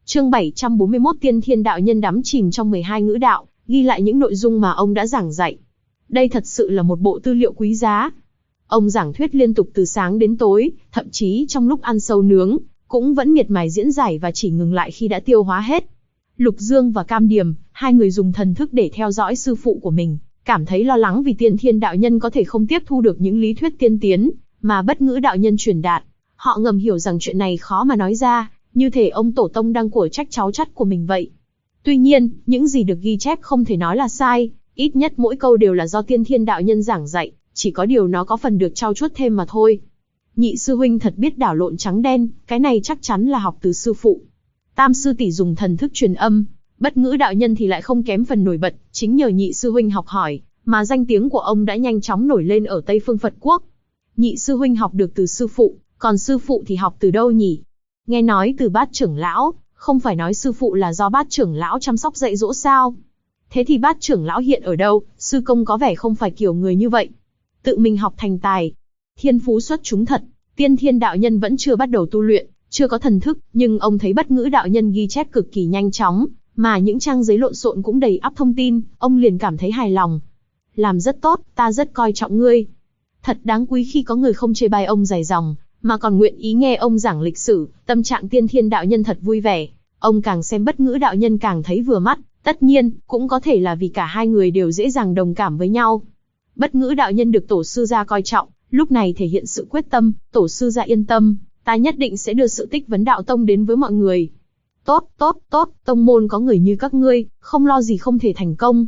Chương 741 Tiên Thiên đạo nhân đắm chìm trong 12 ngữ đạo, ghi lại những nội dung mà ông đã giảng dạy. Đây thật sự là một bộ tư liệu quý giá. Ông giảng thuyết liên tục từ sáng đến tối, thậm chí trong lúc ăn sâu nướng, cũng vẫn miệt mài diễn giải và chỉ ngừng lại khi đã tiêu hóa hết. Lục Dương và Cam Điềm, hai người dùng thần thức để theo dõi sư phụ của mình, cảm thấy lo lắng vì Tiên Thiên đạo nhân có thể không tiếp thu được những lý thuyết tiên tiến mà Bất Ngữ đạo nhân truyền đạt. Họ ngầm hiểu rằng chuyện này khó mà nói ra, như thể ông tổ tông đang của trách cháu chắt của mình vậy. Tuy nhiên, những gì được ghi chép không thể nói là sai, ít nhất mỗi câu đều là do Tiên Thiên đạo nhân giảng dạy, chỉ có điều nó có phần được trau chuốt thêm mà thôi. Nhị sư huynh thật biết đảo lộn trắng đen, cái này chắc chắn là học từ sư phụ. Tam sư tỷ dùng thần thức truyền âm, Bất Ngữ đạo nhân thì lại không kém phần nổi bật, chính nhờ nhị sư huynh học hỏi, mà danh tiếng của ông đã nhanh chóng nổi lên ở Tây Phương Phật Quốc. Nhị sư huynh học được từ sư phụ, còn sư phụ thì học từ đâu nhỉ? Nghe nói từ Bát trưởng lão, không phải nói sư phụ là do Bát trưởng lão chăm sóc dạy dỗ sao? Thế thì Bát trưởng lão hiện ở đâu? Sư công có vẻ không phải kiểu người như vậy. Tự mình học thành tài, thiên phú xuất chúng thật. Tiên Thiên đạo nhân vẫn chưa bắt đầu tu luyện, chưa có thần thức, nhưng ông thấy Bất Ngữ đạo nhân ghi chép cực kỳ nhanh chóng, mà những trang giấy lộn xộn cũng đầy ắp thông tin, ông liền cảm thấy hài lòng. Làm rất tốt, ta rất coi trọng ngươi. Thật đáng quý khi có người không chê bai ông dài dòng, mà còn nguyện ý nghe ông giảng lịch sử. Tâm trạng Tiên Thiên đạo nhân thật vui vẻ, ông càng xem Bất Ngữ đạo nhân càng thấy vừa mắt, tất nhiên, cũng có thể là vì cả hai người đều dễ dàng đồng cảm với nhau. Bất Ngữ đạo nhân được tổ sư gia coi trọng, lúc này thể hiện sự quyết tâm, tổ sư gia yên tâm, ta nhất định sẽ đưa sự tích vấn đạo tông đến với mọi người. Tốt, tốt, tốt, tông môn có người như các ngươi, không lo gì không thể thành công.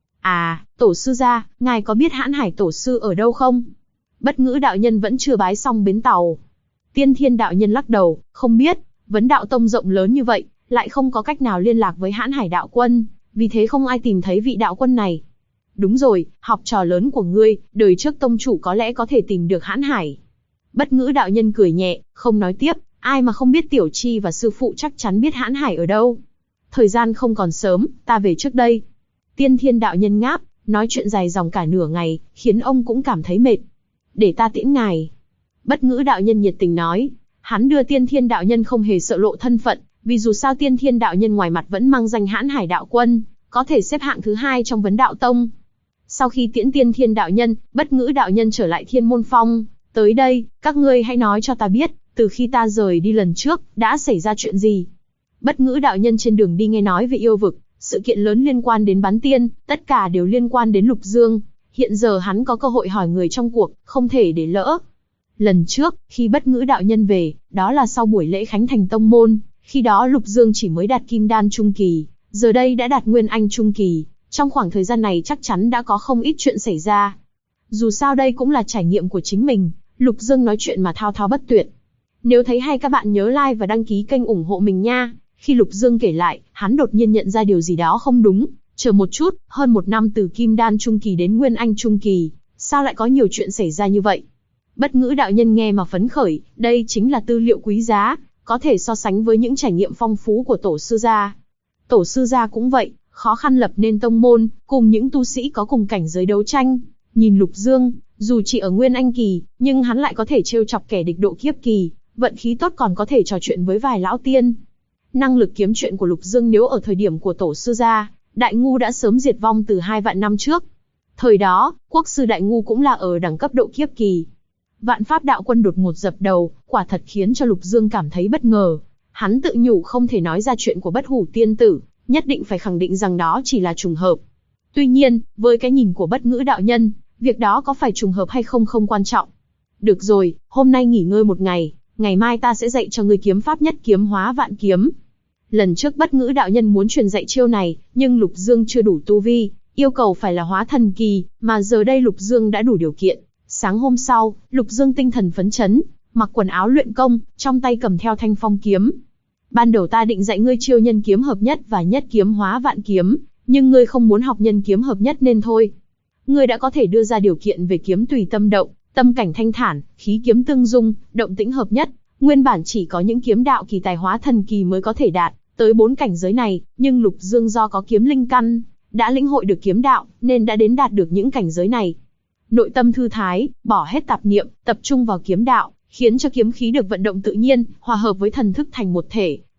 À, tổ sư gia, ngài có biết Hãn Hải tổ sư ở đâu không? Bất Ngữ đạo nhân vẫn chưa bái xong bến tàu. Tiên Thiên đạo nhân lắc đầu, không biết, vấn đạo tông rộng lớn như vậy, lại không có cách nào liên lạc với Hãn Hải đạo quân, vì thế không ai tìm thấy vị đạo quân này. Đúng rồi, học trò lớn của ngươi, đời trước tông chủ có lẽ có thể tìm được Hãn Hải. Bất Ngữ đạo nhân cười nhẹ, không nói tiếp, ai mà không biết Tiểu Chi và sư phụ chắc chắn biết Hãn Hải ở đâu. Thời gian không còn sớm, ta về trước đây. Tiên Thiên đạo nhân ngáp, nói chuyện dài dòng cả nửa ngày, khiến ông cũng cảm thấy mệt. Để ta tiễn ngài. Bất Ngữ đạo nhân nhiệt tình nói, hắn đưa Tiên Thiên đạo nhân không hề sợ lộ thân phận, vì dù sao Tiên Thiên đạo nhân ngoài mặt vẫn mang danh Hãn Hải đạo quân, có thể xếp hạng thứ 2 trong vấn đạo tông. Sau khi tiễn Tiên Thiên đạo nhân, Bất Ngữ đạo nhân trở lại Thiên Môn Phong. Tới đây, các ngươi hãy nói cho ta biết, từ khi ta rời đi lần trước, đã xảy ra chuyện gì? Bất Ngữ đạo nhân trên đường đi nghe nói về yêu vực, sự kiện lớn liên quan đến bán tiên, tất cả đều liên quan đến Lục Dương. Hiện giờ hắn có cơ hội hỏi người trong cuộc, không thể để lỡ. Lần trước, khi Bất Ngữ đạo nhân về, đó là sau buổi lễ khánh thành tông môn, khi đó Lục Dương chỉ mới đạt Kim Đan Trung Kỳ, giờ đây đã đạt Nguyên Anh Trung Kỳ. Trong khoảng thời gian này chắc chắn đã có không ít chuyện xảy ra. Dù sao đây cũng là trải nghiệm của chính mình, Lục Dương nói chuyện mà thao thao bất tuyệt. Nếu thấy hay các bạn nhớ like và đăng ký kênh ủng hộ mình nha. Khi Lục Dương kể lại, hắn đột nhiên nhận ra điều gì đó không đúng. Chờ một chút, hơn một năm từ Kim Đan Trung Kỳ đến Nguyên Anh Trung Kỳ, sao lại có nhiều chuyện xảy ra như vậy? Bất Ngữ đạo nhân nghe mà phấn khởi, đây chính là tư liệu quý giá, có thể so sánh với những trải nghiệm phong phú của tổ sư gia. Tổ sư gia cũng vậy, khó khăn lập nên tông môn, cùng những tu sĩ có cùng cảnh giới đấu tranh. Nhìn Lục Dương, dù chỉ ở Nguyên Anh Kỳ, nhưng hắn lại có thể trêu chọc kẻ địch độ kiếp kỳ, vận khí tốt còn có thể trò chuyện với vài lão tiên. Năng lực kiếm chuyện của Lục Dương nếu ở thời điểm của tổ sư gia, Đại Ngu đã sớm diệt vong từ 2 vạn năm trước. Thời đó, quốc sư Đại Ngu cũng là ở đẳng cấp độ kiếp kỳ. Vạn Pháp đạo quân đột ngột dập đầu, quả thật khiến cho Lục Dương cảm thấy bất ngờ. Hắn tự nhủ không thể nói ra chuyện của Bất Hủ tiên tử, nhất định phải khẳng định rằng đó chỉ là trùng hợp. Tuy nhiên, với cái nhìn của Bất Ngữ đạo nhân, việc đó có phải trùng hợp hay không không quan trọng. Được rồi, hôm nay nghỉ ngơi một ngày, ngày mai ta sẽ dạy cho ngươi kiếm pháp nhất kiếm hóa vạn kiếm. Lần trước Bất Ngữ đạo nhân muốn truyền dạy chiêu này, nhưng Lục Dương chưa đủ tu vi, yêu cầu phải là hóa thần kỳ, mà giờ đây Lục Dương đã đủ điều kiện. Sáng hôm sau, Lục Dương tinh thần phấn chấn, mặc quần áo luyện công, trong tay cầm theo thanh phong kiếm. Ban đầu ta định dạy ngươi chiêu nhân kiếm hợp nhất và nhất kiếm hóa vạn kiếm, nhưng ngươi không muốn học nhân kiếm hợp nhất nên thôi. Ngươi đã có thể đưa ra điều kiện về kiếm tùy tâm động, tâm cảnh thanh thản, khí kiếm tương dung, động tĩnh hợp nhất. Nguyên bản chỉ có những kiếm đạo kỳ tài hóa thần kỳ mới có thể đạt tới 4 cảnh giới này, nhưng Lục Dương do có kiếm linh căn, đã lĩnh hội được kiếm đạo, nên đã đến đạt được những cảnh giới này. Nội tâm thư thái, bỏ hết tạp niệm, tập trung vào kiếm đạo, khiến cho kiếm khí được vận động tự nhiên, hòa hợp với thần thức thành một thể,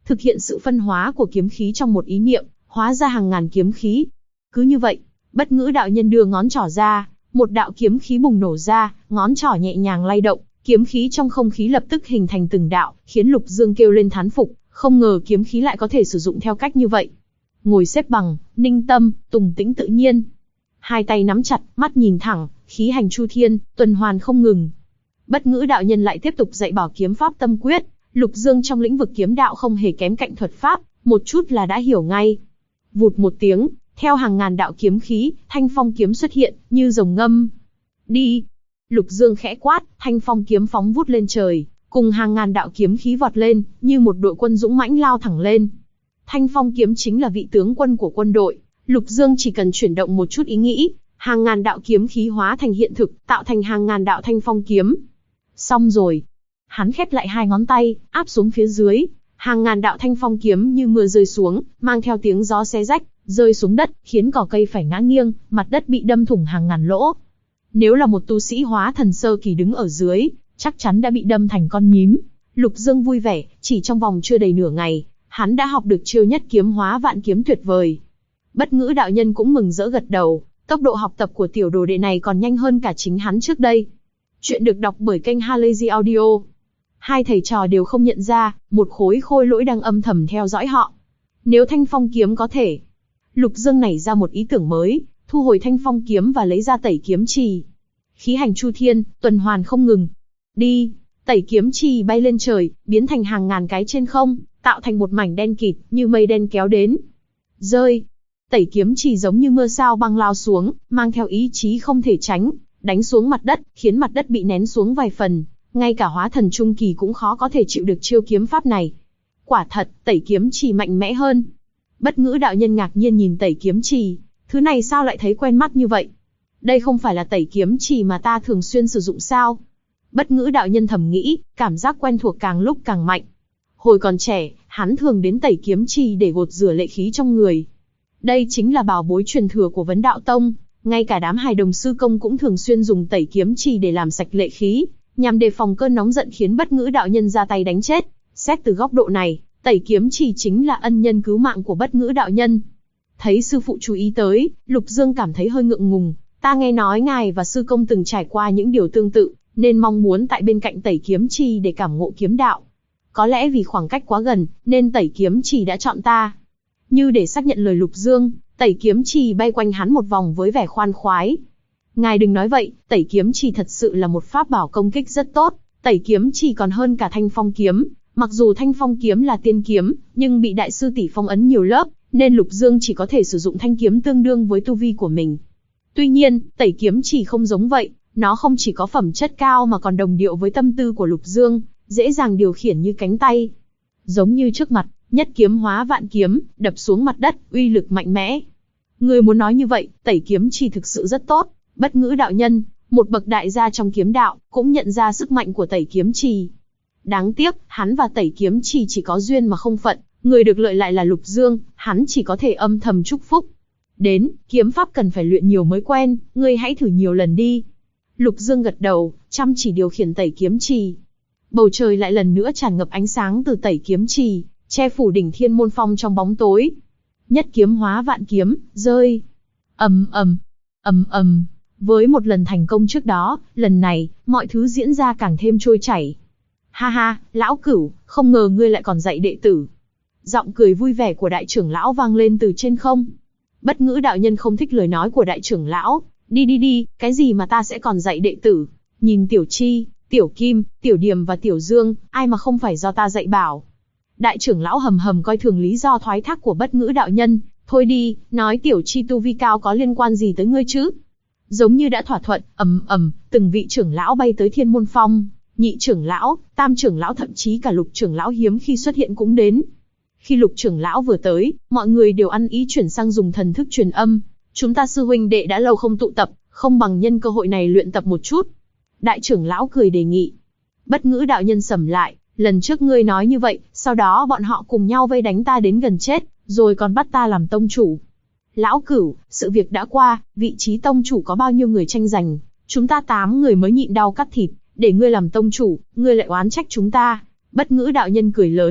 thực hiện sự phân hóa của kiếm khí trong một ý niệm, hóa ra hàng ngàn kiếm khí. Cứ như vậy, Bất Ngữ đạo nhân đưa ngón trỏ ra, một đạo kiếm khí bùng nổ ra, ngón trỏ nhẹ nhàng lay động, kiếm khí trong không khí lập tức hình thành từng đạo, khiến Lục Dương kêu lên thán phục, không ngờ kiếm khí lại có thể sử dụng theo cách như vậy. Ngồi xếp bằng, ninh tâm, tùng tĩnh tự nhiên. Hai tay nắm chặt, mắt nhìn thẳng, khí hành chu thiên, tuần hoàn không ngừng. Bất Ngữ đạo nhân lại tiếp tục dạy bảo kiếm pháp tâm quyết. Lục Dương trong lĩnh vực kiếm đạo không hề kém cạnh thuật pháp, một chút là đã hiểu ngay. Vụt một tiếng, theo hàng ngàn đạo kiếm khí, thanh phong kiếm xuất hiện, như rồng ngâm. Đi! Lục Dương khẽ quát, thanh phong kiếm phóng vút lên trời, cùng hàng ngàn đạo kiếm khí vọt lên, như một đội quân dũng mãnh lao thẳng lên. Thanh phong kiếm chính là vị tướng quân của quân đội, Lục Dương chỉ cần chuyển động một chút ý nghĩ, hàng ngàn đạo kiếm khí hóa thành hiện thực, tạo thành hàng ngàn đạo thanh phong kiếm. Xong rồi. Hắn khép lại hai ngón tay, áp xuống phía dưới, hàng ngàn đạo thanh phong kiếm như mưa rơi xuống, mang theo tiếng gió xé rách, rơi xuống đất, khiến cỏ cây phải ngã nghiêng, mặt đất bị đâm thủng hàng ngàn lỗ. Nếu là một tu sĩ hóa thần sơ kỳ đứng ở dưới, chắc chắn đã bị đâm thành con nhím. Lục Dương vui vẻ, chỉ trong vòng chưa đầy nửa ngày, hắn đã học được chiêu nhất kiếm hóa vạn kiếm tuyệt vời. Bất Ngữ đạo nhân cũng mừng rỡ gật đầu, tốc độ học tập của tiểu đồ đệ này còn nhanh hơn cả chính hắn trước đây. Chuyện được đọc bởi kênh Halazy Audio. Hai thầy trò đều không nhận ra, một khối khôi lỗi đang âm thầm theo dõi họ. Nếu thanh phong kiếm có thể... Lục Dương nảy ra một ý tưởng mới, thu hồi thanh phong kiếm và lấy ra tẩy kiếm chì. Khí hành chu thiên, tuần hoàn không ngừng. Đi! Tẩy kiếm chì bay lên trời, biến thành hàng ngàn cái trên không, tạo thành một mảnh đen kịt, như mây đen kéo đến. Rơi! Tẩy kiếm chì giống như mưa sao băng lao xuống, mang theo ý chí không thể tránh, đánh xuống mặt đất, khiến mặt đất bị nén xuống vài phần. Ngay cả hóa thần trung kỳ cũng khó có thể chịu được chiêu kiếm pháp này. Quả thật, tẩy kiếm chì mạnh mẽ hơn. Bất Ngữ đạo nhân ngạc nhiên nhìn tẩy kiếm chì, thứ này sao lại thấy quen mắt như vậy? Đây không phải là tẩy kiếm chì mà ta thường xuyên sử dụng sao? Bất Ngữ đạo nhân thầm nghĩ, cảm giác quen thuộc càng lúc càng mạnh. Hồi còn trẻ, hắn thường đến tẩy kiếm chì để gột rửa lệ khí trong người. Đây chính là bảo bối truyền thừa của Vấn Đạo Tông, ngay cả đám hài đồng sư công cũng thường xuyên dùng tẩy kiếm chì để làm sạch lệ khí, nhằm đề phòng cơn nóng giận khiến Bất Ngữ đạo nhân ra tay đánh chết. Xét từ góc độ này, tẩy kiếm chì chính là ân nhân cứu mạng của Bất Ngữ đạo nhân. Thấy sư phụ chú ý tới, Lục Dương cảm thấy hơi ngượng ngùng. Ta nghe nói ngài và sư công từng trải qua những điều tương tự, nên mong muốn tại bên cạnh tẩy kiếm chì để cảm ngộ kiếm đạo. Có lẽ vì khoảng cách quá gần, nên tẩy kiếm chì đã chọn ta. Như để xác nhận lời Lục Dương, tẩy kiếm chì bay quanh hắn một vòng với vẻ khoan khoái. Ngài đừng nói vậy, tẩy kiếm chì thật sự là một pháp bảo công kích rất tốt, tẩy kiếm chì còn hơn cả thanh phong kiếm. Mặc dù thanh phong kiếm là tiên kiếm, nhưng bị đại sư tỷ phong ấn nhiều lớp, nên Lục Dương chỉ có thể sử dụng thanh kiếm tương đương với tu vi của mình. Tuy nhiên, tẩy kiếm chì không giống vậy, nó không chỉ có phẩm chất cao mà còn đồng điệu với tâm tư của Lục Dương, dễ dàng điều khiển như cánh tay. Giống như trước mặt, nhất kiếm hóa vạn kiếm, đập xuống mặt đất, uy lực mạnh mẽ. Người muốn nói như vậy, tẩy kiếm chì thực sự rất tốt. Bất Ngữ đạo nhân, một bậc đại gia trong kiếm đạo, cũng nhận ra sức mạnh của tẩy kiếm chì. Đáng tiếc, hắn và tẩy kiếm chì chỉ có duyên mà không phận, người được lợi lại là Lục Dương, hắn chỉ có thể âm thầm chúc phúc. Đến, kiếm pháp cần phải luyện nhiều mới quen, ngươi hãy thử nhiều lần đi. Lục Dương gật đầu, chăm chỉ điều khiển tẩy kiếm chì. Bầu trời lại lần nữa tràn ngập ánh sáng từ tẩy kiếm chì, che phủ đỉnh Thiên Môn Phong trong bóng tối. Nhất kiếm hóa vạn kiếm, rơi. Ầm ầm, ầm ầm. Với một lần thành công trước đó, lần này, mọi thứ diễn ra càng thêm trôi chảy. Ha ha, lão cửu, không ngờ ngươi lại còn dạy đệ tử. Giọng cười vui vẻ của đại trưởng lão vang lên từ trên không. Bất Ngữ đạo nhân không thích lời nói của đại trưởng lão. Đi, cái gì mà ta sẽ còn dạy đệ tử? Nhìn Tiểu Chi, Tiểu Kim, Tiểu Điềm và Tiểu Dương, ai mà không phải do ta dạy bảo. Đại trưởng lão hầm hầm coi thường lý do thoái thác của Bất Ngữ đạo nhân. Thôi đi, nói Tiểu Chi tu vi cao có liên quan gì tới ngươi chứ? Giống như đã thỏa thuận, từng vị trưởng lão bay tới Thiên Môn Phong. Nhị trưởng lão, tam trưởng lão thậm chí cả Lục trưởng lão hiếm khi xuất hiện cũng đến. Khi Lục trưởng lão vừa tới, mọi người đều ăn ý chuyển sang dùng thần thức truyền âm. Chúng ta sư huynh đệ đã lâu không tụ tập, không bằng nhân cơ hội này luyện tập một chút. Đại trưởng lão cười đề nghị. Bất Ngữ đạo nhân sầm lại, lần trước ngươi nói như vậy, sau đó bọn họ cùng nhau vây đánh ta đến gần chết, rồi còn bắt ta làm tông chủ. Lão Cửu, sự việc đã qua, vị trí tông chủ có bao nhiêu người tranh giành, chúng ta 8 người mới nhịn đau cắt thịt, để ngươi làm tông chủ, ngươi lại oán trách chúng ta. Bất Ngữ đạo nhân cười lớn,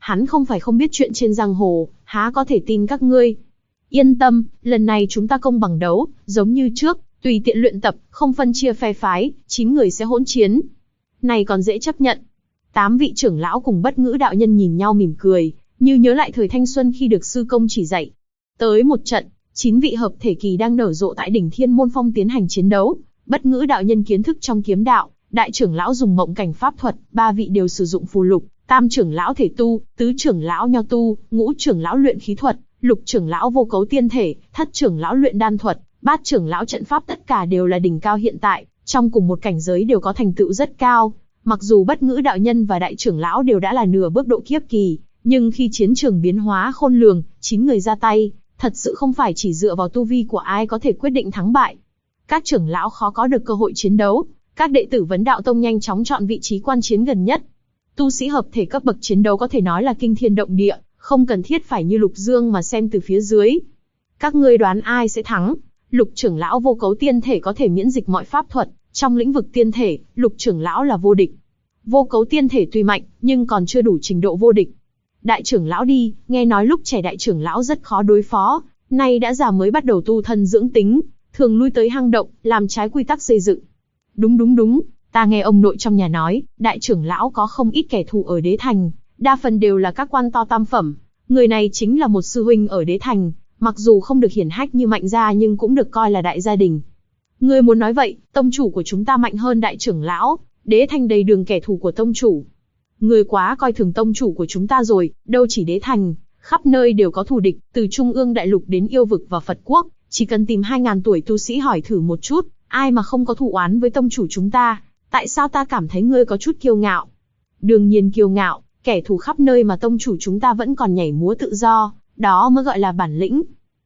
Hắn không phải không biết chuyện trên giang hồ, há có thể tin các ngươi. Yên tâm, lần này chúng ta công bằng đấu, giống như trước, tùy tiện luyện tập, không phân chia phe phái, 9 người sẽ hỗn chiến. Này còn dễ chấp nhận. 8 vị trưởng lão cùng Bất Ngữ đạo nhân nhìn nhau mỉm cười, như nhớ lại thời thanh xuân khi được sư công chỉ dạy. Tới một trận, 9 vị hợp thể kỳ đang nở rộ tại đỉnh Thiên Môn Phong tiến hành chiến đấu. Bất Ngữ đạo nhân kiến thức trong kiếm đạo, đại trưởng lão dùng mộng cảnh pháp thuật, 3 vị đều sử dụng phù lục, tam trưởng lão thể tu, tứ trưởng lão nho tu, ngũ trưởng lão luyện khí thuật, lục trưởng lão vô cấu tiên thể, thất trưởng lão luyện đan thuật, bát trưởng lão trận pháp, tất cả đều là đỉnh cao hiện tại, trong cùng một cảnh giới đều có thành tựu rất cao. Mặc dù Bất Ngữ đạo nhân và đại trưởng lão đều đã là nửa bước độ kiếp kỳ, nhưng khi chiến trường biến hóa khôn lường, 9 người ra tay, thật sự không phải chỉ dựa vào tu vi của ai có thể quyết định thắng bại. Các trưởng lão khó có được cơ hội chiến đấu, các đệ tử Vấn Đạo Tông nhanh chóng chọn vị trí quan chiến gần nhất. Tu sĩ hợp thể cấp bậc chiến đấu có thể nói là kinh thiên động địa, không cần thiết phải như Lục Dương mà xem từ phía dưới. Các ngươi đoán ai sẽ thắng? Lục trưởng lão vô cấu tiên thể có thể miễn dịch mọi pháp thuật, trong lĩnh vực tiên thể, Lục trưởng lão là vô địch. Vô cấu tiên thể tuy mạnh, nhưng còn chưa đủ trình độ vô địch. Đại trưởng lão đi, nghe nói lúc trẻ đại trưởng lão rất khó đối phó, nay đã già mới bắt đầu tu thân dưỡng tính, thường lui tới hang động, làm trái quy tắc xây dựng. Đúng, ta nghe ông nội trong nhà nói, đại trưởng lão có không ít kẻ thù ở Đế Thành, đa phần đều là các quan to tam phẩm. Người này chính là một sư huynh ở Đế Thành, mặc dù không được hiển hách như Mạnh gia nhưng cũng được coi là đại gia đình. Ngươi muốn nói vậy, tông chủ của chúng ta mạnh hơn đại trưởng lão, Đế Thành đầy đường kẻ thù của tông chủ. Ngươi quá coi thường tông chủ của chúng ta rồi, đâu chỉ Đế Thành, khắp nơi đều có thù địch, từ Trung ương đại lục đến yêu vực và Phật quốc, chỉ cần tìm 2000 tuổi tu sĩ hỏi thử một chút, ai mà không có thù oán với tông chủ chúng ta. Tại sao ta cảm thấy ngươi có chút kiêu ngạo? Đương nhiên kiêu ngạo, kẻ thù khắp nơi mà tông chủ chúng ta vẫn còn nhảy múa tự do, đó mới gọi là bản lĩnh.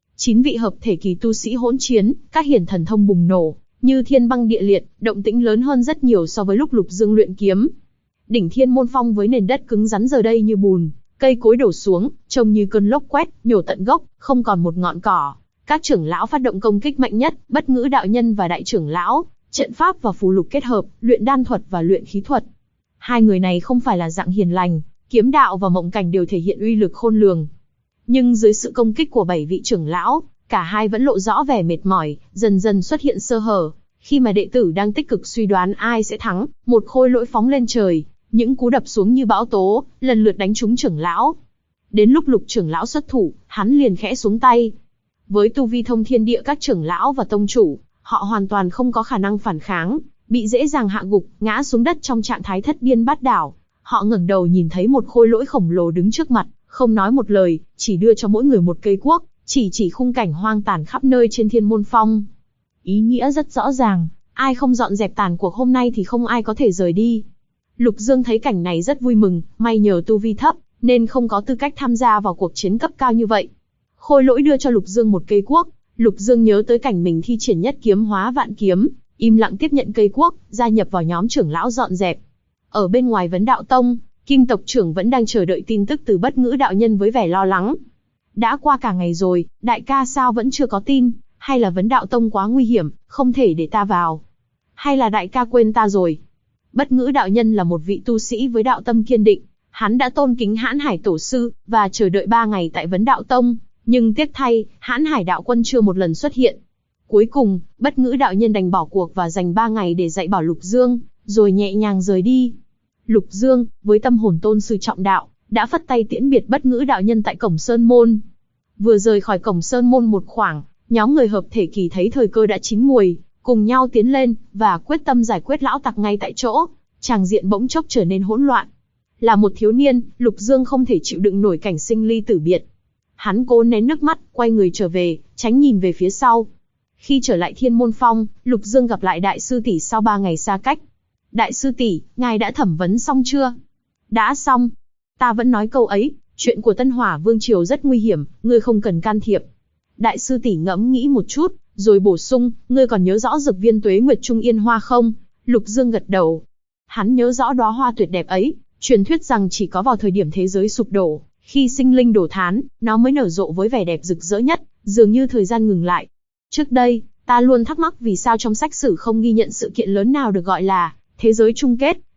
9 vị hợp thể kỳ tu sĩ hỗn chiến, các hiển thần thông bùng nổ, như thiên băng địa liệt, động tĩnh lớn hơn rất nhiều so với lúc Lục Dương luyện kiếm. Đỉnh Thiên Môn Phong với nền đất cứng rắn giờ đây như bùn, cây cối đổ xuống, trông như cơn lốc quét, nhổ tận gốc, không còn một ngọn cỏ. Các trưởng lão phát động công kích mạnh nhất, Bất Ngữ đạo nhân và đại trưởng lão, trận pháp và phù lục kết hợp, luyện đan thuật và luyện khí thuật. Hai người này không phải là dạng hiền lành, kiếm đạo và mộng cảnh đều thể hiện uy lực khôn lường. Nhưng dưới sự công kích của 7 vị trưởng lão, cả hai vẫn lộ rõ vẻ mệt mỏi, dần dần xuất hiện sơ hở. Khi mà đệ tử đang tích cực suy đoán ai sẽ thắng, một khôi lỗi phóng lên trời, những cú đập xuống như bão tố, lần lượt đánh trúng trưởng lão. Đến lúc Lục trưởng lão xuất thủ, hắn liền khẽ xuống tay. Với tu vi thông thiên địa các trưởng lão và tông chủ, họ hoàn toàn không có khả năng phản kháng, bị dễ dàng hạ gục, ngã xuống đất trong trạng thái thất điên bát đảo. Họ ngẩng đầu nhìn thấy một khôi lỗi khổng lồ đứng trước mặt, không nói một lời, chỉ đưa cho mỗi người một cây cuốc, chỉ khung cảnh hoang tàn khắp nơi trên Thiên Môn Phong. Ý nghĩa rất rõ ràng, ai không dọn dẹp tàn cuộc hôm nay thì không ai có thể rời đi. Lục Dương thấy cảnh này rất vui mừng, may nhờ tu vi thấp, nên không có tư cách tham gia vào cuộc chiến cấp cao như vậy. Khôi lỗi đưa cho Lục Dương một cây cuốc, Lục Dương nhớ tới cảnh mình thi triển nhất kiếm hóa vạn kiếm, im lặng tiếp nhận cây cuốc, gia nhập vào nhóm trưởng lão dọn dẹp. Ở bên ngoài Vấn Đạo Tông, Kim tộc trưởng vẫn đang chờ đợi tin tức từ Bất Ngữ đạo nhân với vẻ lo lắng. Đã qua cả ngày rồi, đại ca sao vẫn chưa có tin, hay là Vấn Đạo Tông quá nguy hiểm, không thể để ta vào? Hay là đại ca quên ta rồi? Bất Ngữ đạo nhân là một vị tu sĩ với đạo tâm kiên định, hắn đã tôn kính Hãn Hải tổ sư và chờ đợi 3 ngày tại Vấn Đạo Tông, nhưng tiếc thay, Hãn Hải đạo quân chưa một lần xuất hiện. Cuối cùng, Bất Ngữ đạo nhân đành bỏ cuộc và dành 3 ngày để dạy bảo Lục Dương, rồi nhẹ nhàng rời đi. Lục Dương, với tâm hồn tôn sư trọng đạo, đã phất tay tiễn biệt Bất Ngữ đạo nhân tại cổng Sơn Môn. Vừa rời khỏi cổng Sơn Môn một khoảng, nhóm người hợp thể kỳ thấy thời cơ đã chín muồi, cùng nhau tiến lên và quyết tâm giải quyết lão tặc ngay tại chỗ. Tràng diện bỗng chốc trở nên hỗn loạn. Là một thiếu niên, Lục Dương không thể chịu đựng nổi cảnh sinh ly tử biệt. Hắn cố nén nước mắt, quay người trở về, tránh nhìn về phía sau. Khi trở lại Thiên Môn Phong, Lục Dương gặp lại đại sư tỷ sau 3 ngày xa cách. Đại sư tỷ, ngài đã thẩm vấn xong chưa? Đã xong. Ta vẫn nói câu ấy, chuyện của Tân Hỏa Vương Triều rất nguy hiểm, ngươi không cần can thiệp. Đại sư tỷ ngẫm nghĩ một chút, rồi bổ sung, ngươi còn nhớ rõ dược viên Tuế Nguyệt Trung Yên Hoa không? Lục Dương gật đầu. Hắn nhớ rõ đóa hoa tuyệt đẹp ấy, truyền thuyết rằng chỉ có vào thời điểm thế giới sụp đổ, khi sinh linh đổ thán, nó mới nở rộ với vẻ đẹp rực rỡ nhất, dường như thời gian ngừng lại. Trước đây, ta luôn thắc mắc vì sao trong sách sử không ghi nhận sự kiện lớn nào được gọi là thế giới chung kết,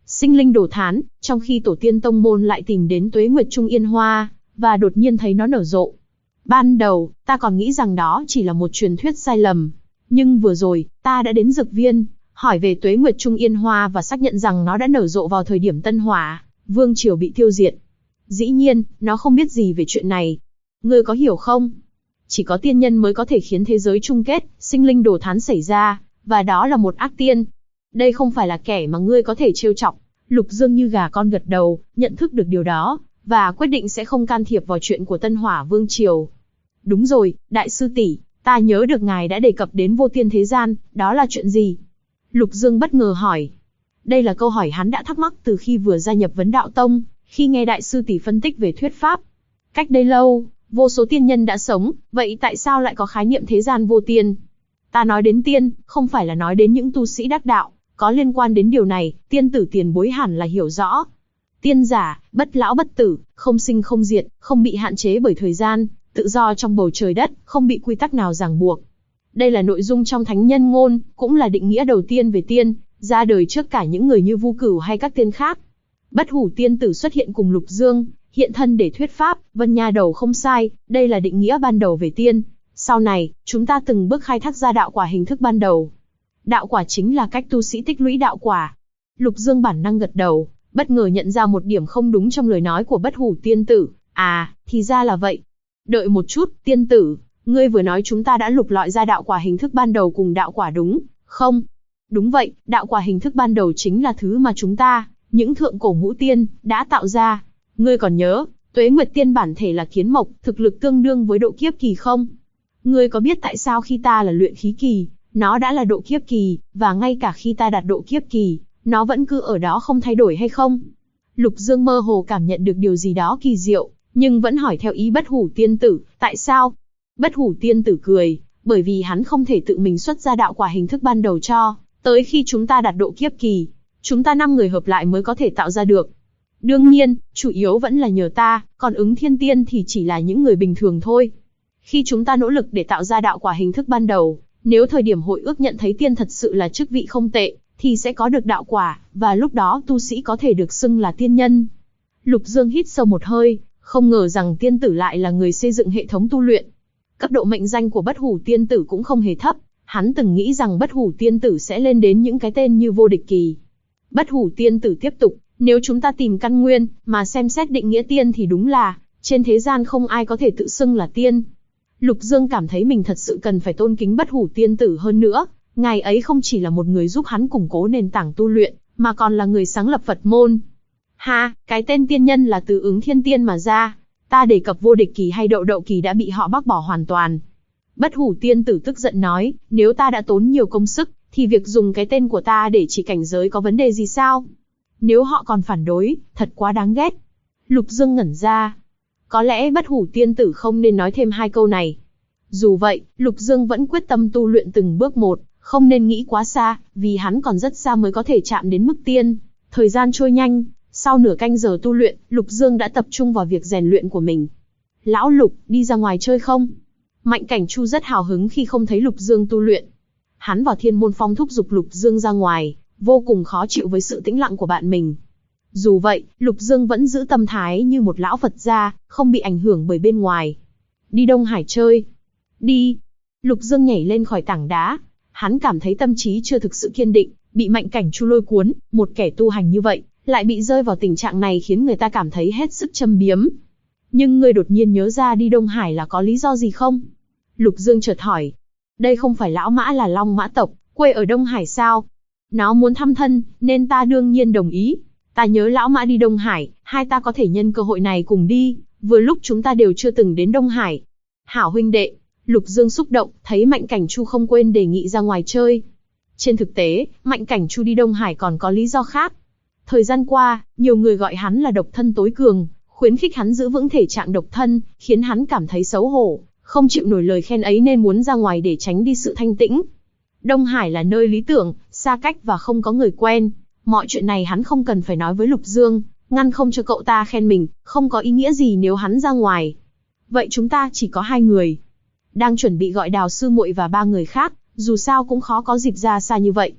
Sinh linh đổ thán, trong khi tổ tiên tông môn lại tìm đến Tuế Nguyệt Trung Yên Hoa, và đột nhiên thấy nó nở rộ. Ban đầu, ta còn nghĩ rằng đó chỉ là một truyền thuyết sai lầm. Nhưng vừa rồi, ta đã đến dược viên, hỏi về Tuế Nguyệt Trung Yên Hoa và xác nhận rằng nó đã nở rộ vào thời điểm Tân Hỏa, Vương Triều bị tiêu diệt. Dĩ nhiên, nó không biết gì về chuyện này. Ngươi có hiểu không? Chỉ có tiên nhân mới có thể khiến thế giới chung kết, sinh linh đổ thán xảy ra, và đó là một ác tiên. Đây không phải là kẻ mà ngươi có thể trêu chọc. Lục Dương như gà con gật đầu, nhận thức được điều đó, và quyết định sẽ không can thiệp vào chuyện của Tân Hỏa Vương Triều. Đúng rồi, đại sư tỷ, ta nhớ được ngài đã đề cập đến vô tiên thế gian, đó là chuyện gì? Lục Dương bất ngờ hỏi. Đây là câu hỏi hắn đã thắc mắc từ khi vừa gia nhập Vấn Đạo Tông, khi nghe đại sư tỷ phân tích về thuyết pháp. Cách đây lâu, vô số tiên nhân đã sống, vậy tại sao lại có khái niệm thế gian vô tiên? Ta nói đến tiên, không phải là nói đến những tu sĩ đắc đạo, có liên quan đến điều này, tiên tử tiền bối hẳn là hiểu rõ. Tiên giả, bất lão bất tử, không sinh không diệt, không bị hạn chế bởi thời gian, tự do trong bầu trời đất, không bị quy tắc nào ràng buộc. Đây là nội dung trong Thánh Nhân Ngôn, cũng là định nghĩa đầu tiên về tiên, ra đời trước cả những người như Vu Cửu hay các tiên khác. Bất Hủ tiên tử xuất hiện cùng Lục Dương, hiện thân để thuyết pháp, Vân Nha Đầu không sai, đây là định nghĩa ban đầu về tiên. Sau này, chúng ta từng bước khai thác ra đạo quả hình thức ban đầu. Đạo quả chính là cách tu sĩ tích lũy đạo quả. Lục Dương bản năng gật đầu, bất ngờ nhận ra một điểm không đúng trong lời nói của Bất Hủ tiên tử. À, thì ra là vậy. Đợi một chút, tiên tử, ngươi vừa nói chúng ta đã lục lọi ra đạo quả hình thức ban đầu cùng đạo quả đúng không? Đúng vậy, đạo quả hình thức ban đầu chính là thứ mà chúng ta, những thượng cổ ngũ tiên, đã tạo ra. Ngươi còn nhớ, Tuế Nguyệt tiên bản thể là kiến mộc, thực lực tương đương với độ kiếp kỳ không? Ngươi có biết tại sao khi ta là luyện khí kỳ, nó đã là độ kiếp kỳ, và ngay cả khi ta đạt độ kiếp kỳ, nó vẫn cứ ở đó không thay đổi hay không? Lục Dương mơ hồ cảm nhận được điều gì đó kỳ diệu, nhưng vẫn hỏi theo ý Bất Hủ tiên tử, tại sao? Bất Hủ tiên tử cười, bởi vì hắn không thể tự mình xuất ra đạo quả hình thức ban đầu cho, tới khi chúng ta đạt độ kiếp kỳ, chúng ta 5 người hợp lại mới có thể tạo ra được. Đương nhiên, chủ yếu vẫn là nhờ ta, còn ứng thiên tiên thì chỉ là những người bình thường thôi. Khi chúng ta nỗ lực để tạo ra đạo quả hình thức ban đầu, nếu thời điểm hội ước nhận thấy tiên thật sự là chức vị không tệ, thì sẽ có được đạo quả, và lúc đó tu sĩ có thể được xưng là tiên nhân. Lục Dương hít sâu một hơi, không ngờ rằng tiên tử lại là người xây dựng hệ thống tu luyện. Cấp độ mệnh danh của Bất Hủ tiên tử cũng không hề thấp, hắn từng nghĩ rằng Bất Hủ tiên tử sẽ lên đến những cái tên như vô địch kỳ. Bất Hủ tiên tử tiếp tục, nếu chúng ta tìm căn nguyên, mà xem xét định nghĩa tiên thì đúng là, trên thế gian không ai có thể tự xưng là tiên. Lục Dương cảm thấy mình thật sự cần phải tôn kính Bất Hủ tiên tử hơn nữa, ngài ấy không chỉ là một người giúp hắn củng cố nền tảng tu luyện, mà còn là người sáng lập Phật môn. Ha, cái tên tiên nhân là từ ứng thiên tiên mà ra, ta đề cập vô địch kỳ hay đậu đậu kỳ đã bị họ bác bỏ hoàn toàn. Bất Hủ tiên tử tức giận nói, nếu ta đã tốn nhiều công sức, thì việc dùng cái tên của ta để chỉ cảnh giới có vấn đề gì sao? Nếu họ còn phản đối, thật quá đáng ghét. Lục Dương ngẩn ra. Có lẽ Bất Hủ tiên tử không nên nói thêm 2 câu này. Dù vậy, Lục Dương vẫn quyết tâm tu luyện từng bước một, không nên nghĩ quá xa, vì hắn còn rất xa mới có thể chạm đến mức tiên. Thời gian trôi nhanh, sau nửa canh giờ tu luyện, Lục Dương đã tập trung vào việc rèn luyện của mình. Lão Lục, đi ra ngoài chơi không? Mạnh Cảnh Chu rất hào hứng khi không thấy Lục Dương tu luyện. Hắn vào Thiên Môn Phong thúc giục Lục Dương ra ngoài, vô cùng khó chịu với sự tĩnh lặng của bạn mình. Dù vậy, Lục Dương vẫn giữ tâm thái như một lão Phật gia, không bị ảnh hưởng bởi bên ngoài. Đi Đông Hải chơi. Đi. Lục Dương nhảy lên khỏi tảng đá. Hắn cảm thấy tâm trí chưa thực sự kiên định, bị Mạnh Cảnh Chu lôi cuốn, một kẻ tu hành như vậy, lại bị rơi vào tình trạng này khiến người ta cảm thấy hết sức châm biếm. Nhưng ngươi đột nhiên nhớ ra đi Đông Hải là có lý do gì không? Lục Dương chợt hỏi. Đây không phải lão mã là Long Mã tộc, quê ở Đông Hải sao? Nó muốn thăm thân, nên ta đương nhiên đồng ý. Ta nhớ lão mã đi Đông Hải, hai ta có thể nhân cơ hội này cùng đi, vừa lúc chúng ta đều chưa từng đến Đông Hải. Hảo huynh đệ. Lục Dương xúc động, thấy Mạnh Cảnh Chu không quên đề nghị ra ngoài chơi. Trên thực tế, Mạnh Cảnh Chu đi Đông Hải còn có lý do khác. Thời gian qua, nhiều người gọi hắn là độc thân tối cường, khuyến khích hắn giữ vững thể trạng độc thân, khiến hắn cảm thấy xấu hổ, không chịu nổi lời khen ấy nên muốn ra ngoài để tránh đi sự thanh tĩnh. Đông Hải là nơi lý tưởng, xa cách và không có người quen. Mọi chuyện này hắn không cần phải nói với Lục Dương, ngăn không cho cậu ta khen mình, không có ý nghĩa gì nếu hắn ra ngoài. Vậy chúng ta chỉ có 2 người. Đang chuẩn bị gọi Đào sư muội và 3 người khác, dù sao cũng khó có dịp ra xa như vậy.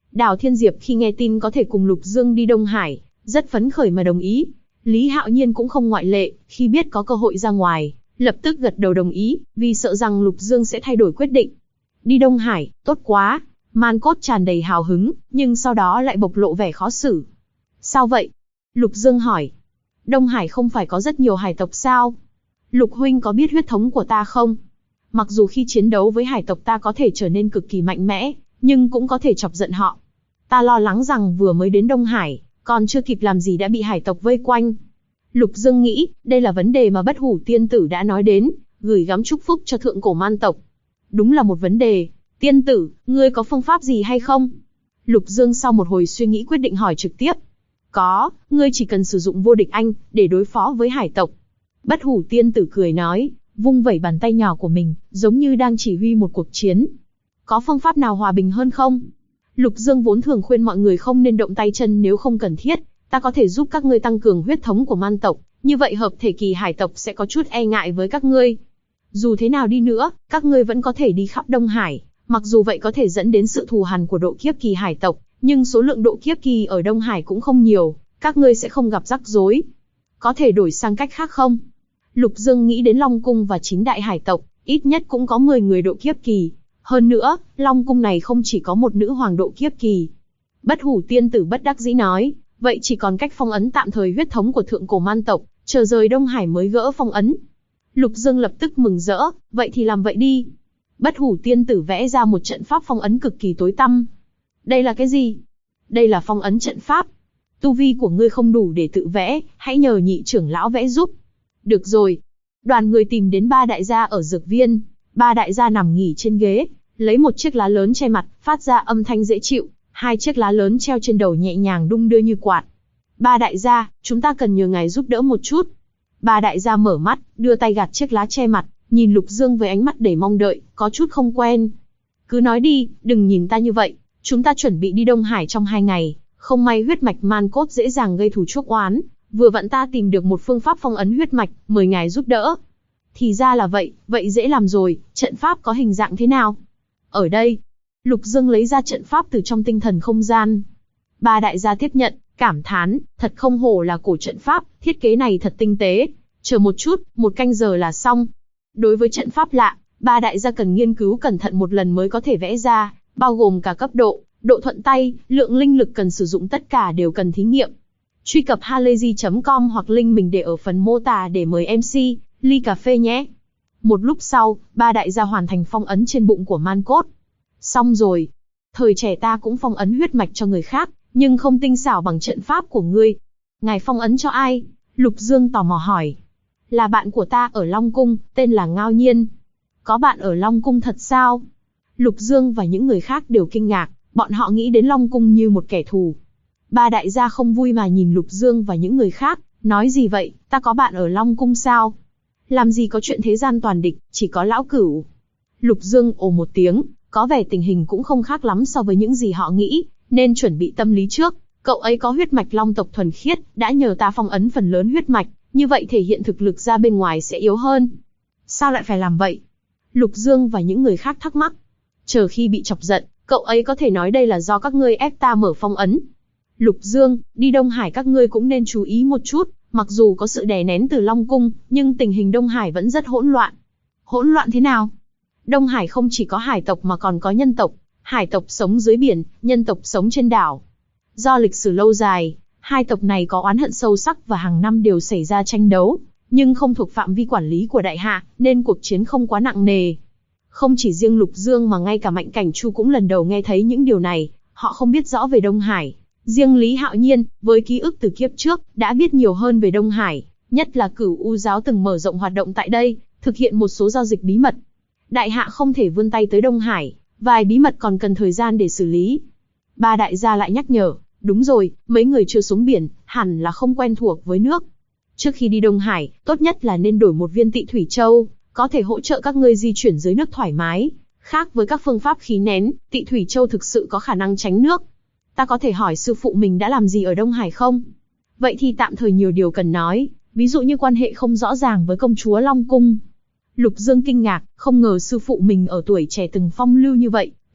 Đào Thiên Diệp khi nghe tin có thể cùng Lục Dương đi Đông Hải, rất phấn khởi mà đồng ý. Lý Hạo Nhiên cũng không ngoại lệ, khi biết có cơ hội ra ngoài, lập tức gật đầu đồng ý, vì sợ rằng Lục Dương sẽ thay đổi quyết định. Đi Đông Hải, tốt quá. Man Cốt tràn đầy hào hứng, nhưng sau đó lại bộc lộ vẻ khó xử. Sao vậy? Lục Dương hỏi. Đông Hải không phải có rất nhiều hải tộc sao? Lục huynh có biết huyết thống của ta không? Mặc dù khi chiến đấu với hải tộc ta có thể trở nên cực kỳ mạnh mẽ, nhưng cũng có thể chọc giận họ. Ta lo lắng rằng vừa mới đến Đông Hải, còn chưa kịp làm gì đã bị hải tộc vây quanh. Lục Dương nghĩ, đây là vấn đề mà Bất Hủ Tiên Tử đã nói đến, gửi gắm chúc phúc cho thượng cổ man tộc. Đúng là một vấn đề. Tiên tử, ngươi có phương pháp gì hay không? Lục Dương sau một hồi suy nghĩ quyết định hỏi trực tiếp. Có, ngươi chỉ cần sử dụng vô địch anh, để đối phó với hải tộc. Bất Hủ Tiên Tử cười nói, vung vẩy bàn tay nhỏ của mình, giống như đang chỉ huy một cuộc chiến. Có phương pháp nào hòa bình hơn không? Lục Dương vốn thường khuyên mọi người không nên động tay chân nếu không cần thiết, ta có thể giúp các ngươi tăng cường huyết thống của man tộc, như vậy hợp thể kỳ hải tộc sẽ có chút e ngại với các ngươi. Dù thế nào đi nữa, các ngươi vẫn có thể đi khắp Đông Hải, mặc dù vậy có thể dẫn đến sự thù hằn của độ kiếp kỳ hải tộc, nhưng số lượng độ kiếp kỳ ở Đông Hải cũng không nhiều, các ngươi sẽ không gặp rắc rối. Có thể đổi sang cách khác không? Lục Dương nghĩ đến Long Cung và 9 đại hải tộc, ít nhất cũng có 10 người độ kiếp kỳ. Hơn nữa, Long Cung này không chỉ có một nữ hoàng độ kiếp kỳ. Bất Hủ Tiên Tử bất đắc dĩ nói, vậy chỉ còn cách phong ấn tạm thời huyết thống của thượng cổ man tộc, chờ rời Đông Hải mới gỡ phong ấn. Lục Dương lập tức mừng rỡ, vậy thì làm vậy đi. Bất Hủ Tiên Tử vẽ ra một trận pháp phong ấn cực kỳ tối tăm. Đây là cái gì? Đây là phong ấn trận pháp. Tu vi của ngươi không đủ để tự vẽ, hãy nhờ nhị trưởng lão vẽ giúp. Được rồi. Đoàn người tìm đến 3 đại gia ở dược viên. 3 đại gia nằm nghỉ trên ghế, lấy một chiếc lá lớn che mặt, phát ra âm thanh dễ chịu. 2 chiếc lá lớn treo trên đầu nhẹ nhàng đung đưa như quạt. 3 đại gia, chúng ta cần nhờ ngài giúp đỡ một chút. 3 đại gia mở mắt, đưa tay gạt chiếc lá che mặt, nhìn Lục Dương với ánh mắt đầy mong đợi, có chút không quen. Cứ nói đi, đừng nhìn ta như vậy. Chúng ta chuẩn bị đi Đông Hải trong 2 ngày, không may huyết mạch man cốt dễ dàng gây thù chuốc oán. Vừa vặn ta tìm được một phương pháp phong ấn huyết mạch, mời ngài giúp đỡ. Thì ra là vậy, vậy dễ làm rồi, trận pháp có hình dạng thế nào? Ở đây, Lục Dương lấy ra trận pháp từ trong tinh thần không gian. 3 đại gia tiếp nhận, cảm thán, thật không hổ là cổ trận pháp, thiết kế này thật tinh tế. Chờ một chút, 1 canh giờ là xong. Đối với trận pháp lạ, 3 đại gia cần nghiên cứu cẩn thận một lần mới có thể vẽ ra, bao gồm cả cấp độ, độ thuận tay, lượng linh lực cần sử dụng tất cả đều cần thí nghiệm. Truy cập halayzi.com hoặc link mình để ở phần mô tả để mời MC, ly cà phê nhé. Một lúc sau, 3 đại gia hoàn thành phong ấn trên bụng của man cốt. Xong rồi. Thời trẻ ta cũng phong ấn huyết mạch cho người khác, nhưng không tinh xảo bằng trận pháp của ngươi. Ngài phong ấn cho ai? Lục Dương tò mò hỏi. Là bạn của ta ở Long Cung, tên là Ngao Nhiên. Có bạn ở Long Cung thật sao? Lục Dương và những người khác đều kinh ngạc, bọn họ nghĩ đến Long Cung như một kẻ thù. 3 đại gia không vui mà nhìn Lục Dương và những người khác, nói gì vậy, ta có bạn ở Long Cung sao? Làm gì có chuyện thế gian toàn địch, chỉ có lão cửu. Lục Dương ồ một tiếng, có vẻ tình hình cũng không khác lắm so với những gì họ nghĩ, nên chuẩn bị tâm lý trước. Cậu ấy có huyết mạch long tộc thuần khiết, đã nhờ ta phong ấn phần lớn huyết mạch, như vậy thể hiện thực lực ra bên ngoài sẽ yếu hơn. Sao lại phải làm vậy? Lục Dương và những người khác thắc mắc. Chờ khi bị chọc giận, cậu ấy có thể nói đây là do các ngươi ép ta mở phong ấn. Lục Dương, đi Đông Hải các ngươi cũng nên chú ý một chút, mặc dù có sự đè nén từ Long Cung, nhưng tình hình Đông Hải vẫn rất hỗn loạn. Hỗn loạn thế nào? Đông Hải không chỉ có hải tộc mà còn có nhân tộc, hải tộc sống dưới biển, nhân tộc sống trên đảo. Do lịch sử lâu dài, hai tộc này có oán hận sâu sắc và hàng năm đều xảy ra tranh đấu, nhưng không thuộc phạm vi quản lý của đại hạ, nên cuộc chiến không quá nặng nề. Không chỉ riêng Lục Dương mà ngay cả Mạnh Cảnh Chu cũng lần đầu nghe thấy những điều này, họ không biết rõ về Đông Hải. Riêng Lý Hạo Nhiên, với ký ức từ kiếp trước, đã biết nhiều hơn về Đông Hải, nhất là Cửu U giáo từng mở rộng hoạt động tại đây, thực hiện một số giao dịch bí mật. Đại hạ không thể vươn tay tới Đông Hải, vài bí mật còn cần thời gian để xử lý. 3 đại gia lại nhắc nhở, đúng rồi, mấy người chưa xuống biển, hẳn là không quen thuộc với nước. Trước khi đi Đông Hải, tốt nhất là nên đổi một viên Tị Thủy Châu, có thể hỗ trợ các ngươi di chuyển dưới nước thoải mái. Khác với các phương pháp khí nén, Tị Thủy Châu thực sự có khả năng tránh nước. Ta có thể hỏi sư phụ mình đã làm gì ở Đông Hải không? Vậy thì tạm thời nhiều điều cần nói, ví dụ như quan hệ không rõ ràng với công chúa Long Cung. Lục Dương kinh ngạc, không ngờ sư phụ mình ở tuổi trẻ từng phong lưu như vậy,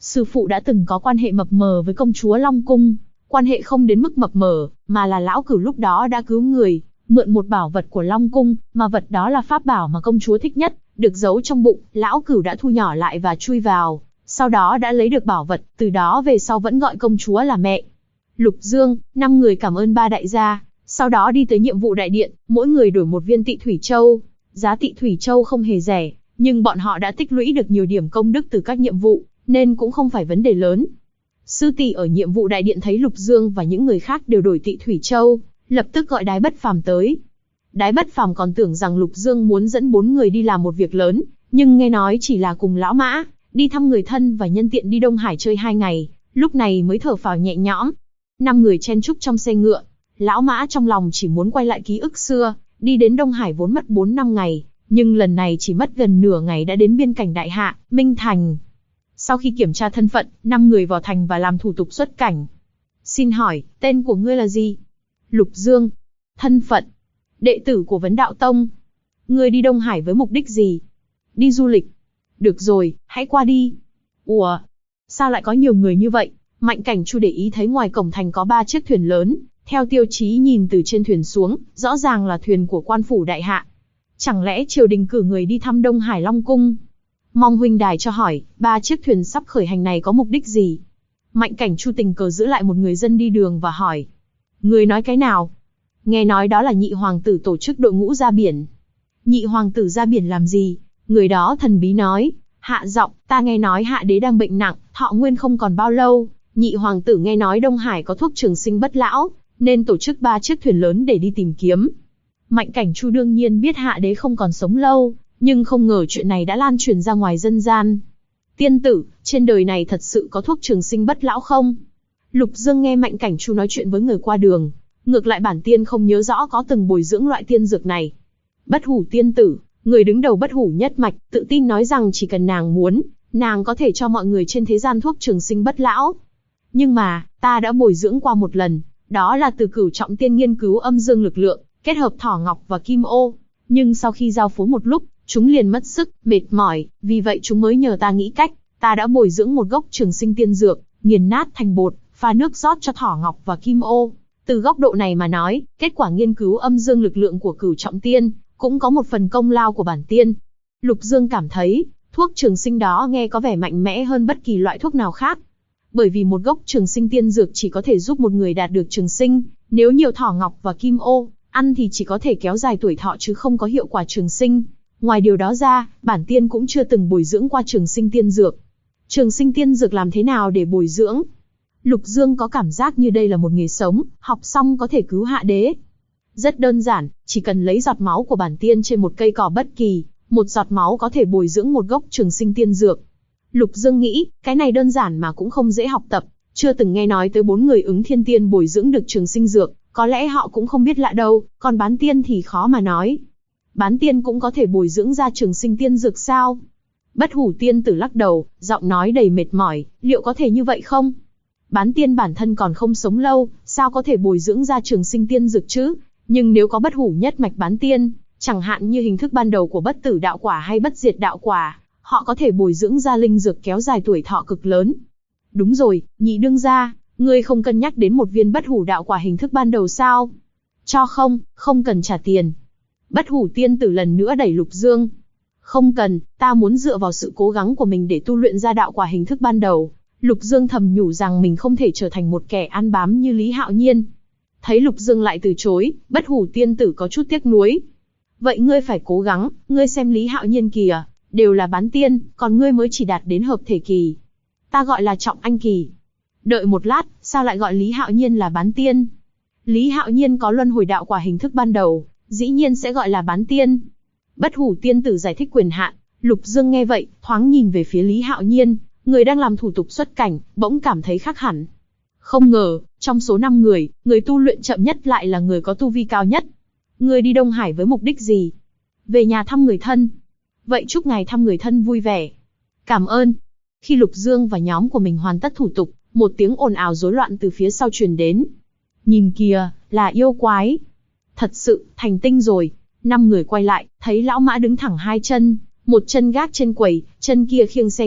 Sư phụ đã từng có quan hệ mập mờ với công chúa Long Cung, quan hệ không đến mức mập mờ, mà là lão cửu lúc đó đã cứu người, mượn một bảo vật của Long Cung, mà vật đó là pháp bảo mà công chúa thích nhất, được giấu trong bụng, lão cửu đã thu nhỏ lại và chui vào, sau đó đã lấy được bảo vật, từ đó về sau vẫn gọi công chúa là mẹ. Lục Dương, 5 người cảm ơn ba đại gia, sau đó đi tới nhiệm vụ đại điện, mỗi người đổi một viên Tị Thủy Châu. Giá Tị Thủy Châu không hề rẻ, nhưng bọn họ đã tích lũy được nhiều điểm công đức từ các nhiệm vụ, nên cũng không phải vấn đề lớn. Sư tỷ ở nhiệm vụ đại điện thấy Lục Dương và những người khác đều đổi Tị Thủy Châu, lập tức gọi Đái Bất Phàm tới. Đái Bất Phàm còn tưởng rằng Lục Dương muốn dẫn 4 người đi làm một việc lớn, nhưng nghe nói chỉ là cùng lão Mã, đi thăm người thân và nhân tiện đi Đông Hải chơi 2 ngày, lúc này mới thở phào nhẹ nhõm. 5 người chen chúc trong xe ngựa, lão Mã trong lòng chỉ muốn quay lại ký ức xưa, đi đến Đông Hải vốn mất 4 năm ngày, nhưng lần này chỉ mất gần nửa ngày đã đến biên cảnh Đại Hạ, Minh Thành. Sau khi kiểm tra thân phận, 5 người vào thành và làm thủ tục xuất cảnh. Xin hỏi, tên của ngươi là gì? Lục Dương. Thân phận? Đệ tử của Vấn Đạo Tông. Ngươi đi Đông Hải với mục đích gì? Đi du lịch. Được rồi, hãy qua đi. Ủa? Sao lại có nhiều người như vậy? Mạnh Cảnh Chu để ý thấy ngoài cổng thành có 3 chiếc thuyền lớn, theo tiêu chí nhìn từ trên thuyền xuống, rõ ràng là thuyền của quan phủ Đại Hạ. Chẳng lẽ triều đình cử người đi thăm Đông Hải Long Cung? Mong huynh đài cho hỏi, 3 chiếc thuyền sắp khởi hành này có mục đích gì? Mạnh Cảnh Chu tình cờ giữ lại một người dân đi đường và hỏi. Người nói cái nào? Nghe nói đó là nhị hoàng tử tổ chức đội ngũ ra biển. Nhị hoàng tử ra biển làm gì? Người đó thần bí nói. Hạ giọng, ta nghe nói hạ đế đang bệnh nặng, thọ nguyên không còn bao lâu. Nhị hoàng tử nghe nói Đông Hải có thuốc trường sinh bất lão, nên tổ chức 3 chiếc thuyền lớn để đi tìm kiếm. Mạnh Cảnh Chu đương nhiên biết hạ đế không còn sống lâu, nhưng không ngờ chuyện này đã lan truyền ra ngoài dân gian. Tiên tử, trên đời này thật sự có thuốc trường sinh bất lão không? Lục Dương nghe Mạnh Cảnh Chu nói chuyện với người qua đường, ngược lại bản tiên không nhớ rõ có từng bồi dưỡng loại tiên dược này. Bất Hủ tiên tử, người đứng đầu Bất Hủ nhất mạch, tự tin nói rằng chỉ cần nàng muốn, nàng có thể cho mọi người trên thế gian thuốc trường sinh bất lão. Nhưng mà, ta đã bồi dưỡng qua một lần, đó là từ Cửu Trọng Tiên nghiên cứu âm dương lực lượng, kết hợp thỏ ngọc và kim ô. Nhưng sau khi giao phối một lúc, chúng liền mất sức, mệt mỏi, vì vậy chúng mới nhờ ta nghĩ cách, ta đã bồi dưỡng một gốc trường sinh tiên dược, nghiền nát thành bột, pha nước rót cho thỏ ngọc và kim ô. Từ góc độ này mà nói, kết quả nghiên cứu âm dương lực lượng của Cửu Trọng Tiên, cũng có một phần công lao của bản tiên. Lục Dương cảm thấy, thuốc trường sinh đó nghe có vẻ mạnh mẽ hơn bất kỳ loại thuốc nào khác. Bởi vì một gốc trường sinh tiên dược chỉ có thể giúp một người đạt được trường sinh, nếu nhiều thỏ ngọc và kim ô, ăn thì chỉ có thể kéo dài tuổi thọ chứ không có hiệu quả trường sinh. Ngoài điều đó ra, bản tiên cũng chưa từng bồi dưỡng qua trường sinh tiên dược. Trường sinh tiên dược làm thế nào để bồi dưỡng? Lục Dương có cảm giác như đây là một nghề sống, học xong có thể cứu hạ đế. Rất đơn giản, chỉ cần lấy giọt máu của bản tiên trên một cây cỏ bất kỳ, một giọt máu có thể bồi dưỡng một gốc trường sinh tiên dược. Lục Dương nghĩ, cái này đơn giản mà cũng không dễ học tập, chưa từng nghe nói tới 4 người ứng thiên tiên bồi dưỡng được trường sinh dược, có lẽ họ cũng không biết lạ đâu, còn bán tiên thì khó mà nói. Bán tiên cũng có thể bồi dưỡng ra trường sinh tiên dược sao? Bất Hủ tiên tử lắc đầu, giọng nói đầy mệt mỏi, liệu có thể như vậy không? Bán tiên bản thân còn không sống lâu, sao có thể bồi dưỡng ra trường sinh tiên dược chứ? Nhưng nếu có Bất Hủ nhất mạch bán tiên, chẳng hạn như hình thức ban đầu của bất tử đạo quả hay bất diệt đạo quả, họ có thể bồi dưỡng ra linh dược kéo dài tuổi thọ cực lớn. Đúng rồi, nhị đương gia, ngươi không cân nhắc đến một viên Bất Hủ đạo quả hình thức ban đầu sao? Cho không, không cần trả tiền. Bất Hủ tiên tử lần nữa đẩy Lục Dương. Không cần, ta muốn dựa vào sự cố gắng của mình để tu luyện ra đạo quả hình thức ban đầu. Lục Dương thầm nhủ rằng mình không thể trở thành một kẻ ăn bám như Lý Hạo Nhiên. Thấy Lục Dương lại từ chối, Bất Hủ tiên tử có chút tiếc nuối. Vậy ngươi phải cố gắng, ngươi xem Lý Hạo Nhiên kìa, đều là bán tiên, còn ngươi mới chỉ đạt đến hợp thể kỳ. Ta gọi là trọng anh kỳ. Đợi một lát, sao lại gọi Lý Hạo Nhiên là bán tiên? Lý Hạo Nhiên có luân hồi đạo quả hình thức ban đầu, dĩ nhiên sẽ gọi là bán tiên. Bất Hủ tiên tử giải thích quyền hạn, Lục Dương nghe vậy, thoáng nhìn về phía Lý Hạo Nhiên, người đang làm thủ tục xuất cảnh, bỗng cảm thấy khác hẳn. Không ngờ, trong số 5 người, người tu luyện chậm nhất lại là người có tu vi cao nhất. Người đi Đông Hải với mục đích gì? Về nhà thăm người thân. Vậy chúc ngài thăm người thân vui vẻ. Cảm ơn. Khi Lục Dương và nhóm của mình hoàn tất thủ tục, một tiếng ồn ào rối loạn từ phía sau truyền đến. Nhìn kìa, là yêu quái. Thật sự, thành tinh rồi. 5 người quay lại, thấy lão Mã đứng thẳng 2 chân, một chân gác trên quầy, chân kia khiêng xe ngựa,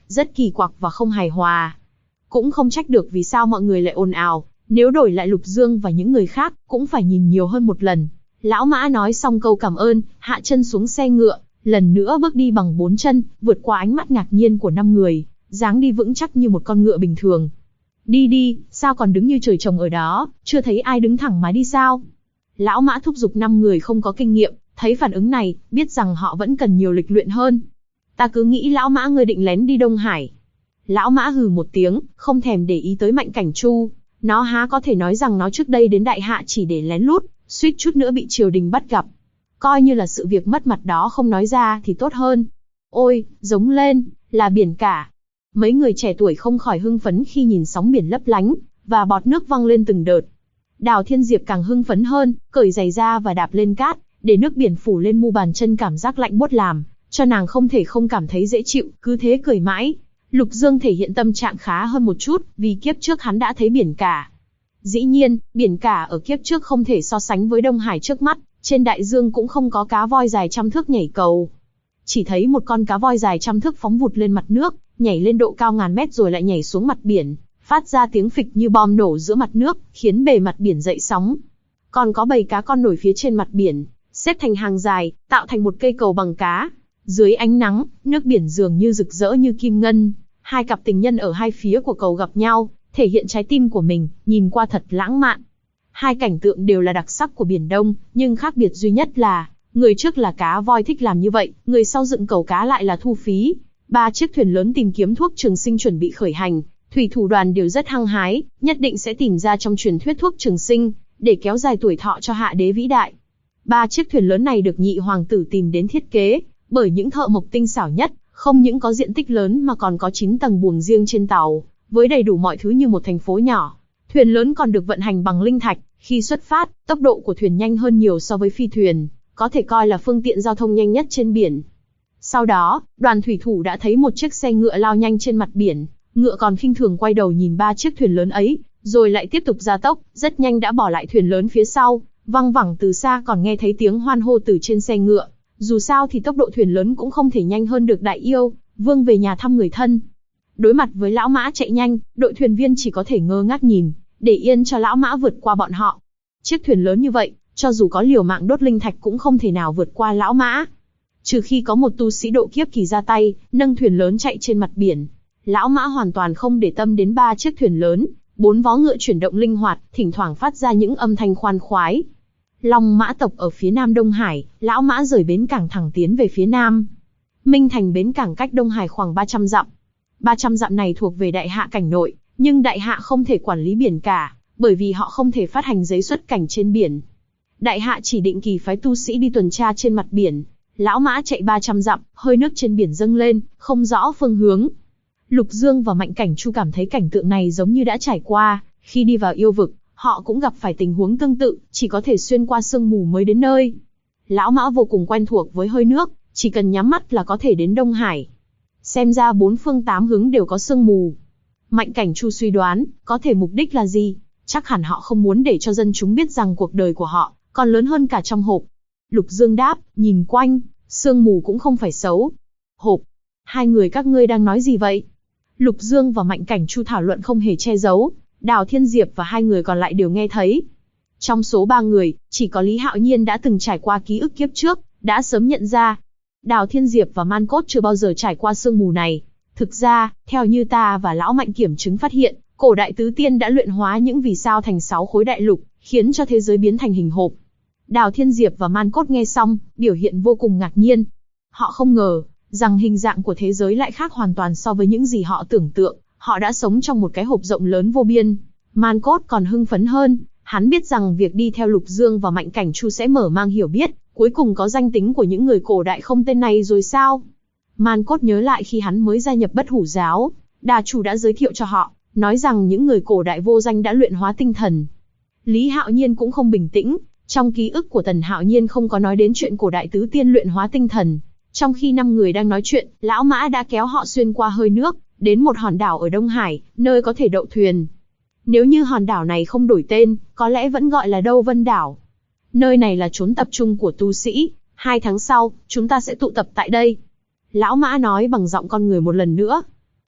rất kỳ quặc và không hài hòa. Cũng không trách được vì sao mọi người lại ồn ào, nếu đổi lại Lục Dương và những người khác, cũng phải nhìn nhiều hơn một lần. Lão Mã nói xong câu cảm ơn, hạ chân xuống xe ngựa, lần nữa bước đi bằng 4 chân, vượt qua ánh mắt ngạc nhiên của 5 người, dáng đi vững chắc như một con ngựa bình thường. Đi đi, sao còn đứng như trời trồng ở đó, chưa thấy ai đứng thẳng mà đi sao? Lão Mã thúc giục 5 người không có kinh nghiệm, thấy phản ứng này, biết rằng họ vẫn cần nhiều lịch luyện hơn. Ta cứ nghĩ Lão Mã ngươi định lén đi Đông Hải. Lão Mã hừ một tiếng, không thèm để ý tới Mạnh Cảnh Chu. Nó há có thể nói rằng nó trước đây đến Đại Hạ chỉ để lén lút, suýt chút nữa bị triều đình bắt gặp. Coi như là sự việc mất mặt đó không nói ra thì tốt hơn. Ôi, giống lên, là biển cả. Mấy người trẻ tuổi không khỏi hưng phấn khi nhìn sóng biển lấp lánh, và bọt nước văng lên từng đợt. Đào Thiên Diệp càng hưng phấn hơn, cởi giày ra và đạp lên cát, để nước biển phủ lên mu bàn chân cảm giác lạnh buốt làm, cho nàng không thể không cảm thấy dễ chịu, cứ thế cười mãi. Lục Dương thể hiện tâm trạng khá hơn một chút, vì kiếp trước hắn đã thấy biển cả. Dĩ nhiên, biển cả ở kiếp trước không thể so sánh với Đông Hải trước mắt, trên đại dương cũng không có cá voi dài trăm thước nhảy cầu. Chỉ thấy một con cá voi dài trăm thước phóng vụt lên mặt nước, nhảy lên độ cao ngàn mét rồi lại nhảy xuống mặt biển, phát ra tiếng phịch như bom nổ giữa mặt nước, khiến bề mặt biển dậy sóng. Còn có bầy cá con nổi phía trên mặt biển, xếp thành hàng dài, tạo thành một cây cầu bằng cá. Dưới ánh nắng, nước biển dường như rực rỡ như kim ngân. Hai cặp tình nhân ở hai phía của cầu gặp nhau, thể hiện trái tim của mình, nhìn qua thật lãng mạn. Hai cảnh tượng đều là đặc sắc của Biển Đông, nhưng khác biệt duy nhất là, người trước là cá voi thích làm như vậy, người sau dựng cầu cá lại là thu phí. 3 chiếc thuyền lớn tìm kiếm thuốc trường sinh chuẩn bị khởi hành, thủy thủ đoàn đều rất hăng hái, nhất định sẽ tìm ra trong truyền thuyết thuốc trường sinh, để kéo dài tuổi thọ cho hạ đế vĩ đại. 3 chiếc thuyền lớn này được nhị hoàng tử tìm đến thiết kế, bởi những thợ mộc tinh xảo nhất, không những có diện tích lớn mà còn có 9 tầng buồng riêng trên tàu, với đầy đủ mọi thứ như một thành phố nhỏ. Thuyền lớn còn được vận hành bằng linh thạch, khi xuất phát, tốc độ của thuyền nhanh hơn nhiều so với phi thuyền, có thể coi là phương tiện giao thông nhanh nhất trên biển. Sau đó, đoàn thủy thủ đã thấy một chiếc xe ngựa lao nhanh trên mặt biển, ngựa còn khinh thường quay đầu nhìn 3 chiếc thuyền lớn ấy, rồi lại tiếp tục gia tốc, rất nhanh đã bỏ lại thuyền lớn phía sau, văng vẳng từ xa còn nghe thấy tiếng hoan hô từ trên xe ngựa. Dù sao thì tốc độ thuyền lớn cũng không thể nhanh hơn được đại yêu, vương về nhà thăm người thân. Đối mặt với lão mã chạy nhanh, đội thuyền viên chỉ có thể ngơ ngác nhìn, để yên cho lão mã vượt qua bọn họ. Chiếc thuyền lớn như vậy, cho dù có liều mạng đốt linh thạch cũng không thể nào vượt qua lão mã. Trừ khi có một tu sĩ độ kiếp kỳ ra tay, nâng thuyền lớn chạy trên mặt biển. Lão mã hoàn toàn không để tâm đến 3 chiếc thuyền lớn, 4 vó ngựa chuyển động linh hoạt, thỉnh thoảng phát ra những âm thanh khoan khoái. Long mã tộc ở phía nam Đông Hải, lão mã rời bến cảng thẳng tiến về phía nam. Minh Thành bến cảng cách Đông Hải khoảng 300 dặm. 300 dặm này thuộc về Đại Hạ cảnh nội, nhưng Đại Hạ không thể quản lý biển cả, bởi vì họ không thể phát hành giấy xuất cảnh trên biển. Đại Hạ chỉ định kỳ phái tu sĩ đi tuần tra trên mặt biển. Lão mã chạy 300 dặm, hơi nước trên biển dâng lên, không rõ phương hướng. Lục Dương và Mạnh Cảnh Chu cảm thấy cảnh tượng này giống như đã trải qua, khi đi vào yêu vực, họ cũng gặp phải tình huống tương tự, chỉ có thể xuyên qua sương mù mới đến nơi. Lão mã vô cùng quen thuộc với hơi nước, chỉ cần nhắm mắt là có thể đến Đông Hải. Xem ra 4 phương 8 hướng đều có sương mù. Mạnh Cảnh Chu suy đoán, có thể mục đích là gì? Chắc hẳn họ không muốn để cho dân chúng biết rằng cuộc đời của họ còn lớn hơn cả trong hộp. Lục Dương đáp, nhìn quanh, sương mù cũng không phải xấu. Hộp, hai người các ngươi đang nói gì vậy? Lục Dương và Mạnh Cảnh Chu thảo luận không hề che giấu, Đào Thiên Diệp và 2 người còn lại đều nghe thấy. Trong số 3 người, chỉ có Lý Hạo Nhiên đã từng trải qua ký ức kiếp trước, đã sớm nhận ra. Đào Thiên Diệp và Man Cốt chưa bao giờ trải qua sương mù này. Thực ra, theo như ta và Lão Mạnh kiểm chứng phát hiện, cổ đại tứ tiên đã luyện hóa những vì sao thành 6 khối đại lục, khiến cho thế giới biến thành hình hộp. Đào Thiên Diệp và Man Cốt nghe xong, biểu hiện vô cùng ngạc nhiên. Họ không ngờ rằng hình dạng của thế giới lại khác hoàn toàn so với những gì họ tưởng tượng. Họ đã sống trong một cái hộp rộng lớn vô biên. Man Cốt còn hưng phấn hơn, hắn biết rằng việc đi theo Lục Dương và Mạnh Cảnh Chu sẽ mở mang hiểu biết, cuối cùng có danh tính của những người cổ đại không tên này rồi sao? Man Cốt nhớ lại khi hắn mới gia nhập Bất Hủ giáo, Đà chủ đã giới thiệu cho họ, nói rằng những người cổ đại vô danh đã luyện hóa tinh thần. Lý Hạo Nhiên cũng không bình tĩnh, trong ký ức của Tần Hạo Nhiên không có nói đến chuyện cổ đại tứ tiên luyện hóa tinh thần. Trong khi 5 người đang nói chuyện, Lão Mã đã kéo họ xuyên qua hơi nước, đến một hòn đảo ở Đông Hải, nơi có thể đậu thuyền. Nếu như hòn đảo này không đổi tên, có lẽ vẫn gọi là Đâu Vân Đảo. Nơi này là chốn tập trung của tu sĩ, 2 tháng sau, chúng ta sẽ tụ tập tại đây. Lão Mã nói bằng giọng con người một lần nữa.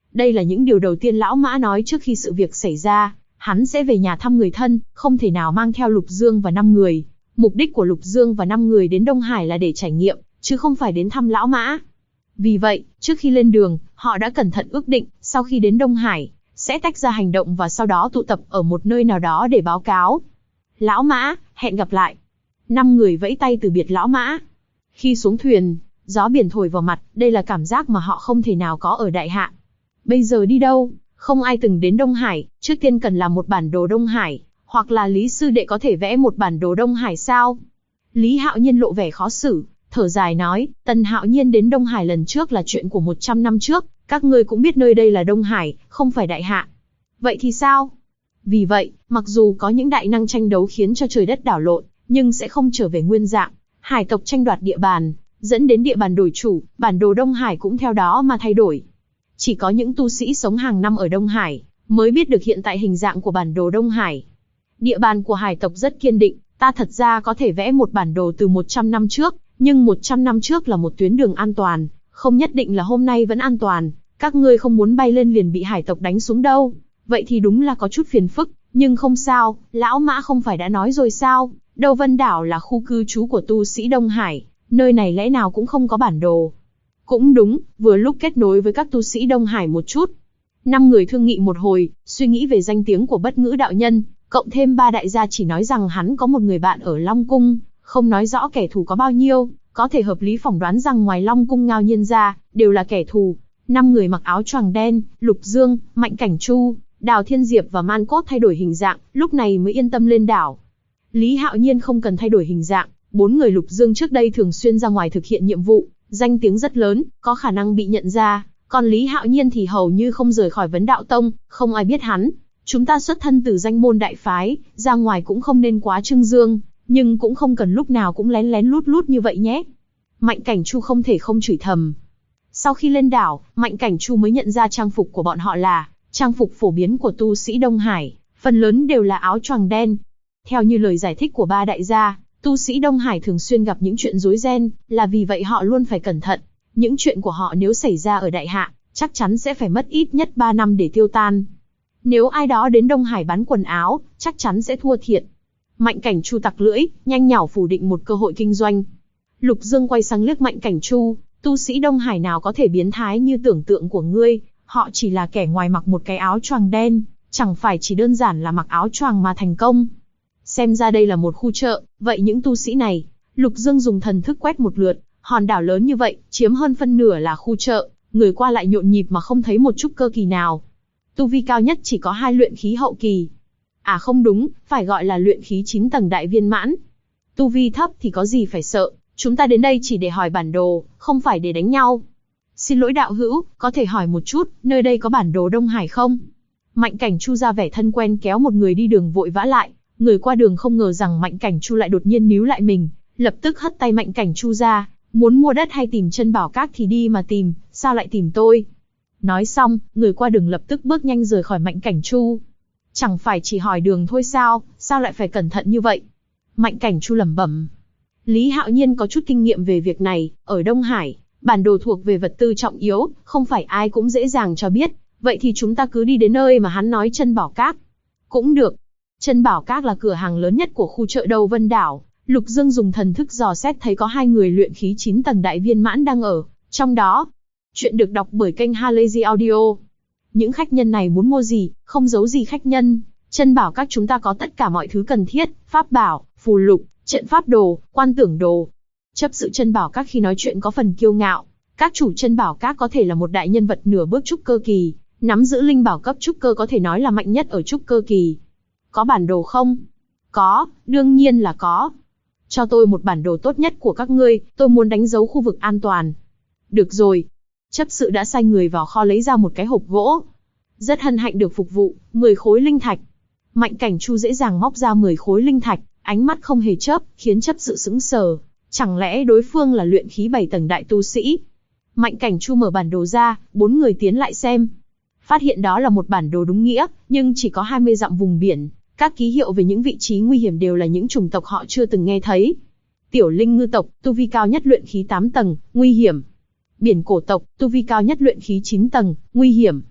Đây là những điều đầu tiên Lão Mã nói trước khi sự việc xảy ra. Hắn sẽ về nhà thăm người thân, không thể nào mang theo Lục Dương và 5 người. Mục đích của Lục Dương và 5 người đến Đông Hải là để trải nghiệm, chứ không phải đến thăm Lão Mã. Vì vậy, trước khi lên đường, họ đã cẩn thận ước định, sau khi đến Đông Hải, sẽ tách ra hành động và sau đó tụ tập ở một nơi nào đó để báo cáo. Lão Mã, hẹn gặp lại. 5 người vẫy tay từ biệt Lão Mã. Khi xuống thuyền, gió biển thổi vào mặt, đây là cảm giác mà họ không thể nào có ở Đại Hạ. Bây giờ đi đâu? Không ai từng đến Đông Hải, trước tiên cần làm một bản đồ Đông Hải, hoặc là Lý sư đệ có thể vẽ một bản đồ Đông Hải sao? Lý Hạo Nhiên lộ vẻ khó xử, thở dài nói, Tần Hạo Nhiên đến Đông Hải lần trước là chuyện của 100 năm trước, các ngươi cũng biết nơi đây là Đông Hải, không phải Đại Hạ. Vậy thì sao? Vì vậy, mặc dù có những đại năng tranh đấu khiến cho trời đất đảo lộn, nhưng sẽ không trở về nguyên dạng. Hải tộc tranh đoạt địa bàn, dẫn đến địa bàn đổi chủ, bản đồ Đông Hải cũng theo đó mà thay đổi. Chỉ có những tu sĩ sống hàng năm ở Đông Hải, mới biết được hiện tại hình dạng của bản đồ Đông Hải. Địa bàn của hải tộc rất kiên định, ta thật ra có thể vẽ một bản đồ từ 100 năm trước, nhưng 100 năm trước là một tuyến đường an toàn, không nhất định là hôm nay vẫn an toàn. Các ngươi không muốn bay lên liền bị hải tộc đánh xuống đâu. Vậy thì đúng là có chút phiền phức, nhưng không sao, Lão Mã không phải đã nói rồi sao, Đâu Vân Đảo là khu cư trú của tu sĩ Đông Hải, nơi này lẽ nào cũng không có bản đồ. Cũng đúng, vừa lúc kết nối với các tu sĩ Đông Hải một chút. 5 người thương nghị một hồi, suy nghĩ về danh tiếng của Bất Ngữ đạo nhân, cộng thêm 3 đại gia chỉ nói rằng hắn có một người bạn ở Long Cung, không nói rõ kẻ thù có bao nhiêu, có thể hợp lý phỏng đoán rằng ngoài Long Cung Ngao Nhiên ra, đều là kẻ thù. 5 người mặc áo choàng đen, Lục Dương, Mạnh Cảnh Chu, Đào Thiên Diệp và Man Cốt thay đổi hình dạng, lúc này mới yên tâm lên đảo. Lý Hạo Nhiên không cần thay đổi hình dạng, 4 người Lục Dương trước đây thường xuyên ra ngoài thực hiện nhiệm vụ, danh tiếng rất lớn, có khả năng bị nhận ra, còn Lý Hạo Nhiên thì hầu như không rời khỏi Vấn Đạo Tông, không ai biết hắn. Chúng ta xuất thân từ danh môn đại phái, ra ngoài cũng không nên quá trưng dương, nhưng cũng không cần lúc nào cũng lén lén lút lút như vậy nhé. Mạnh Cảnh Chu không thể không chửi thầm. Sau khi lên đảo, Mạnh Cảnh Chu mới nhận ra trang phục của bọn họ là trang phục phổ biến của tu sĩ Đông Hải, phần lớn đều là áo choàng đen. Theo như lời giải thích của 3 đại gia, tu sĩ Đông Hải thường xuyên gặp những chuyện rối ren, là vì vậy họ luôn phải cẩn thận. Những chuyện của họ nếu xảy ra ở Đại Hạ, chắc chắn sẽ phải mất ít nhất 3 năm để tiêu tan. Nếu ai đó đến Đông Hải bán quần áo, chắc chắn sẽ thua thiệt. Mạnh Cảnh Chu tặc lưỡi, nhanh nhảu phủ định một cơ hội kinh doanh. Lục Dương quay sang liếc Mạnh Cảnh Chu, tu sĩ Đông Hải nào có thể biến thái như tưởng tượng của ngươi, họ chỉ là kẻ ngoài mặc một cái áo choàng đen, chẳng phải chỉ đơn giản là mặc áo choàng mà thành công. Xem ra đây là một khu chợ, vậy những tu sĩ này, Lục Dương dùng thần thức quét một lượt, hòn đảo lớn như vậy, chiếm hơn phân nửa là khu chợ, người qua lại nhộn nhịp mà không thấy một chút cơ kỳ nào. Tu vi cao nhất chỉ có 2 luyện khí hậu kỳ. À không đúng, phải gọi là luyện khí 9 tầng đại viên mãn. Tu vi thấp thì có gì phải sợ, chúng ta đến đây chỉ để hỏi bản đồ, không phải để đánh nhau. Xin lỗi đạo hữu, có thể hỏi một chút, nơi đây có bản đồ Đông Hải không? Mạnh Cảnh Chu ra vẻ thân quen kéo một người đi đường vội vã lại, người qua đường không ngờ rằng Mạnh Cảnh Chu lại đột nhiên níu lại mình, lập tức hất tay Mạnh Cảnh Chu ra, muốn mua đất hay tìm chân bảo các thì đi mà tìm, sao lại tìm tôi? Nói xong, người qua đường lập tức bước nhanh rời khỏi Mạnh Cảnh Chu. Chẳng phải chỉ hỏi đường thôi sao lại phải cẩn thận như vậy? Mạnh Cảnh Chu lẩm bẩm. Lý Hạo Nhiên có chút kinh nghiệm về việc này, ở Đông Hải, bản đồ thuộc về vật tư trọng yếu, không phải ai cũng dễ dàng cho biết, vậy thì chúng ta cứ đi đến nơi mà hắn nói chân bảo các. Cũng được. Chân bảo các là cửa hàng lớn nhất của khu chợ Đâu Vân Đảo, Lục Dương dùng thần thức dò xét thấy có 2 người luyện khí 9 tầng đại viên mãn đang ở trong đó. Chuyện được đọc bởi kênh Halazy Audio. Những khách nhân này muốn mua gì, không giấu gì khách nhân. Chân bảo các chúng ta có tất cả mọi thứ cần thiết, pháp bảo, phù lục, trận pháp đồ, quan tưởng đồ. Chấp sự chân bảo các khi nói chuyện có phần kiêu ngạo. Các chủ chân bảo các có thể là một đại nhân vật nửa bước trúc cơ kỳ, nắm giữ linh bảo cấp trúc cơ có thể nói là mạnh nhất ở trúc cơ kỳ. Có bản đồ không? Có, đương nhiên là có. Cho tôi một bản đồ tốt nhất của các ngươi, tôi muốn đánh dấu khu vực an toàn. Được rồi. Chấp sự đã sai người vào kho lấy ra một cái hộp gỗ. Rất hân hạnh được phục vụ, 10 khối linh thạch. Mạnh Cảnh Chu dễ dàng móc ra 10 khối linh thạch, ánh mắt không hề chớp, khiến chấp sự sững sờ. Chẳng lẽ đối phương là luyện khí 7 tầng đại tu sĩ? Mạnh Cảnh Chu mở bản đồ ra, 4 người tiến lại xem. Phát hiện đó là một bản đồ đúng nghĩa, nhưng chỉ có 20 dặm vùng biển. Các ký hiệu về những vị trí nguy hiểm đều là những chủng tộc họ chưa từng nghe thấy. Tiểu linh ngư tộc, tu vi cao nhất luyện khí 8 tầng, nguy hiểm. Biển cổ tộc, tu vi cao nhất luyện khí 9 tầng, nguy hiểm.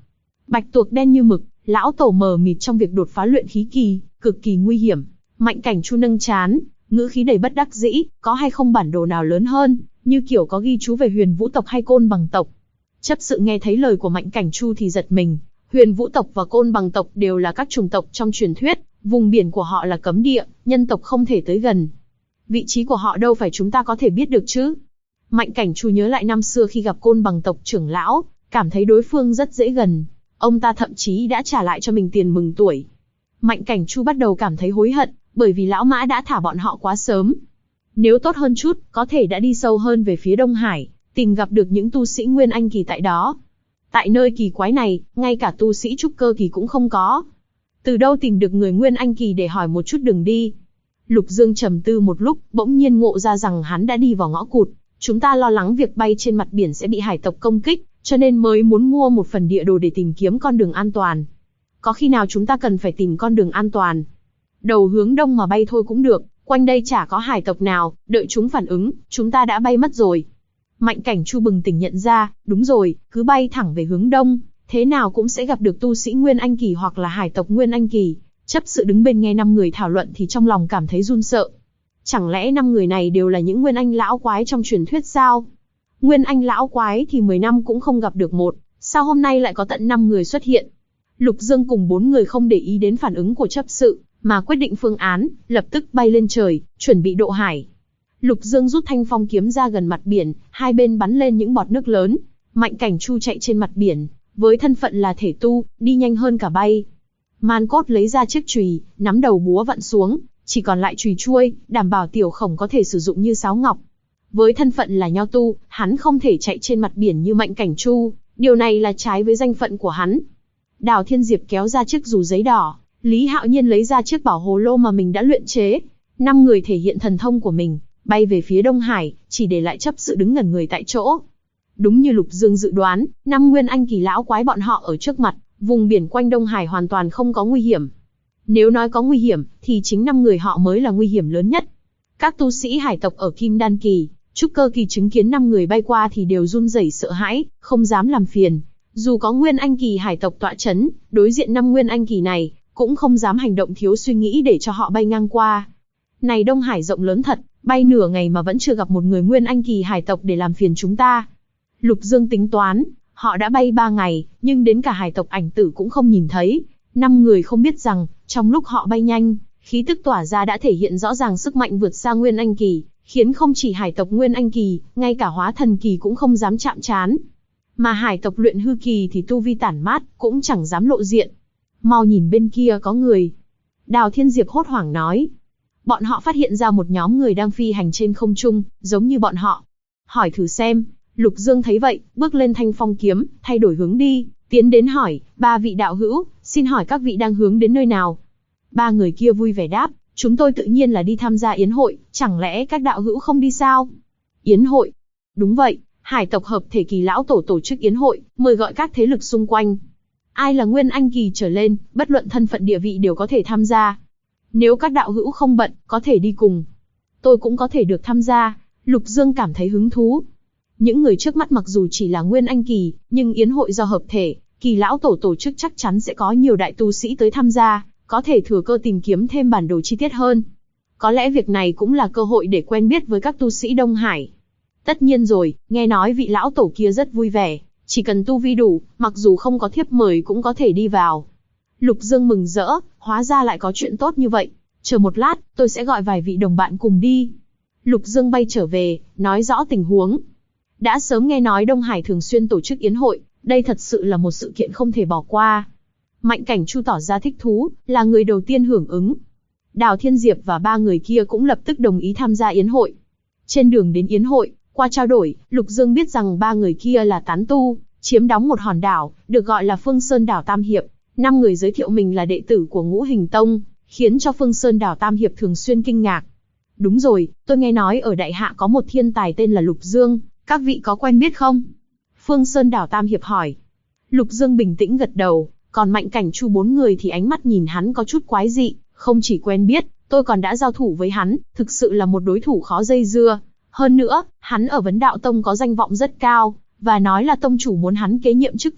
Bạch tuộc đen như mực, lão tổ mờ mịt trong việc đột phá luyện khí kỳ, cực kỳ nguy hiểm. Mạnh Cảnh Chu nâng trán, ngữ khí đầy bất đắc dĩ, có hay không bản đồ nào lớn hơn, như kiểu có ghi chú về Huyền Vũ tộc hay Côn Bằng tộc. Chấp sự nghe thấy lời của Mạnh Cảnh Chu thì giật mình. Huyền Vũ tộc và Côn Bằng tộc đều là các chủng tộc trong truyền thuyết, vùng biển của họ là cấm địa, nhân tộc không thể tới gần. Vị trí của họ đâu phải chúng ta có thể biết được chứ? Mạnh Cảnh Chu nhớ lại năm xưa khi gặp Côn Bằng tộc trưởng lão, cảm thấy đối phương rất dễ gần. Ông ta thậm chí đã trả lại cho mình tiền mừng tuổi. Mạnh Cảnh Chu bắt đầu cảm thấy hối hận, bởi vì lão mã đã thả bọn họ quá sớm. Nếu tốt hơn chút, có thể đã đi sâu hơn về phía Đông Hải, tìm gặp được những tu sĩ Nguyên Anh kỳ tại đó. Tại nơi kỳ quái này, ngay cả tu sĩ trúc cơ kỳ cũng không có. Từ đâu tìm được người Nguyên Anh kỳ để hỏi một chút đường đi? Lục Dương trầm tư một lúc, bỗng nhiên ngộ ra rằng hắn đã đi vào ngõ cụt. Chúng ta lo lắng việc bay trên mặt biển sẽ bị hải tộc công kích, cho nên mới muốn mua một phần địa đồ để tìm kiếm con đường an toàn. Có khi nào chúng ta cần phải tìm con đường an toàn? Đầu hướng đông mà bay thôi cũng được, quanh đây chả có hải tộc nào, đợi chúng phản ứng, chúng ta đã bay mất rồi. Mạnh Cảnh Chu bừng tỉnh nhận ra, đúng rồi, cứ bay thẳng về hướng đông, thế nào cũng sẽ gặp được tu sĩ Nguyên Anh kỳ hoặc là hải tộc Nguyên Anh kỳ. Chấp sự đứng bên nghe 5 người thảo luận thì trong lòng cảm thấy run sợ. Chẳng lẽ 5 người này đều là những Nguyên Anh lão quái trong truyền thuyết sao? Nguyên Anh lão quái thì 10 năm cũng không gặp được một, sao hôm nay lại có tận 5 người xuất hiện? Lục Dương cùng 4 người không để ý đến phản ứng của chấp sự, mà quyết định phương án, lập tức bay lên trời, chuẩn bị độ hải. Lục Dương rút thanh phong kiếm ra gần mặt biển, hai bên bắn lên những bọt nước lớn. Mạnh Cảnh Chu chạy trên mặt biển, với thân phận là thể tu, đi nhanh hơn cả bay. Man Cốt lấy ra chiếc chùy, nắm đầu búa vặn xuống, chỉ còn lại chùy chuôi, đảm bảo Tiểu Khổng có thể sử dụng như sáo ngọc. Với thân phận là nho tu, hắn không thể chạy trên mặt biển như Mạnh Cảnh Chu, điều này là trái với danh phận của hắn. Đào Thiên Diệp kéo ra chiếc dù giấy đỏ, Lý Hạo Nhiên lấy ra chiếc bảo hồ lô mà mình đã luyện chế. 5 người thể hiện thần thông của mình, bay về phía Đông Hải, chỉ để lại chấp sự đứng ngẩn người tại chỗ. Đúng như Lục Dương dự đoán, 5 Nguyên Anh kỳ lão quái bọn họ ở trước mặt, vùng biển quanh Đông Hải hoàn toàn không có nguy hiểm. Nếu nói có nguy hiểm, thì chính 5 người họ mới là nguy hiểm lớn nhất. Các tu sĩ hải tộc ở Kim Đan kỳ, trúc cơ kỳ chứng kiến 5 người bay qua thì đều run rẩy sợ hãi, không dám làm phiền. Dù có Nguyên Anh kỳ hải tộc tọa chấn, đối diện 5 Nguyên Anh kỳ này, cũng không dám hành động thiếu suy nghĩ để cho họ bay ngang qua. Này Đông Hải rộng lớn thật, bay nửa ngày mà vẫn chưa gặp một người Nguyên Anh kỳ hải tộc để làm phiền chúng ta. Lục Dương tính toán, họ đã bay 3 ngày, nhưng đến cả hải tộc ảnh tử cũng không nhìn thấy. 5 người không biết rằng, trong lúc họ bay nhanh, khí tức tỏa ra đã thể hiện rõ ràng sức mạnh vượt xa Nguyên Anh kỳ, khiến không chỉ hải tộc Nguyên Anh kỳ, ngay cả hóa thần kỳ cũng không dám chạm trán. Mà hải tộc luyện hư kỳ thì tu vi tản mát, cũng chẳng dám lộ diện. Mau nhìn bên kia có người. Đào Thiên Diệp hốt hoảng nói. Bọn họ phát hiện ra một nhóm người đang phi hành trên không trung, giống như bọn họ. Hỏi thử xem. Lục Dương thấy vậy, bước lên thanh phong kiếm, thay đổi hướng đi, tiến đến hỏi, 3 vị đạo hữu, xin hỏi các vị đang hướng đến nơi nào? 3 người kia vui vẻ đáp, chúng tôi tự nhiên là đi tham gia yến hội, chẳng lẽ các đạo hữu không đi sao? Yến hội? Đúng vậy, hải tộc hợp thể kỳ lão tổ tổ chức yến hội, mời gọi các thế lực xung quanh. Ai là Nguyên Anh kỳ trở lên, bất luận thân phận địa vị đều có thể tham gia. Nếu các đạo hữu không bận, có thể đi cùng. Tôi cũng có thể được tham gia. Lục Dương cảm thấy hứng thú. Những người trước mắt mặc dù chỉ là Nguyên Anh kỳ, nhưng yến hội do hợp thể kỳ lão tổ tổ chức chắc chắn sẽ có nhiều đại tu sĩ tới tham gia, có thể thừa cơ tìm kiếm thêm bản đồ chi tiết hơn. Có lẽ việc này cũng là cơ hội để quen biết với các tu sĩ Đông Hải. Tất nhiên rồi, nghe nói vị lão tổ kia rất vui vẻ, chỉ cần tu vi đủ, mặc dù không có thiếp mời cũng có thể đi vào. Lục Dương mừng rỡ, hóa ra lại có chuyện tốt như vậy. Chờ một lát, tôi sẽ gọi vài vị đồng bạn cùng đi. Lục Dương bay trở về, nói rõ tình huống. Đã sớm nghe nói Đông Hải thường xuyên tổ chức yến hội, đây thật sự là một sự kiện không thể bỏ qua. Mạnh Cảnh Chu tỏ ra thích thú, là người đầu tiên hưởng ứng. Đào Thiên Diệp và 3 người kia cũng lập tức đồng ý tham gia yến hội. Trên đường đến yến hội, qua trao đổi, Lục Dương biết rằng 3 người kia là tán tu, chiếm đóng một hòn đảo, được gọi là Phương Sơn đảo Tam Hiệp. 5 người giới thiệu mình là đệ tử của Ngũ Hình Tông, khiến cho Phương Sơn đảo Tam Hiệp thường xuyên kinh ngạc. Đúng rồi, tôi nghe nói ở Đại Hạ có một thiên tài tên là Lục Dương, các vị có quen biết không? Phương Sơn đảo Tam Hiệp hỏi. Lục Dương bình tĩnh gật đầu, còn Mạnh Cảnh Chu 4 người thì ánh mắt nhìn hắn có chút quái dị, không chỉ quen biết, tôi còn đã giao thủ với hắn, thực sự là một đối thủ khó dây dưa. Hơn nữa, hắn ở Vấn Đạo Tông có danh vọng rất cao, và nói là tông chủ muốn hắn kế nhiệm chức vụ,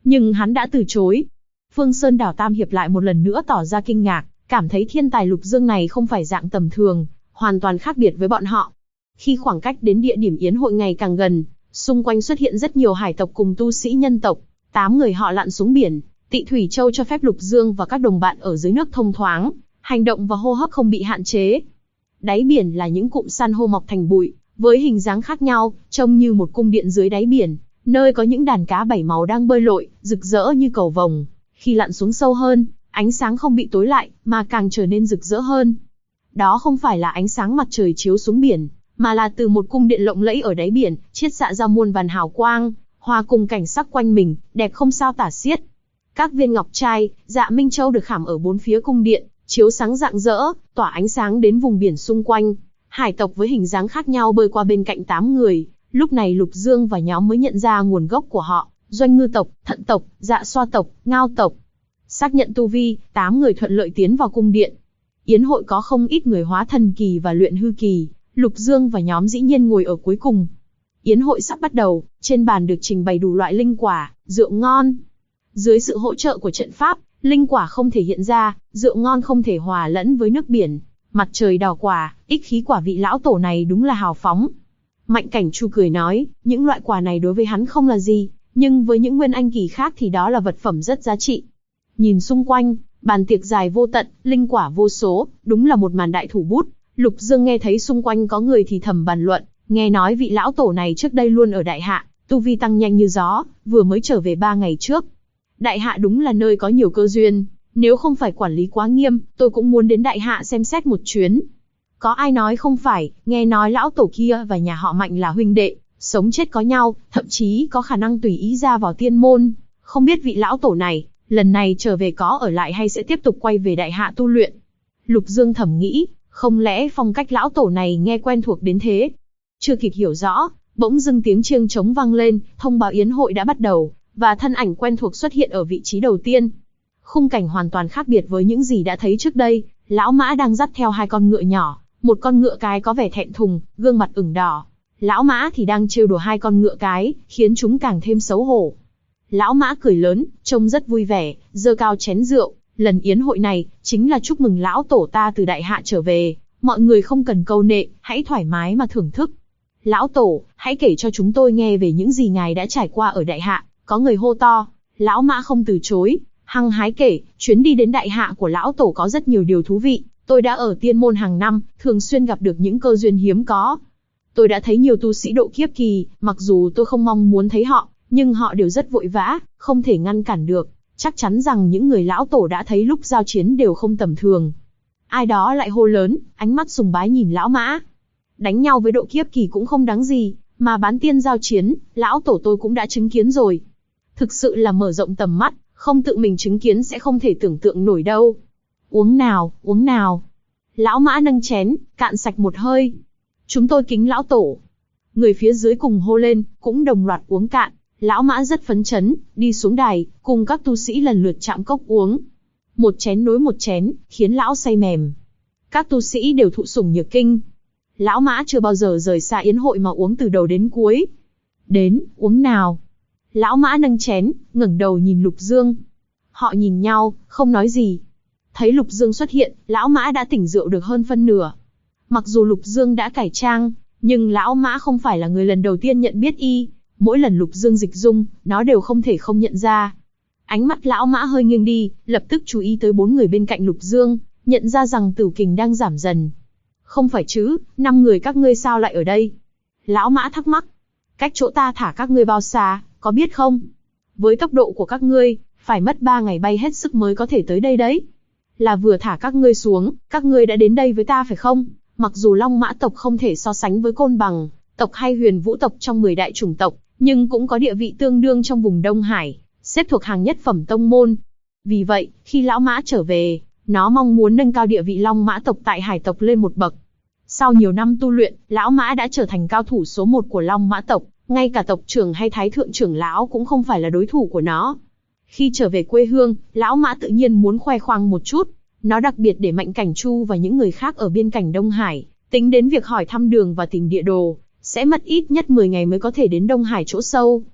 nhưng hắn đã từ chối. Phương Sơn Đảo Tam Hiệp lại một lần nữa tỏ ra kinh ngạc, cảm thấy thiên tài Lục Dương này không phải dạng tầm thường, hoàn toàn khác biệt với bọn họ. Khi khoảng cách đến địa điểm yến hội ngày càng gần, xung quanh xuất hiện rất nhiều hải tộc cùng tu sĩ nhân tộc. 8 người họ lặn xuống biển. Tị Thủy Châu cho phép Lục Dương và các đồng bạn ở dưới nước thông thoáng, hành động và hô hấp không bị hạn chế. Đáy biển là những cụm san hô mọc thành bụi, với hình dáng khác nhau, trông như một cung điện dưới đáy biển, nơi có những đàn cá 7 màu đang bơi lội, rực rỡ như cầu vồng. Khi lặn xuống sâu hơn, ánh sáng không bị tối lại, mà càng trở nên rực rỡ hơn. Đó không phải là ánh sáng mặt trời chiếu xuống biển, mà là từ một cung điện lộng lẫy ở đáy biển, chiết xạ ra muôn vàn hào quang, hòa cùng cảnh sắc quanh mình, đẹp không sao tả xiết. Các viên ngọc trai, dạ minh châu được khảm ở bốn phía cung điện, chiếu sáng rạng rỡ, tỏa ánh sáng đến vùng biển xung quanh. Hải tộc với hình dáng khác nhau bơi qua bên cạnh 8 người, lúc này Lục Dương và nhóm mới nhận ra nguồn gốc của họ, Doanh Ngư tộc, Thận tộc, Dạ Xoa tộc, Ngao tộc. Xác nhận tu vi, 8 người thuận lợi tiến vào cung điện. Yến hội có không ít người hóa thần kỳ và luyện hư kỳ, Lục Dương và nhóm dĩ nhiên ngồi ở cuối cùng. Yến hội sắp bắt đầu, trên bàn được trình bày đủ loại linh quả, rượu ngon. Dưới sự hỗ trợ của trận pháp, linh quả không thể hiện ra, rượu ngon không thể hòa lẫn với nước biển. Mặt trời đào quả, ích khí quả vị lão tổ này đúng là hào phóng. Mạnh Cảnh Chu cười nói, những loại quả này đối với hắn không là gì, nhưng với những nguyên anh kỳ khác thì đó là vật phẩm rất giá trị. Nhìn xung quanh, bàn tiệc dài vô tận, linh quả vô số, đúng là một màn đại thủ bút. Lục Dương nghe thấy xung quanh có người thì thầm bàn luận, nghe nói vị lão tổ này trước đây luôn ở Đại Hạ, tu vi tăng nhanh như gió, vừa mới trở về 3 ngày trước. Đại Hạ đúng là nơi có nhiều cơ duyên, nếu không phải quản lý quá nghiêm, tôi cũng muốn đến Đại Hạ xem xét một chuyến. Có ai nói không phải, nghe nói lão tổ kia và nhà họ Mạnh là huynh đệ, sống chết có nhau, thậm chí có khả năng tùy ý ra vào tiên môn. Không biết vị lão tổ này, lần này trở về có ở lại hay sẽ tiếp tục quay về Đại Hạ tu luyện. Lục Dương thầm nghĩ, không lẽ phong cách lão tổ này nghe quen thuộc đến thế? Chưa kịp hiểu rõ, bỗng dưng tiếng chiêng trống vang lên, thông báo yến hội đã bắt đầu, và thân ảnh quen thuộc xuất hiện ở vị trí đầu tiên. Khung cảnh hoàn toàn khác biệt với những gì đã thấy trước đây, lão mã đang dắt theo 2 con ngựa nhỏ, một con ngựa cái có vẻ thẹn thùng, gương mặt ửng đỏ. Lão mã thì đang trêu đùa 2 con ngựa cái, khiến chúng càng thêm xấu hổ. Lão mã cười lớn, trông rất vui vẻ, giơ cao chén rượu. Lần yến hội này, chính là chúc mừng lão tổ ta từ Đại Hạ trở về, mọi người không cần câu nệ, hãy thoải mái mà thưởng thức. Lão tổ, hãy kể cho chúng tôi nghe về những gì ngài đã trải qua ở Đại Hạ, có người hô to. Lão mã không từ chối, hăng hái kể, chuyến đi đến Đại Hạ của lão tổ có rất nhiều điều thú vị, tôi đã ở tiên môn hàng năm, thường xuyên gặp được những cơ duyên hiếm có. Tôi đã thấy nhiều tu sĩ độ kiếp kỳ, mặc dù tôi không mong muốn thấy họ, nhưng họ đều rất vội vã, không thể ngăn cản được. Chắc chắn rằng những người lão tổ đã thấy lúc giao chiến đều không tầm thường. Ai đó lại hô lớn, ánh mắt sùng bái nhìn lão mã. Đánh nhau với độ kiếp kỳ cũng không đáng gì, mà bán tiên giao chiến, lão tổ tôi cũng đã chứng kiến rồi. Thực sự là mở rộng tầm mắt, không tự mình chứng kiến sẽ không thể tưởng tượng nổi đâu. Uống nào, uống nào. Lão mã nâng chén, cạn sạch một hơi. Chúng tôi kính lão tổ. Người phía dưới cùng hô lên, cũng đồng loạt uống cạn. Lão mã rất phấn chấn, đi xuống đài, cùng các tu sĩ lần lượt chạm cốc uống. Một chén nối một chén, khiến lão say mềm. Các tu sĩ đều thụ sủng nhược kinh. Lão mã chưa bao giờ rời xa yến hội mà uống từ đầu đến cuối. Đến, uống nào. Lão mã nâng chén, ngẩng đầu nhìn Lục Dương. Họ nhìn nhau, không nói gì. Thấy Lục Dương xuất hiện, lão mã đã tỉnh rượu được hơn phân nửa. Mặc dù Lục Dương đã cải trang, nhưng lão mã không phải là người lần đầu tiên nhận biết y. Mỗi lần Lục Dương dịch dung, nó đều không thể không nhận ra. Ánh mắt lão mã hơi nghiêng đi, lập tức chú ý tới 4 người bên cạnh Lục Dương, nhận ra rằng tử kình đang giảm dần. Không phải chứ, 5 người các ngươi sao lại ở đây? Lão mã thắc mắc. Cách chỗ ta thả các ngươi bao xa, có biết không? Với tốc độ của các ngươi, phải mất 3 ngày bay hết sức mới có thể tới đây đấy. Là vừa thả các ngươi xuống, các ngươi đã đến đây với ta phải không? Mặc dù Long Mã tộc không thể so sánh với Côn Bằng tộc hay Huyền Vũ tộc trong 10 đại chủng tộc, nhưng cũng có địa vị tương đương trong vùng Đông Hải, xếp thuộc hàng nhất phẩm tông môn. Vì vậy, khi lão mã trở về, nó mong muốn nâng cao địa vị Long Mã tộc tại Hải tộc lên một bậc. Sau nhiều năm tu luyện, lão mã đã trở thành cao thủ số 1 của Long Mã tộc, ngay cả tộc trưởng hay thái thượng trưởng lão cũng không phải là đối thủ của nó. Khi trở về quê hương, lão mã tự nhiên muốn khoe khoang một chút. Nó đặc biệt để Mạnh Cảnh Chu và những người khác ở biên cảnh Đông Hải, tính đến việc hỏi thăm đường và tìm địa đồ, sẽ mất ít nhất 10 ngày mới có thể đến Đông Hải chỗ sâu.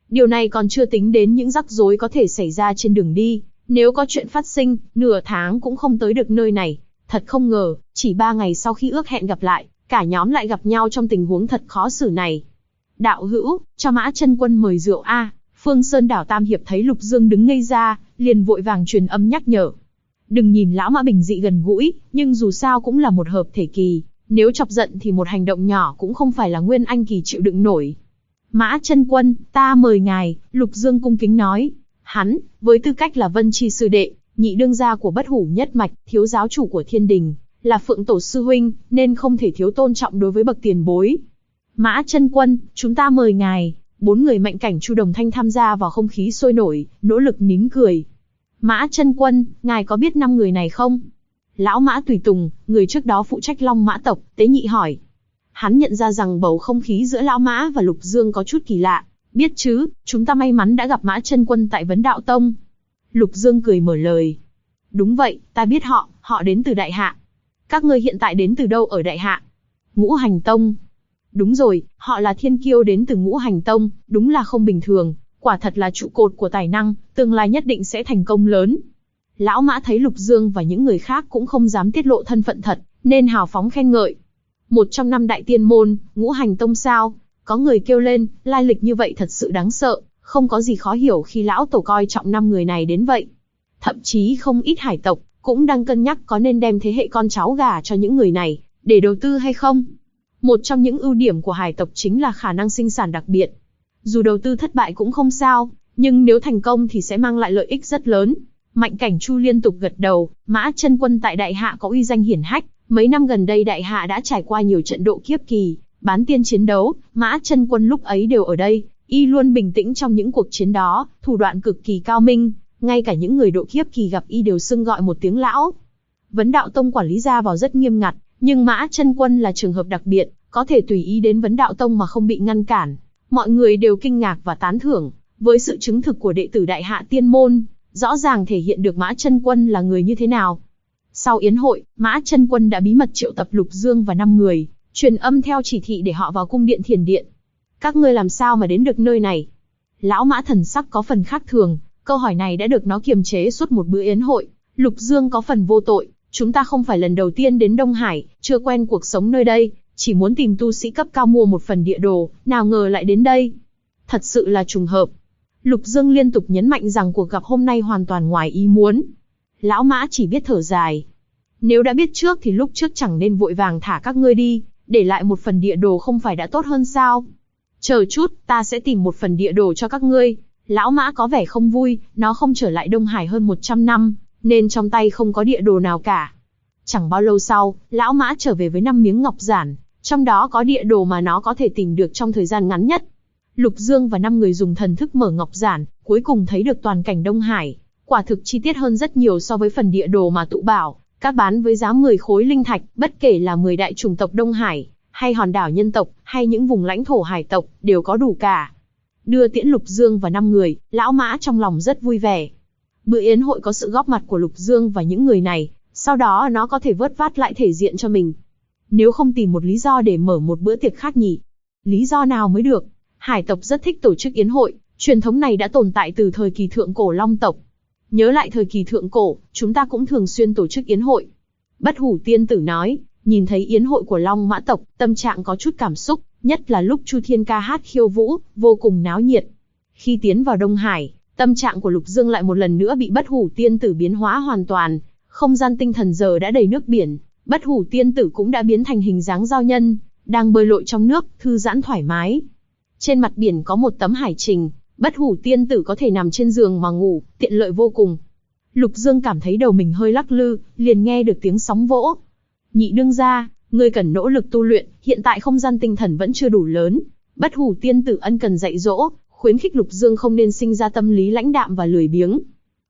Điều này còn chưa tính đến những rắc rối có thể xảy ra trên đường đi. Nếu có chuyện phát sinh, nửa tháng cũng không tới được nơi này. Thật không ngờ, chỉ 3 ngày sau khi ước hẹn gặp lại, cả nhóm lại gặp nhau trong tình huống thật khó xử này. Đạo hữu, cho Mã Chân Quân mời rượu a. Phương Sơn Đảo Tam Hiệp thấy Lục Dương đứng ngây ra, liền vội vàng truyền âm nhắc nhở. Đừng nhìn lão Mã bình dị gần gũi, nhưng dù sao cũng là một hợp thể kỳ, nếu chọc giận thì một hành động nhỏ cũng không phải là Nguyên Anh kỳ chịu đựng nổi. Mã Chân Quân, ta mời ngài, Lục Dương cung kính nói. Hắn, với tư cách là Vân Chi sư đệ, nhị đương gia của Bất Hủ nhất mạch, thiếu giáo chủ của Thiên Đình, là Phượng Tổ sư huynh, nên không thể thiếu tôn trọng đối với bậc tiền bối. Mã Chân Quân, chúng ta mời ngài. 4 người mạnh cảnh Chu Đồng Thanh tham gia vào không khí sôi nổi, nỗ lực nín cười. Mã Chân Quân, ngài có biết 5 người này không? Lão Mã Tùy Tùng, người trước đó phụ trách Long Mã tộc, tế nhị hỏi. Hắn nhận ra rằng bầu không khí giữa Lão Mã và Lục Dương có chút kỳ lạ. Biết chứ, chúng ta may mắn đã gặp Mã Chân Quân tại Vấn Đạo Tông. Lục Dương cười mở lời. Đúng vậy, ta biết họ, họ đến từ Đại Hạ. Các ngươi hiện tại đến từ đâu ở Đại Hạ? Ngũ Hành Tông. Đúng rồi, họ là thiên kiêu đến từ Ngũ Hành Tông, đúng là không bình thường, quả thật là trụ cột của tài năng, tương lai nhất định sẽ thành công lớn. Lão Mã thấy Lục Dương và những người khác cũng không dám tiết lộ thân phận thật, nên hào phóng khen ngợi. Một trong 5 đại tiên môn, Ngũ Hành Tông sao? Có người kêu lên, lai lịch như vậy thật sự đáng sợ, không có gì khó hiểu khi lão tổ coi trọng 5 người này đến vậy. Thậm chí không ít hải tộc cũng đang cân nhắc có nên đem thế hệ con cháu gả cho những người này để đầu tư hay không. Một trong những ưu điểm của hải tộc chính là khả năng sinh sản đặc biệt. Dù đầu tư thất bại cũng không sao, nhưng nếu thành công thì sẽ mang lại lợi ích rất lớn. Mạnh cảnh Chu liên tục gật đầu, Mã Chân Quân tại Đại Hạ có uy danh hiển hách, mấy năm gần đây Đại Hạ đã trải qua nhiều trận độ kiếp kỳ, bán tiên chiến đấu, Mã Chân Quân lúc ấy đều ở đây, y luôn bình tĩnh trong những cuộc chiến đó, thủ đoạn cực kỳ cao minh, ngay cả những người độ kiếp kỳ gặp y đều xưng gọi một tiếng lão. Vấn Đạo Tông quản lý ra vào rất nghiêm ngặt, nhưng Mã Chân Quân là trường hợp đặc biệt, có thể tùy ý đến Vấn Đạo Tông mà không bị ngăn cản. Mọi người đều kinh ngạc và tán thưởng, với sự chứng thực của đệ tử Đại Hạ Tiên Môn, rõ ràng thể hiện được Mã Chân Quân là người như thế nào. Sau yến hội, Mã Chân Quân đã bí mật triệu tập Lục Dương và 5 người, truyền âm theo chỉ thị để họ vào cung điện Thiền Điện. Các ngươi làm sao mà đến được nơi này? Lão Mã thần sắc có phần khác thường, câu hỏi này đã được nó kiềm chế suốt một bữa yến hội. Lục Dương có phần vô tội, chúng ta không phải lần đầu tiên đến Đông Hải, chưa quen cuộc sống nơi đây, chỉ muốn tìm tu sĩ cấp cao mua một phần địa đồ, nào ngờ lại đến đây. Thật sự là trùng hợp. Lục Dương liên tục nhấn mạnh rằng cuộc gặp hôm nay hoàn toàn ngoài ý muốn. Lão Mã chỉ biết thở dài. Nếu đã biết trước thì lúc trước chẳng nên vội vàng thả các ngươi đi, để lại một phần địa đồ không phải đã tốt hơn sao? Chờ chút, ta sẽ tìm một phần địa đồ cho các ngươi. Lão Mã có vẻ không vui, nó không trở lại Đông Hải hơn 100 năm, nên trong tay không có địa đồ nào cả. Chẳng bao lâu sau, Lão Mã trở về với 5 miếng ngọc giản, trong đó có địa đồ mà nó có thể tìm được trong thời gian ngắn nhất. Lục Dương và 5 người dùng thần thức mở ngọc giản, cuối cùng thấy được toàn cảnh Đông Hải. Quả thực chi tiết hơn rất nhiều so với phần địa đồ mà tụ bảo các bán với giá 10 khối linh thạch, bất kể là 10 đại chủng tộc Đông Hải, hay hòn đảo nhân tộc, hay những vùng lãnh thổ hải tộc, đều có đủ cả. Đưa tiễn Lục Dương và 5 người, Lão Mã trong lòng rất vui vẻ. Bữa yến hội có sự góp mặt của Lục Dương và những người này, sau đó nó có thể vớt vát lại thể diện cho mình. Nếu không tìm một lý do để mở một bữa tiệc khác nhỉ? Lý do nào mới được? Hải tộc rất thích tổ chức yến hội, truyền thống này đã tồn tại từ thời kỳ thượng cổ Long tộc. Nhớ lại thời kỳ thượng cổ, chúng ta cũng thường xuyên tổ chức yến hội. Bất Hủ Tiên Tử nói, nhìn thấy yến hội của Long Mã tộc, tâm trạng có chút cảm xúc, nhất là lúc Chu Thiên ca hát khiêu vũ, vô cùng náo nhiệt. Khi tiến vào Đông Hải, tâm trạng của Lục Dương lại một lần nữa bị Bất Hủ Tiên Tử biến hóa hoàn toàn, không gian tinh thần giờ đã đầy nước biển, Bất Hủ Tiên Tử cũng đã biến thành hình dáng giao nhân, đang bơi lội trong nước, thư giãn thoải mái. Trên mặt biển có một tấm hải trình, Bất Hủ Tiên Tử có thể nằm trên giường mà ngủ, tiện lợi vô cùng. Lục Dương cảm thấy đầu mình hơi lắc lư, liền nghe được tiếng sóng vỗ. Nhị đương gia, ngươi cần nỗ lực tu luyện, hiện tại không gian tinh thần vẫn chưa đủ lớn. Bất Hủ Tiên Tử ân cần dạy dỗ, khuyến khích Lục Dương không nên sinh ra tâm lý lãnh đạm và lười biếng.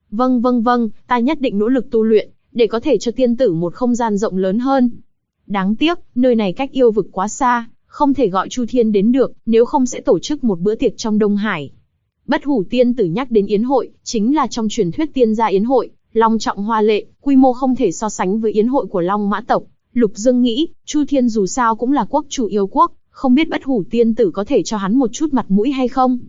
Vâng, ta nhất định nỗ lực tu luyện, để có thể cho tiên tử một không gian rộng lớn hơn. Đáng tiếc, nơi này cách yêu vực quá xa, không thể gọi Chu Thiên đến được, nếu không sẽ tổ chức một bữa tiệc trong Đông Hải. Bất Hủ Tiên Tử nhắc đến yến hội, chính là trong truyền thuyết tiên gia yến hội, long trọng hoa lệ, quy mô không thể so sánh với yến hội của Long Mã tộc. Lục Dương nghĩ, Chu Thiên dù sao cũng là quốc chủ yêu quốc, không biết Bất Hủ Tiên Tử có thể cho hắn một chút mặt mũi hay không.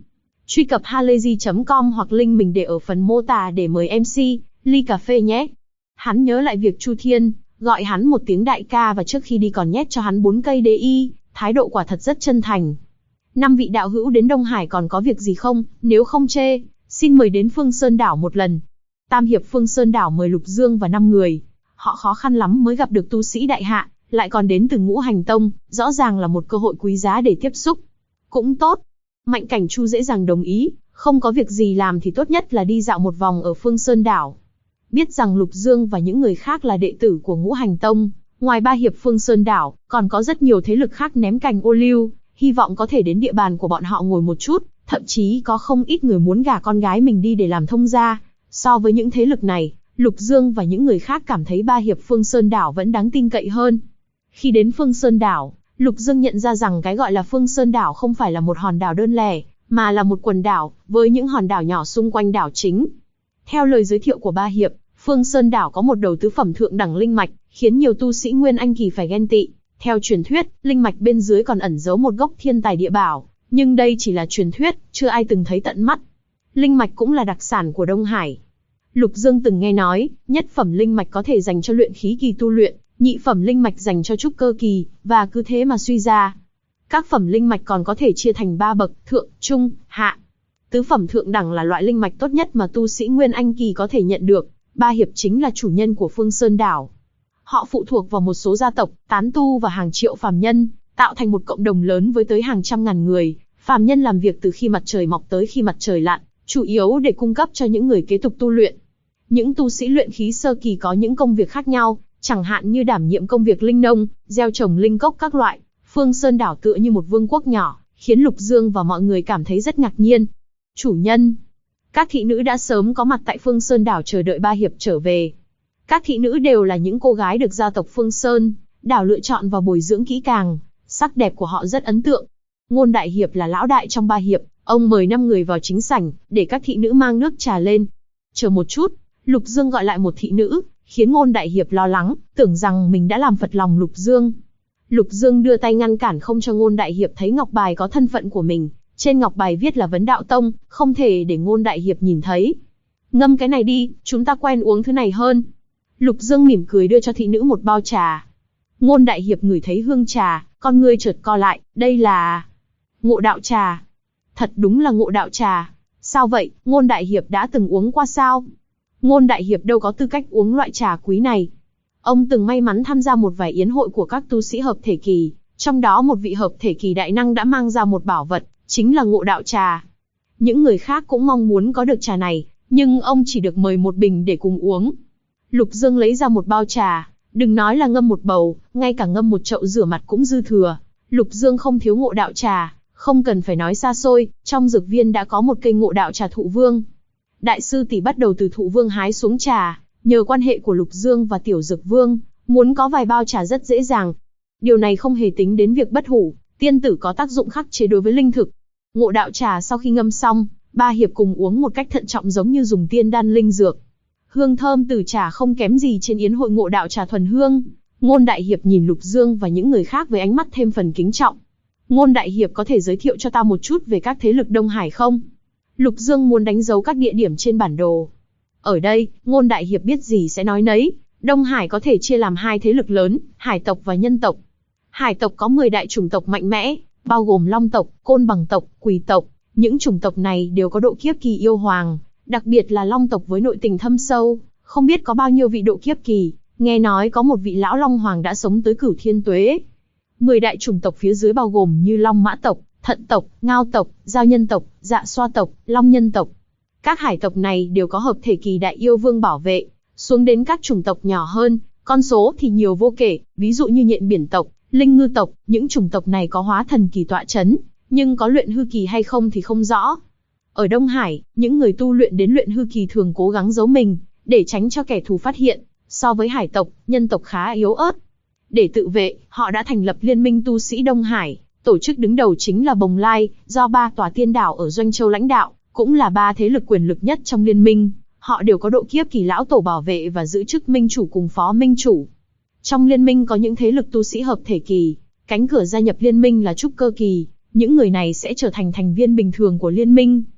Truy cập halayzi.com hoặc link mình để ở phần mô tả để mời MC ly cà phê nhé. Hắn nhớ lại việc Chu Thiên gọi hắn một tiếng đại ca và trước khi đi còn nhét cho hắn 4 cây DI, thái độ quả thật rất chân thành. 5 vị đạo hữu đến Đông Hải còn có việc gì không? Nếu không chê, xin mời đến Phương Sơn đảo một lần. Tam hiệp Phương Sơn đảo mời Lục Dương và 5 người. Họ khó khăn lắm mới gặp được tu sĩ đại hạ, lại còn đến từ Ngũ Hành Tông, rõ ràng là một cơ hội quý giá để tiếp xúc. Cũng tốt. Mạnh Cảnh Chu dễ dàng đồng ý, không có việc gì làm thì tốt nhất là đi dạo một vòng ở Phương Sơn đảo. Biết rằng Lục Dương và những người khác là đệ tử của Ngũ Hành Tông, ngoài ba hiệp Phương Sơn đảo, còn có rất nhiều thế lực khác ném cành ô liu, hy vọng có thể đến địa bàn của bọn họ ngồi một chút, thậm chí có không ít người muốn gả con gái mình đi để làm thông gia. So với những thế lực này, Lục Dương và những người khác cảm thấy ba hiệp Phương Sơn đảo vẫn đáng tin cậy hơn. Khi đến Phương Sơn đảo, Lục Dương nhận ra rằng cái gọi là Phương Sơn đảo không phải là một hòn đảo đơn lẻ, mà là một quần đảo, với những hòn đảo nhỏ xung quanh đảo chính. Theo lời giới thiệu của ba hiệp, Phương Sơn đảo có một đầu tứ phẩm thượng đẳng linh mạch, khiến nhiều tu sĩ Nguyên Anh kỳ phải ghen tị. Theo truyền thuyết, linh mạch bên dưới còn ẩn giấu một gốc thiên tài địa bảo, nhưng đây chỉ là truyền thuyết, chưa ai từng thấy tận mắt. Linh mạch cũng là đặc sản của Đông Hải. Lục Dương từng nghe nói, nhất phẩm linh mạch có thể dành cho luyện khí kỳ tu luyện, nhị phẩm linh mạch dành cho trúc cơ kỳ, và cứ thế mà suy ra. Các phẩm linh mạch còn có thể chia thành 3 bậc, thượng, trung, hạ. Tứ phẩm thượng đẳng là loại linh mạch tốt nhất mà tu sĩ Nguyên Anh kỳ có thể nhận được. Ba hiệp chính là chủ nhân của Phương Sơn đảo. Họ phụ thuộc vào một số gia tộc, tán tu và hàng triệu phàm nhân, tạo thành một cộng đồng lớn với tới hàng trăm ngàn người. Phàm nhân làm việc từ khi mặt trời mọc tới khi mặt trời lặn, chủ yếu để cung cấp cho những người kế tục tu luyện. Những tu sĩ luyện khí sơ kỳ có những công việc khác nhau, chẳng hạn như đảm nhiệm công việc linh nông, gieo trồng linh cốc các loại. Phương Sơn đảo tựa như một vương quốc nhỏ, khiến Lục Dương và mọi người cảm thấy rất ngạc nhiên. Chủ nhân, các thị nữ đã sớm có mặt tại Phương Sơn đảo chờ đợi ba hiệp trở về. Các thị nữ đều là những cô gái được gia tộc Phương Sơn đảo lựa chọn và bồi dưỡng kỹ càng, sắc đẹp của họ rất ấn tượng. Ngôn đại hiệp là lão đại trong ba hiệp, ông mời 5 người vào chính sảnh, để các thị nữ mang nước trà lên. Chờ một chút, Lục Dương gọi lại một thị nữ, khiến Ngôn đại hiệp lo lắng, tưởng rằng mình đã làm phật lòng Lục Dương. Lục Dương đưa tay ngăn cản không cho Ngôn đại hiệp thấy ngọc bài có thân phận của mình. Trên ngọc bài viết là Vấn Đạo Tông, không thể để Ngôn đại hiệp nhìn thấy. Ngâm cái này đi, chúng ta quen uống thứ này hơn. Lục Dương mỉm cười đưa cho thị nữ một bao trà. Ngôn đại hiệp ngửi thấy hương trà, con ngươi chợt co lại, đây là Ngộ Đạo trà. Thật đúng là Ngộ Đạo trà. Sao vậy, Ngôn đại hiệp đã từng uống qua sao? Ngôn đại hiệp đâu có tư cách uống loại trà quý này. Ông từng may mắn tham gia một vài yến hội của các tu sĩ hợp thể kỳ, trong đó một vị hợp thể kỳ đại năng đã mang ra một bảo vật, chính là Ngộ Đạo trà. Những người khác cũng mong muốn có được trà này, nhưng ông chỉ được mời một bình để cùng uống. Lục Dương lấy ra một bao trà, đừng nói là ngâm một bầu, ngay cả ngâm một chậu rửa mặt cũng dư thừa. Lục Dương không thiếu Ngộ Đạo trà, không cần phải nói xa xôi, trong dược viên đã có một cây Ngộ Đạo trà thụ vương. Đại sư tỷ bắt đầu từ thụ vương hái xuống trà, nhờ quan hệ của Lục Dương và Tiểu Dược Vương, muốn có vài bao trà rất dễ dàng. Điều này không hề tính đến việc bất hủ, tiên tử có tác dụng khắc chế đối với linh thực. Ngộ Đạo trà sau khi ngâm xong, ba hiệp cùng uống một cách thận trọng giống như dùng tiên đan linh dược. Hương thơm từ trà không kém gì trên yến hội Ngộ Đạo trà thuần hương. Ngôn đại hiệp nhìn Lục Dương và những người khác với ánh mắt thêm phần kính trọng. Ngôn đại hiệp có thể giới thiệu cho ta một chút về các thế lực Đông Hải không? Lục Dương muốn đánh dấu các địa điểm trên bản đồ. Ở đây, Ngôn đại hiệp biết gì sẽ nói nấy. Đông Hải có thể chia làm 2 thế lực lớn, hải tộc và nhân tộc. Hải tộc có 10 đại chủng tộc mạnh mẽ, bao gồm Long tộc, Côn Bằng tộc, Quỳ tộc. Những chủng tộc này đều có độ kiếp kỳ yêu hoàng, đặc biệt là Long tộc với nội tình thâm sâu, không biết có bao nhiêu vị độ kiếp kỳ, nghe nói có một vị lão Long hoàng đã sống tới cửu thiên tuế. 10 đại chủng tộc phía dưới bao gồm như Long Mã tộc, Thận tộc, Ngao tộc, Giao nhân tộc, Dạ Xoa tộc, Long nhân tộc. Các hải tộc này đều có hợp thể kỳ đại yêu vương bảo vệ, xuống đến các chủng tộc nhỏ hơn, con số thì nhiều vô kể, ví dụ như Nhện biển tộc, Linh ngư tộc, những chủng tộc này có hóa thần kỳ tọa chấn, nhưng có luyện hư kỳ hay không thì không rõ. Ở Đông Hải, những người tu luyện đến luyện hư kỳ thường cố gắng giấu mình, để tránh cho kẻ thù phát hiện. So với hải tộc, nhân tộc khá yếu ớt. Để tự vệ, họ đã thành lập Liên minh tu sĩ Đông Hải, tổ chức đứng đầu chính là Bồng Lai, do 3 tòa tiên đảo ở Doanh Châu lãnh đạo, cũng là 3 thế lực quyền lực nhất trong liên minh. Họ đều có độ kiếp kỳ lão tổ bảo vệ và giữ chức minh chủ cùng phó minh chủ. Trong liên minh có những thế lực tu sĩ hợp thể kỳ, cánh cửa gia nhập liên minh là trúc cơ kỳ, những người này sẽ trở thành thành viên bình thường của liên minh.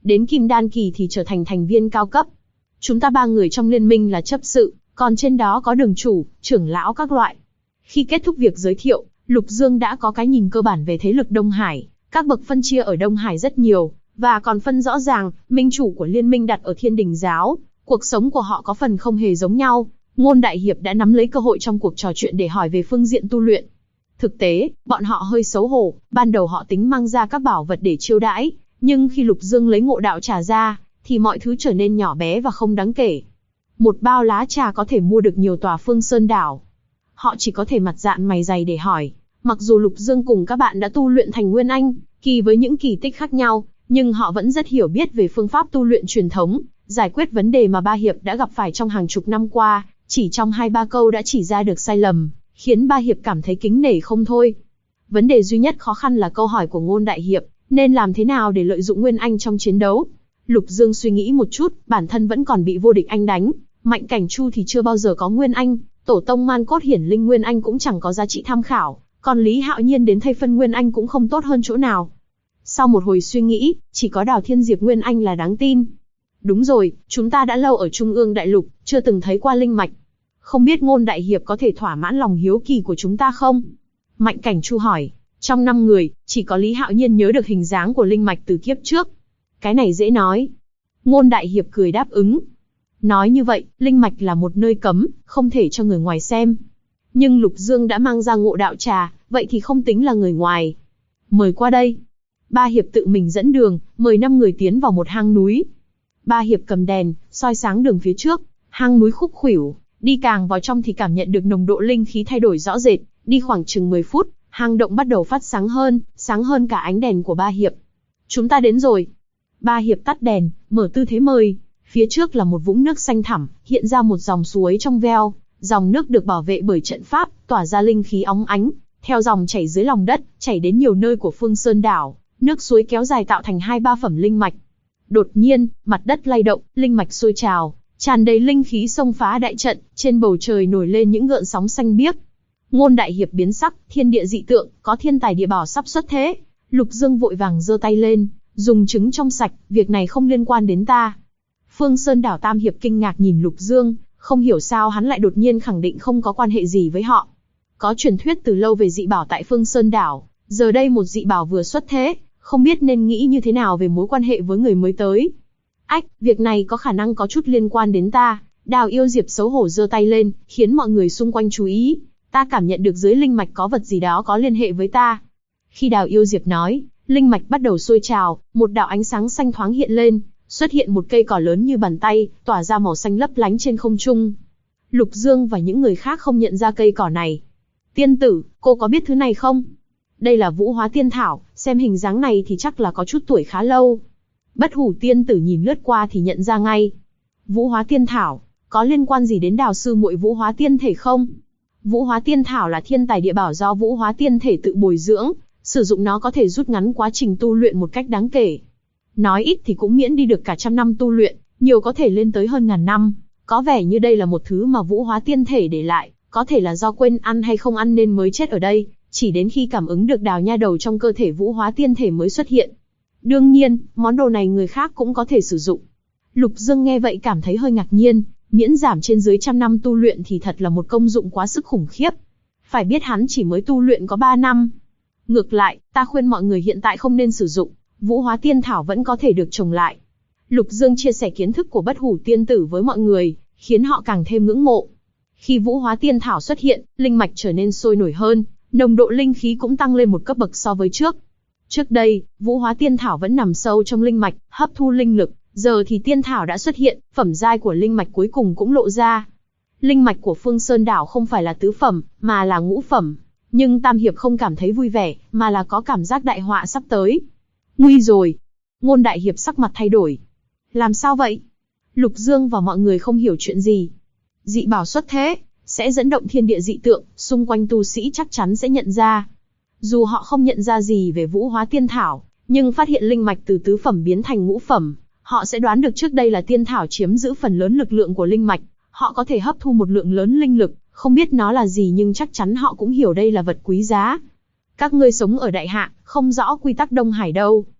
đến kim đan kỳ thì trở thành thành viên cao cấp. Chúng ta 3 người trong liên minh là chấp sự, còn trên đó có đường chủ, trưởng lão các loại. Khi kết thúc việc giới thiệu, Lục Dương đã có cái nhìn cơ bản về thế lực Đông Hải. Các bậc phân chia ở Đông Hải rất nhiều, và còn phân rõ ràng, minh chủ của liên minh đặt ở Thiên Đình giáo. Cuộc sống của họ có phần không hề giống nhau. Ngôn Đại Hiệp đã nắm lấy cơ hội trong cuộc trò chuyện để hỏi về phương diện tu luyện. Thực tế, bọn họ hơi xấu hổ, ban đầu họ tính mang ra các bảo vật để chiêu đãi, nhưng khi Lục Dương lấy ngộ đạo trà ra, thì mọi thứ trở nên nhỏ bé và không đáng kể. Một bao lá trà có thể mua được nhiều tòa Phương Sơn đảo. Họ chỉ có thể mặt dạn mày dày để hỏi. Mặc dù Lục Dương cùng các bạn đã tu luyện thành Nguyên Anh, kỳ với những kỳ tích khác nhau, nhưng họ vẫn rất hiểu biết về phương pháp tu luyện truyền thống, giải quyết vấn đề mà Ba Hiệp đã gặp phải trong hàng chục năm qua, chỉ trong 2-3 câu đã chỉ ra được sai lầm, khiến Ba Hiệp cảm thấy kính nể không thôi. Vấn đề duy nhất khó khăn là câu hỏi của Ngôn Đại Hiệp, nên làm thế nào để lợi dụng Nguyên Anh trong chiến đấu. Lục Dương suy nghĩ một chút, bản thân vẫn còn bị vô địch anh đánh, Mạnh Cảnh Chu thì chưa bao giờ có Nguyên Anh, tổ tông Man Cốt Hiển Linh Nguyên Anh cũng chẳng có giá trị tham khảo, còn Lý Hạo Nhiên đến thay phân Nguyên Anh cũng không tốt hơn chỗ nào. Sau một hồi suy nghĩ, chỉ có Đào Thiên Diệp Nguyên Anh là đáng tin. Đúng rồi, chúng ta đã lâu ở Trung ương Đại Lục, chưa từng thấy qua linh mạch. Không biết Ngôn Đại Hiệp có thể thỏa mãn lòng hiếu kỳ của chúng ta không? Mạnh Cảnh Chu hỏi. Trong 5 người, chỉ có Lý Hạo Nhiên nhớ được hình dáng của linh mạch từ kiếp trước. Cái này dễ nói. Ngôn Đại Hiệp cười đáp ứng. Nói như vậy, linh mạch là một nơi cấm, không thể cho người ngoài xem. Nhưng Lục Dương đã mang ra ngộ đạo trà, vậy thì không tính là người ngoài. Mời qua đây. Ba Hiệp tự mình dẫn đường, mời 5 người tiến vào một hang núi. Ba Hiệp cầm đèn, soi sáng đường phía trước. Hang núi khúc khuỷu, đi càng vào trong thì cảm nhận được nồng độ linh khí thay đổi rõ rệt. Đi khoảng chừng 10 phút, hang động bắt đầu phát sáng hơn cả ánh đèn của Ba Hiệp. Chúng ta đến rồi. Ba Hiệp tắt đèn, mở tư thế mời. Phía trước là một vũng nước xanh thẳm, hiện ra một dòng suối trong veo. Dòng nước được bảo vệ bởi trận pháp, tỏa ra linh khí óng ánh. Theo dòng chảy dưới lòng đất, chảy đến nhiều nơi của Phương Sơn đảo. Nước suối kéo dài tạo thành 2-3 phẩm linh mạch. Đột nhiên, mặt đất lay động, linh mạch sôi trào, tràn đầy linh khí xông phá đại trận, trên bầu trời nổi lên những gợn sóng xanh biếc. Ngôn Đại Hiệp biến sắc, thiên địa dị tượng, có thiên tài địa bảo sắp xuất thế. Lục Dương vội vàng giơ tay lên, dùng trứng trong sạch, việc này không liên quan đến ta. Phương Sơn đảo Tam Hiệp kinh ngạc nhìn Lục Dương, không hiểu sao hắn lại đột nhiên khẳng định không có quan hệ gì với họ. Có truyền thuyết từ lâu về dị bảo tại Phương Sơn đảo, giờ đây một dị bảo vừa xuất thế, không biết nên nghĩ như thế nào về mối quan hệ với người mới tới. Ách, việc này có khả năng có chút liên quan đến ta. Đào Yêu Diệp xấu hổ giơ tay lên, khiến mọi người xung quanh chú ý. Ta cảm nhận được dưới linh mạch có vật gì đó có liên hệ với ta. Khi Đào Yêu Diệp nói, linh mạch bắt đầu sôi trào, một đạo ánh sáng xanh thoáng hiện lên, xuất hiện một cây cỏ lớn như bàn tay, tỏa ra màu xanh lấp lánh trên không trung. Lục Dương và những người khác không nhận ra cây cỏ này. Tiên tử, cô có biết thứ này không? Đây là Vũ Hóa Tiên Thảo, xem hình dáng này thì chắc là có chút tuổi khá lâu. Bất Hủ Tiên tử nhìn lướt qua thì nhận ra ngay. Vũ Hóa Tiên Thảo, có liên quan gì đến Đào sư muội Vũ Hóa Tiên thể không? Vũ Hóa Tiên Thảo là thiên tài địa bảo do Vũ Hóa Tiên thể tự bồi dưỡng, sử dụng nó có thể rút ngắn quá trình tu luyện một cách đáng kể. Nói ít thì cũng miễn đi được cả trăm năm tu luyện, nhiều có thể lên tới hơn ngàn năm. Có vẻ như đây là một thứ mà Vũ Hóa Tiên thể để lại, có thể là do quên ăn hay không ăn nên mới chết ở đây, chỉ đến khi cảm ứng được Đào nha đầu trong cơ thể Vũ Hóa Tiên thể mới xuất hiện. Đương nhiên, món đồ này người khác cũng có thể sử dụng. Lục Dương nghe vậy cảm thấy hơi ngạc nhiên, miễn giảm trên dưới trăm năm tu luyện thì thật là một công dụng quá sức khủng khiếp. Phải biết hắn chỉ mới tu luyện có 3 năm. Ngược lại, ta khuyên mọi người hiện tại không nên sử dụng, Vũ Hóa Tiên Thảo vẫn có thể được trồng lại. Lục Dương chia sẻ kiến thức của Bất Hủ Tiên tử với mọi người, khiến họ càng thêm ngưỡng mộ. Khi Vũ Hóa Tiên Thảo xuất hiện, linh mạch trở nên sôi nổi hơn, nồng độ linh khí cũng tăng lên một cấp bậc so với trước. Trước đây, Vũ Hóa Tiên Thảo vẫn nằm sâu trong linh mạch, hấp thu linh lực, giờ thì Tiên Thảo đã xuất hiện, phẩm giai của linh mạch cuối cùng cũng lộ ra. Linh mạch của Phương Sơn đảo không phải là tứ phẩm, mà là ngũ phẩm. Nhưng Tam Hiệp không cảm thấy vui vẻ, mà là có cảm giác đại họa sắp tới. Nguy rồi. Ngôn Đại Hiệp sắc mặt thay đổi. Làm sao vậy? Lục Dương và mọi người không hiểu chuyện gì. Dị bảo xuất thế, sẽ dẫn động thiên địa dị tượng, xung quanh tu sĩ chắc chắn sẽ nhận ra. Dù họ không nhận ra gì về Vũ Hóa Tiên Thảo, nhưng phát hiện linh mạch từ tứ phẩm biến thành ngũ phẩm, họ sẽ đoán được trước đây là Tiên Thảo chiếm giữ phần lớn lực lượng của linh mạch. Họ có thể hấp thu một lượng lớn linh lực, không biết nó là gì nhưng chắc chắn họ cũng hiểu đây là vật quý giá. Các ngươi sống ở Đại Hạ, không rõ quy tắc Đông Hải đâu.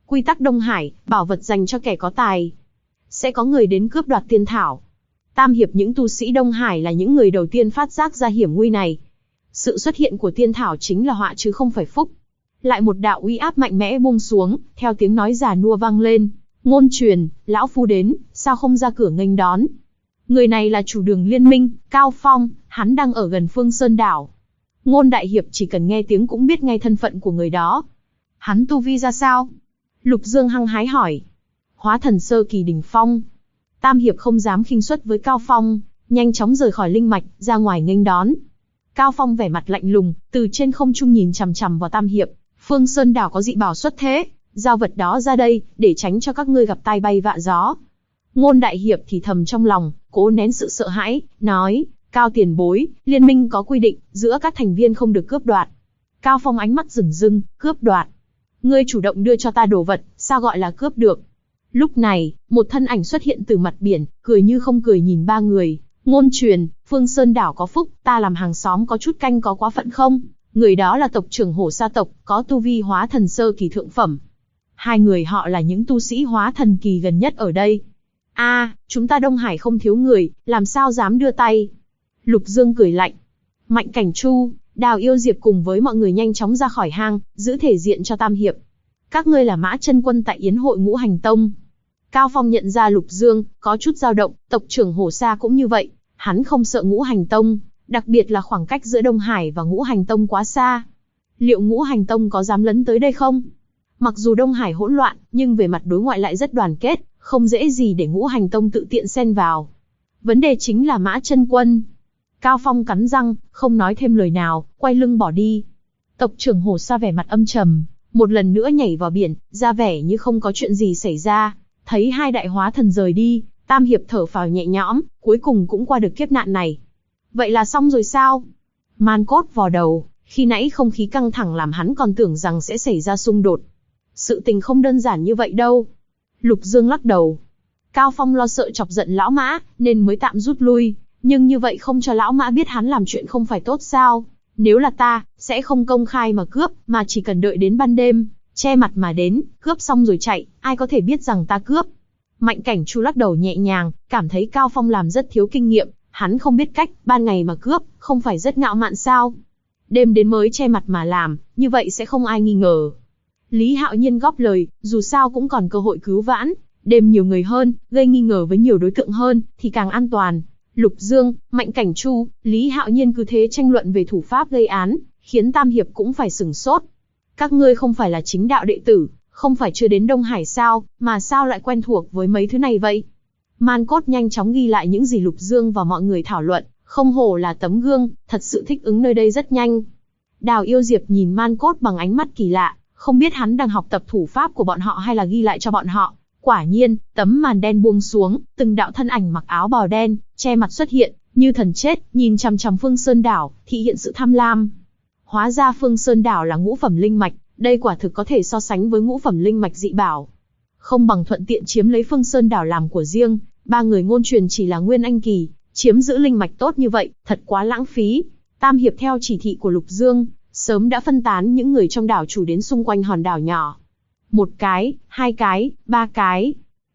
Quy tắc Đông Hải, bảo vật dành cho kẻ có tài. Sẽ có người đến cướp đoạt tiên thảo. Tam hiệp những tu sĩ Đông Hải là những người đầu tiên phát giác ra hiểm nguy này. Sự xuất hiện của tiên thảo chính là họa chứ không phải phúc. Lại một đạo uy áp mạnh mẽ buông xuống, theo tiếng nói già nua vang lên. Ngôn truyền, lão phu đến, sao không ra cửa nghênh đón? Người này là chủ đường liên minh, Cao Phong, hắn đang ở gần Phương Sơn đảo. Ngôn đại hiệp chỉ cần nghe tiếng cũng biết ngay thân phận của người đó. Hắn tu vi ra sao? Lục Dương hăng hái hỏi. Hóa thần sơ kỳ đỉnh phong. Tam hiệp không dám khinh suất với Cao Phong, nhanh chóng rời khỏi linh mạch, ra ngoài nghênh đón. Cao Phong vẻ mặt lạnh lùng, từ trên không trung nhìn chằm chằm vào Tam hiệp. Phương Sơn đảo có dị bảo xuất thế, giao vật đó ra đây, để tránh cho các ngươi gặp tai bay vạ gió. Ngôn đại hiệp thì thầm trong lòng, cố nén sự sợ hãi, nói, Cao tiền bối, liên minh có quy định, giữa các thành viên không được cướp đoạt. Cao Phong ánh mắt rừng rưng, cướp đoạt. Ngươi chủ động đưa cho ta đồ vật, sao gọi là cướp được? Lúc này, một thân ảnh xuất hiện từ mặt biển, cười như không cười nhìn ba người. Ngôn truyền, Phương Sơn đảo có phúc, ta làm hàng xóm có chút canh có quá phận không? Người đó là tộc trưởng Hổ Sa tộc, có tu vi hóa thần sơ kỳ thượng phẩm. Hai người họ là những tu sĩ hóa thần kỳ gần nhất ở đây. Chúng ta Đông Hải không thiếu người, làm sao dám đưa tay? Lục Dương cười lạnh. Mạnh Cảnh Chu, Đào Yêu Diệp cùng với mọi người nhanh chóng ra khỏi hang, giữ thể diện cho Tam hiệp. Các ngươi là Mã Chân Quân tại Yến hội Ngũ Hành Tông. Cao Phong nhận ra Lục Dương, có chút dao động, tộc trưởng Hổ Sa cũng như vậy, hắn không sợ Ngũ Hành Tông, đặc biệt là khoảng cách giữa Đông Hải và Ngũ Hành Tông quá xa. Liệu Ngũ Hành Tông có dám lấn tới đây không? Mặc dù Đông Hải hỗn loạn, nhưng về mặt đối ngoại lại rất đoàn kết, không dễ gì để Ngũ Hành Tông tự tiện xen vào. Vấn đề chính là Mã Chân Quân. Cao Phong cắn răng, không nói thêm lời nào, quay lưng bỏ đi. Tộc trưởng Hổ Sa vẻ mặt âm trầm, một lần nữa nhảy vào biển, ra vẻ như không có chuyện gì xảy ra. Thấy hai đại hóa thần rời đi, Tam hiệp thở phào nhẹ nhõm, cuối cùng cũng qua được kiếp nạn này. Vậy là xong rồi sao? Man Cốt vò đầu, khi nãy không khí căng thẳng làm hắn còn tưởng rằng sẽ xảy ra xung đột. Sự tình không đơn giản như vậy đâu. Lục Dương lắc đầu. Cao Phong lo sợ chọc giận lão Mã, nên mới tạm rút lui. Nhưng như vậy không cho lão Mã biết hắn làm chuyện không phải tốt sao? Nếu là ta, sẽ không công khai mà cướp, mà chỉ cần đợi đến ban đêm, che mặt mà đến, cướp xong rồi chạy, ai có thể biết rằng ta cướp? Mạnh Cảnh Chu lắc đầu nhẹ nhàng, cảm thấy Cao Phong làm rất thiếu kinh nghiệm, hắn không biết cách, ban ngày mà cướp, không phải rất ngạo mạn sao? Đêm đến mới che mặt mà làm, như vậy sẽ không ai nghi ngờ. Lý Hạo Nhiên góp lời, dù sao cũng còn cơ hội cứu vãn, đêm nhiều người hơn, gây nghi ngờ với nhiều đối tượng hơn, thì càng an toàn. Lục Dương, Mạnh Cảnh Chu, Lý Hạo Nhiên cứ thế tranh luận về thủ pháp gây án, khiến Tam hiệp cũng phải sửng sốt. Các ngươi không phải là chính đạo đệ tử, không phải chưa đến Đông Hải sao, mà sao lại quen thuộc với mấy thứ này vậy? Man Cốt nhanh chóng ghi lại những gì Lục Dương và mọi người thảo luận, không hổ là tấm gương, thật sự thích ứng nơi đây rất nhanh. Đào Yêu Diệp nhìn Man Cốt bằng ánh mắt kỳ lạ, không biết hắn đang học tập thủ pháp của bọn họ hay là ghi lại cho bọn họ. Quả nhiên, tấm màn đen buông xuống, từng đạo thân ảnh mặc áo bào đen, che mặt xuất hiện, như thần chết, nhìn chằm chằm Phương Sơn đảo, thị hiện sự tham lam. Hóa ra Phương Sơn đảo là ngũ phẩm linh mạch, đây quả thực có thể so sánh với ngũ phẩm linh mạch dị bảo. Không bằng thuận tiện chiếm lấy Phương Sơn đảo làm của riêng, ba người Ngôn truyền chỉ là nguyên anh kỳ, chiếm giữ linh mạch tốt như vậy, thật quá lãng phí. Tam hiệp theo chỉ thị của Lục Dương, sớm đã phân tán những người trong đảo chủ đến xung quanh hòn đảo nhỏ. 1 cái, 2 cái, 3 cái,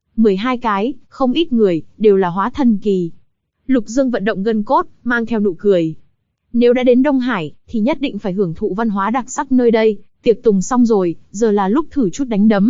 12 cái, không ít người, đều là hóa thần kỳ. Lục Dương vận động gân cốt, mang theo nụ cười. Nếu đã đến Đông Hải, thì nhất định phải hưởng thụ văn hóa đặc sắc nơi đây, tiệc tùng xong rồi, giờ là lúc thử chút đánh đấm.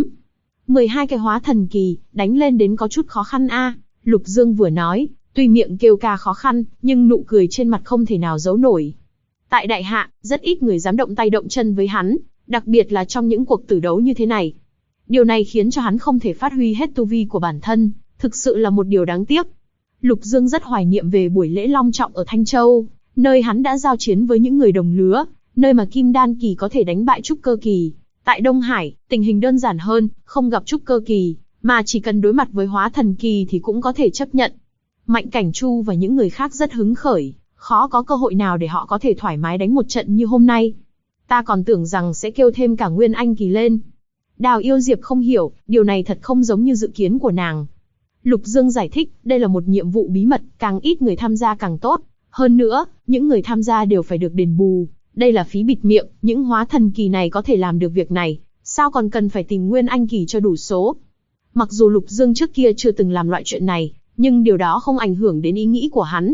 12 cái hóa thần kỳ, đánh lên đến có chút khó khăn a. Lục Dương vừa nói, tuy miệng kêu ca khó khăn, nhưng nụ cười trên mặt không thể nào giấu nổi. Tại đại hạ, rất ít người dám động tay động chân với hắn, đặc biệt là trong những cuộc tử đấu như thế này. Điều này khiến cho hắn không thể phát huy hết tu vi của bản thân, thực sự là một điều đáng tiếc. Lục Dương rất hoài niệm về buổi lễ long trọng ở Thanh Châu, nơi hắn đã giao chiến với những người đồng lứa, nơi mà Kim Đan kỳ có thể đánh bại trúc cơ kỳ. Tại Đông Hải, tình hình đơn giản hơn, không gặp trúc cơ kỳ, mà chỉ cần đối mặt với hóa thần kỳ thì cũng có thể chấp nhận. Mạnh Cảnh Chu và những người khác rất hứng khởi, khó có cơ hội nào để họ có thể thoải mái đánh một trận như hôm nay. Ta còn tưởng rằng sẽ kêu thêm cả nguyên anh kỳ lên. Đào Yêu Diệp không hiểu, điều này thật không giống như dự kiến của nàng. Lục Dương giải thích, đây là một nhiệm vụ bí mật, càng ít người tham gia càng tốt. Hơn nữa, những người tham gia đều phải được đền bù. Đây là phí bịt miệng, những hóa thần kỳ này có thể làm được việc này, sao còn cần phải tìm Nguyên Anh kỳ cho đủ số. Mặc dù Lục Dương trước kia chưa từng làm loại chuyện này, nhưng điều đó không ảnh hưởng đến ý nghĩ của hắn.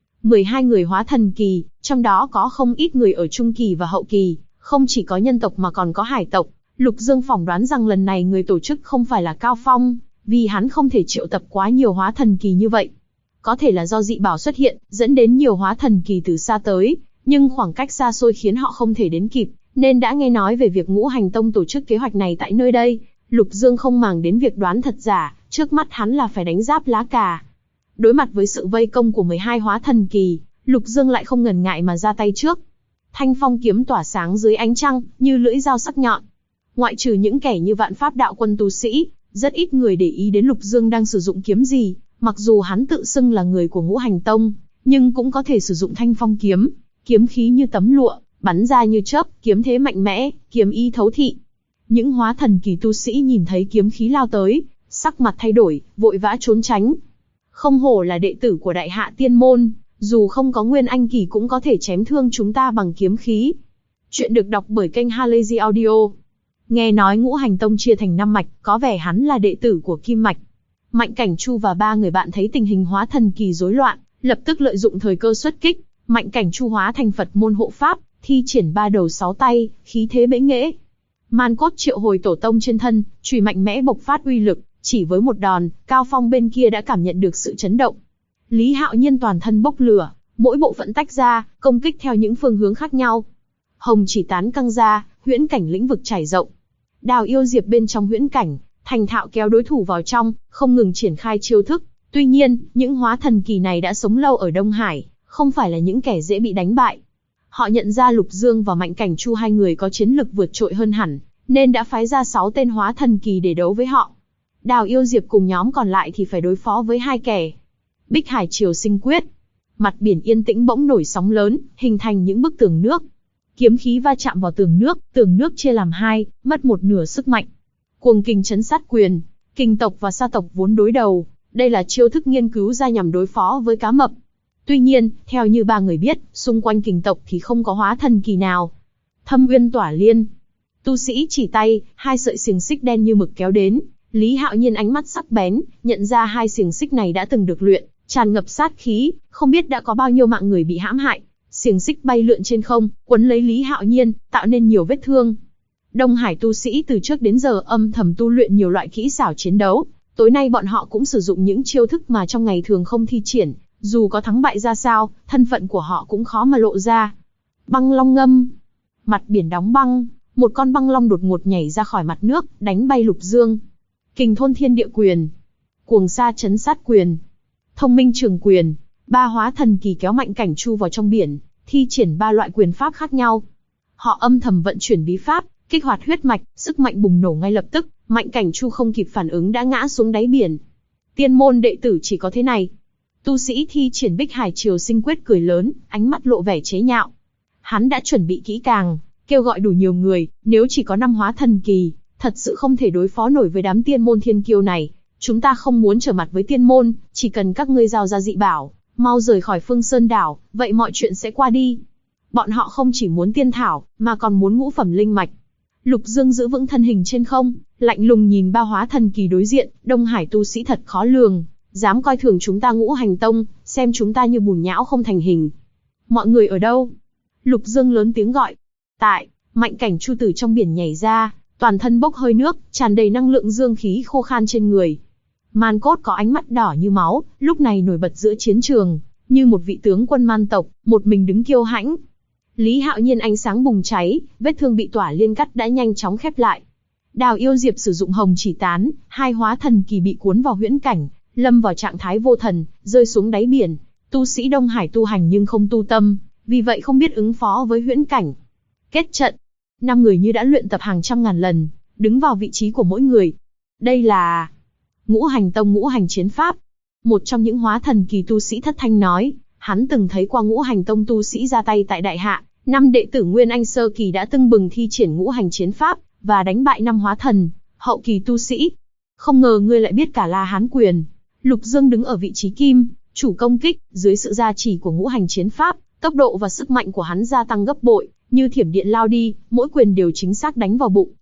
12 người hóa thần kỳ, trong đó có không ít người ở trung kỳ và hậu kỳ, không chỉ có nhân tộc mà còn có hải tộc. Lục Dương phỏng đoán rằng lần này người tổ chức không phải là Cao Phong, vì hắn không thể triệu tập quá nhiều hóa thần kỳ như vậy. Có thể là do dị bảo xuất hiện, dẫn đến nhiều hóa thần kỳ từ xa tới, nhưng khoảng cách xa xôi khiến họ không thể đến kịp, nên đã nghe nói về việc Ngũ Hành Tông tổ chức kế hoạch này tại nơi đây. Lục Dương không màng đến việc đoán thật giả, trước mắt hắn là phải đánh giáp lá cà. Đối mặt với sự vây công của 12 hóa thần kỳ, Lục Dương lại không ngần ngại mà ra tay trước. Thanh phong kiếm tỏa sáng dưới ánh trăng, như lưỡi dao sắc nhọn. Ngoại trừ những kẻ như Vạn Pháp Đạo Quân tu sĩ, rất ít người để ý đến Lục Dương đang sử dụng kiếm gì. Mặc dù hắn tự xưng là người của Ngũ Hành Tông, nhưng cũng có thể sử dụng thanh phong kiếm, kiếm khí như tấm lụa, bắn ra như chớp, kiếm thế mạnh mẽ, kiếm ý thấu thị. Những hóa thần kỳ tu sĩ nhìn thấy kiếm khí lao tới, sắc mặt thay đổi, vội vã trốn tránh. Không hổ là đệ tử của Đại Hạ Tiên Môn, dù không có Nguyên Anh kỳ cũng có thể chém thương chúng ta bằng kiếm khí. Chuyện được đọc bởi kênh Halazy Audio. Nghe nói Ngũ Hành Tông chia thành 5 mạch, có vẻ hắn là đệ tử của Kim Mạch. Mạnh Cảnh Chu và 3 người bạn thấy tình hình hóa thần kỳ rối loạn, lập tức lợi dụng thời cơ xuất kích. Mạnh Cảnh Chu hóa thành Phật môn hộ pháp, thi triển 3 đầu 6 tay, khí thế bẽ nghễ. Man Cốt triệu hồi tổ tông trên thân, chùy mạnh mẽ bộc phát uy lực, chỉ với một đòn, Cao Phong bên kia đã cảm nhận được sự chấn động. Lý Hạo Nhiên toàn thân bốc lửa, mỗi bộ phận tách ra, công kích theo những phương hướng khác nhau. Hồng chỉ tán căng ra, huyễn cảnh lĩnh vực trải rộng. Đào Yêu Diệp bên trong huyễn cảnh, thành thạo kéo đối thủ vào trong, không ngừng triển khai chiêu thức. Tuy nhiên, những hóa thần kỳ này đã sống lâu ở Đông Hải, không phải là những kẻ dễ bị đánh bại. Họ nhận ra Lục Dương và Mạnh Cảnh Chu hai người có chiến lực vượt trội hơn hẳn, nên đã phái ra 6 tên hóa thần kỳ để đấu với họ. Đào Yêu Diệp cùng nhóm còn lại thì phải đối phó với 2 kẻ. Bích Hải Triều Sinh Quyết. Mặt biển yên tĩnh bỗng nổi sóng lớn, hình thành những bức tường nước. Kiếm khí va chạm vào tường nước chia làm 2, mất một nửa sức mạnh. Cuồng Kình Chấn Sát Quyền. Kình tộc và Sa tộc vốn đối đầu, đây là chiêu thức nghiên cứu ra nhằm đối phó với cá mập. Tuy nhiên, theo như 3 người biết, xung quanh kình tộc thì không có hóa thần kỳ nào. Thâm Uyên Tỏa Liên. Tu sĩ chỉ tay, 2 sợi xiềng xích đen như mực kéo đến. Lý Hạo Nhiên ánh mắt sắc bén, nhận ra 2 xiềng xích này đã từng được luyện, tràn ngập sát khí, không biết đã có bao nhiêu mạng người bị hãm hại. Xiềng xích bay lượn trên không, quấn lấy Lý Hạo Nhiên, tạo nên nhiều vết thương. Đông Hải tu sĩ từ trước đến giờ âm thầm tu luyện nhiều loại kỹ xảo chiến đấu, tối nay bọn họ cũng sử dụng những chiêu thức mà trong ngày thường không thi triển, dù có thắng bại ra sao, thân phận của họ cũng khó mà lộ ra. Băng long ngâm. Mặt biển đóng băng, một con băng long đột ngột nhảy ra khỏi mặt nước, đánh bay Lục Dương. Kình Thôn Thiên Địa Quyền. Cuồng Sa Chấn Sát Quyền. Thông Minh Trường Quyền. 3 hóa thần kỳ kéo Mạnh Cảnh Chu vào trong biển, thi triển 3 loại quyền pháp khác nhau. Họ âm thầm vận chuyển bí pháp, kích hoạt huyết mạch, sức mạnh bùng nổ ngay lập tức, Mạnh Cảnh Chu không kịp phản ứng đã ngã xuống đáy biển. Tiên môn đệ tử chỉ có thế này. Tu sĩ thi triển Bích Hải Triều Sinh Quyết cười lớn, ánh mắt lộ vẻ chế nhạo. Hắn đã chuẩn bị kỹ càng, kêu gọi đủ nhiều người, nếu chỉ có 5 hóa thần kỳ, thật sự không thể đối phó nổi với đám tiên môn thiên kiêu này. Chúng ta không muốn trở mặt với tiên môn, chỉ cần các ngươi giao ra dị bảo, mau rời khỏi Phương Sơn đảo, vậy mọi chuyện sẽ qua đi. Bọn họ không chỉ muốn tiên thảo, mà còn muốn ngũ phẩm linh mạch. Lục Dương giữ vững thân hình trên không, lạnh lùng nhìn 3 hóa thần kỳ đối diện. Đông Hải tu sĩ thật khó lường, dám coi thường chúng ta Ngũ Hành Tông, xem chúng ta như bùn nhão không thành hình. Mọi người ở đâu? Lục Dương lớn tiếng gọi. Tại. Mạnh Cảnh Chu từ trong biển nhảy ra, toàn thân bốc hơi nước, tràn đầy năng lượng dương khí khô khan trên người. Man Cốt có ánh mắt đỏ như máu, lúc này nổi bật giữa chiến trường, như một vị tướng quân man tộc, một mình đứng kiêu hãnh. Lý Hạo Nhiên ánh sáng bùng cháy, vết thương bị Tỏa Liên cắt đã nhanh chóng khép lại. Đào Yêu Diệp sử dụng Hồng Chỉ Tán, 2 hóa thần kỳ bị cuốn vào huyễn cảnh, lâm vào trạng thái vô thần, rơi xuống đáy biển. Tu sĩ Đông Hải tu hành nhưng không tu tâm, vì vậy không biết ứng phó với huyễn cảnh. Kết trận. 5 người như đã luyện tập hàng trăm ngàn lần, đứng vào vị trí của mỗi người. Đây là Ngũ Hành Tông Ngũ Hành Chiến Pháp. Một trong những hóa thần kỳ tu sĩ thất thanh nói, hắn từng thấy qua Ngũ Hành Tông tu sĩ ra tay tại Đại Hạ, 5 đệ tử Nguyên Anh sơ kỳ đã tưng bừng thi triển Ngũ Hành Chiến Pháp và đánh bại 5 hóa thần hậu kỳ tu sĩ. Không ngờ ngươi lại biết cả La Hán Quyền. Lục Dương đứng ở vị trí kim, chủ công kích, dưới sự gia trì của Ngũ Hành Chiến Pháp, tốc độ và sức mạnh của hắn gia tăng gấp bội, như thiểm điện lao đi, mỗi quyền đều chính xác đánh vào bụng,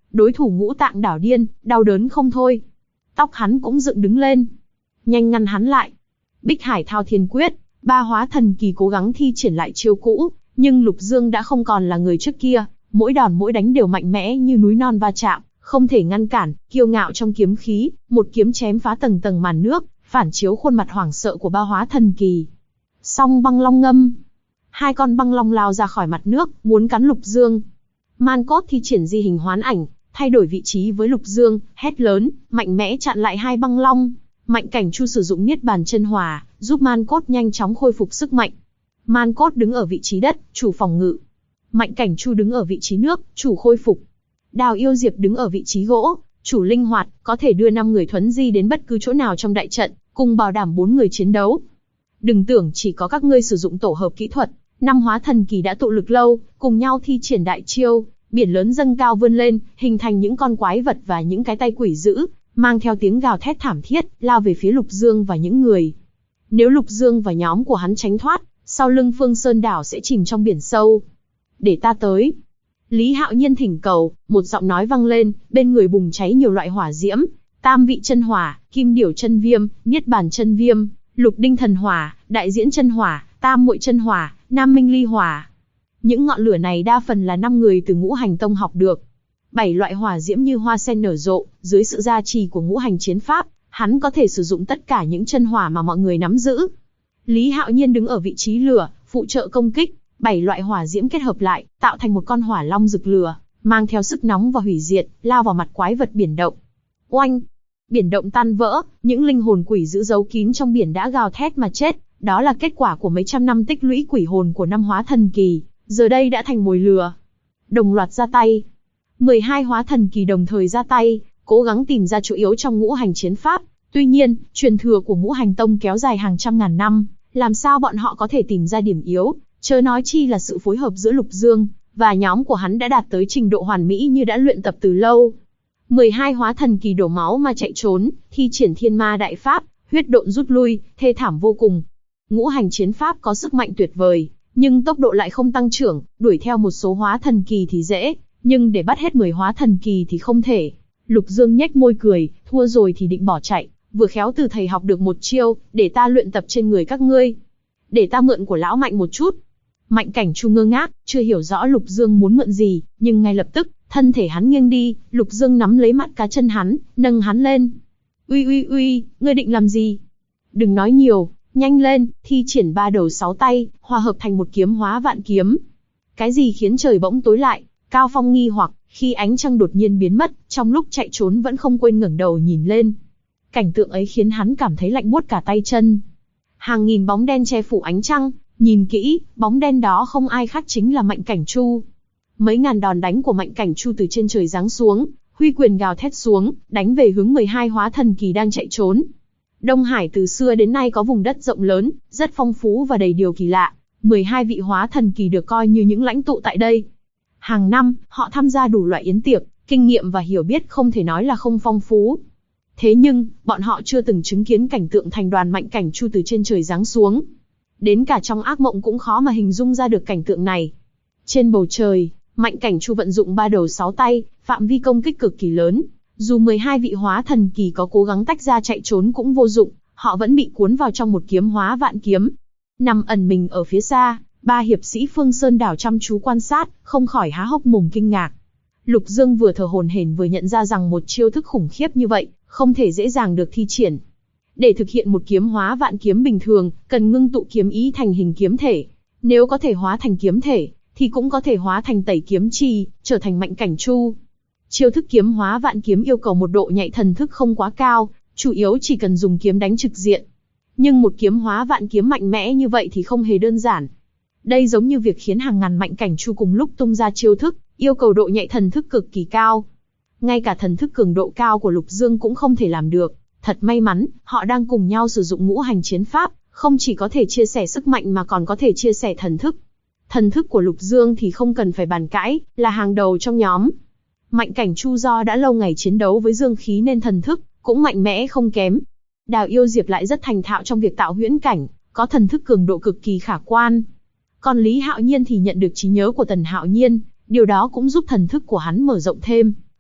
Đối thủ Ngũ Tạng đảo điên, đau đớn không thôi. Tóc hắn cũng dựng đứng lên. Nhanh ngăn hắn lại. Bích Hải Thao Thiên Quyết, ba hóa thần kỳ cố gắng thi triển lại chiêu cũ, nhưng Lục Dương đã không còn là người trước kia, mỗi đòn mỗi đánh đều mạnh mẽ như núi non va chạm, không thể ngăn cản, kiêu ngạo trong kiếm khí, một kiếm chém phá tầng tầng màn nước, phản chiếu khuôn mặt hoảng sợ của ba hóa thần kỳ. Song băng long ngâm. Hai con băng long lao ra khỏi mặt nước, muốn cắn Lục Dương. Man Cốt thi triển di hình hoán ảnh, thay đổi vị trí với Lục Dương, hét lớn, mạnh mẽ chặn lại hai băng long. Mạnh Cảnh Chu sử dụng Niết Bàn Chân Hỏa, giúp Man Cốt nhanh chóng khôi phục sức mạnh. Man Cốt đứng ở vị trí đất, chủ phòng ngự. Mạnh Cảnh Chu đứng ở vị trí nước, chủ khôi phục. Đào Yêu Diệp đứng ở vị trí gỗ, chủ linh hoạt, có thể đưa 5 người thuấn di đến bất cứ chỗ nào trong đại trận, cùng bảo đảm 4 người chiến đấu. Đừng tưởng chỉ có các ngươi sử dụng tổ hợp kỹ thuật, 5 hóa thần kỳ đã tụ lực lâu, cùng nhau thi triển đại chiêu, biển lớn dâng cao vươn lên, hình thành những con quái vật và những cái tay quỷ dữ, mang theo tiếng gào thét thảm thiết, lao về phía Lục Dương và những người. Nếu Lục Dương và nhóm của hắn tránh thoát, sau lưng Phương Sơn đảo sẽ chìm trong biển sâu. Để ta tới. Lý Hạo Nhiên thỉnh cầu, một giọng nói vang lên, bên người bùng cháy nhiều loại hỏa diễm, Tam Vị Chân Hỏa, Kim Điểu Chân Viêm, Niết Bàn Chân Viêm, Lục Đinh Thần Hỏa, Đại Diễn Chân Hỏa, Tam Muội Chân Hỏa, Nam Minh Ly Hỏa. Những ngọn lửa này đa phần là 5 người từ Ngũ Hành Tông học được. 7 loại hỏa diễm như hoa sen nở rộ, dưới sự gia trì của Ngũ Hành Chiến Pháp, hắn có thể sử dụng tất cả những chân hỏa mà mọi người nắm giữ. Lý Hạo Nhiên đứng ở vị trí lửa, phụ trợ công kích, 7 loại hỏa diễm kết hợp lại, tạo thành một con hỏa long rực lửa, mang theo sức nóng và hủy diệt, lao vào mặt quái vật biển động. Oanh! Biển động tan vỡ, những linh hồn quỷ dữ giấu kín trong biển đã gào thét mà chết, đó là kết quả của mấy trăm năm tích lũy quỷ hồn của 5 hóa thần kỳ, giờ đây đã thành mồi lửa. Đồng loạt ra tay. 12 hóa thần kỳ đồng thời ra tay, cố gắng tìm ra chỗ yếu trong Ngũ Hành Chiến Pháp. Tuy nhiên, truyền thừa của Ngũ Hành Tông kéo dài hàng trăm ngàn năm, làm sao bọn họ có thể tìm ra điểm yếu, chớ nói chi là sự phối hợp giữa Lục Dương và nhóm của hắn đã đạt tới trình độ hoàn mỹ như đã luyện tập từ lâu. 12 hóa thần kỳ đổ máu mà chạy trốn, thi triển Thiên Ma Đại Pháp, huyết độn rút lui, thê thảm vô cùng. Ngũ Hành Chiến Pháp có sức mạnh tuyệt vời, nhưng tốc độ lại không tăng trưởng, đuổi theo một số hóa thần kỳ thì dễ, nhưng để bắt hết 10 hóa thần kỳ thì không thể. Lục Dương nhếch môi cười, thua rồi thì định bỏ chạy, vừa khéo từ thầy học được một chiêu, để ta luyện tập trên người các ngươi. Để ta mượn của lão Mạnh một chút. Mạnh Cảnh Chu ngơ ngác, chưa hiểu rõ Lục Dương muốn mượn gì, nhưng ngay lập tức, thân thể hắn nghiêng đi, Lục Dương nắm lấy mắt cá chân hắn, nâng hắn lên. Uy, ngươi định làm gì? Đừng nói nhiều, nhanh lên, thi triển 3 đầu 6 tay, hòa hợp thành một kiếm hóa vạn kiếm. Cái gì khiến trời bỗng tối lại? Cao Phong nghi hoặc, khi ánh trăng đột nhiên biến mất, trong lúc chạy trốn vẫn không quên ngẩng đầu nhìn lên. Cảnh tượng ấy khiến hắn cảm thấy lạnh buốt cả tay chân. Hàng nghìn bóng đen che phủ ánh trăng, nhìn kỹ, bóng đen đó không ai khác chính là Mạnh Cảnh Chu. Mấy ngàn đòn đánh của Mạnh Cảnh Chu từ trên trời giáng xuống, huy quyền gào thét xuống, đánh về hướng 12 hóa thần kỳ đang chạy trốn. Đông Hải từ xưa đến nay có vùng đất rộng lớn, rất phong phú và đầy điều kỳ lạ. 12 vị hóa thần kỳ được coi như những lãnh tụ tại đây. Hàng năm, họ tham gia đủ loại yến tiệc, kinh nghiệm và hiểu biết không thể nói là không phong phú. Thế nhưng, bọn họ chưa từng chứng kiến cảnh tượng thành đoàn Mạnh Cảnh Chu từ trên trời giáng xuống. Đến cả trong ác mộng cũng khó mà hình dung ra được cảnh tượng này. Trên bầu trời, Mạnh Cảnh Chu vận dụng 3 đầu 6 tay, phạm vi công kích cực kỳ lớn. Dù 12 vị hóa thần kỳ có cố gắng tách ra chạy trốn cũng vô dụng, họ vẫn bị cuốn vào trong một kiếm hóa vạn kiếm. Nằm ẩn mình ở phía xa, 3 hiệp sĩ Phương Sơn đảo chăm chú quan sát, không khỏi há hốc mồm kinh ngạc. Lục Dương vừa thở hổn hển vừa nhận ra rằng một chiêu thức khủng khiếp như vậy, không thể dễ dàng được thi triển. Để thực hiện một kiếm hóa vạn kiếm bình thường, cần ngưng tụ kiếm ý thành hình kiếm thể. Nếu có thể hóa thành kiếm thể, thì cũng có thể hóa thành tẩy kiếm chi, trở thành Mạnh Cảnh Chu. Chiêu thức kiếm hóa vạn kiếm yêu cầu một độ nhạy thần thức không quá cao, chủ yếu chỉ cần dùng kiếm đánh trực diện. Nhưng một kiếm hóa vạn kiếm mạnh mẽ như vậy thì không hề đơn giản. Đây giống như việc khiến hàng ngàn Mạnh Cảnh Chu cùng lúc tung ra chiêu thức, yêu cầu độ nhạy thần thức cực kỳ cao. Ngay cả thần thức cường độ cao của Lục Dương cũng không thể làm được. Thật may mắn, họ đang cùng nhau sử dụng Ngũ Hành Chiến Pháp, không chỉ có thể chia sẻ sức mạnh mà còn có thể chia sẻ thần thức. Thần thức của Lục Dương thì không cần phải bàn cãi, là hàng đầu trong nhóm. Mạnh Cảnh Chu do đã lâu ngày chiến đấu với dương khí nên thần thức cũng mạnh mẽ không kém. Đào Yêu Diệp lại rất thành thạo trong việc tạo huyễn cảnh, có thần thức cường độ cực kỳ khả quan. Còn Lý Hạo Nhiên thì nhận được trí nhớ của Tần Hạo Nhiên, điều đó cũng giúp thần thức của hắn mở rộng thêm.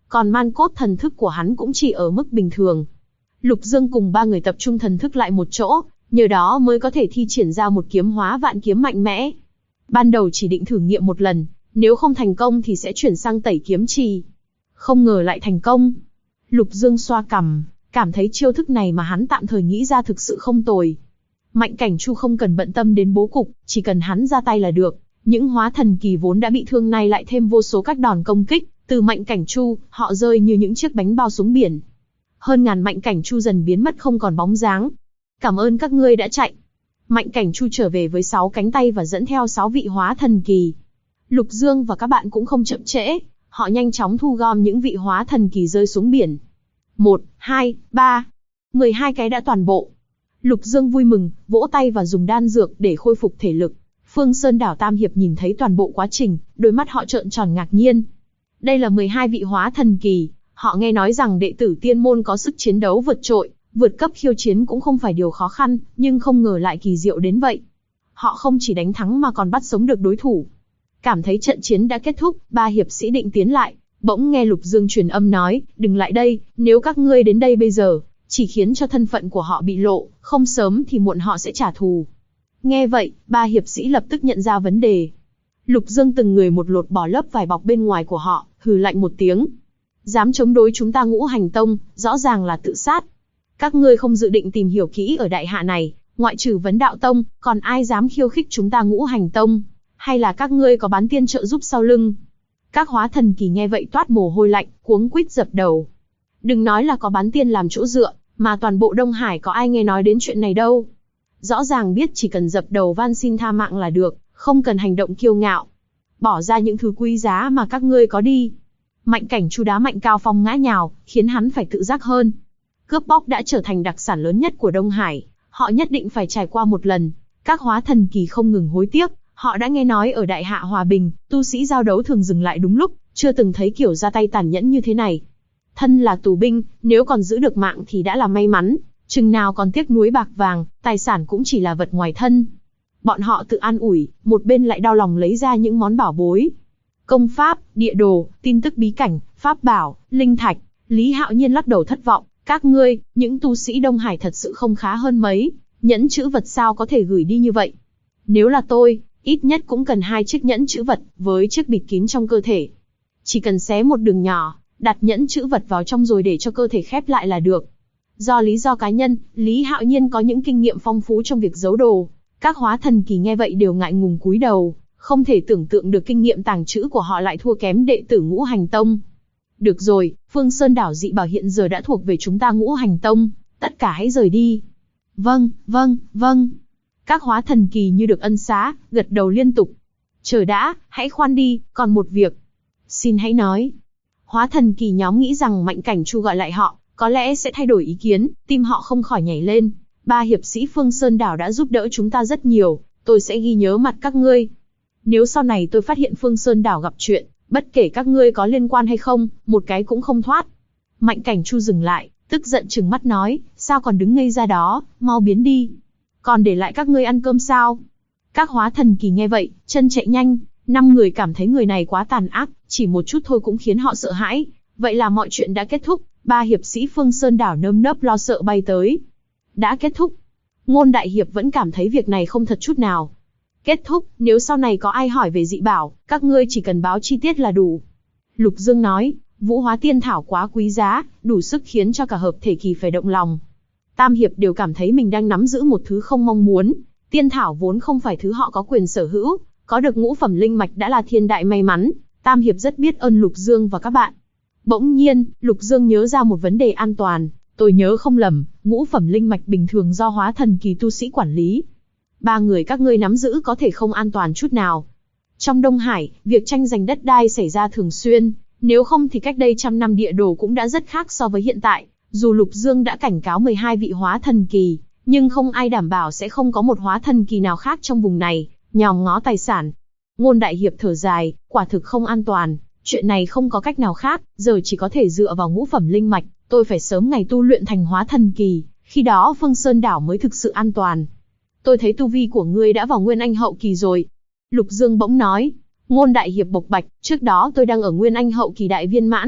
còn man cốt thần thức của hắn cũng chỉ ở mức bình thường. Lục Dương cùng ba người tập trung thần thức lại một chỗ, nhờ đó mới có thể thi triển ra một kiếm hóa vạn kiếm mạnh mẽ. Ban đầu chỉ định thử nghiệm một lần, nếu không thành công thì sẽ chuyển sang tẩy kiếm trì. Không ngờ lại thành công. Lục Dương xoa cằm, cảm thấy chiêu thức này mà hắn tạm thời nghĩ ra thực sự không tồi. Mạnh Cảnh Chu không cần bận tâm đến bố cục, chỉ cần hắn ra tay là được. Những hóa thần kỳ vốn đã bị thương này lại thêm vô số các đòn công kích, từ Mạnh Cảnh Chu, họ rơi như những chiếc bánh bao xuống biển. Hơn ngàn Mạnh Cảnh Chu dần biến mất không còn bóng dáng. Cảm ơn các ngươi đã chạy. Mạnh Cảnh Chu trở về với 6 cánh tay và dẫn theo 6 vị hóa thần kỳ. Lục Dương và các bạn cũng không chậm trễ, họ nhanh chóng thu gom những vị hóa thần kỳ rơi xuống biển. 1, 2, 3, 12 cái đã toàn bộ. Lục Dương vui mừng, vỗ tay và dùng đan dược để khôi phục thể lực. Phương Sơn Đảo Tam Hiệp nhìn thấy toàn bộ quá trình, đôi mắt họ trợn tròn ngạc nhiên. Đây là 12 vị hóa thần kỳ, họ nghe nói rằng đệ tử tiên môn có sức chiến đấu vượt trội, vượt cấp khiêu chiến cũng không phải điều khó khăn, nhưng không ngờ lại kỳ diệu đến vậy. Họ không chỉ đánh thắng mà còn bắt sống được đối thủ. Cảm thấy trận chiến đã kết thúc, ba hiệp sĩ định tiến lại, bỗng nghe Lục Dương truyền âm nói, đừng lại đây, nếu các ngươi đến đây bây giờ, chỉ khiến cho thân phận của họ bị lộ, không sớm thì muộn họ sẽ trả thù. Nghe vậy, ba hiệp sĩ lập tức nhận ra vấn đề. Lục Dương từng người một lột bỏ lớp vải bọc bên ngoài của họ, hừ lạnh một tiếng. Dám chống đối chúng ta Ngũ Hành Tông, rõ ràng là tự sát. Các ngươi không dự định tìm hiểu kỹ ở đại hạ này, ngoại trừ Vấn Đạo Tông, còn ai dám khiêu khích chúng ta Ngũ Hành Tông? Hay là các ngươi có bán tiên trợ giúp sau lưng? Các hóa thần kỳ nghe vậy toát mồ hôi lạnh, cuống quýt dập đầu. Đừng nói là có bán tiên làm chỗ dựa, mà toàn bộ Đông Hải có ai nghe nói đến chuyện này đâu. Rõ ràng biết chỉ cần dập đầu van xin tha mạng là được, không cần hành động kiêu ngạo. Bỏ ra những thứ quý giá mà các ngươi có đi. Mạnh Cảnh Chu đá Mạnh Cao Phong ngã nhào, khiến hắn phải tự giác hơn. Cướp bóc đã trở thành đặc sản lớn nhất của Đông Hải, họ nhất định phải trải qua một lần. Các hóa thần kỳ không ngừng hối tiếc, họ đã nghe nói ở Đại Hạ Hòa Bình, tu sĩ giao đấu thường dừng lại đúng lúc, chưa từng thấy kiểu ra tay tàn nhẫn như thế này. Thân là tù binh, nếu còn giữ được mạng thì đã là may mắn, chừng nào còn tiếc nuối bạc vàng, tài sản cũng chỉ là vật ngoài thân. Bọn họ tự an ủi, một bên lại đau lòng lấy ra những món bảo bối. Công pháp, địa đồ, tin tức bí cảnh, pháp bảo, linh thạch. Lý Hạo Nhiên lắc đầu thất vọng, các ngươi, những tu sĩ Đông Hải thật sự không khá hơn mấy, nhẫn chữ vật sao có thể gửi đi như vậy. Nếu là tôi, ít nhất cũng cần 2 chiếc nhẫn chữ vật, với chiếc bịt kín trong cơ thể. Chỉ cần xé một đường nhỏ, đặt nhẫn chữ vật vào trong rồi để cho cơ thể khép lại là được. Do lý do cá nhân, Lý Hạo Nhiên có những kinh nghiệm phong phú trong việc giấu đồ. Các hóa thần kỳ nghe vậy đều ngại ngùng cúi đầu, không thể tưởng tượng được kinh nghiệm tàng trữ của họ lại thua kém đệ tử Ngũ Hành Tông. Được rồi, Phương Sơn Đảo dị bảo hiện giờ đã thuộc về chúng ta Ngũ Hành Tông, tất cả hãy rời đi. Vâng, vâng, vâng. Các hóa thần kỳ như được ân xá, gật đầu liên tục. Chờ đã, hãy khoan đi, còn một việc. Xin hãy nói. Hóa thần kỳ nhóm nghĩ rằng Mạnh Cảnh Chu gọi lại họ, có lẽ sẽ thay đổi ý kiến, tim họ không khỏi nhảy lên. Ba hiệp sĩ Phương Sơn Đảo đã giúp đỡ chúng ta rất nhiều, tôi sẽ ghi nhớ mặt các ngươi. Nếu sau này tôi phát hiện Phương Sơn Đảo gặp chuyện, bất kể các ngươi có liên quan hay không, một cái cũng không thoát. Mạnh Cảnh Chu dừng lại, tức giận trừng mắt nói, sao còn đứng ngây ra đó, mau biến đi. Còn để lại các ngươi ăn cơm sao? Các hóa thần kỳ nghe vậy, chân chạy nhanh, 5 người cảm thấy người này quá tàn ác, chỉ một chút thôi cũng khiến họ sợ hãi. Vậy là mọi chuyện đã kết thúc, ba hiệp sĩ Phương Sơn Đảo nơm nớp lo sợ bay tới. Đã kết thúc. Ngôn Đại Hiệp vẫn cảm thấy việc này không thật chút nào. Kết thúc, nếu sau này có ai hỏi về dị bảo, các ngươi chỉ cần báo chi tiết là đủ. Lục Dương nói, Vũ Hóa Tiên Thảo quá quý giá, đủ sức khiến cho cả hợp thể kỳ phải động lòng. Tam Hiệp đều cảm thấy mình đang nắm giữ một thứ không mong muốn. Tiên Thảo vốn không phải thứ họ có quyền sở hữu, có được ngũ phẩm linh mạch đã là thiên đại may mắn. Tam Hiệp rất biết ơn Lục Dương và các bạn. Bỗng nhiên, Lục Dương nhớ ra một vấn đề an toàn. Tôi nhớ không lầm, ngũ phẩm linh mạch bình thường do hóa thần kỳ tu sĩ quản lý. 3 người các ngươi nắm giữ có thể không an toàn chút nào. Trong Đông Hải, việc tranh giành đất đai xảy ra thường xuyên, nếu không thì cách đây 100 năm địa đồ cũng đã rất khác so với hiện tại. Dù Lục Dương đã cảnh cáo 12 vị hóa thần kỳ, nhưng không ai đảm bảo sẽ không có một hóa thần kỳ nào khác trong vùng này, nhòm ngó tài sản. Ngôn Đại Hiệp thở dài, quả thực không an toàn, chuyện này không có cách nào khác, giờ chỉ có thể dựa vào ngũ phẩm linh mạch, tôi phải sớm ngày tu luyện thành hóa thần kỳ, khi đó Phương Sơn Đảo mới thực sự an toàn. Tôi thấy tu vi của ngươi đã vào Nguyên Anh hậu kỳ rồi. Lục Dương bỗng nói. Ngôn Đại Hiệp bộc bạch, trước đó tôi đang ở Nguyên Anh hậu kỳ đại viên mãn,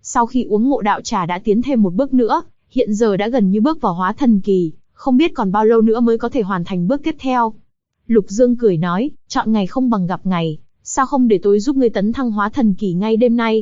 Sau khi uống ngộ đạo trà đã tiến thêm một bước nữa, hiện giờ đã gần như bước vào hóa thần kỳ, không biết còn bao lâu nữa mới có thể hoàn thành bước tiếp theo. Lục Dương cười nói, chọn ngày không bằng gặp ngày, sao không để tôi giúp ngươi tấn thăng hóa thần kỳ ngay đêm nay?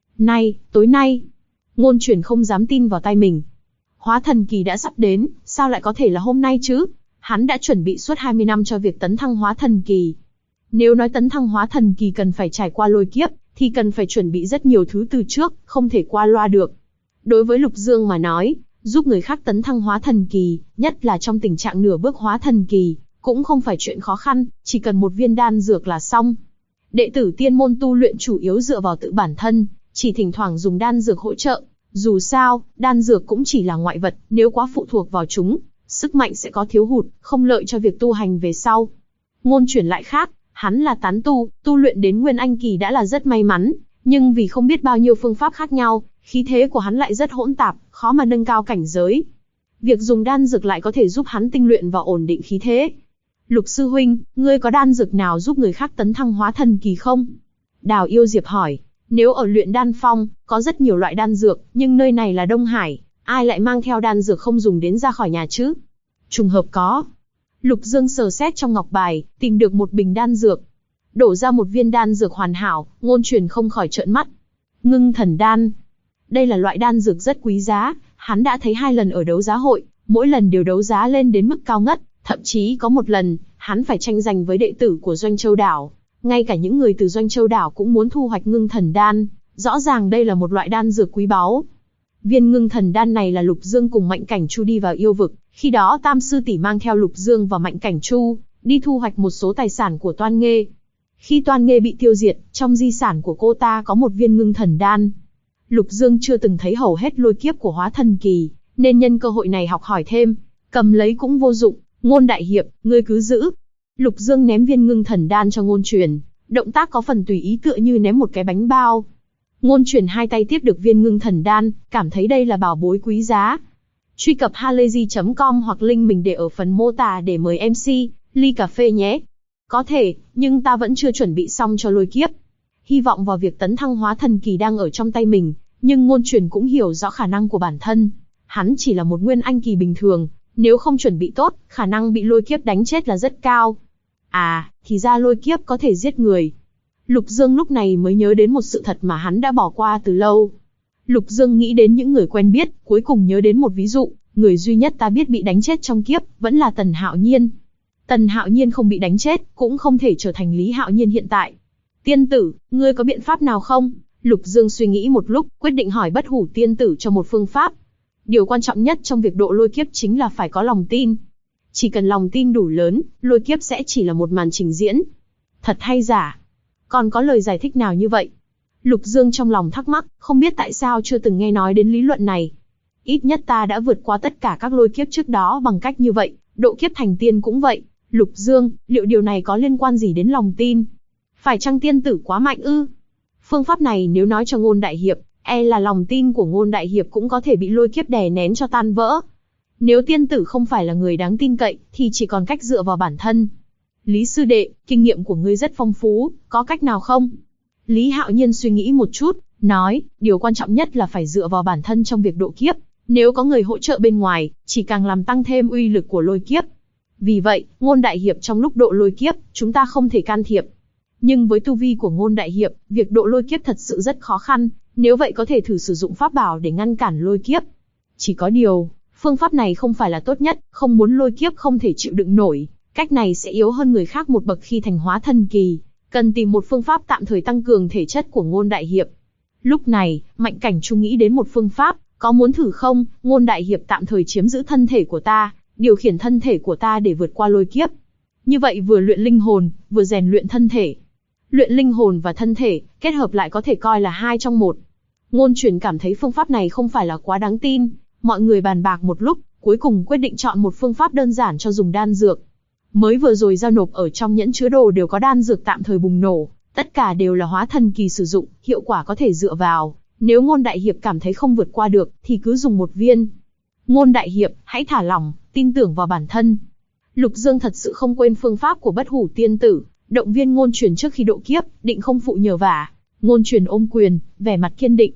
Tối nay. Ngôn Truyền không dám tin vào tai mình. Hóa thần kỳ đã sắp đến, sao lại có thể là hôm nay chứ? Hắn đã chuẩn bị suốt 20 năm cho việc tấn thăng hóa thần kỳ. Nếu nói tấn thăng hóa thần kỳ cần phải trải qua lôi kiếp, thì cần phải chuẩn bị rất nhiều thứ từ trước, không thể qua loa được. Đối với Lục Dương mà nói, giúp người khác tấn thăng hóa thần kỳ, nhất là trong tình trạng nửa bước hóa thần kỳ, cũng không phải chuyện khó khăn, chỉ cần một viên đan dược là xong. Đệ tử tiên môn tu luyện chủ yếu dựa vào tự bản thân, chỉ thỉnh thoảng dùng đan dược hỗ trợ. Dù sao, đan dược cũng chỉ là ngoại vật, nếu quá phụ thuộc vào chúng, sức mạnh sẽ có thiếu hụt, không lợi cho việc tu hành về sau. Ngôn Truyền lại khác, hắn là tán tu luyện đến Nguyên Anh kỳ đã là rất may mắn, nhưng vì không biết bao nhiêu phương pháp khác nhau, khí thế của hắn lại rất hỗn tạp, khó mà nâng cao cảnh giới. Việc dùng đan dược lại có thể giúp hắn tinh luyện và ổn định khí thế. Lục sư huynh, ngươi có đan dược nào giúp người khác tấn thăng hóa thần kỳ không? Đào Yêu Diệp hỏi. Nếu ở luyện đan phong, có rất nhiều loại đan dược, nhưng nơi này là Đông Hải, ai lại mang theo đan dược không dùng đến ra khỏi nhà chứ? Trùng hợp có. Lục Dương sờ xét trong ngọc bài, tìm được một bình đan dược. Đổ ra một viên đan dược hoàn hảo, Ngôn Truyền không khỏi trợn mắt. Ngưng thần đan. Đây là loại đan dược rất quý giá, hắn đã thấy 2 lần ở đấu giá hội, mỗi lần đều đấu giá lên đến mức cao ngất, thậm chí có một lần, hắn phải tranh giành với đệ tử của Doanh Châu Đảo. Ngay cả những người từ Doanh Châu Đảo cũng muốn thu hoạch ngưng thần đan, rõ ràng đây là một loại đan dược quý báu. Viên ngưng thần đan này là Lục Dương cùng Mạnh Cảnh Chu đi vào yêu vực, khi đó Tam sư tỷ mang theo Lục Dương và Mạnh Cảnh Chu, đi thu hoạch một số tài sản của Toan Nghê. Khi Toan Nghê bị tiêu diệt, trong di sản của cô ta có một viên ngưng thần đan. Lục Dương chưa từng thấy hầu hết lôi kiếp của hóa thần kỳ, nên nhân cơ hội này học hỏi thêm, cầm lấy cũng vô dụng, Ngôn đại hiệp, ngươi cứ giữ. Lục Dương ném viên ngưng thần đan cho Ngôn Truyền, động tác có phần tùy ý tựa như ném một cái bánh bao. Ngôn Truyền hai tay tiếp được viên ngưng thần đan, cảm thấy đây là bảo bối quý giá. Truy cập halayzi.com hoặc link mình để ở phần mô tả để mời MC, ly cà phê nhé. Có thể, nhưng ta vẫn chưa chuẩn bị xong cho lôi kiếp. Hy vọng vào việc tấn thăng hóa thần kỳ đang ở trong tay mình, nhưng Ngôn Truyền cũng hiểu rõ khả năng của bản thân. Hắn chỉ là một nguyên anh kỳ bình thường, nếu không chuẩn bị tốt, khả năng bị lôi kiếp đánh chết là rất cao. À, thì ra lôi kiếp có thể giết người. Lục Dương lúc này mới nhớ đến một sự thật mà hắn đã bỏ qua từ lâu. Lục Dương nghĩ đến những người quen biết, cuối cùng nhớ đến một ví dụ, người duy nhất ta biết bị đánh chết trong kiếp, vẫn là Tần Hạo Nhiên. Tần Hạo Nhiên không bị đánh chết, cũng không thể trở thành Lý Hạo Nhiên hiện tại. Tiên tử, ngươi có biện pháp nào không? Lục Dương suy nghĩ một lúc, quyết định hỏi Bất Hủ tiên tử cho một phương pháp. Điều quan trọng nhất trong việc độ lôi kiếp chính là phải có lòng tin. Chỉ cần lòng tin đủ lớn, lôi kiếp sẽ chỉ là một màn trình diễn. Thật hay giả? Còn có lời giải thích nào như vậy? Lục Dương trong lòng thắc mắc, không biết tại sao chưa từng nghe nói đến lý luận này. Ít nhất ta đã vượt qua tất cả các lôi kiếp trước đó bằng cách như vậy, độ kiếp thành tiên cũng vậy. Lục Dương, liệu điều này có liên quan gì đến lòng tin? Phải chăng tiên tử quá mạnh ư? Phương pháp này nếu nói cho Ngôn đại hiệp, e là lòng tin của Ngôn đại hiệp cũng có thể bị lôi kiếp đè nén cho tan vỡ. Nếu tiên tử không phải là người đáng tin cậy, thì chỉ còn cách dựa vào bản thân. Lý sư đệ, kinh nghiệm của ngươi rất phong phú, có cách nào không? Lý Hạo Nhiên suy nghĩ một chút, nói, điều quan trọng nhất là phải dựa vào bản thân trong việc độ kiếp. Nếu có người hỗ trợ bên ngoài, chỉ càng làm tăng thêm uy lực của lôi kiếp. Vì vậy, Ngôn đại hiệp trong lúc độ lôi kiếp, chúng ta không thể can thiệp. Nhưng với tu vi của Ngôn đại hiệp, việc độ lôi kiếp thật sự rất khó khăn, nếu vậy có thể thử sử dụng pháp bảo để ngăn cản lôi kiếp. Chỉ có điều, phương pháp này không phải là tốt nhất, không muốn lôi kiếp không thể chịu đựng nổi, cách này sẽ yếu hơn người khác một bậc khi thành hóa thần kỳ, cần tìm một phương pháp tạm thời tăng cường thể chất của Ngôn đại hiệp. Lúc này, Mạnh Cảnh Chu nghĩ đến một phương pháp, có muốn thử không? Ngôn đại hiệp tạm thời chiếm giữ thân thể của ta, điều khiển thân thể của ta để vượt qua lôi kiếp. Như vậy vừa luyện linh hồn, vừa rèn luyện thân thể. Luyện linh hồn và thân thể, kết hợp lại có thể coi là 2 trong 1. Ngôn Truyền cảm thấy phương pháp này không phải là quá đáng tin, mọi người bàn bạc một lúc, cuối cùng quyết định chọn một phương pháp đơn giản cho dùng đan dược. Mới vừa rồi giao nộp ở trong nhẫn chứa đồ đều có đan dược tạm thời bùng nổ, tất cả đều là hóa thần kỳ sử dụng, hiệu quả có thể dựa vào. Nếu Ngôn đại hiệp cảm thấy không vượt qua được, thì cứ dùng một viên. Ngôn đại hiệp, hãy thả lỏng, tin tưởng vào bản thân. Lục Dương thật sự không quên phương pháp của Bất Hủ tiên tử, động viên Ngôn Truyền trước khi độ kiếp, định không phụ nhờ vả. Ngôn Truyền ôm quyền, vẻ mặt kiên định.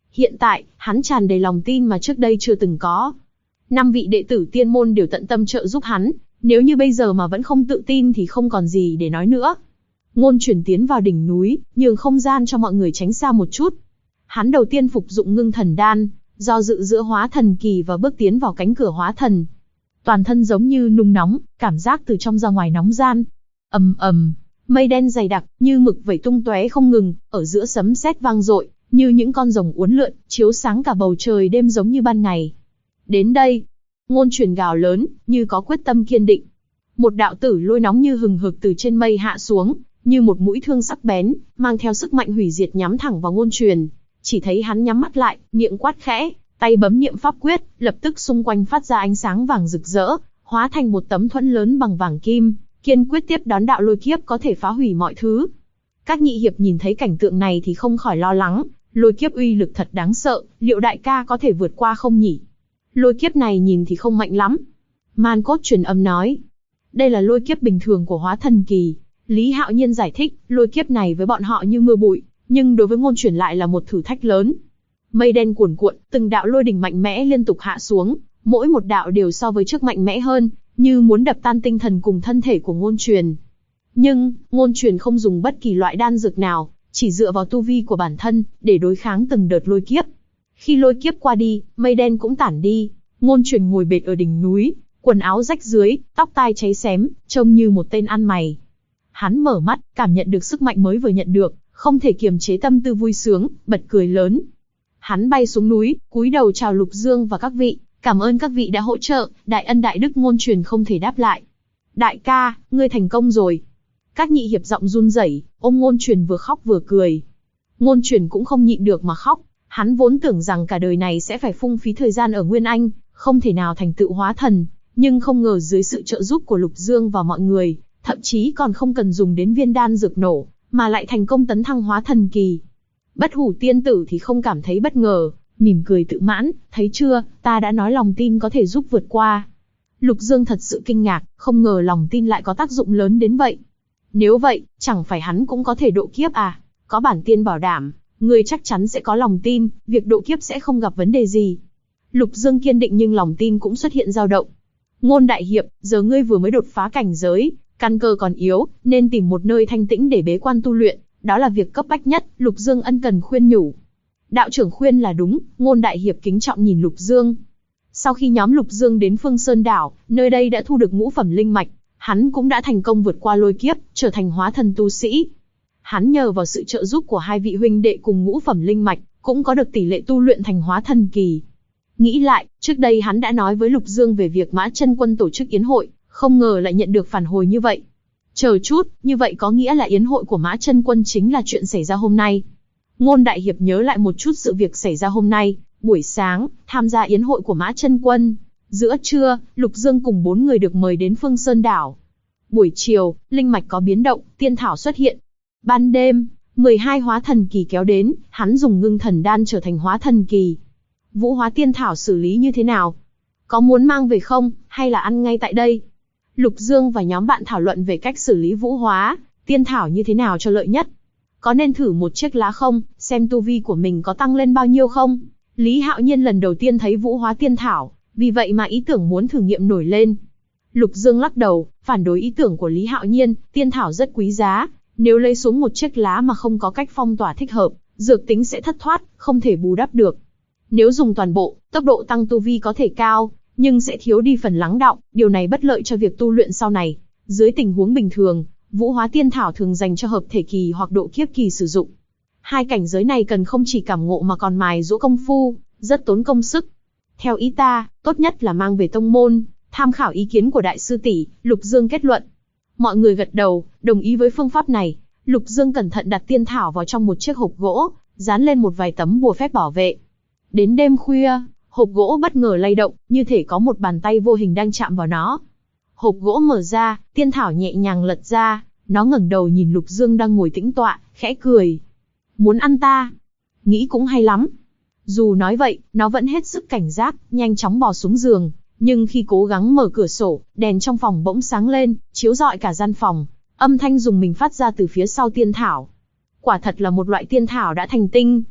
Hiện tại, hắn tràn đầy lòng tin mà trước đây chưa từng có. 5 vị đệ tử tiên môn đều tận tâm trợ giúp hắn, nếu như bây giờ mà vẫn không tự tin thì không còn gì để nói nữa. Ngôn Truyền tiến vào đỉnh núi, nhường không gian cho mọi người tránh xa một chút. Hắn đầu tiên phục dụng ngưng thần đan, do dự giữa hóa thần kỳ và bước tiến vào cánh cửa hóa thần. Toàn thân giống như nung nóng, cảm giác từ trong ra ngoài nóng gian. Ầm ầm, mây đen dày đặc, như mực vẩy tung tóe không ngừng, ở giữa sấm sét vang dội, như những con rồng uốn lượn, chiếu sáng cả bầu trời đêm giống như ban ngày. Đến đây, Ngôn Truyền gào lớn, như có quyết tâm kiên định. Một đạo tử lôi nóng như hừng hực từ trên mây hạ xuống, như một mũi thương sắc bén, mang theo sức mạnh hủy diệt nhắm thẳng vào Ngôn Truyền. Chỉ thấy hắn nhắm mắt lại, miệng quát khẽ, tay bấm niệm pháp quyết, lập tức xung quanh phát ra ánh sáng vàng rực rỡ, hóa thành một tấm thuẫn lớn bằng vàng kim, kiên quyết tiếp đón đạo lôi kiếp có thể phá hủy mọi thứ. Các nhị hiệp nhìn thấy cảnh tượng này thì không khỏi lo lắng, lôi kiếp uy lực thật đáng sợ, liệu đại ca có thể vượt qua không nhỉ? Lôi kiếp này nhìn thì không mạnh lắm. Man Cốt truyền âm nói, đây là lôi kiếp bình thường của hóa thần kỳ. Lý Hạo Nhiên giải thích, lôi kiếp này với bọn họ như mưa bụi, nhưng đối với Ngôn Truyền lại là một thử thách lớn. Mây đen cuồn cuộn, từng đạo lôi đỉnh mạnh mẽ liên tục hạ xuống, mỗi một đạo đều so với trước mạnh mẽ hơn, như muốn đập tan tinh thần cùng thân thể của Ngôn Truyền. Nhưng, Ngôn Truyền không dùng bất kỳ loại đan dược nào, chỉ dựa vào tu vi của bản thân, để đối kháng từng đợt lôi kiếp. Khi lôi kiếp qua đi, mây đen cũng tản đi, Ngôn Truyền ngồi bệt ở đỉnh núi, quần áo rách rưới, tóc tai cháy xém, trông như một tên ăn mày. Hắn mở mắt, cảm nhận được sức mạnh mới vừa nhận được, không thể kiềm chế tâm tư vui sướng, bật cười lớn. Hắn bay xuống núi, cúi đầu chào Lục Dương và các vị, cảm ơn các vị đã hỗ trợ, đại ân đại đức. Ngôn Truyền không thể đáp lại. Đại ca, ngươi thành công rồi. Các nhị hiệp giọng run rẩy, ôm Ngôn Truyền vừa khóc vừa cười. Ngôn Truyền cũng không nhịn được mà khóc, hắn vốn tưởng rằng cả đời này sẽ phải phung phí thời gian ở Nguyên Anh, không thể nào thành tựu hóa thần, nhưng không ngờ dưới sự trợ giúp của Lục Dương và mọi người, thậm chí còn không cần dùng đến viên đan dược nổ, mà lại thành công tấn thăng hóa thần kỳ. Bất Hủ tiên tử thì không cảm thấy bất ngờ, mỉm cười tự mãn, thấy chưa, ta đã nói lòng tin có thể giúp vượt qua. Lục Dương thật sự kinh ngạc, không ngờ lòng tin lại có tác dụng lớn đến vậy. Nếu vậy, chẳng phải hắn cũng có thể độ kiếp à? Có bản tiên bảo đảm, ngươi chắc chắn sẽ có lòng tin, việc độ kiếp sẽ không gặp vấn đề gì. Lục Dương kiên định nhưng lòng tin cũng xuất hiện dao động. Ngôn đại hiệp, giờ ngươi vừa mới đột phá cảnh giới, căn cơ còn yếu, nên tìm một nơi thanh tĩnh để bế quan tu luyện, đó là việc cấp bách nhất. Lục Dương ân cần khuyên nhủ. Đạo trưởng khuyên là đúng. Ngôn đại hiệp kính trọng nhìn Lục Dương. Sau khi nhóm Lục Dương đến Phương Sơn đảo, nơi đây đã thu được ngũ phẩm linh mạch, hắn cũng đã thành công vượt qua lôi kiếp, trở thành hóa thần tu sĩ. Hắn nhờ vào sự trợ giúp của hai vị huynh đệ cùng ngũ phẩm linh mạch, cũng có được tỷ lệ tu luyện thành hóa thần kỳ. Nghĩ lại, trước đây hắn đã nói với Lục Dương về việc Mã Chân Quân tổ chức yến hội, không ngờ lại nhận được phản hồi như vậy. Chờ chút, như vậy có nghĩa là yến hội của Mã Chân Quân chính là chuyện xảy ra hôm nay. Ngôn đại hiệp nhớ lại một chút sự việc xảy ra hôm nay, buổi sáng, tham gia yến hội của Mã Chân Quân. Giữa trưa, Lục Dương cùng 4 người được mời đến Phương Sơn đảo. Buổi chiều, linh mạch có biến động, tiên thảo xuất hiện. Ban đêm, 12 hóa thần kỳ kéo đến, hắn dùng ngưng thần đan trở thành hóa thần kỳ. Vũ hóa tiên thảo xử lý như thế nào? Có muốn mang về không, hay là ăn ngay tại đây? Lục Dương và nhóm bạn thảo luận về cách xử lý vũ hóa tiên thảo như thế nào cho lợi nhất. Có nên thử một chiếc lá không, xem tu vi của mình có tăng lên bao nhiêu không? Lý Hạo Nhiên lần đầu tiên thấy vũ hóa tiên thảo, vì vậy mà ý tưởng muốn thử nghiệm nổi lên. Lục Dương lắc đầu, phản đối ý tưởng của Lý Hạo Nhiên, tiên thảo rất quý giá, nếu lấy xuống một chiếc lá mà không có cách phong tỏa thích hợp, dược tính sẽ thất thoát, không thể bù đắp được. Nếu dùng toàn bộ, tốc độ tăng tu vi có thể cao, nhưng sẽ thiếu đi phần lắng đọng, điều này bất lợi cho việc tu luyện sau này. Dưới tình huống bình thường, vũ hóa tiên thảo thường dành cho hợp thể kỳ hoặc độ kiếp kỳ sử dụng. Hai cảnh giới này cần không chỉ cảm ngộ mà còn mài giũa công phu, rất tốn công sức. Theo ý ta, tốt nhất là mang về tông môn, tham khảo ý kiến của đại sư tỷ. Lục Dương kết luận. Mọi người gật đầu, đồng ý với phương pháp này. Lục Dương cẩn thận đặt tiên thảo vào trong một chiếc hộp gỗ, dán lên một vài tấm bùa phép bảo vệ. Đến đêm khuya, hộp gỗ bất ngờ lay động, như thể có một bàn tay vô hình đang chạm vào nó. Hộp gỗ mở ra, tiên thảo nhẹ nhàng lật ra, nó ngẩng đầu nhìn Lục Dương đang ngồi tĩnh tọa, khẽ cười. Muốn ăn ta? Nghĩ cũng hay lắm. Dù nói vậy, nó vẫn hết sức cảnh giác, nhanh chóng bò xuống giường. Nhưng khi cố gắng mở cửa sổ, đèn trong phòng bỗng sáng lên, chiếu rọi cả gian phòng. Âm thanh rùng mình phát ra từ phía sau tiên thảo. Quả thật là một loại tiên thảo đã thành tinh.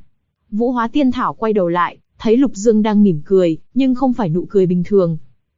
Vũ Hóa Tiên Thảo quay đầu lại, thấy Lục Dương đang mỉm cười, nhưng không phải nụ cười bình thường.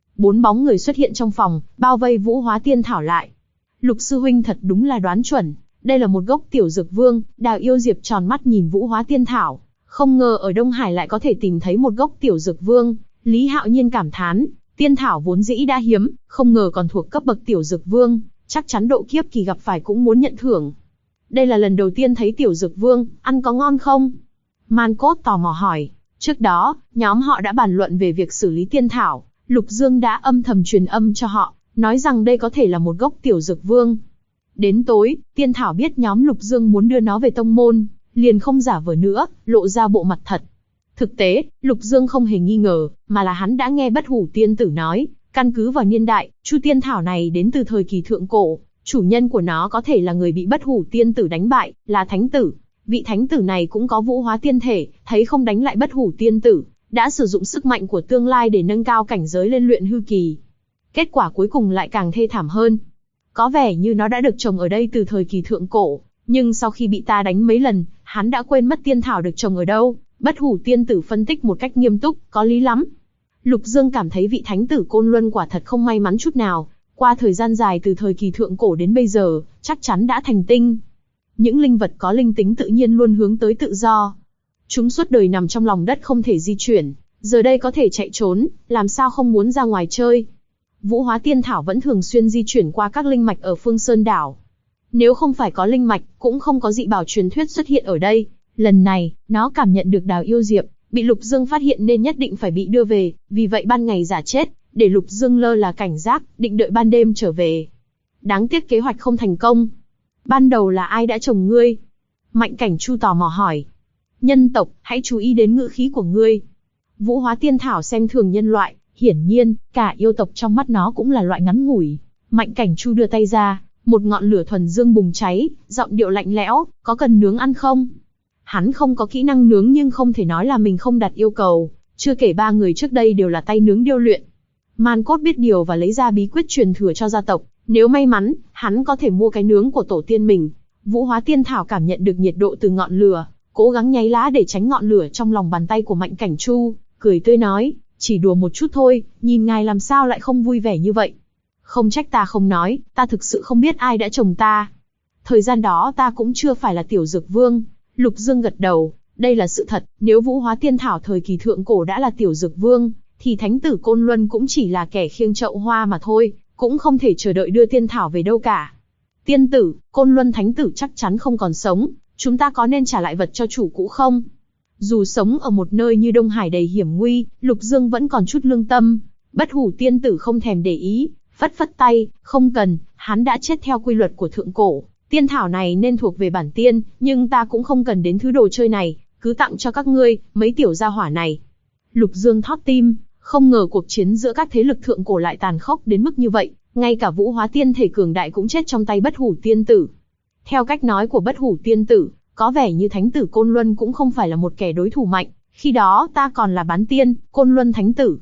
4 bóng người xuất hiện trong phòng, bao vây Vũ Hóa Tiên Thảo lại. Lục sư huynh thật đúng là đoán chuẩn, đây là một gốc tiểu dược vương. Đào Yêu Diệp tròn mắt nhìn Vũ Hóa Tiên Thảo, không ngờ ở Đông Hải lại có thể tìm thấy một gốc tiểu dược vương. Lý Hạo Nhiên cảm thán, tiên thảo vốn dĩ đã hiếm, không ngờ còn thuộc cấp bậc tiểu dược vương, chắc chắn độ kiếp kỳ gặp phải cũng muốn nhận thưởng. Đây là lần đầu tiên thấy tiểu dược vương, ăn có ngon không? Man Cốt tò mò hỏi. Trước đó, nhóm họ đã bàn luận về việc xử lý tiên thảo, Lục Dương đã âm thầm truyền âm cho họ, nói rằng đây có thể là một gốc tiểu dược vương. Đến tối, tiên thảo biết nhóm Lục Dương muốn đưa nó về tông môn, liền không giả vờ nữa, lộ ra bộ mặt thật. Thực tế, Lục Dương không hề nghi ngờ, mà là hắn đã nghe Bất Hủ Tiên Tử nói, căn cứ vào niên đại, chu tiên thảo này đến từ thời kỳ thượng cổ, chủ nhân của nó có thể là người bị Bất Hủ Tiên Tử đánh bại, là thánh tử. Vị thánh tử này cũng có vũ hóa tiên thể, thấy không đánh lại Bất Hủ Tiên Tử, đã sử dụng sức mạnh của tương lai để nâng cao cảnh giới lên luyện hư kỳ. Kết quả cuối cùng lại càng thê thảm hơn. Có vẻ như nó đã được trồng ở đây từ thời kỳ thượng cổ, nhưng sau khi bị ta đánh mấy lần, hắn đã quên mất tiên thảo được trồng ở đâu. Bất Hủ Tiên Tử phân tích một cách nghiêm túc, có lý lắm. Lục Dương cảm thấy vị thánh tử Côn Luân quả thật không may mắn chút nào, qua thời gian dài từ thời kỳ thượng cổ đến bây giờ, chắc chắn đã thành tinh. Những linh vật có linh tính tự nhiên luôn hướng tới tự do. Chúng suốt đời nằm trong lòng đất không thể di chuyển, giờ đây có thể chạy trốn, làm sao không muốn ra ngoài chơi. Vũ Hóa Tiên Thảo vẫn thường xuyên di chuyển qua các linh mạch ở Phương Sơn đảo. Nếu không phải có linh mạch, cũng không có dị bảo truyền thuyết xuất hiện ở đây. Lần này, nó cảm nhận được Đào Yêu Diệp, bị Lục Dương phát hiện nên nhất định phải bị đưa về, vì vậy ban ngày giả chết, để Lục Dương lơ là cảnh giác, định đợi ban đêm trở về. Đáng tiếc kế hoạch không thành công. Ban đầu là ai đã trồng ngươi? Mạnh Cảnh Chu tò mò hỏi. Nhân tộc, hãy chú ý đến ngữ khí của ngươi. Vũ Hóa Tiên Thảo xem thường nhân loại, hiển nhiên, cả yêu tộc trong mắt nó cũng là loại ngắn ngủi. Mạnh Cảnh Chu đưa tay ra, một ngọn lửa thuần dương bùng cháy, giọng điệu lạnh lẽo, có cần nướng ăn không? Hắn không có kỹ năng nướng nhưng không thể nói là mình không đặt yêu cầu, chưa kể 3 người trước đây đều là tay nướng điêu luyện. Man Cốt biết điều và lấy ra bí quyết truyền thừa cho gia tộc, nếu may mắn, hắn có thể mua cái nướng của tổ tiên mình. Vũ Hóa Tiên Thảo cảm nhận được nhiệt độ từ ngọn lửa, cố gắng nháy lá để tránh ngọn lửa trong lòng bàn tay của Mạnh Cảnh Chu, cười tươi nói, chỉ đùa một chút thôi, nhìn ngài làm sao lại không vui vẻ như vậy. Không trách ta không nói, ta thực sự không biết ai đã trồng ta. Thời gian đó ta cũng chưa phải là tiểu dược vương. Lục Dương gật đầu, đây là sự thật, nếu Vũ Hóa Tiên Thảo thời kỳ thượng cổ đã là tiểu dược vương, thì thánh tử Côn Luân cũng chỉ là kẻ khiêng chậu hoa mà thôi, cũng không thể chờ đợi đưa tiên thảo về đâu cả. Tiên tử, Côn Luân thánh tử chắc chắn không còn sống, chúng ta có nên trả lại vật cho chủ cũ không? Dù sống ở một nơi như Đông Hải đầy hiểm nguy, Lục Dương vẫn còn chút lương tâm. Bất Hủ Tiên Tử không thèm để ý, phất phất tay, không cần, hắn đã chết theo quy luật của thượng cổ. Tiên thảo này nên thuộc về bản tiên, nhưng ta cũng không cần đến thứ đồ chơi này, cứ tặng cho các ngươi, mấy tiểu gia hỏa này. Lục Dương thót tim, không ngờ cuộc chiến giữa các thế lực thượng cổ lại tàn khốc đến mức như vậy, ngay cả Vũ Hóa Tiên thể cường đại cũng chết trong tay Bất Hủ Tiên Tử. Theo cách nói của Bất Hủ Tiên Tử, có vẻ như thánh tử Côn Luân cũng không phải là một kẻ đối thủ mạnh, khi đó ta còn là bán tiên, Côn Luân thánh tử.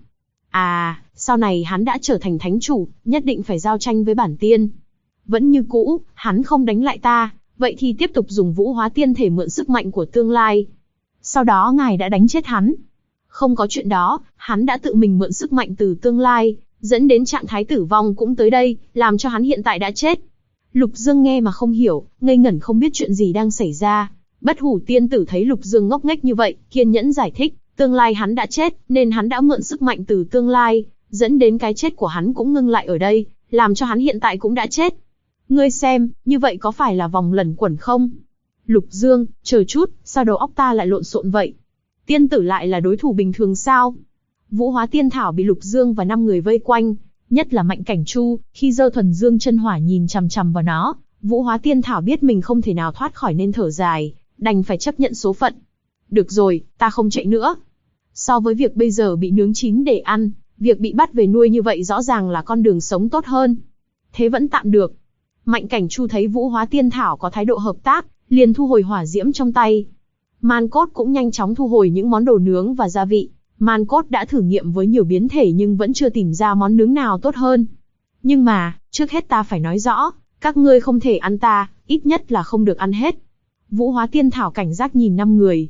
À, sau này hắn đã trở thành thánh chủ, nhất định phải giao tranh với bản tiên. Vẫn như cũ, hắn không đánh lại ta, vậy thì tiếp tục dùng Vũ Hóa Tiên thể mượn sức mạnh của tương lai. Sau đó ngài đã đánh chết hắn. Không có chuyện đó, hắn đã tự mình mượn sức mạnh từ tương lai, dẫn đến trạng thái tử vong cũng tới đây, làm cho hắn hiện tại đã chết. Lục Dương nghe mà không hiểu, ngây ngẩn không biết chuyện gì đang xảy ra. Bất Hủ Tiên Tử thấy Lục Dương ngốc nghếch như vậy, kiên nhẫn giải thích, tương lai hắn đã chết, nên hắn đã mượn sức mạnh từ tương lai, dẫn đến cái chết của hắn cũng ngưng lại ở đây, làm cho hắn hiện tại cũng đã chết. Ngươi xem, như vậy có phải là vòng lẩn quẩn không? Lục Dương, chờ chút, sao đầu óc ta lại lộn xộn vậy? Tiên tử lại là đối thủ bình thường sao? Vũ Hóa Tiên Thảo bị Lục Dương và 5 người vây quanh, nhất là Mạnh Cảnh Chu, khi giơ thuần dương chân hỏa nhìn chằm chằm vào nó, Vũ Hóa Tiên Thảo biết mình không thể nào thoát khỏi nên thở dài, đành phải chấp nhận số phận. Được rồi, ta không chạy nữa. So với việc bây giờ bị nướng chín để ăn, việc bị bắt về nuôi như vậy rõ ràng là con đường sống tốt hơn. Thế vẫn tạm được. Mạnh Cảnh Chu thấy Vũ Hóa Tiên Thảo có thái độ hợp tác, liền thu hồi hỏa diễm trong tay. Man Cốt cũng nhanh chóng thu hồi những món đồ nướng và gia vị. Man Cốt đã thử nghiệm với nhiều biến thể nhưng vẫn chưa tìm ra món nướng nào tốt hơn. Nhưng mà, trước hết ta phải nói rõ, các ngươi không thể ăn ta, ít nhất là không được ăn hết. Vũ Hóa Tiên Thảo cảnh giác nhìn 5 người.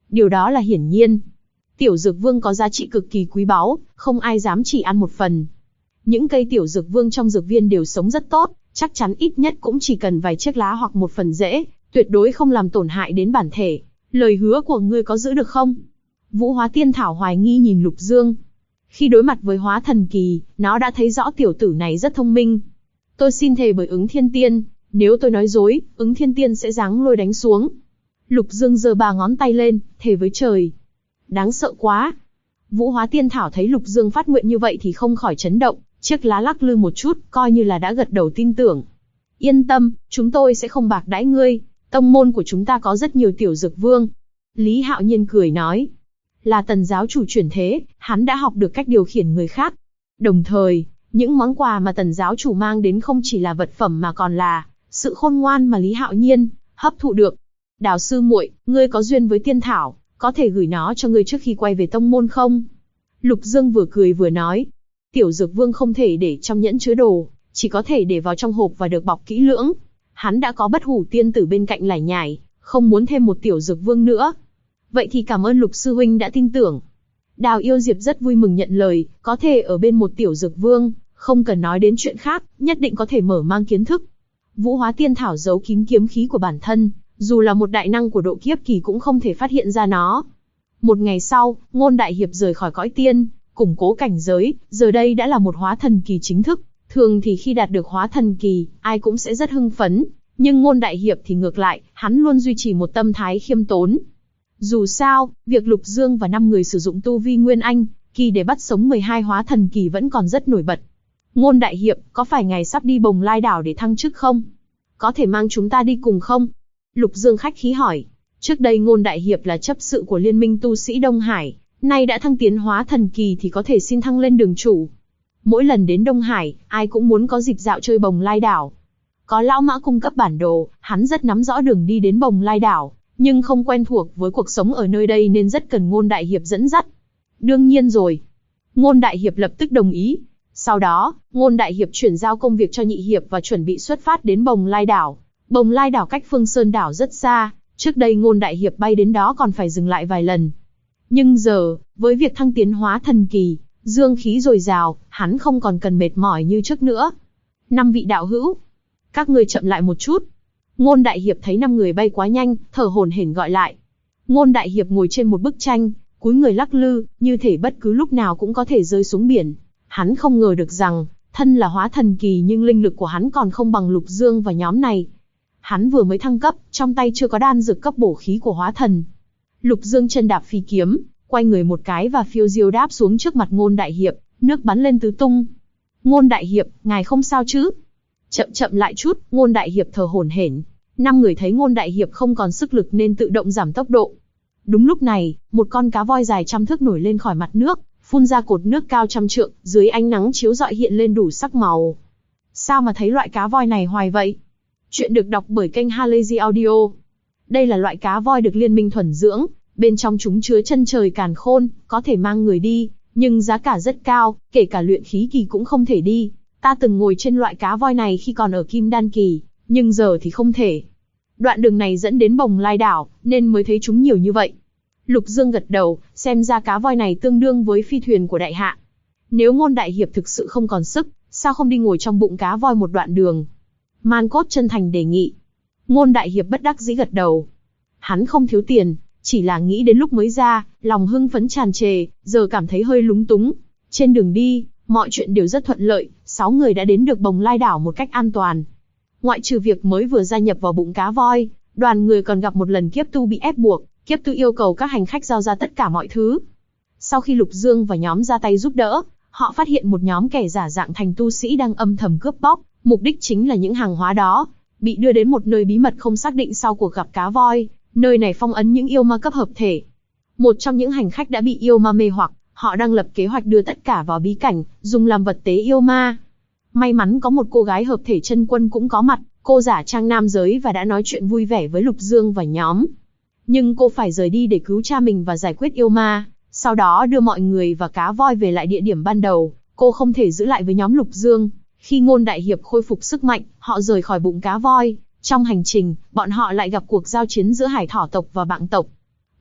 Điều đó là hiển nhiên. Tiểu dược vương có giá trị cực kỳ quý báu, không ai dám chỉ ăn một phần. Những cây tiểu dược vương trong dược viên đều sống rất tốt, chắc chắn ít nhất cũng chỉ cần vài chiếc lá hoặc một phần rễ, tuyệt đối không làm tổn hại đến bản thể. Lời hứa của ngươi có giữ được không? Vũ Hóa Tiên Thảo hoài nghi nhìn Lục Dương. Khi đối mặt với hóa thần kỳ, nó đã thấy rõ tiểu tử này rất thông minh. Tôi xin thề bởi Ứng Thiên Tiên, nếu tôi nói dối, Ứng Thiên Tiên sẽ giáng lôi đánh xuống. Lục Dương giơ 3 ngón tay lên, thề với trời. Đáng sợ quá. Vũ Hóa Tiên Thảo thấy Lục Dương phát nguyện như vậy thì không khỏi chấn động, chiếc lá lắc lư một chút, coi như là đã gật đầu tin tưởng. Yên tâm, chúng tôi sẽ không bạc đãi ngươi, tông môn của chúng ta có rất nhiều tiểu dược vương. Lý Hạo Nhiên cười nói. Là Tần giáo chủ chuyển thế, hắn đã học được cách điều khiển người khác. Đồng thời, những món quà mà Tần giáo chủ mang đến không chỉ là vật phẩm mà còn là sự khôn ngoan mà Lý Hạo Nhiên hấp thụ được. Đào sư muội, ngươi có duyên với tiên thảo, có thể gửi nó cho ngươi trước khi quay về tông môn không? Lục Dương vừa cười vừa nói. Tiểu dược vương không thể để trong nhẫn chứa đồ, chỉ có thể để vào trong hộp và được bọc kỹ lưỡng. Hắn đã có Bất Hủ tiên tử bên cạnh lải nhải, không muốn thêm một tiểu dược vương nữa. Vậy thì cảm ơn Lục sư huynh đã tin tưởng. Đào Yêu Diệp rất vui mừng nhận lời, có thể ở bên một tiểu dược vương, không cần nói đến chuyện khác, nhất định có thể mở mang kiến thức. Vũ Hóa Tiên Thảo giấu kín kiếm khí của bản thân, dù là một đại năng của độ kiếp kỳ cũng không thể phát hiện ra nó. Một ngày sau, Ngôn Đại Hiệp rời khỏi cõi tiên, củng cố cảnh giới, giờ đây đã là một hóa thần kỳ chính thức. Thường thì khi đạt được hóa thần kỳ, ai cũng sẽ rất hưng phấn, nhưng Ngôn Đại Hiệp thì ngược lại, hắn luôn duy trì một tâm thái khiêm tốn. Dù sao, việc Lục Dương và 5 người sử dụng tu vi Nguyên Anh kỳ để bắt sống 12 hóa thần kỳ vẫn còn rất nổi bật. Ngôn Đại Hiệp, có phải ngài sắp đi Bồng Lai đảo để thăng chức không? Có thể mang chúng ta đi cùng không? Lục Dương khách khí hỏi. Trước đây Ngôn Đại Hiệp là chấp sự của Liên minh tu sĩ Đông Hải, nay đã thăng tiến hóa thần kỳ thì có thể xin thăng lên đường chủ. Mỗi lần đến Đông Hải, ai cũng muốn có dịp dạo chơi Bồng Lai đảo. Có lão mã cung cấp bản đồ, hắn rất nắm rõ đường đi đến Bồng Lai đảo, nhưng không quen thuộc với cuộc sống ở nơi đây nên rất cần Ngôn Đại Hiệp dẫn dắt. Đương nhiên rồi. Ngôn Đại Hiệp lập tức đồng ý. Sau đó, Ngôn Đại Hiệp chuyển giao công việc cho Nhị Hiệp và chuẩn bị xuất phát đến Bồng Lai đảo. Bồng Lai đảo cách Phương Sơn đảo rất xa, trước đây Ngôn Đại Hiệp bay đến đó còn phải dừng lại vài lần. Nhưng giờ, với việc thăng tiến hóa thần kỳ, dương khí dồi dào, hắn không còn cần mệt mỏi như trước nữa. 5 vị đạo hữu, các ngươi chậm lại một chút. Ngôn Đại Hiệp thấy 5 người bay quá nhanh, thở hổn hển gọi lại. Ngôn Đại Hiệp ngồi trên một bức tranh, cúi người lắc lư, như thể bất cứ lúc nào cũng có thể rơi xuống biển. Hắn không ngờ được rằng, thân là hóa thần kỳ nhưng linh lực của hắn còn không bằng Lục Dương và nhóm này. Hắn vừa mới thăng cấp, trong tay chưa có đan dược cấp bổ khí của hóa thần. Lục Dương chân đạp phi kiếm, quay người một cái và phiêu diêu đáp xuống trước mặt Ngôn Đại Hiệp, nước bắn lên tứ tung. Ngôn Đại Hiệp, ngài không sao chứ? Chậm lại chút, Ngôn Đại Hiệp thở hổn hển. 5 người thấy Ngôn Đại Hiệp không còn sức lực nên tự động giảm tốc độ. Đúng lúc này, một con cá voi dài trăm thước nổi lên khỏi mặt nước, phun ra cột nước cao trăm trượng, dưới ánh nắng chiếu rọi hiện lên đủ sắc màu. Sao mà thấy loại cá voi này hoài vậy? Chuyện được đọc bởi kênh Halazy Audio. Đây là loại cá voi được liên minh thuần dưỡng, bên trong chúng chứa chân trời càn khôn, có thể mang người đi, nhưng giá cả rất cao, kể cả luyện khí kỳ cũng không thể đi. Ta từng ngồi trên loại cá voi này khi còn ở Kim Đan kỳ, nhưng giờ thì không thể. Đoạn đường này dẫn đến Bồng Lai đảo, nên mới thấy chúng nhiều như vậy. Lục Dương gật đầu, xem ra cá voi này tương đương với phi thuyền của đại hạ. Nếu Ngôn Đại Hiệp thực sự không còn sức, sao không đi ngồi trong bụng cá voi một đoạn đường? Man Cốt chân thành đề nghị. Ngôn Đại Hiệp bất đắc dĩ gật đầu. Hắn không thiếu tiền, chỉ là nghĩ đến lúc mới ra, lòng hưng phấn tràn trề, giờ cảm thấy hơi lúng túng. Trên đường đi, mọi chuyện đều rất thuận lợi, 6 người đã đến được Bồng Lai đảo một cách an toàn. Ngoại trừ việc mới vừa gia nhập vào bụng cá voi, đoàn người còn gặp một lần kiếp tu bị ép buộc, kiếp tu yêu cầu các hành khách giao ra tất cả mọi thứ. Sau khi Lục Dương và nhóm ra tay giúp đỡ, họ phát hiện một nhóm kẻ giả dạng thành tu sĩ đang âm thầm cướp bóc, mục đích chính là những hàng hóa đó bị đưa đến một nơi bí mật không xác định sau cuộc gặp cá voi, nơi này phong ấn những yêu ma cấp hợp thể. Một trong những hành khách đã bị yêu ma mê hoặc, họ đang lập kế hoạch đưa tất cả vào bí cảnh, dùng làm vật tế yêu ma. May mắn có một cô gái hợp thể chân quân cũng có mặt, cô giả trang nam giới và đã nói chuyện vui vẻ với Lục Dương và nhóm. Nhưng cô phải rời đi để cứu cha mình và giải quyết yêu ma, sau đó đưa mọi người và cá voi về lại địa điểm ban đầu, cô không thể giữ lại với nhóm Lục Dương. Khi Ngôn Đại Hiệp khôi phục sức mạnh, họ rời khỏi bụng cá voi. Trong hành trình, bọn họ lại gặp cuộc giao chiến giữa hải thỏ tộc và bạng tộc.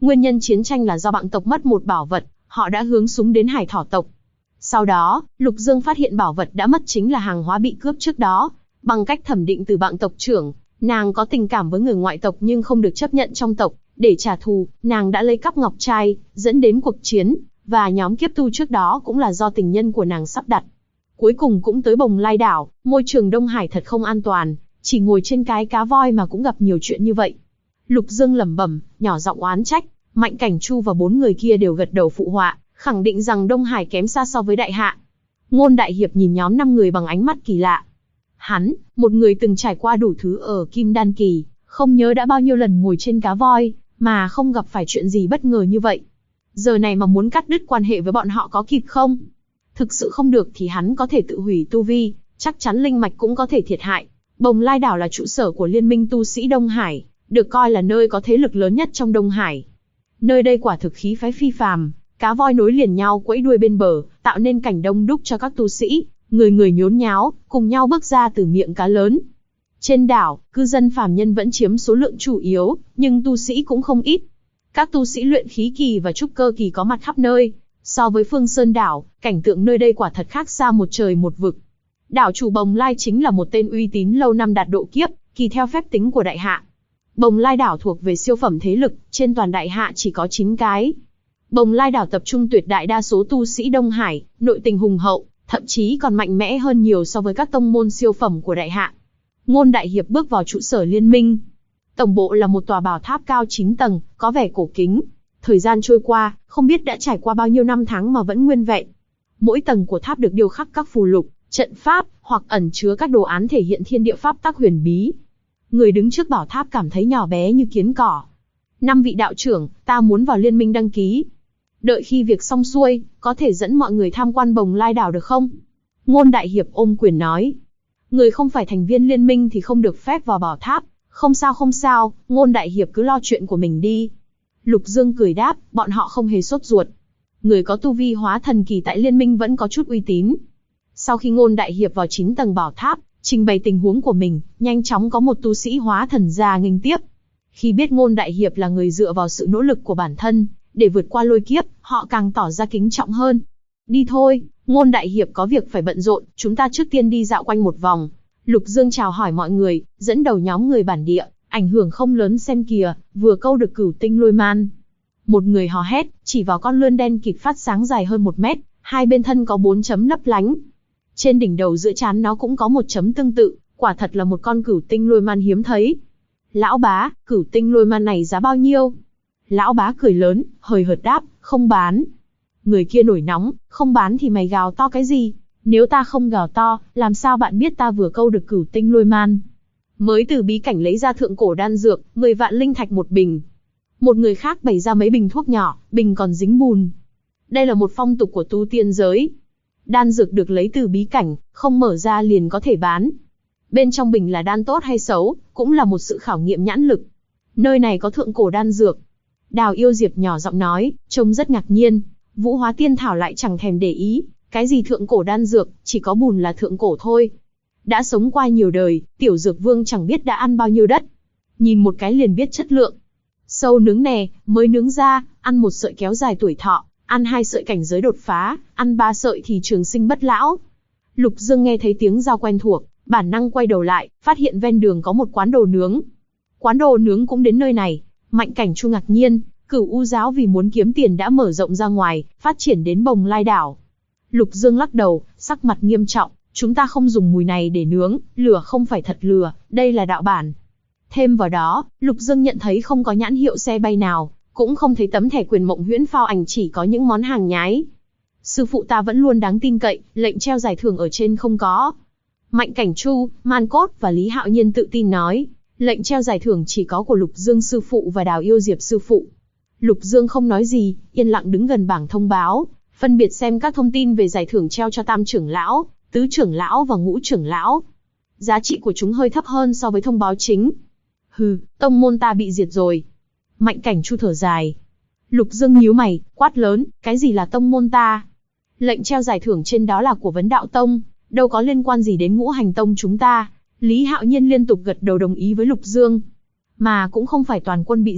Nguyên nhân chiến tranh là do Bạng tộc mất một bảo vật, họ đã hướng súng đến Hải Thỏ tộc. Sau đó, Lục Dương phát hiện bảo vật đã mất chính là hàng hóa bị cướp trước đó. Bằng cách thẩm định từ Bạng tộc trưởng, nàng có tình cảm với người ngoại tộc nhưng không được chấp nhận trong tộc. Để trả thù, nàng đã lấy cắp ngọc trai, dẫn đến cuộc chiến, và nhóm kiếp tu trước đó cũng là do tình nhân của nàng sắp đặt. Cuối cùng cũng tới Bồng Lai đảo, môi trường Đông Hải thật không an toàn, chỉ ngồi trên cái cá voi mà cũng gặp nhiều chuyện như vậy. Lục Dương lẩm bẩm, nhỏ giọng oán trách. Mạnh Cảnh Chu và 4 người kia đều gật đầu phụ họa, khẳng định rằng Đông Hải kém xa so với Đại Hạ. Ngôn Đại Hiệp nhìn nhóm 5 người bằng ánh mắt kỳ lạ. Hắn, một người từng trải qua đủ thứ ở Kim Đan Kỳ, không nhớ đã bao nhiêu lần ngồi trên cá voi, mà không gặp phải chuyện gì bất ngờ như vậy. Giờ này mà muốn cắt đứt quan hệ với bọn họ có kịp không? Thực sự không được thì hắn có thể tự hủy tu vi, chắc chắn linh mạch cũng có thể thiệt hại. Bồng Lai đảo là trụ sở của Liên minh tu sĩ Đông Hải, được coi là nơi có thế lực lớn nhất trong Đông Hải. Nơi đây quả thực khí phái phi phàm, cá voi nối liền nhau quẫy đuôi bên bờ, tạo nên cảnh đông đúc cho các tu sĩ, người người nhốn nháo, cùng nhau bước ra từ miệng cá lớn. Trên đảo, cư dân phàm nhân vẫn chiếm số lượng chủ yếu, nhưng tu sĩ cũng không ít. Các tu sĩ luyện khí kỳ và trúc cơ kỳ có mặt khắp nơi. So với Phương Sơn đảo, cảnh tượng nơi đây quả thật khác xa một trời một vực. Đảo chủ Bồng Lai chính là một tên uy tín lâu năm đạt độ kiếp kỳ theo phép tính của Đại Hạ. Bồng Lai đảo thuộc về siêu phẩm thế lực, trên toàn Đại Hạ chỉ có 9 cái. Bồng Lai đảo tập trung tuyệt đại đa số tu sĩ Đông Hải, nội tình hùng hậu, thậm chí còn mạnh mẽ hơn nhiều so với các tông môn siêu phẩm của Đại Hạ. Ngôn Đại Hiệp bước vào trụ sở liên minh. Tổng bộ là một tòa bảo tháp cao 9 tầng, có vẻ cổ kính. Thời gian trôi qua, không biết đã trải qua bao nhiêu năm tháng mà vẫn nguyên vẹn. Mỗi tầng của tháp được điêu khắc các phù lục, trận pháp, hoặc ẩn chứa các đồ án thể hiện thiên địa pháp tắc huyền bí. Người đứng trước bảo tháp cảm thấy nhỏ bé như kiến cỏ. 5 vị đạo trưởng, ta muốn vào liên minh đăng ký. Đợi khi việc xong xuôi, có thể dẫn mọi người tham quan Bồng Lai đảo được không? Ngôn Đại Hiệp ôm quyền nói. Người không phải thành viên liên minh thì không được phép vào bảo tháp. Không sao không sao, Ngôn Đại Hiệp cứ lo chuyện của mình đi. Lục Dương cười đáp, bọn họ không hề sốt ruột. Người có tu vi hóa thần kỳ tại liên minh vẫn có chút uy tín. Sau khi Ngôn Đại Hiệp vào 9 tầng bảo tháp, trình bày tình huống của mình, nhanh chóng có một tu sĩ hóa thần ra nghênh tiếp. Khi biết Ngôn Đại Hiệp là người dựa vào sự nỗ lực của bản thân, để vượt qua lôi kiếp, họ càng tỏ ra kính trọng hơn. Đi thôi, Ngôn Đại Hiệp có việc phải bận rộn, chúng ta trước tiên đi dạo quanh một vòng. Lục Dương chào hỏi mọi người, dẫn đầu nhóm người bản địa, ảnh hưởng không lớn xem kìa, vừa câu được Cửu Tinh Lôi Man. Một người hò hét, chỉ vào con lươn đen kịt phát sáng dài hơn 1 mét, hai bên thân có 4 chấm lấp lánh. Trên đỉnh đầu giữa trán nó cũng có một chấm tương tự, quả thật là một con Cửu Tinh Lôi Man hiếm thấy. Lão bá, Cửu Tinh Lôi Man này giá bao nhiêu? Lão bá cười lớn, hời hợt đáp, không bán. Người kia nổi nóng, không bán thì mày gào to cái gì? Nếu ta không gào to, làm sao bạn biết ta vừa câu được Cửu Tinh Lôi Man? Mới từ bí cảnh lấy ra thượng cổ đan dược, 10 vạn linh thạch một bình. Một người khác bày ra mấy bình thuốc nhỏ, bình còn dính bùn. Đây là một phong tục của tu tiên giới. Đan dược được lấy từ bí cảnh, không mở ra liền có thể bán. Bên trong bình là đan tốt hay xấu, cũng là một sự khảo nghiệm nhãn lực. Nơi này có thượng cổ đan dược. Đào Yêu Diệp nhỏ giọng nói, trông rất ngạc nhiên. Vũ Hóa Tiên Thảo lại chẳng thèm để ý. Cái gì thượng cổ đan dược, chỉ có bùn là thượng cổ thôi. Đã sống qua nhiều đời, Tiểu Dược Vương chẳng biết đã ăn bao nhiêu đất. Nhìn một cái liền biết chất lượng. Sâu nướng nè, mới nướng ra, ăn 1 sợi kéo dài tuổi thọ, ăn 2 sợi cảnh giới đột phá, ăn 3 sợi thì trường sinh bất lão. Lục Dương nghe thấy tiếng dao quen thuộc, bản năng quay đầu lại, phát hiện ven đường có một quán đồ nướng. Quán đồ nướng cũng đến nơi này. Mạnh Cảnh Chu ngạc nhiên, Cửu U giáo vì muốn kiếm tiền đã mở rộng ra ngoài, phát triển đến Bồng Lai đảo. Lục Dương lắc đầu, sắc mặt nghiêm trọng, chúng ta không dùng mùi này để nướng, lửa không phải thật lửa, đây là đạo bản. Thêm vào đó, Lục Dương nhận thấy không có nhãn hiệu xe bay nào, cũng không thấy tấm thẻ quyền mộng huyễn phao ảnh, chỉ có những món hàng nhái. Sư phụ ta vẫn luôn đáng tin cậy, lệnh treo giải thưởng ở trên không có. Mạnh Cảnh Chu, Man Cốt và Lý Hạo Nhiên tự tin nói, lệnh treo giải thưởng chỉ có của Lục Dương sư phụ và Đào Yêu Diệp sư phụ. Lục Dương không nói gì, yên lặng đứng gần bảng thông báo, phân biệt xem các thông tin về giải thưởng treo cho Tam trưởng lão, Tứ trưởng lão và Ngũ trưởng lão. Giá trị của chúng hơi thấp hơn so với thông báo chính. Hừ, tông môn ta bị diệt rồi. Mạnh Cảnh Chu thở dài. Lục Dương nhíu mày, quát lớn, cái gì là tông môn ta? Lệnh treo giải thưởng trên đó là của Vấn Đạo Tông, đâu có liên quan gì đến Ngũ Hành Tông chúng ta. Lý Hạo Nhiên liên tục gật đầu đồng ý với Lục Dương. Mà cũng không phải toàn quân bị diệt,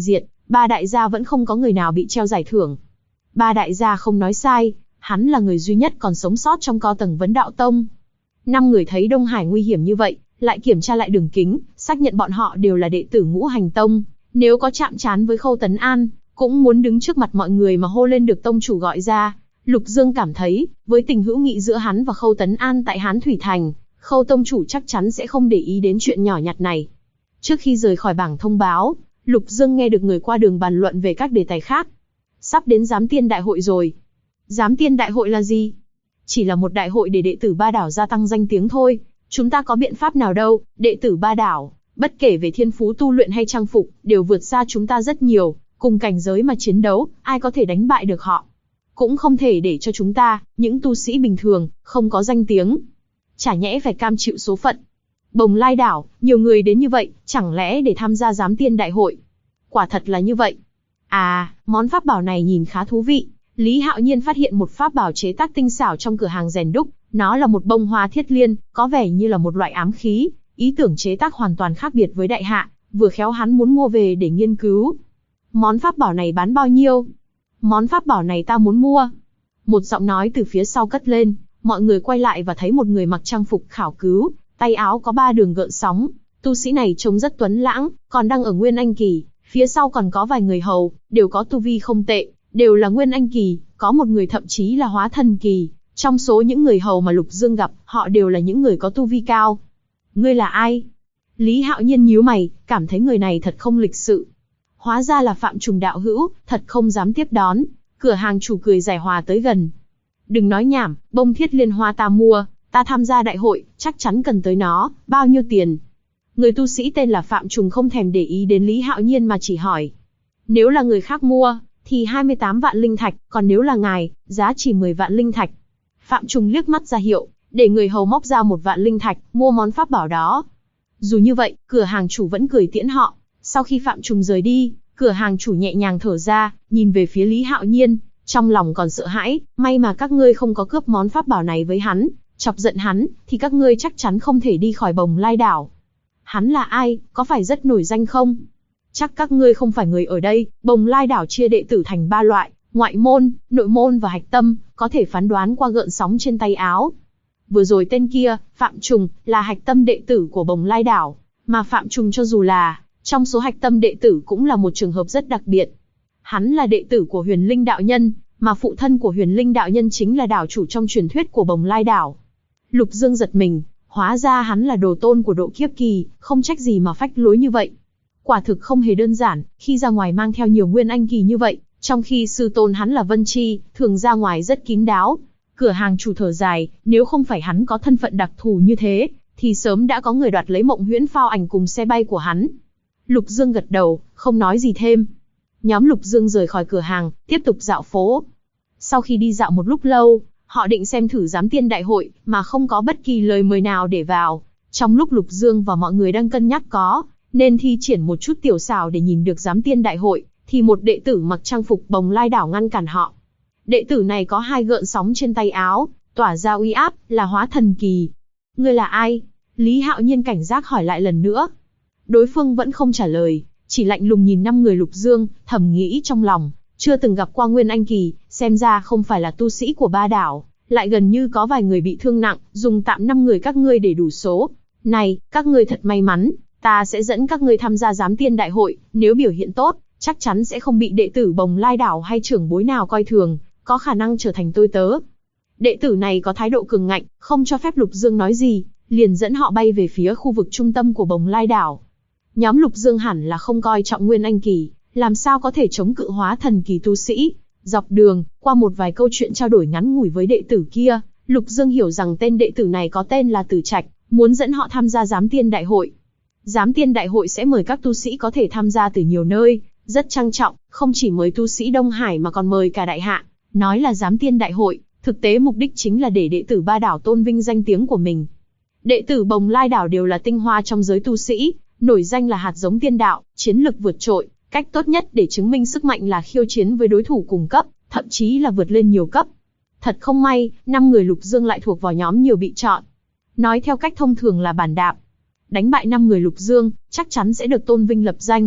ba đại gia vẫn không có người nào bị treo giải thưởng. Ba đại gia không nói sai, hắn là người duy nhất còn sống sót trong cao tầng Vấn Đạo Tông. 5 người thấy Đông Hải nguy hiểm như vậy, lại kiểm tra lại đường kính, xác nhận bọn họ đều là đệ tử Ngũ Hành Tông. Nếu có chạm trán với Khâu Tấn An, cũng muốn đứng trước mặt mọi người mà hô lên được tông chủ gọi ra. Lục Dương cảm thấy, với tình hữu nghị giữa hắn và Khâu Tấn An tại Hán Thủy Thành, Khâu tông chủ chắc chắn sẽ không để ý đến chuyện nhỏ nhặt này. Trước khi rời khỏi bảng thông báo, Lục Dương nghe được người qua đường bàn luận về các đề tài khác. Sắp đến Giám Tiên Đại hội rồi. Giám Tiên Đại hội là gì? Chỉ là một đại hội để đệ tử Ba Đảo gia tăng danh tiếng thôi. Chúng ta có biện pháp nào đâu, đệ tử Ba Đảo, bất kể về thiên phú tu luyện hay trang phục, đều vượt xa chúng ta rất nhiều, cùng cảnh giới mà chiến đấu, ai có thể đánh bại được họ. Cũng không thể để cho chúng ta, những tu sĩ bình thường, không có danh tiếng. Chả nhẽ phải cam chịu số phận. Bồng Lai Đảo, nhiều người đến như vậy, chẳng lẽ để tham gia Giám Tiên Đại hội? Quả thật là như vậy. À, món pháp bảo này nhìn khá thú vị. Lý Hạo Nhiên phát hiện một pháp bảo chế tác tinh xảo trong cửa hàng rèn đúc, nó là một bông hoa thiết liên, có vẻ như là một loại ám khí, ý tưởng chế tác hoàn toàn khác biệt với đại hạ, vừa khéo hắn muốn mua về để nghiên cứu. Món pháp bảo này bán bao nhiêu? Món pháp bảo này ta muốn mua. Một giọng nói từ phía sau cất lên, mọi người quay lại và thấy một người mặc trang phục khảo cứu, tay áo có 3 đường gợn sóng, tu sĩ này trông rất tuấn lãng, còn đang ở Nguyên Anh kỳ, phía sau còn có vài người hầu, đều có tu vi không tệ, đều là Nguyên Anh kỳ, có một người thậm chí là Hóa Thần kỳ. Trong số những người hầu mà Lục Dương gặp, họ đều là những người có tu vi cao. Ngươi là ai? Lý Hạo Nhiên nhíu mày, cảm thấy người này thật không lịch sự. Hóa ra là Phạm Trùng đạo hữu, thật không dám tiếp đón. Cửa hàng chủ cười giải hòa tới gần. Đừng nói nhảm, bông thiết liên hoa ta mua, ta tham gia đại hội, chắc chắn cần tới nó, bao nhiêu tiền? Người tu sĩ tên là Phạm Trùng không thèm để ý đến Lý Hạo Nhiên mà chỉ hỏi. Nếu là người khác mua, thì 28 vạn linh thạch, còn nếu là ngài, giá chỉ 10 vạn linh thạch. Phạm Trùng liếc mắt ra hiệu, để người hầu móc ra 1 vạn linh thạch, mua món pháp bảo đó. Dù như vậy, cửa hàng chủ vẫn cười tiễn họ. Sau khi Phạm Trùng rời đi, cửa hàng chủ nhẹ nhàng thở ra, nhìn về phía Lý Hạo Nhiên, trong lòng còn sợ hãi, may mà các ngươi không có cướp món pháp bảo này với hắn, chọc giận hắn, thì các ngươi chắc chắn không thể đi khỏi Bồng Lai Đảo. Hắn là ai, có phải rất nổi danh không? Chắc các ngươi không phải người ở đây, Bồng Lai Đảo chia đệ tử thành 3 loại, ngoại môn, nội môn và hạch tâm, có thể phán đoán qua gợn sóng trên tay áo. Vừa rồi tên kia, Phạm Trùng, là hạch tâm đệ tử của Bồng Lai Đảo, mà Phạm Trùng cho dù là trong số hạch tâm đệ tử cũng là một trường hợp rất đặc biệt. Hắn là đệ tử của Huyền Linh đạo nhân, mà phụ thân của Huyền Linh đạo nhân chính là đảo chủ trong truyền thuyết của Bồng Lai Đảo. Lục Dương giật mình, hóa ra hắn là đồ tôn của độ kiếp kỳ, không trách gì mà phách lối như vậy. Quả thực không hề đơn giản, khi ra ngoài mang theo nhiều Nguyên Anh kỳ như vậy, trong khi sư tôn hắn là Vân Chi, thường ra ngoài rất kín đáo. Cửa hàng chủ thở dài, nếu không phải hắn có thân phận đặc thù như thế, thì sớm đã có người đoạt lấy Mộng Huyễn Phao Ảnh cùng xe bay của hắn. Lục Dương gật đầu, không nói gì thêm. Nhóm Lục Dương rời khỏi cửa hàng, tiếp tục dạo phố. Sau khi đi dạo một lúc lâu, họ định xem thử Giám Tiên Đại hội, mà không có bất kỳ lời mời nào để vào. Trong lúc Lục Dương và mọi người đang cân nhắc nên thi triển một chút tiểu xảo để nhìn được Giám Tiên Đại hội, thì một đệ tử mặc trang phục Bồng Lai Đảo ngăn cản họ. Đệ tử này có 2 gợn sóng trên tay áo, tỏa ra uy áp, là Hóa Thần kỳ. Ngươi là ai? Lý Hạo Nhiên cảnh giác hỏi lại lần nữa. Đối phương vẫn không trả lời, chỉ lạnh lùng nhìn 5 người Lục Dương, thầm nghĩ trong lòng, chưa từng gặp qua Nguyên Anh kỳ, xem ra không phải là tu sĩ của Ba Đảo, lại gần như có vài người bị thương nặng, dùng tạm 5 người các ngươi để đủ số. Này, các ngươi thật may mắn, ta sẽ dẫn các ngươi tham gia Giám Tiên Đại hội, nếu biểu hiện tốt, chắc chắn sẽ không bị đệ tử Bồng Lai Đảo hay trưởng bối nào coi thường, có khả năng trở thành tôi tớ. Đệ tử này có thái độ cường ngạnh, không cho phép Lục Dương nói gì, liền dẫn họ bay về phía khu vực trung tâm của Bồng Lai Đảo. Nhóm Lục Dương hẳn là không coi trọng Nguyên Anh kỳ, làm sao có thể chống cự Hóa Thần kỳ tu sĩ. Dọc đường, qua một vài câu chuyện trao đổi ngắn ngủi với đệ tử kia, Lục Dương hiểu rằng tên đệ tử này có tên là Tử Trạch, muốn dẫn họ tham gia Giám Tiên Đại hội. Giám Tiên Đại hội sẽ mời các tu sĩ có thể tham gia từ nhiều nơi, rất trang trọng, không chỉ mời tu sĩ Đông Hải mà còn mời cả đại hạ. Nói là Giám Tiên Đại hội, thực tế mục đích chính là để đệ tử Ba Đảo tôn vinh danh tiếng của mình. Đệ tử Bồng Lai Đảo đều là tinh hoa trong giới tu sĩ, nổi danh là hạt giống tiên đạo, chiến lực vượt trội. Cách tốt nhất để chứng minh sức mạnh là khiêu chiến với đối thủ cùng cấp, thậm chí là vượt lên nhiều cấp. Thật không may, 5 người Lục Dương lại thuộc vào nhóm nhiều bị chọn. Nói theo cách thông thường là bản đạp. Đánh bại 5 người Lục Dương, chắc chắn sẽ được tôn vinh lập danh.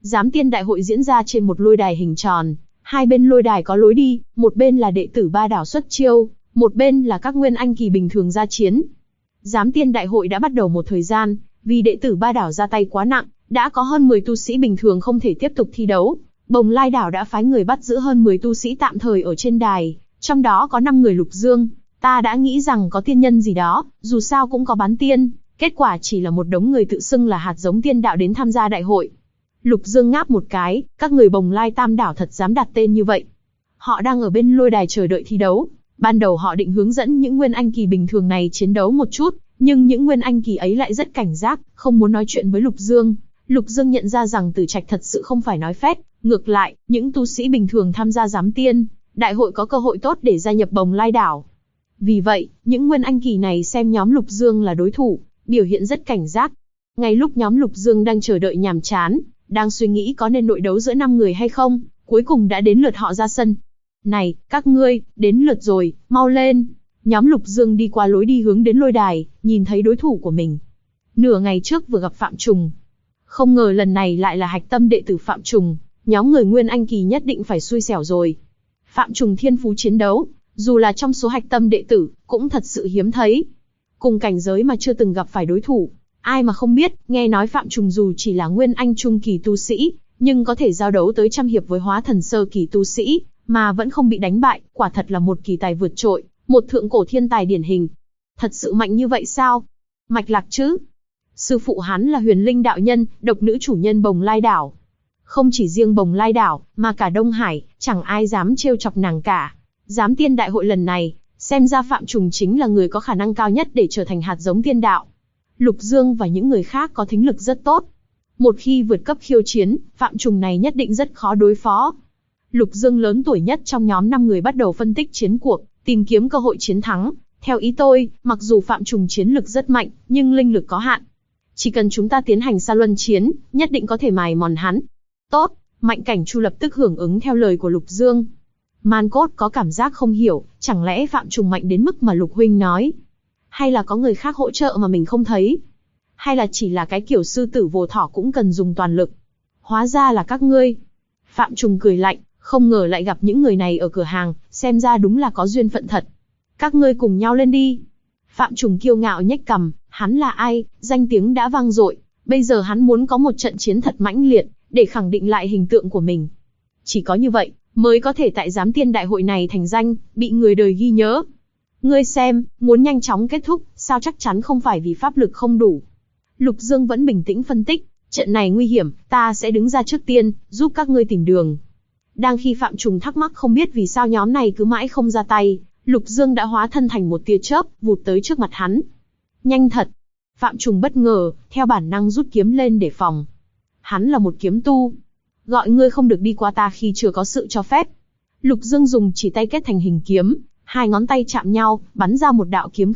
Giám tiên đại hội diễn ra trên một lôi đài hình tròn, hai bên lôi đài có lối đi, một bên là đệ tử ba đảo xuất chiêu, một bên là các nguyên anh kỳ bình thường ra chiến. Giám tiên đại hội đã bắt đầu một thời gian, vì đệ tử ba đảo ra tay quá nặng, đã có hơn 10 tu sĩ bình thường không thể tiếp tục thi đấu. Bồng Lai đảo đã phái người bắt giữ hơn 10 tu sĩ tạm thời ở trên đài, trong đó có 5 người Lục Dương. Ta đã nghĩ rằng có tiên nhân gì đó, dù sao cũng có bán tiên, kết quả chỉ là một đống người tự xưng là hạt giống tiên đạo đến tham gia đại hội. Lục Dương ngáp một cái, các người Bồng Lai Tam đảo thật dám đặt tên như vậy. Họ đang ở bên lôi đài chờ đợi thi đấu. Ban đầu họ định hướng dẫn những nguyên anh kỳ bình thường này chiến đấu một chút, nhưng những nguyên anh kỳ ấy lại rất cảnh giác, không muốn nói chuyện với Lục Dương. Lục Dương nhận ra rằng Tử Trạch thật sự không phải nói phét, ngược lại, những tu sĩ bình thường tham gia giám tiên, đại hội có cơ hội tốt để gia nhập Bồng Lai đảo. Vì vậy, những nguyên anh kỳ này xem nhóm Lục Dương là đối thủ, biểu hiện rất cảnh giác. Ngay lúc nhóm Lục Dương đang chờ đợi nhàm chán, đang suy nghĩ có nên nội đấu giữa 5 người hay không, cuối cùng đã đến lượt họ ra sân. Này, các ngươi, đến lượt rồi, mau lên. Nhóm Lục Dương đi qua lối đi hướng đến lôi đài, nhìn thấy đối thủ của mình. Nửa ngày trước vừa gặp Phạm Trùng. Không ngờ lần này lại là hạch tâm đệ tử Phạm Trùng, nhóm người Nguyên Anh kỳ nhất định phải xui xẻo rồi. Phạm Trùng thiên phú chiến đấu, dù là trong số hạch tâm đệ tử, cũng thật sự hiếm thấy. Cùng cảnh giới mà chưa từng gặp phải đối thủ. Ai mà không biết, nghe nói Phạm Trùng dù chỉ là Nguyên Anh trung kỳ tu sĩ, nhưng có thể giao đấu tới trăm hiệp với hóa thần sơ kỳ tu sĩ, mà vẫn không bị đánh bại, quả thật là một kỳ tài vượt trội, một thượng cổ thiên tài điển hình. Thật sự mạnh như vậy sao? Mạch Lạc chứ? Sư phụ hắn là Huyền Linh đạo nhân, độc nữ chủ nhân Bồng Lai đảo. Không chỉ riêng Bồng Lai đảo, mà cả Đông Hải, chẳng ai dám trêu chọc nàng cả. Giám tiên đại hội lần này, xem ra Phạm Trùng chính là người có khả năng cao nhất để trở thành hạt giống tiên đạo. Lục Dương và những người khác có thính lực rất tốt. Một khi vượt cấp khiêu chiến, Phạm Trùng này nhất định rất khó đối phó. Lục Dương lớn tuổi nhất trong nhóm 5 người bắt đầu phân tích chiến cuộc, tìm kiếm cơ hội chiến thắng. Theo ý tôi, mặc dù Phạm Trùng chiến lực rất mạnh, nhưng linh lực có hạn. Chỉ cần chúng ta tiến hành sa luân chiến, nhất định có thể mài mòn hắn. Tốt, Mạnh Cảnh Chu lập tức hưởng ứng theo lời của Lục Dương. Man Cốt có cảm giác không hiểu, chẳng lẽ Phạm Trùng mạnh đến mức mà Lục huynh nói? Hay là có người khác hỗ trợ mà mình không thấy? Hay là chỉ là cái kiểu sư tử vồ thỏ cũng cần dùng toàn lực? Hóa ra là các ngươi. Phạm Trùng cười lạnh, không ngờ lại gặp những người này ở cửa hàng, xem ra đúng là có duyên phận thật. Các ngươi cùng nhau lên đi. Phạm Trùng kiêu ngạo nhếch cằm, hắn là ai, danh tiếng đã vang dội, bây giờ hắn muốn có một trận chiến thật mãnh liệt, để khẳng định lại hình tượng của mình. Chỉ có như vậy, mới có thể tại giám tiên đại hội này thành danh, bị người đời ghi nhớ. Ngươi xem, muốn nhanh chóng kết thúc, sao chắc chắn không phải vì pháp lực không đủ. Lục Dương vẫn bình tĩnh phân tích, trận này nguy hiểm, ta sẽ đứng ra trước tiên, giúp các ngươi tìm đường. Đang khi Phạm Trùng thắc mắc không biết vì sao nhóm này cứ mãi không ra tay, Lục Dương đã hóa thân thành một tia chớp, vụt tới trước mặt hắn. Nhanh thật! Phạm Trùng bất ngờ, theo bản năng rút kiếm lên để phòng. Hắn là một kiếm tu. Gọi ngươi không được đi qua ta khi chưa có sự cho phép. Lục Dương dùng chỉ tay kết thành hình kiếm, hai ngón tay chạm nhau, bắn ra một đạo kiếm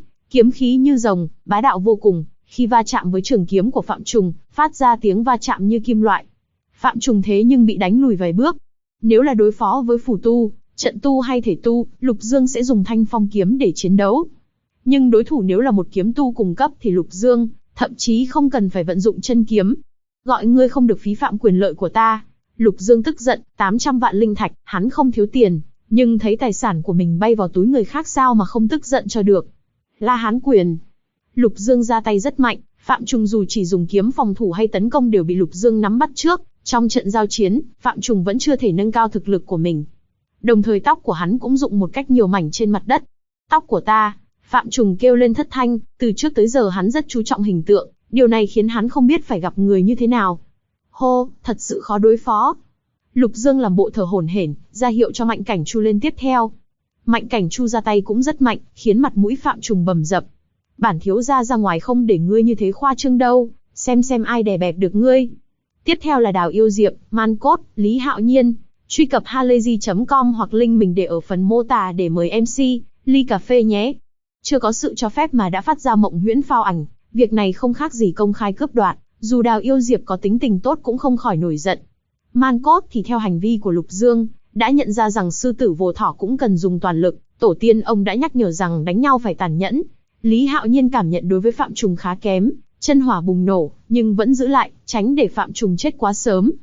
khí như rồng, bá đạo vô cùng. Khi va chạm với trường kiếm của Phạm Trùng, phát ra tiếng va chạm như kim loại. Phạm Trùng thế nhưng bị đánh lùi vài bước. Nếu là đối phó với phù tu, trận tu hay thể tu, Lục Dương sẽ dùng Thanh Phong kiếm để chiến đấu. Nhưng đối thủ nếu là một kiếm tu cùng cấp thì Lục Dương, thậm chí không cần phải vận dụng chân kiếm. Gọi ngươi không được phí phạm quyền lợi của ta. Lục Dương tức giận, 800 vạn linh thạch, hắn không thiếu tiền, nhưng thấy tài sản của mình bay vào túi người khác sao mà không tức giận cho được. La Hán quyền. Lục Dương ra tay rất mạnh, Phạm Trùng dù chỉ dùng kiếm phòng thủ hay tấn công đều bị Lục Dương nắm bắt trước. Trong trận giao chiến, Phạm Trùng vẫn chưa thể nâng cao thực lực của mình. Đồng thời tóc của hắn cũng rụng một cách nhiều mảnh trên mặt đất. Tóc của ta, Phạm Trùng kêu lên thất thanh, từ trước tới giờ hắn rất chú trọng hình tượng, điều này khiến hắn không biết phải gặp người như thế nào. Hô, thật sự khó đối phó. Lục Dương làm bộ thở hổn hển, ra hiệu cho Mạnh Cảnh Chu lên tiếp theo. Mạnh Cảnh Chu ra tay cũng rất mạnh, khiến mặt mũi Phạm Trùng bầm dập. Bản thiếu gia ra ngoài không để ngươi như thế khoa trương đâu, xem ai đè bẹp được ngươi. Tiếp theo là Đào Yêu Diệp, Man Cốt, Lý Hạo Nhiên. Truy cập halayzi.com hoặc link mình để ở phần mô tả để mời MC, ly cà phê nhé. Chưa có sự cho phép mà đã phát ra mộng huyễn phao ảnh, việc này không khác gì công khai cướp đoạt, dù Đào Yêu Diệp có tính tình tốt cũng không khỏi nổi giận. Man Cốt thì theo hành vi của Lục Dương, đã nhận ra rằng sư tử vồ thỏ cũng cần dùng toàn lực, tổ tiên ông đã nhắc nhở rằng đánh nhau phải tàn nhẫn. Lý Hạo Nhiên cảm nhận đối với Phạm Trùng khá kém, chân hỏa bùng nổ, nhưng vẫn giữ lại, tránh để Phạm Trùng chết quá sớm.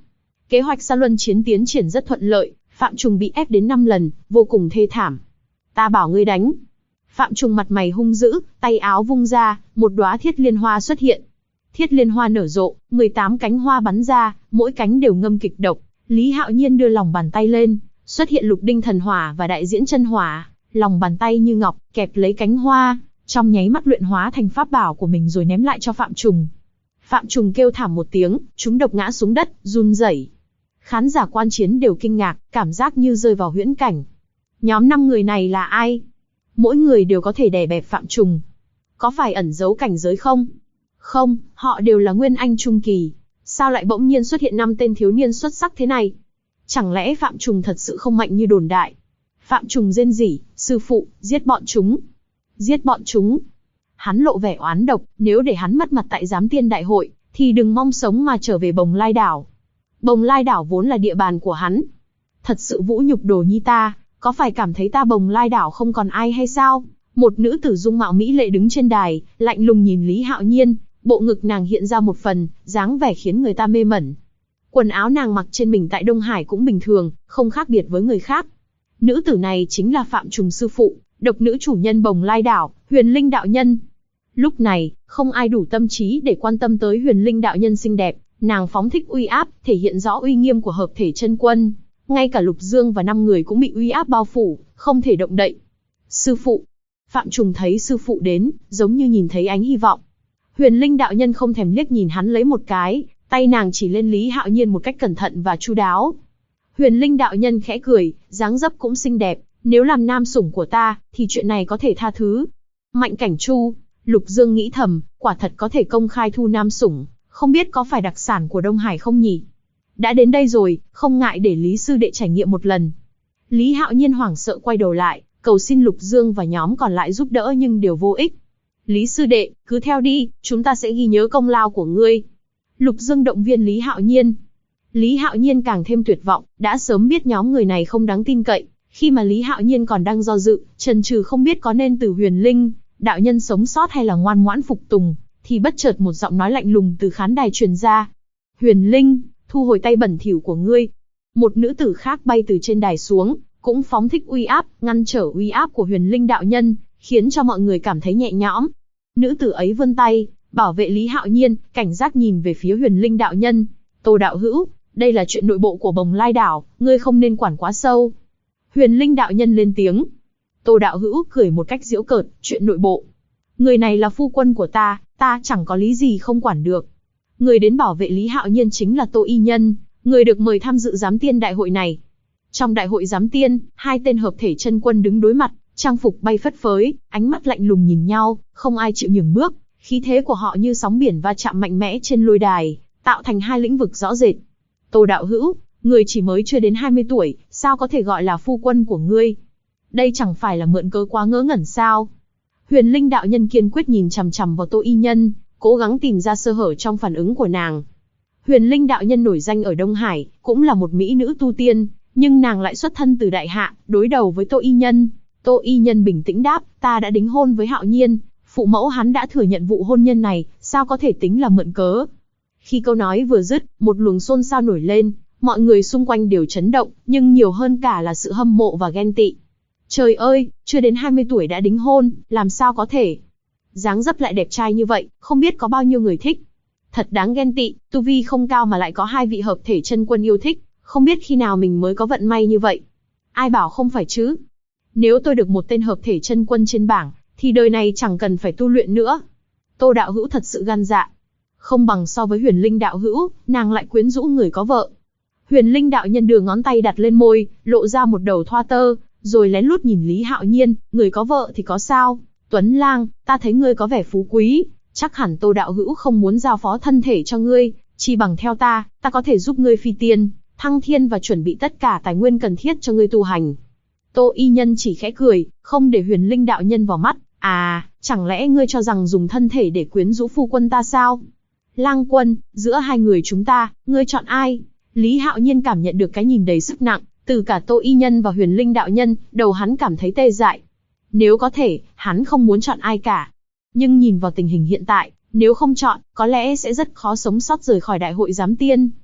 Kế hoạch Sa Luân chiến tiến triển rất thuận lợi, Phạm Trùng bị ép đến 5 lần, vô cùng thê thảm. Ta bảo ngươi đánh. Phạm Trùng mặt mày hung dữ, tay áo vung ra, một đóa thiết liên hoa xuất hiện. Thiết liên hoa nở rộ, 18 cánh hoa bắn ra, mỗi cánh đều ngâm kịch độc. Lý Hạo Nhiên đưa lòng bàn tay lên, xuất hiện lục đinh thần hỏa và đại diễn chân hỏa, lòng bàn tay như ngọc, kẹp lấy cánh hoa, trong nháy mắt luyện hóa thành pháp bảo của mình rồi ném lại cho Phạm Trùng. Phạm Trùng kêu thảm một tiếng, trúng độc ngã xuống đất, run rẩy. Khán giả quan chiến đều kinh ngạc, cảm giác như rơi vào huyễn cảnh. Nhóm 5 người này là ai? Mỗi người đều có thể đè bẹp Phạm Trùng. Có phải ẩn giấu cảnh giới không? Không, họ đều là nguyên anh trung kỳ. Sao lại bỗng nhiên xuất hiện 5 tên thiếu niên xuất sắc thế này? Chẳng lẽ Phạm Trùng thật sự không mạnh như đồn đại? Phạm Trùng rên rỉ, sư phụ, giết bọn chúng. Giết bọn chúng. Hắn lộ vẻ oán độc, nếu để hắn mất mặt tại Giám Tiên Đại hội, thì đừng mong sống mà trở về Bồng Lai Đảo. Bồng Lai Đảo vốn là địa bàn của hắn. Thật sự vũ nhục Đồ Nhi ta, có phải cảm thấy ta Bồng Lai Đảo không còn ai hay sao? Một nữ tử dung mạo mỹ lệ đứng trên đài, lạnh lùng nhìn Lý Hạo Nhiên, bộ ngực nàng hiện ra một phần, dáng vẻ khiến người ta mê mẩn. Quần áo nàng mặc trên mình tại Đông Hải cũng bình thường, không khác biệt với người khác. Nữ tử này chính là Phạm Trùng sư phụ, độc nữ chủ nhân Bồng Lai Đảo, Huyền Linh đạo nhân. Lúc này, không ai đủ tâm trí để quan tâm tới Huyền Linh đạo nhân xinh đẹp, nàng phóng thích uy áp, thể hiện rõ uy nghiêm của hợp thể chân quân. Ngay cả Lục Dương và 5 người cũng bị uy áp bao phủ, không thể động đậy. Sư phụ. Phạm Trùng thấy sư phụ đến, giống như nhìn thấy ánh hy vọng. Huyền Linh đạo nhân không thèm liếc nhìn hắn lấy một cái, tay nàng chỉ lên Lý Hạo Nhiên một cách cẩn thận và chu đáo. Huyền Linh đạo nhân khẽ cười, dáng dấp cũng xinh đẹp, nếu làm nam sủng của ta, thì chuyện này có thể tha thứ. Mạnh Cảnh Chu, Lục Dương nghĩ thầm, quả thật có thể công khai thu nam sủng, không biết có phải đặc sản của Đông Hải không nhỉ? Đã đến đây rồi, không ngại để Lý sư đệ trải nghiệm một lần. Lý Hạo Nhiên hoảng sợ quay đầu lại, cầu xin Lục Dương và nhóm còn lại giúp đỡ nhưng đều vô ích. Lý sư đệ, cứ theo đi, chúng ta sẽ ghi nhớ công lao của ngươi. Lục Dương động viên Lý Hạo Nhiên. Lý Hạo Nhiên càng thêm tuyệt vọng, đã sớm biết nhóm người này không đáng tin cậy. Khi mà Lý Hạo Nhiên còn đang do dự, chần chừ không biết có nên từ Huyền Linh đạo nhân sống sót hay là ngoan ngoãn phục tùng, thì bất chợt một giọng nói lạnh lùng từ khán đài truyền ra. Huyền Linh, thu hồi tay bẩn thỉu của ngươi. Một nữ tử khác bay từ trên đài xuống, cũng phóng thích uy áp, ngăn trở uy áp của Huyền Linh đạo nhân, khiến cho mọi người cảm thấy nhẹ nhõm. Nữ tử ấy vươn tay, bảo vệ Lý Hạo Nhiên, cảnh giác nhìn về phía Huyền Linh đạo nhân. Tô đạo hữu, đây là chuyện nội bộ của Bồng Lai Đảo, ngươi không nên quản quá sâu. Huyền Linh đạo nhân lên tiếng. Tô đạo hữu cười một cách giễu cợt, chuyện nội bộ. Người này là phu quân của ta chẳng có lý gì không quản được. Người đến bảo vệ Lý Hạo Nhiên chính là Tô Y Nhân, người được mời tham dự Giám Tiên Đại hội này. Trong đại hội Giám Tiên, 2 tên hợp thể chân quân đứng đối mặt, trang phục bay phất phới, ánh mắt lạnh lùng nhìn nhau, không ai chịu nhường bước, khí thế của họ như sóng biển va chạm mạnh mẽ trên lôi đài, tạo thành 2 lĩnh vực rõ rệt. Tô đạo hữu, người chỉ mới chưa đến 20 tuổi, sao có thể gọi là phu quân của ngươi? Đây chẳng phải là mượn cớ quá ngớ ngẩn sao? Huyền Linh đạo nhân kiên quyết nhìn chằm chằm vào Tô Y Nhân, cố gắng tìm ra sơ hở trong phản ứng của nàng. Huyền Linh đạo nhân nổi danh ở Đông Hải, cũng là một mỹ nữ tu tiên, nhưng nàng lại xuất thân từ đại hạ, đối đầu với Tô Y Nhân. Tô Y Nhân bình tĩnh đáp, ta đã đính hôn với Hạo Nhiên, phụ mẫu hắn đã thừa nhận vụ hôn nhân này, sao có thể tính là mượn cớ? Khi câu nói vừa dứt, một luồng xôn xao nổi lên, mọi người xung quanh đều chấn động, nhưng nhiều hơn cả là sự hâm mộ và ghen tị. Trời ơi, chưa đến 20 tuổi đã đính hôn, làm sao có thể? Dáng dấp lại đẹp trai như vậy, không biết có bao nhiêu người thích. Thật đáng ghen tị, tu vi không cao mà lại có 2 vị hợp thể chân quân yêu thích, không biết khi nào mình mới có vận may như vậy. Ai bảo không phải chứ? Nếu tôi được một tên hợp thể chân quân trên bảng, thì đời này chẳng cần phải tu luyện nữa. Tô đạo hữu thật sự gan dạ. Không bằng so với Huyền Linh đạo hữu, nàng lại quyến rũ người có vợ. Huyền Linh đạo nhân đưa ngón tay đặt lên môi, lộ ra một đầu thoa tơ, rồi lén lút nhìn Lý Hạo Nhiên, người có vợ thì có sao? Tuấn Lang, ta thấy ngươi có vẻ phú quý, chắc hẳn Tô đạo hữu không muốn giao phó thân thể cho ngươi, chỉ bằng theo ta có thể giúp ngươi phi tiên, thăng thiên và chuẩn bị tất cả tài nguyên cần thiết cho ngươi tu hành. Tô Y Nhân chỉ khẽ cười, không để Huyền Linh đạo nhân vào mắt. À, chẳng lẽ ngươi cho rằng dùng thân thể để quyến rũ phu quân ta sao? Lang quân, giữa 2 người chúng ta, ngươi chọn ai? Lý Hạo Nhiên cảm nhận được cái nhìn đầy sức nặng, từ cả Tô Y Nhân và Huyền Linh đạo nhân, đầu hắn cảm thấy tê dại. Nếu có thể, hắn không muốn chọn ai cả. Nhưng nhìn vào tình hình hiện tại, nếu không chọn, có lẽ sẽ rất khó sống sót rời khỏi đại hội Giám Tiên.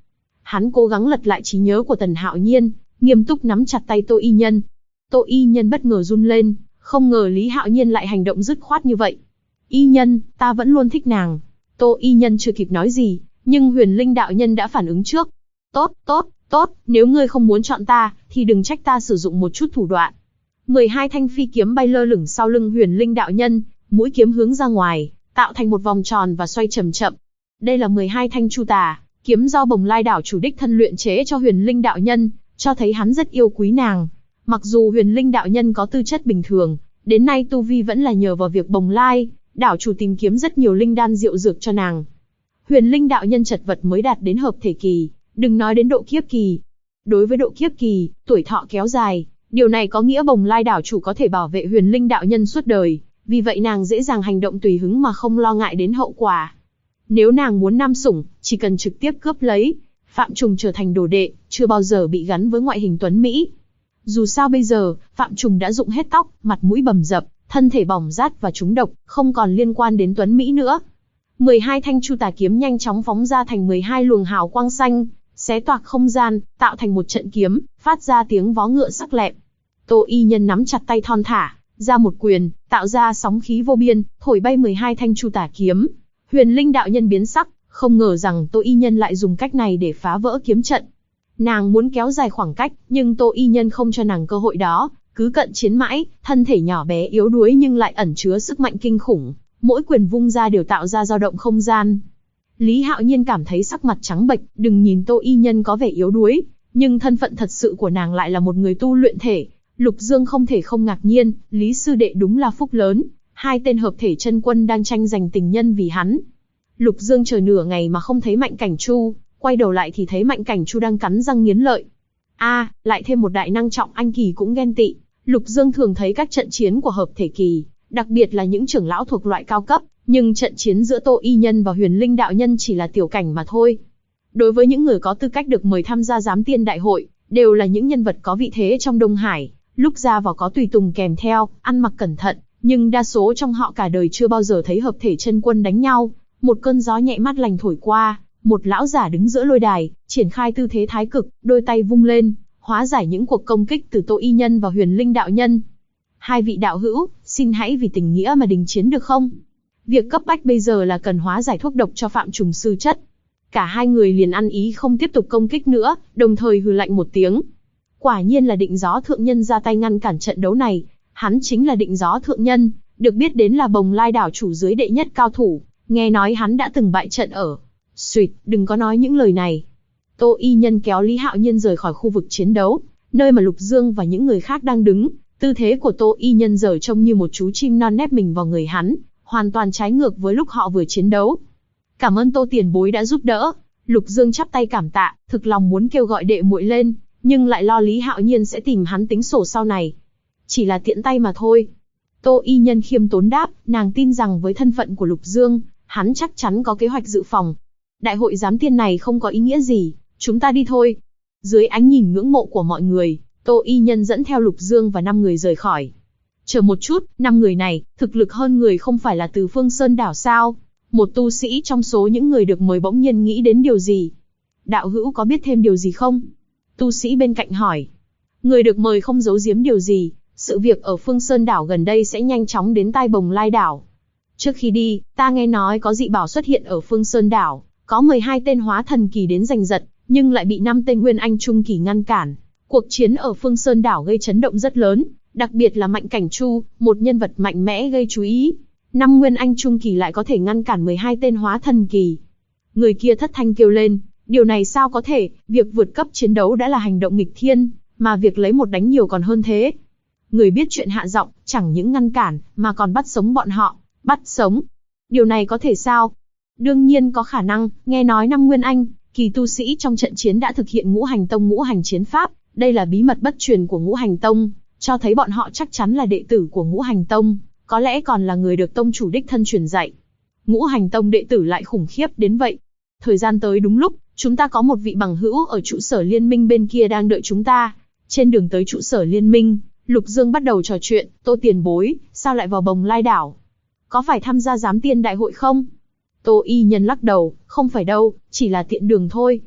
Hắn cố gắng lật lại trí nhớ của Tần Hạo Nhiên, nghiêm túc nắm chặt tay Tô Y Nhân. Tô Y Nhân bất ngờ run lên, không ngờ Lý Hạo Nhiên lại hành động dứt khoát như vậy. Y Nhân, ta vẫn luôn thích nàng. Tô Y Nhân chưa kịp nói gì, nhưng Huyền Linh đạo nhân đã phản ứng trước. Tốt, tốt, tốt, nếu ngươi không muốn chọn ta, thì đừng trách ta sử dụng một chút thủ đoạn. 12 thanh phi kiếm bay lơ lửng sau lưng Huyền Linh đạo nhân, mũi kiếm hướng ra ngoài, tạo thành một vòng tròn và xoay chậm chậm. Đây là 12 thanh Chu Tà, kiếm do Bồng Lai đảo chủ đích thân luyện chế cho Huyền Linh đạo nhân, cho thấy hắn rất yêu quý nàng. Mặc dù Huyền Linh đạo nhân có tư chất bình thường, đến nay tu vi vẫn là nhờ vào việc Bồng Lai đảo chủ tìm kiếm rất nhiều linh đan diệu dược cho nàng. Huyền Linh đạo nhân chật vật mới đạt đến hợp thể kỳ, đừng nói đến độ kiếp kỳ. Đối với độ kiếp kỳ, tuổi thọ kéo dài, điều này có nghĩa Bồng Lai đảo chủ có thể bảo vệ Huyền Linh đạo nhân suốt đời, vì vậy nàng dễ dàng hành động tùy hứng mà không lo ngại đến hậu quả. Nếu nàng muốn nam sủng, chỉ cần trực tiếp cướp lấy. Phạm Trùng trở thành đồ đệ, chưa bao giờ bị gắn với ngoại hình tuấn mỹ. Dù sao bây giờ, Phạm Trùng đã rụng hết tóc, mặt mũi bầm dập, thân thể bỏng rát và trúng độc, không còn liên quan đến tuấn mỹ nữa. 12 thanh Chu Tà kiếm nhanh chóng phóng ra thành 12 luồng hào quang xanh, xé toạc không gian, tạo thành một trận kiếm, phát ra tiếng vó ngựa sắc lẹm. Tô Y Nhân nắm chặt tay thon thả, ra một quyền, tạo ra sóng khí vô biên, thổi bay 12 thanh Chu Tà kiếm. Huyền Linh đạo nhân biến sắc, không ngờ rằng Tô Y Nhân lại dùng cách này để phá vỡ kiếm trận. Nàng muốn kéo dài khoảng cách, nhưng Tô Y Nhân không cho nàng cơ hội đó, cứ cận chiến mãi, thân thể nhỏ bé yếu đuối nhưng lại ẩn chứa sức mạnh kinh khủng, mỗi quyền vung ra đều tạo ra dao động không gian. Lý Hạo Nhiên cảm thấy sắc mặt trắng bệch, đừng nhìn Tô Y Nhân có vẻ yếu đuối, nhưng thân phận thật sự của nàng lại là một người tu luyện thể. Lục Dương không thể không ngạc nhiên, Lý sư đệ đúng là phúc lớn, hai tên hợp thể chân quân đang tranh giành tình nhân vì hắn. Lục Dương chờ nửa ngày mà không thấy Mạnh Cảnh Chu, quay đầu lại thì thấy Mạnh Cảnh Chu đang cắn răng nghiến lợi. Lại thêm một đại năng trọng anh kỳ cũng ghen tị. Lục Dương thường thấy các trận chiến của hợp thể kỳ, đặc biệt là những trưởng lão thuộc loại cao cấp, nhưng trận chiến giữa Tô Y Nhân và Huyền Linh đạo nhân chỉ là tiểu cảnh mà thôi. Đối với những người có tư cách được mời tham gia giám tiên đại hội, đều là những nhân vật có vị thế trong Đông Hải, lúc ra vào có tùy tùng kèm theo, ăn mặc cẩn thận, nhưng đa số trong họ cả đời chưa bao giờ thấy hợp thể chân quân đánh nhau. Một cơn gió nhẹ mát lành thổi qua, một lão giả đứng giữa lôi đài, triển khai tư thế thái cực, đôi tay vung lên, hóa giải những cuộc công kích từ Tô Y Nhân và Huyền Linh đạo nhân. Hai vị đạo hữu, xin hãy vì tình nghĩa mà đình chiến được không? Việc cấp bách bây giờ là cần hóa giải thuốc độc cho Phạm Trùng sư chất. Cả hai người liền ăn ý không tiếp tục công kích nữa, đồng thời hừ lạnh một tiếng. Quả nhiên là Định Gió thượng nhân ra tay ngăn cản trận đấu này. Hắn chính là Định Gió thượng nhân, được biết đến là Bồng Lai đảo chủ dưới đệ nhất cao thủ. Nghe nói hắn đã từng bại trận ở. Xuyệt, đừng có nói những lời này. Tô Y Nhân kéo Lý Hạo Nhiên rời khỏi khu vực chiến đấu, nơi mà Lục Dương và những người khác đang đứng. Tư thế của Tô Y Nhân giờ trông như một chú chim non nép mình vào người hắn, hoàn toàn trái ngược với lúc họ vừa chiến đấu. Cảm ơn Tô tiền bối đã giúp đỡ. Lục Dương chắp tay cảm tạ, thực lòng muốn kêu gọi đệ muội lên, nhưng lại lo Lý Hạo Nhiên sẽ tìm hắn tính sổ sau này. Chỉ là tiện tay mà thôi. Tô Y Nhân khiêm tốn đáp, nàng tin rằng với thân phận của Lục Dương, hắn chắc chắn có kế hoạch dự phòng. Đại hội giám tiên này không có ý nghĩa gì, chúng ta đi thôi. Dưới ánh nhìn ngưỡng mộ của mọi người, Tô Y Nhân dẫn theo Lục Dương và 5 người rời khỏi. Chờ một chút, 5 người này, thực lực hơn người không phải là từ Phương Sơn đảo sao? Một tu sĩ trong số những người được mời bỗng nhiên nghĩ đến điều gì? Đạo hữu có biết thêm điều gì không? Tu sĩ bên cạnh hỏi. Người được mời không giấu giếm điều gì, sự việc ở Phương Sơn đảo gần đây sẽ nhanh chóng đến tai Bồng Lai đảo. Trước khi đi, ta nghe nói có dị bảo xuất hiện ở Phương Sơn đảo, có 12 tên hóa thần kỳ đến giành giật, nhưng lại bị 5 tên nguyên anh trung kỳ ngăn cản. Cuộc chiến ở Phương Sơn đảo gây chấn động rất lớn, đặc biệt là Mạnh Cảnh Chu, một nhân vật mạnh mẽ gây chú ý. 5 nguyên anh trung kỳ lại có thể ngăn cản 12 tên hóa thần kỳ. Người kia thất thanh kêu lên, điều này sao có thể, việc vượt cấp chiến đấu đã là hành động nghịch thiên, mà việc lấy một đánh nhiều còn hơn thế. Người biết chuyện hạ giọng, chẳng những ngăn cản, mà còn bắt sống bọn họ. Bắt sống? Điều này có thể sao? Đương nhiên có khả năng, nghe nói 5 nguyên anh kỳ tu sĩ trong trận chiến đã thực hiện ngũ hành tông ngũ hành chiến pháp, đây là bí mật bất truyền của ngũ hành tông, cho thấy bọn họ chắc chắn là đệ tử của ngũ hành tông, có lẽ còn là người được tông chủ đích thân truyền dạy. Ngũ hành tông đệ tử lại khủng khiếp đến vậy. Thời gian tới đúng lúc, chúng ta có một vị bằng hữu ở trụ sở liên minh bên kia đang đợi chúng ta. Trên đường tới trụ sở liên minh, Lục Dương bắt đầu trò chuyện, Tô tiền bối, sao lại vào Bồng Lai đảo? Có phải tham gia giám tiên đại hội không? Tô Y Nhân lắc đầu, không phải đâu, chỉ là tiện đường thôi.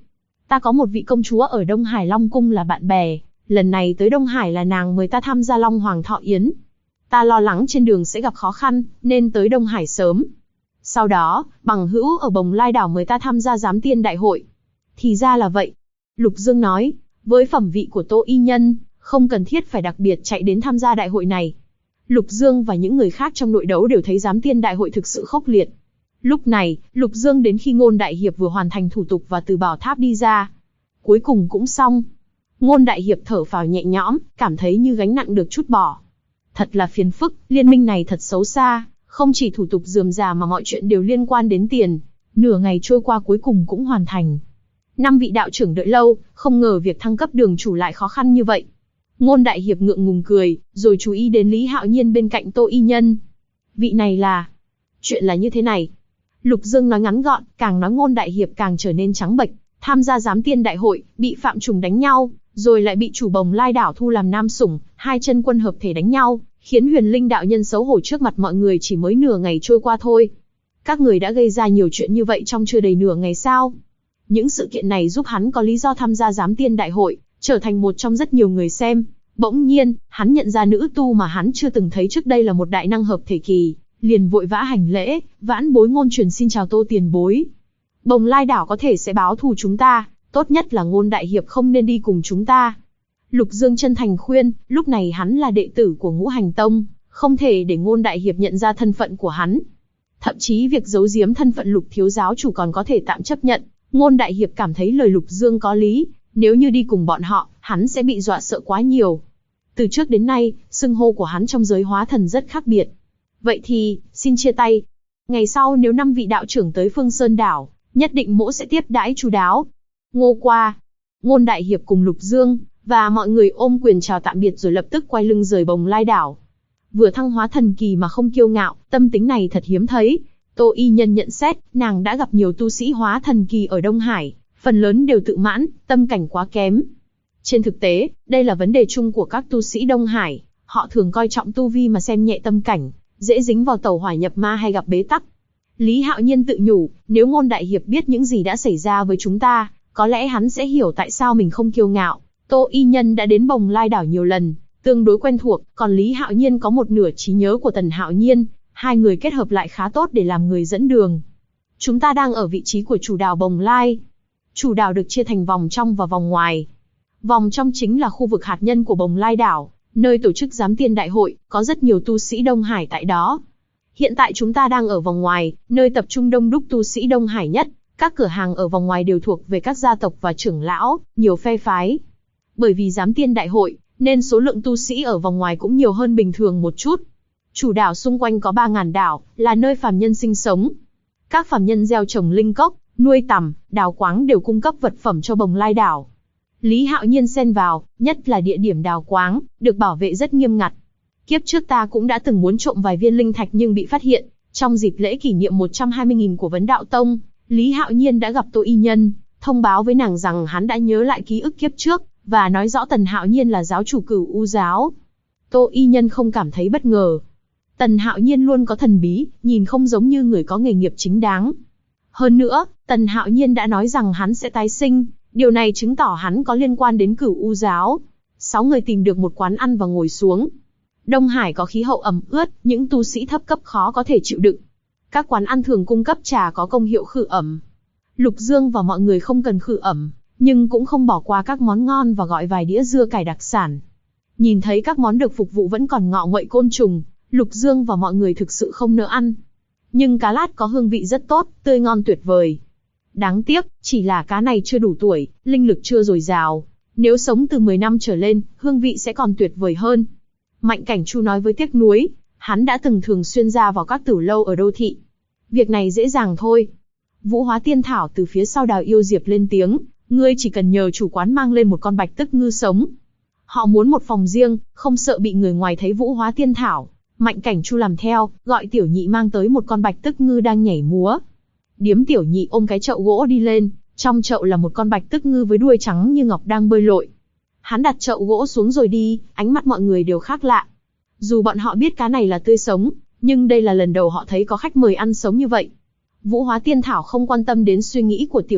Ta có một vị công chúa ở Đông Hải Long Cung là bạn bè, lần này tới Đông Hải là nàng mời ta tham gia Long Hoàng Thọ Yến. Ta lo lắng trên đường sẽ gặp khó khăn, nên tới Đông Hải sớm. Sau đó, bằng hữu ở Bồng Lai Đảo mời ta tham gia giám tiên đại hội. Thì ra là vậy. Lục Dương nói, với phẩm vị của Tô Y Nhân, không cần thiết phải đặc biệt chạy đến tham gia đại hội này. Lục Dương và những người khác trong nội đấu đều thấy giám tiên đại hội thực sự khốc liệt. Lúc này, Lục Dương đến khi Ngôn Đại Hiệp vừa hoàn thành thủ tục và từ bảo tháp đi ra. Cuối cùng cũng xong. Ngôn Đại Hiệp thở phào nhẹ nhõm, cảm thấy như gánh nặng được trút bỏ. Thật là phiền phức, liên minh này thật xấu xa, không chỉ thủ tục rườm rà mà mọi chuyện đều liên quan đến tiền. Nửa ngày trôi qua cuối cùng cũng hoàn thành. 5 vị đạo trưởng đợi lâu, không ngờ việc thăng cấp đường chủ lại khó khăn như vậy. Ngôn Đại Hiệp ngượng ngùng cười, rồi chú ý đến Lý Hạo Nhiên bên cạnh Tô Y Nhân. Vị này là... Chuyện là như thế này. Lục Dương nói ngắn gọn, càng nói Ngôn Đại Hiệp càng trở nên trắng bệch. Tham gia giám tiên đại hội, bị Phạm Trùng đánh nhau, rồi lại bị chủ Bồng Lai Đảo thu làm nam sủng, hai chân quân hợp thể đánh nhau, khiến Huyền Linh đạo nhân xấu hổ trước mặt mọi người chỉ mới nửa ngày trôi qua thôi. Các người đã gây ra nhiều chuyện như vậy trong chưa đầy nửa ngày sao? Những sự kiện này giúp hắn có lý do tham gia giám tiên đại hội, trở thành một trong rất nhiều người xem. Bỗng nhiên, hắn nhận ra nữ tu mà hắn chưa từng thấy trước đây là một đại năng hợp thể kỳ, liền vội vã hành lễ, vãn bối Ngôn truyền xin chào Tô tiền bối. Bồng Lai Đảo có thể sẽ báo thù chúng ta, tốt nhất là Ngôn Đại Hiệp không nên đi cùng chúng ta. Lục Dương chân thành khuyên, lúc này hắn là đệ tử của Ngũ Hành Tông, không thể để Ngôn Đại Hiệp nhận ra thân phận của hắn. Thậm chí việc giấu giếm thân phận Lục thiếu giáo chủ còn có thể tạm chấp nhận. Ngôn Đại Hiệp cảm thấy lời Lục Dương có lý, nếu như đi cùng bọn họ, hắn sẽ bị dọa sợ quá nhiều. Từ trước đến nay, xưng hô của hắn trong giới hóa thần rất khác biệt. Vậy thì, xin chia tay. Ngày sau nếu 5 vị đạo trưởng tới Phương Sơn Đảo, nhất định mỗ sẽ tiếp đãi chu đáo. Ngô qua. Ngôn Đại Hiệp cùng Lục Dương, và mọi người ôm quyền chào tạm biệt rồi lập tức quay lưng rời Bồng Lai Đảo. Vừa thăng hóa thần kỳ mà không kiêu ngạo, tâm tính này thật hiếm thấy. Tô Y Nhân nhận xét, nàng đã gặp nhiều tu sĩ hóa thần kỳ ở Đông Hải, phần lớn đều tự mãn, tâm cảnh quá kém. Trên thực tế, đây là vấn đề chung của các tu sĩ Đông Hải, họ thường coi trọng tu vi mà xem nhẹ tâm cảnh, dễ dính vào tẩu hỏa nhập ma hay gặp bế tắc. Lý Hạo Nhiên tự nhủ, nếu Ngôn Đại Hiệp biết những gì đã xảy ra với chúng ta, có lẽ hắn sẽ hiểu tại sao mình không kiêu ngạo. Tô Y Nhân đã đến Bồng Lai Đảo nhiều lần, tương đối quen thuộc, còn Lý Hạo Nhiên có một nửa trí nhớ của Tần Hạo Nhiên, hai người kết hợp lại khá tốt để làm người dẫn đường. Chúng ta đang ở vị trí của chủ đảo Bồng Lai. Chủ đảo được chia thành vòng trong và vòng ngoài. Vòng trong chính là khu vực hạt nhân của Bồng Lai Đảo, nơi tổ chức giám tiên đại hội, có rất nhiều tu sĩ Đông Hải tại đó. Hiện tại chúng ta đang ở vòng ngoài, nơi tập trung đông đúc tu sĩ Đông Hải nhất. Các cửa hàng ở vòng ngoài đều thuộc về các gia tộc và trưởng lão, nhiều phe phái. Bởi vì giám tiên đại hội, nên số lượng tu sĩ ở vòng ngoài cũng nhiều hơn bình thường một chút. Chủ đảo xung quanh có 3.000 đảo, là nơi phàm nhân sinh sống. Các phàm nhân gieo trồng linh cốc, nuôi tằm, đào quáng đều cung cấp vật phẩm cho Bồng Lai Đảo. Lý Hạo Nhiên xen vào, nhất là địa điểm đào quáng, được bảo vệ rất nghiêm ngặt. Kiếp trước ta cũng đã từng muốn trộm vài viên linh thạch nhưng bị phát hiện. Trong dịp lễ kỷ niệm 120.000 của Vấn Đạo Tông, Lý Hạo Nhiên đã gặp Tô Y Nhân, thông báo với nàng rằng hắn đã nhớ lại ký ức kiếp trước, và nói rõ Tần Hạo Nhiên là giáo chủ Cửu U giáo. Tô Y Nhân không cảm thấy bất ngờ. Tần Hạo Nhiên luôn có thần bí, nhìn không giống như người có nghề nghiệp chính đáng. Hơn nữa, Tần Hạo Nhiên đã nói rằng hắn sẽ tái sinh, điều này chứng tỏ hắn có liên quan đến Cửu U giáo. 6 người tìm được một quán ăn và ngồi xuống. Đông Hải có khí hậu ẩm ướt, những tu sĩ thấp cấp khó có thể chịu đựng. Các quán ăn thường cung cấp trà có công hiệu khử ẩm. Lục Dương và mọi người không cần khử ẩm, nhưng cũng không bỏ qua các món ngon và gọi vài đĩa dưa cải đặc sản. Nhìn thấy các món được phục vụ vẫn còn ngọ nguậy côn trùng, Lục Dương và mọi người thực sự không nỡ ăn. Nhưng cá lát có hương vị rất tốt, tươi ngon tuyệt vời. Đáng tiếc, chỉ là cá này chưa đủ tuổi, linh lực chưa dồi dào. Nếu sống từ 10 năm trở lên, hương vị sẽ còn tuyệt vời hơn. Mạnh Cảnh Chu nói với tiếc nuối, hắn đã từng thường xuyên ra vào các tửu lâu ở đô thị. Việc này dễ dàng thôi. Vũ Hóa Tiên Thảo từ phía sau Đào Yêu Diệp lên tiếng, ngươi chỉ cần nhờ chủ quán mang lên một con bạch tức ngư sống. Họ muốn một phòng riêng, không sợ bị người ngoài thấy Vũ Hóa Tiên Thảo. Mạnh Cảnh Chu làm theo, gọi Tiểu Nhị mang tới một con bạch tức ngư đang nhảy múa. Điếm Tiểu Nhị ôm cái chậu gỗ đi lên, trong chậu là một con bạch tức ngư với đuôi trắng như ngọc đang bơi lội. Hắn đặt chậu gỗ xuống rồi đi, ánh mắt mọi người đều khác lạ. Dù bọn họ biết cá này là tươi sống, nhưng đây là lần đầu họ thấy có khách mời ăn sống như vậy. Vũ Hóa Tiên Thảo không quan tâm đến suy nghĩ của Tiểu Nhị,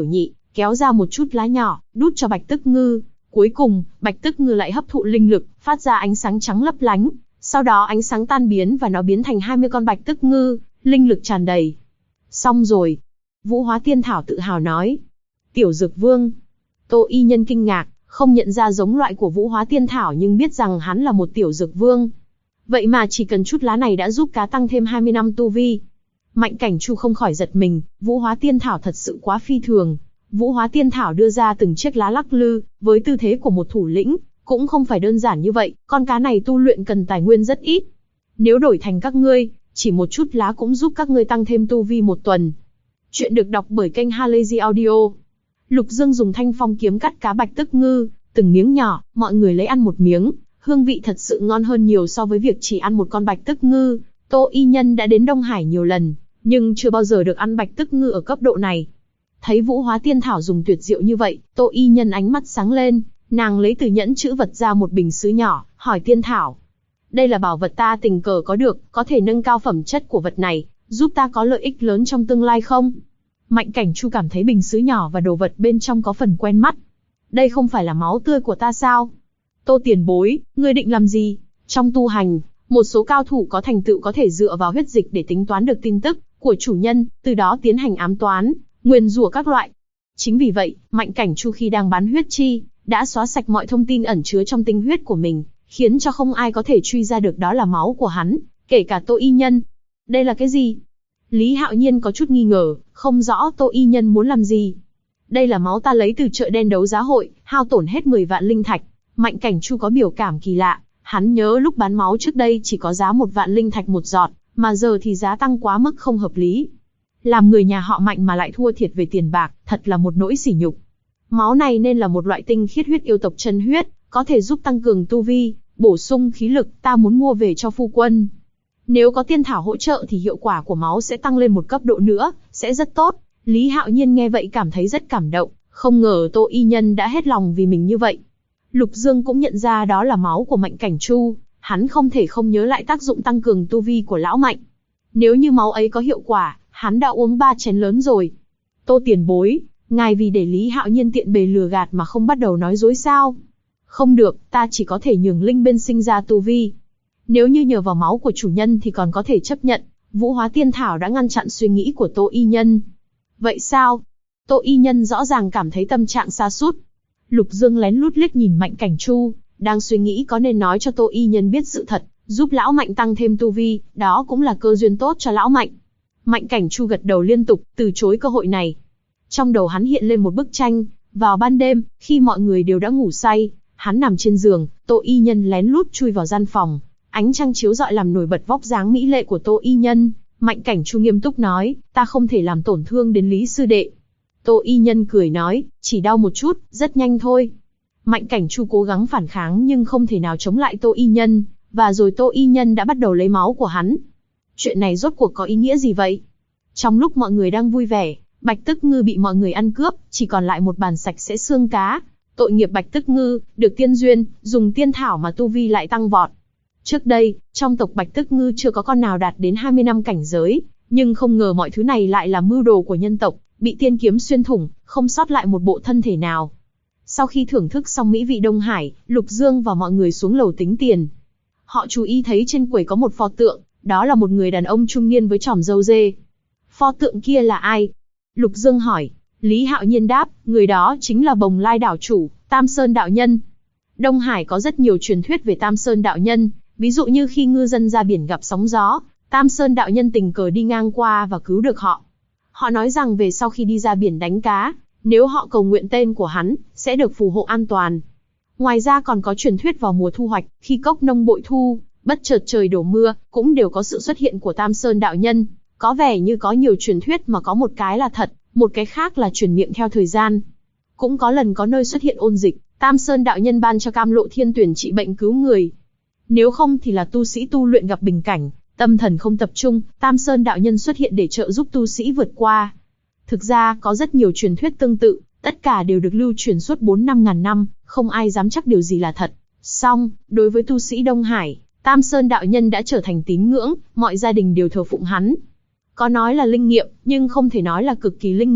kéo ra một chút lá nhỏ, đút cho Bạch Tức Ngư. Cuối cùng, Bạch Tức Ngư lại hấp thụ linh lực, phát ra ánh sáng trắng lấp lánh. Sau đó ánh sáng tan biến và nó biến thành 20 con Bạch Tức Ngư, linh lực tràn đầy. Xong rồi. Vũ Hóa Tiên Thảo tự hào nói. Tiểu Dược Vương. Tô Y Nhân kinh ngạc, không nhận ra giống loại của Vũ Hóa Tiên Thảo nhưng biết rằng hắn là một Tiểu Dược Vương. Vậy mà chỉ cần chút lá này đã giúp cá tăng thêm 20 năm tu vi. Mạnh Cảnh Chu không khỏi giật mình, Vũ Hóa Tiên Thảo thật sự quá phi thường. Vũ Hóa Tiên Thảo đưa ra từng chiếc lá lắc lư, với tư thế của một thủ lĩnh, cũng không phải đơn giản như vậy, con cá này tu luyện cần tài nguyên rất ít. Nếu đổi thành các ngươi, chỉ một chút lá cũng giúp các ngươi tăng thêm tu vi 1 tuần. Chuyện được đọc bởi kênh Halazy Audio. Lục Dương dùng thanh phong kiếm cắt cá Bạch Tức Ngư, từng miếng nhỏ, mọi người lấy ăn một miếng, hương vị thật sự ngon hơn nhiều so với việc chỉ ăn một con Bạch Tức Ngư. Tô Y Nhân đã đến Đông Hải nhiều lần, nhưng chưa bao giờ được ăn Bạch Tức Ngư ở cấp độ này. Thấy Vũ Hóa Tiên Thảo dùng tuyệt diệu như vậy, Tô Y Nhân ánh mắt sáng lên, nàng lấy từ nhẫn chữ vật ra một bình sứ nhỏ, hỏi Tiên Thảo. Đây là bảo vật ta tình cờ có được, có thể nâng cao phẩm chất của vật này, giúp ta có lợi ích lớn trong tương lai không? Mạnh Cảnh Chu cảm thấy bình sứ nhỏ và đồ vật bên trong có phần quen mắt. Đây không phải là máu tươi của ta sao? Tô tiền bối, ngươi định làm gì? Trong tu hành, một số cao thủ có thành tựu có thể dựa vào huyết dịch để tính toán được tin tức của chủ nhân, từ đó tiến hành ám toán, nguyền rủa các loại. Chính vì vậy, Mạnh Cảnh Chu khi đang bán huyết chi, đã xóa sạch mọi thông tin ẩn chứa trong tinh huyết của mình, khiến cho không ai có thể truy ra được đó là máu của hắn, kể cả Tô Y Nhân. Đây là cái gì? Lý Hạo Nhiên có chút nghi ngờ, không rõ Tô Y Nhân muốn làm gì. Đây là máu ta lấy từ chợ đen đấu giá hội, hao tổn hết 10 vạn linh thạch. Mạnh Cảnh Chu có biểu cảm kỳ lạ, hắn nhớ lúc bán máu trước đây chỉ có giá 1 vạn linh thạch một giọt, mà giờ thì giá tăng quá mức không hợp lý. Làm người nhà họ Mạnh mà lại thua thiệt về tiền bạc, thật là một nỗi sỉ nhục. Máu này nên là một loại tinh khiết huyết yêu tộc chân huyết, có thể giúp tăng cường tu vi, bổ sung khí lực, ta muốn mua về cho phu quân. Nếu có tiên thảo hỗ trợ thì hiệu quả của máu sẽ tăng lên một cấp độ nữa, sẽ rất tốt. Lý Hạo Nhiên nghe vậy cảm thấy rất cảm động, không ngờ Tô Y Nhân đã hết lòng vì mình như vậy. Lục Dương cũng nhận ra đó là máu của Mạnh Cảnh Chu, hắn không thể không nhớ lại tác dụng tăng cường tu vi của lão Mạnh. Nếu như máu ấy có hiệu quả, hắn đã uống 3 chén lớn rồi. Tô tiền bối, ngài vì để Lý Hạo Nhiên tiện bề lừa gạt mà không bắt đầu nói dối sao? Không được, ta chỉ có thể nhường linh bên sinh ra tu vi. Nếu như nhờ vào máu của chủ nhân thì còn có thể chấp nhận. Vũ Hóa Tiên Thảo đã ngăn chặn suy nghĩ của Tô Y Nhân. Vậy sao? Tô Y Nhân rõ ràng cảm thấy tâm trạng sa sút. Lục Dương lén lút liếc nhìn Mạnh Cảnh Chu, đang suy nghĩ có nên nói cho Tô Y Nhân biết sự thật, giúp lão Mạnh tăng thêm tu vi, đó cũng là cơ duyên tốt cho lão Mạnh. Mạnh Cảnh Chu gật đầu liên tục, từ chối cơ hội này. Trong đầu hắn hiện lên một bức tranh, vào ban đêm, khi mọi người đều đã ngủ say, hắn nằm trên giường, Tô Y Nhân lén lút chui vào gian phòng, ánh trăng chiếu rọi làm nổi bật vóc dáng mỹ lệ của Tô Y Nhân. Mạnh Cảnh Chu nghiêm túc nói, ta không thể làm tổn thương đến Lý sư đệ. Tô Y Nhân cười nói, chỉ đau một chút, rất nhanh thôi. Mạnh Cảnh Chu cố gắng phản kháng nhưng không thể nào chống lại Tô Y Nhân, và rồi Tô Y Nhân đã bắt đầu lấy máu của hắn. Chuyện này rốt cuộc có ý nghĩa gì vậy? Trong lúc mọi người đang vui vẻ, Bạch Tức Ngư bị mọi người ăn cướp, chỉ còn lại một bàn sạch sẽ xương cá. Tội nghiệp Bạch Tức Ngư, được tiên duyên, dùng tiên thảo mà tu vi lại tăng vọt. Trước đây, trong tộc Bạch Tức Ngư chưa có con nào đạt đến 20 năm cảnh giới, nhưng không ngờ mọi thứ này lại là mưu đồ của nhân tộc, bị tiên kiếm xuyên thủng, không sót lại một bộ thân thể nào. Sau khi thưởng thức xong mỹ vị Đông Hải, Lục Dương và mọi người xuống lầu tính tiền. Họ chú ý thấy trên quầy có một pho tượng, đó là một người đàn ông trung niên với chòm râu dê. Pho tượng kia là ai? Lục Dương hỏi. Lý Hạo Nhiên đáp, người đó chính là Bồng Lai đảo chủ, Tam Sơn đạo nhân. Đông Hải có rất nhiều truyền thuyết về Tam Sơn đạo nhân, ví dụ như khi ngư dân ra biển gặp sóng gió, Tam Sơn đạo nhân tình cờ đi ngang qua và cứu được họ. Họ nói rằng về sau khi đi ra biển đánh cá, nếu họ cầu nguyện tên của hắn, sẽ được phù hộ an toàn. Ngoài ra còn có truyền thuyết vào mùa thu hoạch, khi cốc nông bội thu, bất chợt trời đổ mưa, cũng đều có sự xuất hiện của Tam Sơn đạo nhân. Có vẻ như có nhiều truyền thuyết mà có một cái là thật, một cái khác là truyền miệng theo thời gian. Cũng có lần có nơi xuất hiện ôn dịch, Tam Sơn đạo nhân ban cho Cam Lộ Thiên Tuyển trị bệnh cứu người. Nếu không thì là tu sĩ tu luyện gặp bình cảnh, tâm thần không tập trung, Tam Sơn đạo nhân xuất hiện để trợ giúp tu sĩ vượt qua. Thực ra, có rất nhiều truyền thuyết tương tự, tất cả đều được lưu truyền suốt 4-5 ngàn năm, không ai dám chắc điều gì là thật. Song, đối với tu sĩ Đông Hải, Tam Sơn đạo nhân đã trở thành tín ngưỡng, mọi gia đình đều thờ phụng hắn. Có nói là linh nghiệm, nhưng không thể nói là cực kỳ linh nghiệm,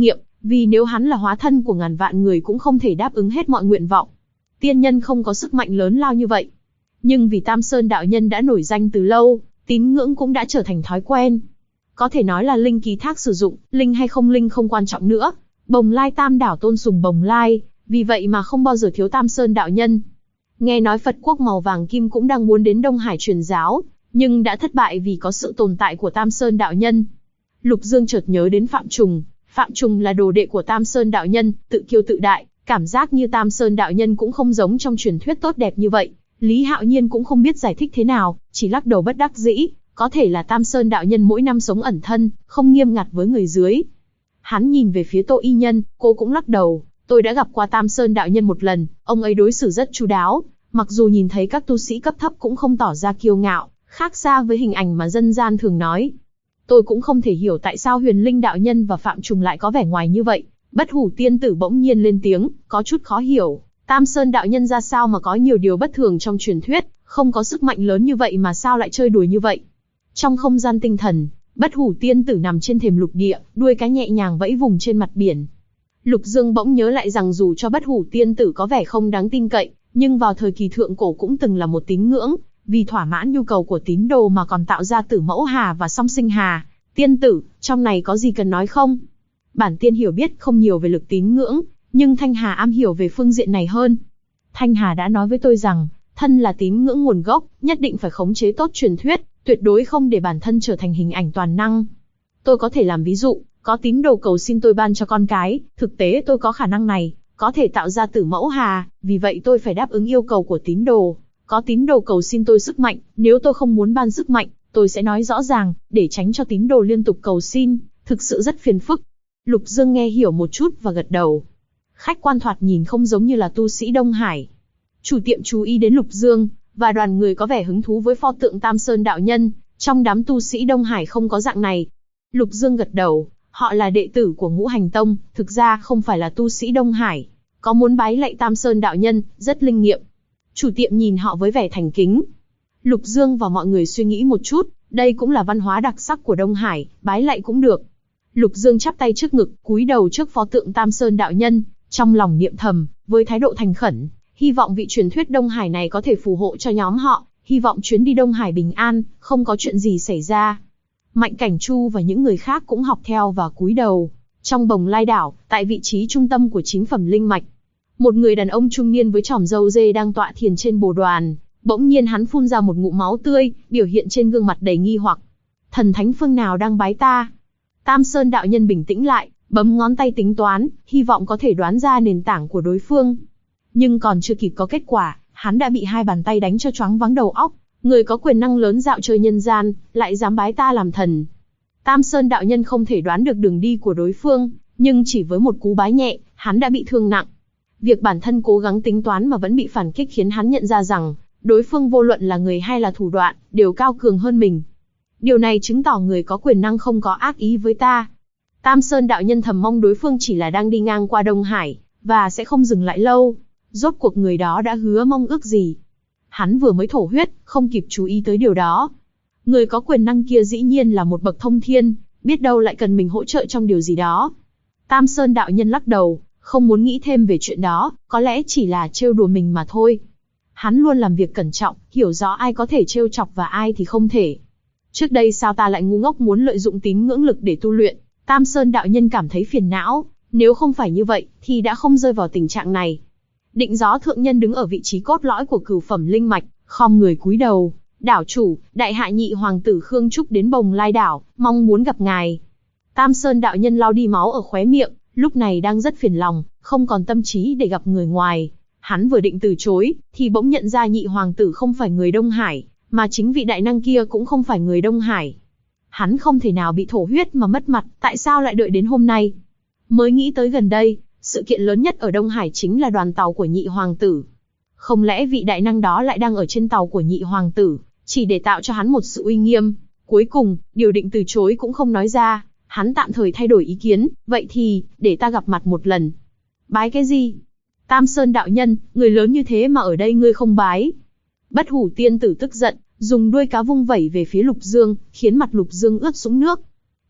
Vì nếu hắn là hóa thân của ngàn vạn người cũng không thể đáp ứng hết mọi nguyện vọng. Tiên nhân không có sức mạnh lớn lao như vậy. Nhưng vì Tam Sơn đạo nhân đã nổi danh từ lâu, tín ngưỡng cũng đã trở thành thói quen. Có thể nói là linh ký thác sử dụng, linh hay không linh không quan trọng nữa. Bồng Lai Tam đảo tôn sùng Bồng Lai, vì vậy mà không bao giờ thiếu Tam Sơn đạo nhân. Nghe nói Phật quốc màu vàng kim cũng đang muốn đến Đông Hải truyền giáo, nhưng đã thất bại vì có sự tồn tại của Tam Sơn đạo nhân. Lục Dương chợt nhớ đến Phạm Trùng. Phạm Trùng là đồ đệ của Tam Sơn đạo nhân, tự kiêu tự đại, cảm giác như Tam Sơn đạo nhân cũng không giống trong truyền thuyết tốt đẹp như vậy. Lý Hạo Nhiên cũng không biết giải thích thế nào, chỉ lắc đầu bất đắc dĩ, có thể là Tam Sơn đạo nhân mỗi năm sống ẩn thân, không nghiêm ngặt với người dưới. Hắn nhìn về phía Tô Y Nhân, cô cũng lắc đầu, tôi đã gặp qua Tam Sơn đạo nhân một lần, ông ấy đối xử rất chu đáo, mặc dù nhìn thấy các tu sĩ cấp thấp cũng không tỏ ra kiêu ngạo, khác xa với hình ảnh mà dân gian thường nói. Tôi cũng không thể hiểu tại sao Huyền Linh đạo nhân và Phạm Trùng lại có vẻ ngoài như vậy. Bất Hủ tiên tử bỗng nhiên lên tiếng, có chút khó hiểu. Tam Sơn đạo nhân ra sao mà có nhiều điều bất thường trong truyền thuyết, không có sức mạnh lớn như vậy mà sao lại chơi đùa như vậy. Trong không gian tinh thần, Bất Hủ tiên tử nằm trên thềm lục địa, đuôi cá nhẹ nhàng vẫy vùng trên mặt biển. Lục Dương bỗng nhớ lại rằng dù cho Bất Hủ tiên tử có vẻ không đáng tin cậy, nhưng vào thời kỳ thượng cổ cũng từng là một tín ngưỡng, vì thỏa mãn nhu cầu của tín đồ mà còn tạo ra Tử Mẫu Hà và Song Sinh Hà. Tiên tử, trong này có gì cần nói không? Bản tiên hiểu biết không nhiều về lực tín ngưỡng, nhưng Thanh Hà am hiểu về phương diện này hơn. Thanh Hà đã nói với tôi rằng, thân là tín ngưỡng nguồn gốc, nhất định phải khống chế tốt truyền thuyết, tuyệt đối không để bản thân trở thành hình ảnh toàn năng. Tôi có thể làm ví dụ, có tín đồ cầu xin tôi ban cho con cái, thực tế tôi có khả năng này, có thể tạo ra Tử Mẫu Hà, vì vậy tôi phải đáp ứng yêu cầu của tín đồ. Có tín đồ cầu xin tôi sức mạnh, nếu tôi không muốn ban sức mạnh, tôi sẽ nói rõ ràng, để tránh cho tín đồ liên tục cầu xin, thực sự rất phiền phức. Lục Dương nghe hiểu một chút và gật đầu. Khách quan thoạt nhìn không giống như là tu sĩ Đông Hải. Chủ tiệm chú ý đến Lục Dương, và đoàn người có vẻ hứng thú với pho tượng Tam Sơn đạo nhân, trong đám tu sĩ Đông Hải không có dạng này. Lục Dương gật đầu, họ là đệ tử của Ngũ Hành Tông, thực ra không phải là tu sĩ Đông Hải, có muốn bái lạy Tam Sơn đạo nhân, rất linh nghiệm. Chủ tiệm nhìn họ với vẻ thành kính. Lục Dương và mọi người suy nghĩ một chút, đây cũng là văn hóa đặc sắc của Đông Hải, bái lạy cũng được. Lục Dương chắp tay trước ngực, cúi đầu trước pho tượng Tam Sơn đạo nhân, trong lòng niệm thầm, với thái độ thành khẩn, hy vọng vị truyền thuyết Đông Hải này có thể phù hộ cho nhóm họ, hy vọng chuyến đi Đông Hải bình an, không có chuyện gì xảy ra. Mạnh Cảnh Chu và những người khác cũng học theo và cúi đầu. Trong Bồng Lai đảo, tại vị trí trung tâm của chính phẩm linh mạch, một người đàn ông trung niên với chòm râu dê đang tọa thiền trên bồ đoàn. Bỗng nhiên hắn phun ra một ngụm máu tươi, biểu hiện trên gương mặt đầy nghi hoặc. Thần thánh phương nào đang bái ta? Tam Sơn đạo nhân bình tĩnh lại, bấm ngón tay tính toán, hy vọng có thể đoán ra nền tảng của đối phương. Nhưng còn chưa kịp có kết quả, hắn đã bị hai bàn tay đánh cho choáng váng đầu óc. Người có quyền năng lớn dạo chơi nhân gian, lại dám bái ta làm thần. Tam Sơn đạo nhân không thể đoán được đường đi của đối phương, nhưng chỉ với một cú bái nhẹ, hắn đã bị thương nặng. Việc bản thân cố gắng tính toán mà vẫn bị phản kích khiến hắn nhận ra rằng, đối phương vô luận là người hay là thủ đoạn, đều cao cường hơn mình. Điều này chứng tỏ người có quyền năng không có ác ý với ta. Tam Sơn đạo nhân thầm mong đối phương chỉ là đang đi ngang qua Đông Hải, và sẽ không dừng lại lâu. Rốt cuộc người đó đã hứa mong ước gì? Hắn vừa mới thổ huyết, không kịp chú ý tới điều đó. Người có quyền năng kia dĩ nhiên là một bậc thông thiên, biết đâu lại cần mình hỗ trợ trong điều gì đó. Tam Sơn đạo nhân lắc đầu, không muốn nghĩ thêm về chuyện đó, có lẽ chỉ là trêu đùa mình mà thôi. Hắn luôn làm việc cẩn trọng, hiểu rõ ai có thể trêu chọc và ai thì không thể. Trước đây sao ta lại ngu ngốc muốn lợi dụng tín ngưỡng lực để tu luyện? Tam Sơn đạo nhân cảm thấy phiền não, nếu không phải như vậy, thì đã không rơi vào tình trạng này. Định Gió thượng nhân đứng ở vị trí cốt lõi của cửu phẩm linh mạch, khom người cúi đầu. Đảo chủ, đại hạ nhị hoàng tử Khương Trúc đến Bồng Lai đảo, mong muốn gặp ngài. Tam Sơn đạo nhân lau đi máu ở khóe miệng, lúc này đang rất phiền lòng, không còn tâm trí để gặp người ngoài. Hắn vừa định từ chối, thì bỗng nhận ra nhị hoàng tử không phải người Đông Hải, mà chính vị đại năng kia cũng không phải người Đông Hải. Hắn không thể nào bị thổ huyết mà mất mặt, tại sao lại đợi đến hôm nay? Mới nghĩ tới gần đây, sự kiện lớn nhất ở Đông Hải chính là đoàn tàu của nhị hoàng tử. Không lẽ vị đại năng đó lại đang ở trên tàu của nhị hoàng tử, chỉ để tạo cho hắn một sự uy nghiêm? Cuối cùng, điều định từ chối cũng không nói ra, hắn tạm thời thay đổi ý kiến, vậy thì, để ta gặp mặt một lần. Bái cái gì? Tam Sơn đạo nhân, người lớn như thế mà ở đây ngươi không bái. Bất Hủ tiên tử tức giận, dùng đuôi cá vung vẩy về phía Lục Dương, khiến mặt Lục Dương ướt sũng nước.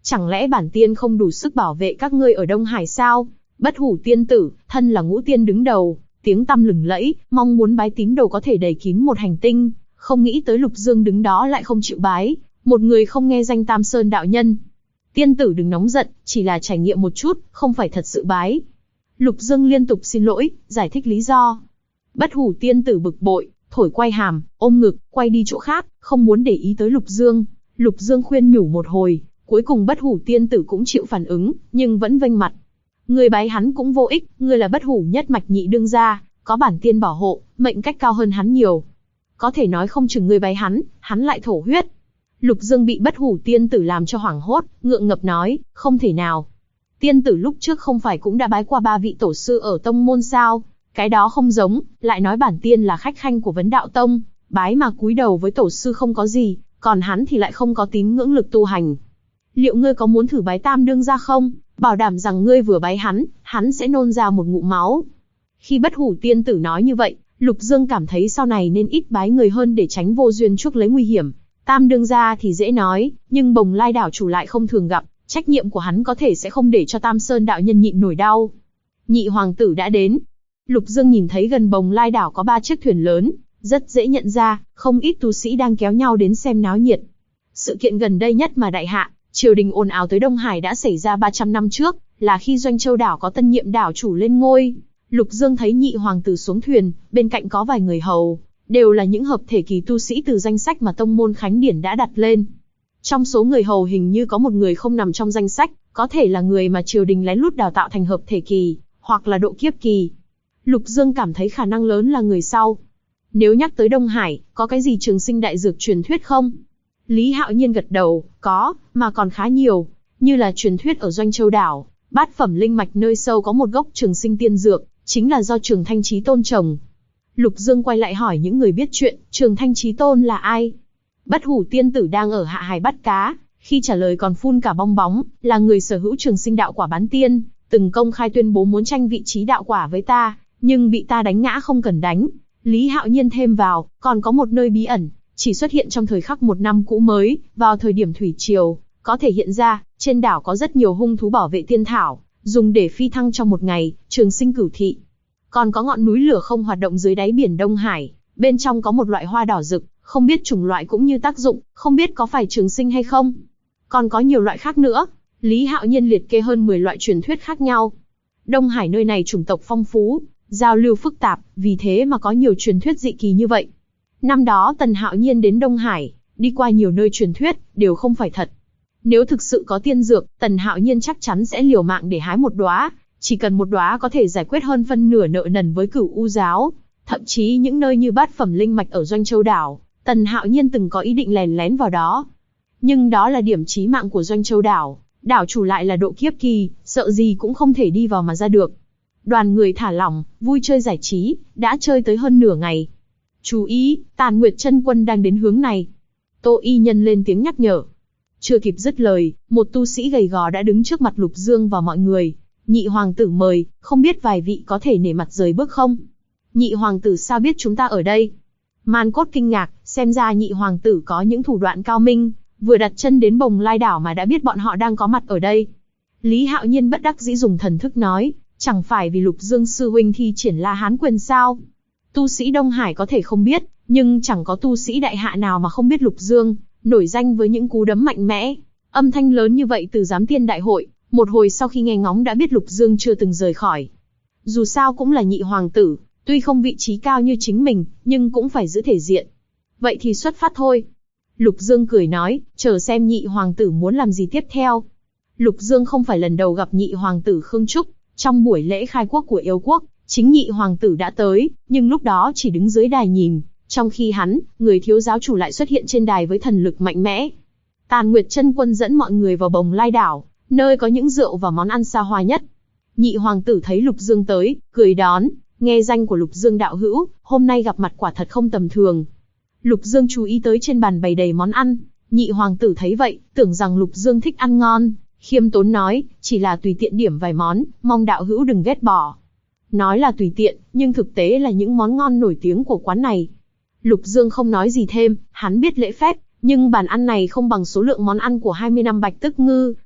Chẳng lẽ bản tiên không đủ sức bảo vệ các ngươi ở Đông Hải sao? Bất Hủ tiên tử, thân là ngũ tiên đứng đầu, tiếng tăm lừng lẫy, mong muốn bái tín đồ có thể đầy kín một hành tinh, không nghĩ tới Lục Dương đứng đó lại không chịu bái, một người không nghe danh Tam Sơn đạo nhân. Tiên tử đừng nóng giận, chỉ là trải nghiệm một chút, không phải thật sự bái. Lục Dương liên tục xin lỗi, giải thích lý do. Bất Hủ tiên tử bực bội, thổi quay hàm, ôm ngực, quay đi chỗ khác, không muốn để ý tới Lục Dương. Lục Dương khuyên nhủ một hồi, cuối cùng Bất Hủ tiên tử cũng chịu phản ứng, nhưng vẫn vênh mặt. Người bái hắn cũng vô ích, ngươi là Bất Hủ nhất mạch nhị đương gia, có bản tiên bảo hộ, mệnh cách cao hơn hắn nhiều. Có thể nói không chừng ngươi bái hắn lại thổ huyết. Lục Dương bị Bất Hủ tiên tử làm cho hoảng hốt, ngượng ngập nói, không thể nào. Tiên tử lúc trước không phải cũng đã bái qua 3 vị tổ sư ở tông môn sao? Cái đó không giống, lại nói bản tiên là khách khanh của Vấn Đạo Tông, bái mà cúi đầu với tổ sư không có gì, còn hắn thì lại không có tín ngưỡng lực tu hành. Liệu ngươi có muốn thử bái Tam đương gia không? Bảo đảm rằng ngươi vừa bái hắn sẽ nôn ra một ngụm máu. Khi Bất Hủ tiên tử nói như vậy, Lục Dương cảm thấy sau này nên ít bái người hơn để tránh vô duyên chuốc lấy nguy hiểm. Tam đương gia thì dễ nói, nhưng Bồng Lai đảo chủ lại không thường gặp, trách nhiệm của hắn có thể sẽ không để cho Tam Sơn đạo nhân nhịn nổi đau. Nhị hoàng tử đã đến. Lục Dương nhìn thấy gần Bồng Lai đảo có 3 chiếc thuyền lớn, rất dễ nhận ra, không ít tu sĩ đang kéo nhau đến xem náo nhiệt. Sự kiện gần đây nhất mà đại hạ, triều đình ồn ào tới Đông Hải đã xảy ra 300 năm trước, là khi Doanh Châu đảo có tân nhiệm đảo chủ lên ngôi. Lục Dương thấy nhị hoàng tử xuống thuyền, bên cạnh có vài người hầu, đều là những hợp thể kỳ tu sĩ từ danh sách mà tông môn Khánh Điển đã đặt lên. Trong số người hầu hình như có một người không nằm trong danh sách, có thể là người mà triều đình lén lút đào tạo thành hợp thể kỳ, hoặc là độ kiếp kỳ. Lục Dương cảm thấy khả năng lớn là người sau. Nếu nhắc tới Đông Hải, có cái gì trường sinh đại dược truyền thuyết không? Lý Hạo Nhiên gật đầu, có, mà còn khá nhiều, như là truyền thuyết ở Doanh Châu đảo, bát phẩm linh mạch nơi sâu có một gốc trường sinh tiên dược, chính là do Trường Thanh Chí Tôn trồng. Lục Dương quay lại hỏi những người biết chuyện, Trường Thanh Chí Tôn là ai? Bất Hủ tiên tử đang ở hạ hải bắt cá, khi trả lời còn phun cả bong bóng, là người sở hữu trường sinh đạo quả bán tiên, từng công khai tuyên bố muốn tranh vị trí đạo quả với ta, nhưng bị ta đánh ngã không cần đánh. Lý Hạo Nhiên thêm vào, còn có một nơi bí ẩn, chỉ xuất hiện trong thời khắc một năm cũ mới, vào thời điểm thủy triều, có thể hiện ra, trên đảo có rất nhiều hung thú bảo vệ tiên thảo, dùng để phi thăng trong một ngày, trường sinh cửu thị. Còn có ngọn núi lửa không hoạt động dưới đáy biển Đông Hải, bên trong có một loại hoa đỏ rực, không biết chủng loại cũng như tác dụng, không biết có phải trường sinh hay không. Còn có nhiều loại khác nữa, Lý Hạo Nhiên liệt kê hơn 10 loại truyền thuyết khác nhau. Đông Hải nơi này chủng tộc phong phú, giao lưu phức tạp, vì thế mà có nhiều truyền thuyết dị kỳ như vậy. Năm đó Tần Hạo Nhiên đến Đông Hải, đi qua nhiều nơi truyền thuyết, đều không phải thật. Nếu thực sự có tiên dược, Tần Hạo Nhiên chắc chắn sẽ liều mạng để hái một đóa, chỉ cần một đóa có thể giải quyết hơn phân nửa nợ nần với Cửu U giáo. Thậm chí những nơi như bát phẩm linh mạch ở Doanh Châu đảo, Tần Hạo Nhiên từng có ý định lèn lén vào đó. Nhưng đó là điểm chí mạng của Doanh Châu đảo, đảo chủ lại là độ kiếp kỳ, sợ gì cũng không thể đi vào mà ra được. Đoàn người thả lỏng, vui chơi giải trí, đã chơi tới hơn nửa ngày. Chú ý, Tàn Nguyệt Chân Quân đang đến hướng này. Tô Y Nhân lên tiếng nhắc nhở. Chưa kịp dứt lời, một tu sĩ gầy gò đã đứng trước mặt Lục Dương và mọi người. Nhị hoàng tử mời, không biết vài vị có thể nể mặt rời bước không? Nhị hoàng tử sao biết chúng ta ở đây? Man Cốt kinh ngạc, xem ra nhị hoàng tử có những thủ đoạn cao minh, vừa đặt chân đến Bồng Lai đảo mà đã biết bọn họ đang có mặt ở đây. Lý Hạo Nhiên bất đắc dĩ dùng thần thức nói, chẳng phải vì Lục Dương sư huynh thi triển La Hán quyền sao? Tu sĩ Đông Hải có thể không biết, nhưng chẳng có tu sĩ đại hạ nào mà không biết Lục Dương, nổi danh với những cú đấm mạnh mẽ. Âm thanh lớn như vậy từ Giám Tiên Đại hội, một hồi sau khi nghe ngóng đã biết Lục Dương chưa từng rời khỏi. Dù sao cũng là nhị hoàng tử, tuy không vị trí cao như chính mình, nhưng cũng phải giữ thể diện. Vậy thì xuất phát thôi. Lục Dương cười nói, chờ xem nhị hoàng tử muốn làm gì tiếp theo. Lục Dương không phải lần đầu gặp nhị hoàng tử Khương Trúc, trong buổi lễ khai quốc của Yêu quốc, chính nhị hoàng tử đã tới, nhưng lúc đó chỉ đứng dưới đài nhìn, trong khi hắn, người thiếu giáo chủ lại xuất hiện trên đài với thần lực mạnh mẽ. Tàn Nguyệt Chân Quân dẫn mọi người vào Bồng Lai đảo, nơi có những rượu và món ăn xa hoa nhất. Nhị hoàng tử thấy Lục Dương tới, cười đón, nghe danh của Lục Dương đạo hữu, hôm nay gặp mặt quả thật không tầm thường. Lục Dương chú ý tới trên bàn bày đầy món ăn, nhị hoàng tử thấy vậy, tưởng rằng Lục Dương thích ăn ngon, khiêm tốn nói, chỉ là tùy tiện điểm vài món, mong đạo hữu đừng ghét bỏ. Nói là tùy tiện, nhưng thực tế là những món ngon nổi tiếng của quán này. Lục Dương không nói gì thêm, hắn biết lễ phép, nhưng bàn ăn này không bằng số lượng món ăn của 20 năm Bạch Tức Ngư,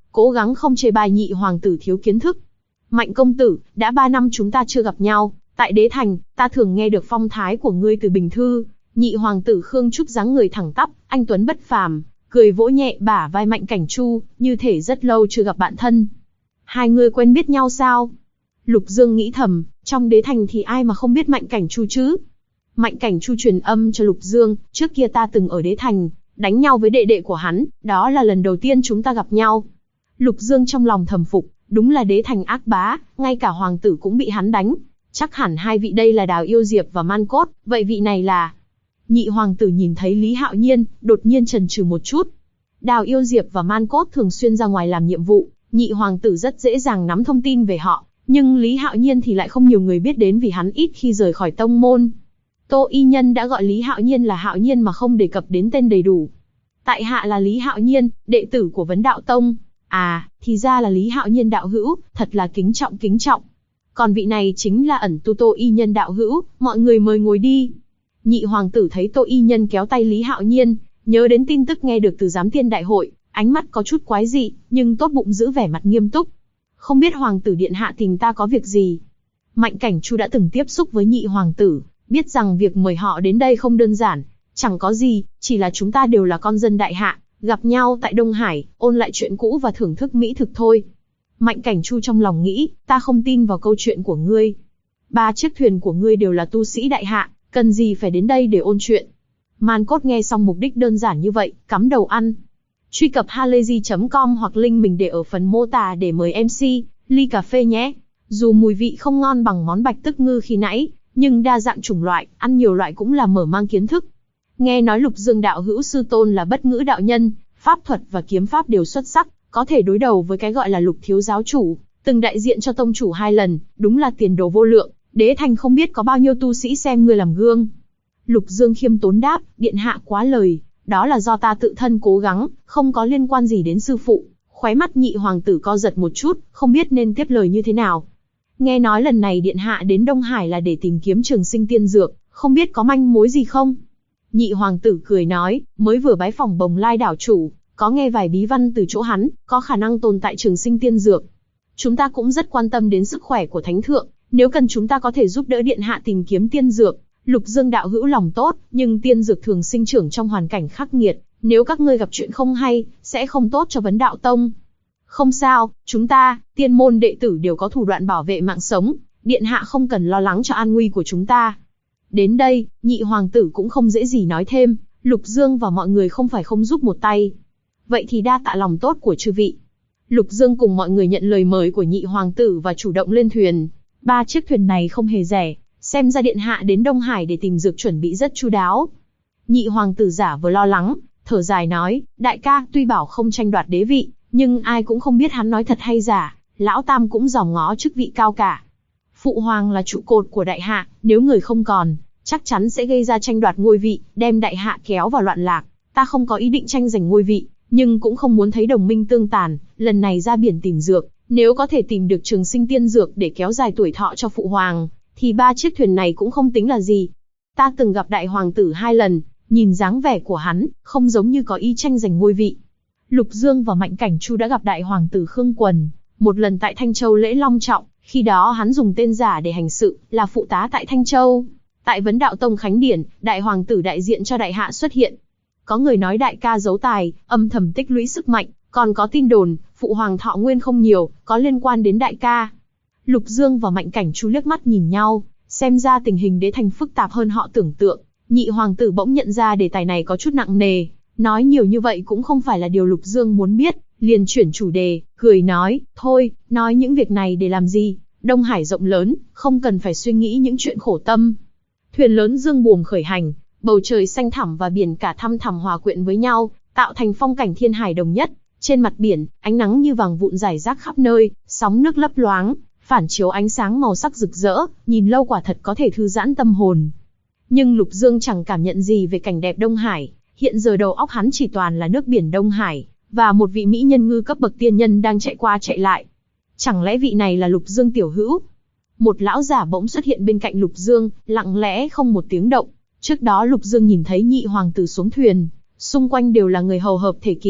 cố gắng không chê bai nhị hoàng tử thiếu kiến thức. Mạnh công tử, đã 3 năm chúng ta chưa gặp nhau, tại đế thành, ta thường nghe được phong thái của ngươi từ bình thư. Nhị hoàng tử Khương Trúc dáng người thẳng tắp, anh tuấn bất phàm, cười vỗ nhẹ bả vai Mạnh Cảnh Chu, như thể rất lâu chưa gặp bạn thân. Hai người quen biết nhau sao? Lục Dương nghĩ thầm, trong đế thành thì ai mà không biết Mạnh Cảnh Chu chứ? Mạnh Cảnh Chu truyền âm cho Lục Dương, trước kia ta từng ở đế thành, đánh nhau với đệ đệ của hắn, đó là lần đầu tiên chúng ta gặp nhau. Lục Dương trong lòng thầm phục, đúng là đế thành ác bá, ngay cả hoàng tử cũng bị hắn đánh. Chắc hẳn hai vị đây là Đào Yêu Diệp và Man Cốt, vậy vị này là... Nhị hoàng tử nhìn thấy Lý Hạo Nhiên, đột nhiên chần chừ một chút. Đào Yêu Diệp và Man Cốt thường xuyên ra ngoài làm nhiệm vụ, nhị hoàng tử rất dễ dàng nắm thông tin về họ, nhưng Lý Hạo Nhiên thì lại không nhiều người biết đến vì hắn ít khi rời khỏi tông môn. Tô Y Nhân đã gọi Lý Hạo Nhiên là Hạo Nhiên mà không đề cập đến tên đầy đủ. Tại hạ là Lý Hạo Nhiên, đệ tử của Vấn Đạo Tông. À, thì ra là Lý Hạo Nhiên đạo hữu, thật là kính trọng kính trọng. Còn vị này chính là ẩn tu Tô Y Nhân đạo hữu, mọi người mời ngồi đi. Nhị hoàng tử thấy Tô Y Nhân kéo tay Lý Hạo Nhiên, nhớ đến tin tức nghe được từ Giám Thiên Đại Hội, ánh mắt có chút quái dị, nhưng tốt bụng giữ vẻ mặt nghiêm túc. Không biết hoàng tử điện hạ tìm ta có việc gì? Mạnh Cảnh Chu đã từng tiếp xúc với nhị hoàng tử, biết rằng việc mời họ đến đây không đơn giản, chẳng có gì, chỉ là chúng ta đều là con dân đại hạ, gặp nhau tại Đông Hải, ôn lại chuyện cũ và thưởng thức mỹ thực thôi. Mạnh Cảnh Chu trong lòng nghĩ, ta không tin vào câu chuyện của ngươi. 3 chiếc thuyền của ngươi đều là tu sĩ đại hạ, cần gì phải đến đây để ôn chuyện. Man Cốt nghe xong mục đích đơn giản như vậy, cắm đầu ăn. Truy cập halayzi.com hoặc link mình để ở phần mô tả để mời MC, ly cà phê nhé. Dù mùi vị không ngon bằng món bạch tức ngư khi nãy, nhưng đa dạng chủng loại, ăn nhiều loại cũng là mở mang kiến thức. Nghe nói Lục Dương đạo hữu sư tôn là bất ngữ đạo nhân, pháp thuật và kiếm pháp đều xuất sắc, có thể đối đầu với cái gọi là Lục thiếu giáo chủ, từng đại diện cho tông chủ 2 lần, đúng là tiền đồ vô lượng, đế thành không biết có bao nhiêu tu sĩ xem ngươi làm gương. Lục Dương khiêm tốn đáp, điện hạ quá lời, đó là do ta tự thân cố gắng, không có liên quan gì đến sư phụ. Khóe mắt nhị hoàng tử co giật một chút, không biết nên tiếp lời như thế nào. Nghe nói lần này điện hạ đến Đông Hải là để tìm kiếm trường sinh tiên dược, không biết có manh mối gì không? Nhị hoàng tử cười nói, mới vừa bái phỏng Bồng Lai đảo chủ, có nghe vài bí văn từ chỗ hắn, có khả năng tồn tại trường sinh tiên dược. Chúng ta cũng rất quan tâm đến sức khỏe của thánh thượng, nếu cần chúng ta có thể giúp đỡ điện hạ tìm kiếm tiên dược. Lục Dương đạo hữu lòng tốt, nhưng tiên dược thường sinh trưởng trong hoàn cảnh khắc nghiệt, nếu các ngươi gặp chuyện không hay, sẽ không tốt cho Vấn Đạo Tông. Không sao, chúng ta, tiên môn đệ tử đều có thủ đoạn bảo vệ mạng sống, điện hạ không cần lo lắng cho an nguy của chúng ta. Đến đây, nhị hoàng tử cũng không dễ gì nói thêm, Lục Dương và mọi người không phải không giúp một tay. Vậy thì đa tạ lòng tốt của chư vị. Lục Dương cùng mọi người nhận lời mời của nhị hoàng tử và chủ động lên thuyền. 3 chiếc thuyền này không hề rẻ, xem ra điện hạ đến Đông Hải để tìm dược chuẩn bị rất chu đáo. Nhị hoàng tử giả vờ lo lắng, thở dài nói, đại ca tuy bảo không tranh đoạt đế vị, nhưng ai cũng không biết hắn nói thật hay giả, lão tam cũng dòm ngó chức vị cao cả. Phụ hoàng là trụ cột của đại hạ, nếu người không còn, chắc chắn sẽ gây ra tranh đoạt ngôi vị, đem đại hạ kéo vào loạn lạc. Ta không có ý định tranh giành ngôi vị, nhưng cũng không muốn thấy đồng minh tương tàn, lần này ra biển tìm dược, nếu có thể tìm được trường sinh tiên dược để kéo dài tuổi thọ cho phụ hoàng, thì 3 chiếc thuyền này cũng không tính là gì. Ta từng gặp đại hoàng tử 2 lần, nhìn dáng vẻ của hắn, không giống như có ý tranh giành ngôi vị. Lục Dương và Mạnh Cảnh Chu đã gặp đại hoàng tử Khương Quần, một lần tại Thanh Châu lễ long trọng, khi đó hắn dùng tên giả để hành sự, là phụ tá tại Thanh Châu. Tại Vấn Đạo Tông Khánh Điển, đại hoàng tử đại diện cho đại hạ xuất hiện. Có người nói đại ca giấu tài, âm thầm tích lũy sức mạnh, còn có tin đồn, phụ hoàng thọ nguyên không nhiều, có liên quan đến đại ca. Lục Dương và Mạnh Cảnh Chu liếc mắt nhìn nhau, xem ra tình hình đế thành phức tạp hơn họ tưởng tượng. Nhị hoàng tử bỗng nhận ra đề tài này có chút nặng nề, nói nhiều như vậy cũng không phải là điều Lục Dương muốn biết, liền chuyển chủ đề, cười nói, thôi, nói những việc này để làm gì, Đông Hải rộng lớn, không cần phải suy nghĩ những chuyện khổ tâm. Thuyền lớn dương buồm khởi hành, bầu trời xanh thẳm và biển cả thăm thẳm hòa quyện với nhau, tạo thành phong cảnh thiên hải đồng nhất. Trên mặt biển, ánh nắng như vàng vụn rải rác khắp nơi, sóng nước lấp loáng, phản chiếu ánh sáng màu sắc rực rỡ, nhìn lâu quả thật có thể thư giãn tâm hồn. Nhưng Lục Dương chẳng cảm nhận gì về cảnh đẹp Đông Hải, hiện giờ đầu óc hắn chỉ toàn là nước biển Đông Hải, và một vị mỹ nhân ngư cấp bậc tiên nhân đang chạy qua chạy lại. Chẳng lẽ vị này là Lục Dương tiểu hữu? Một lão giả bỗng xuất hiện bên cạnh Lục Dương, lặng lẽ không một tiếng động. Trước đó Lục Dương nhìn thấy nhị hoàng tử xuống thuyền, xung quanh đều là người hầu hợp thể kỳ,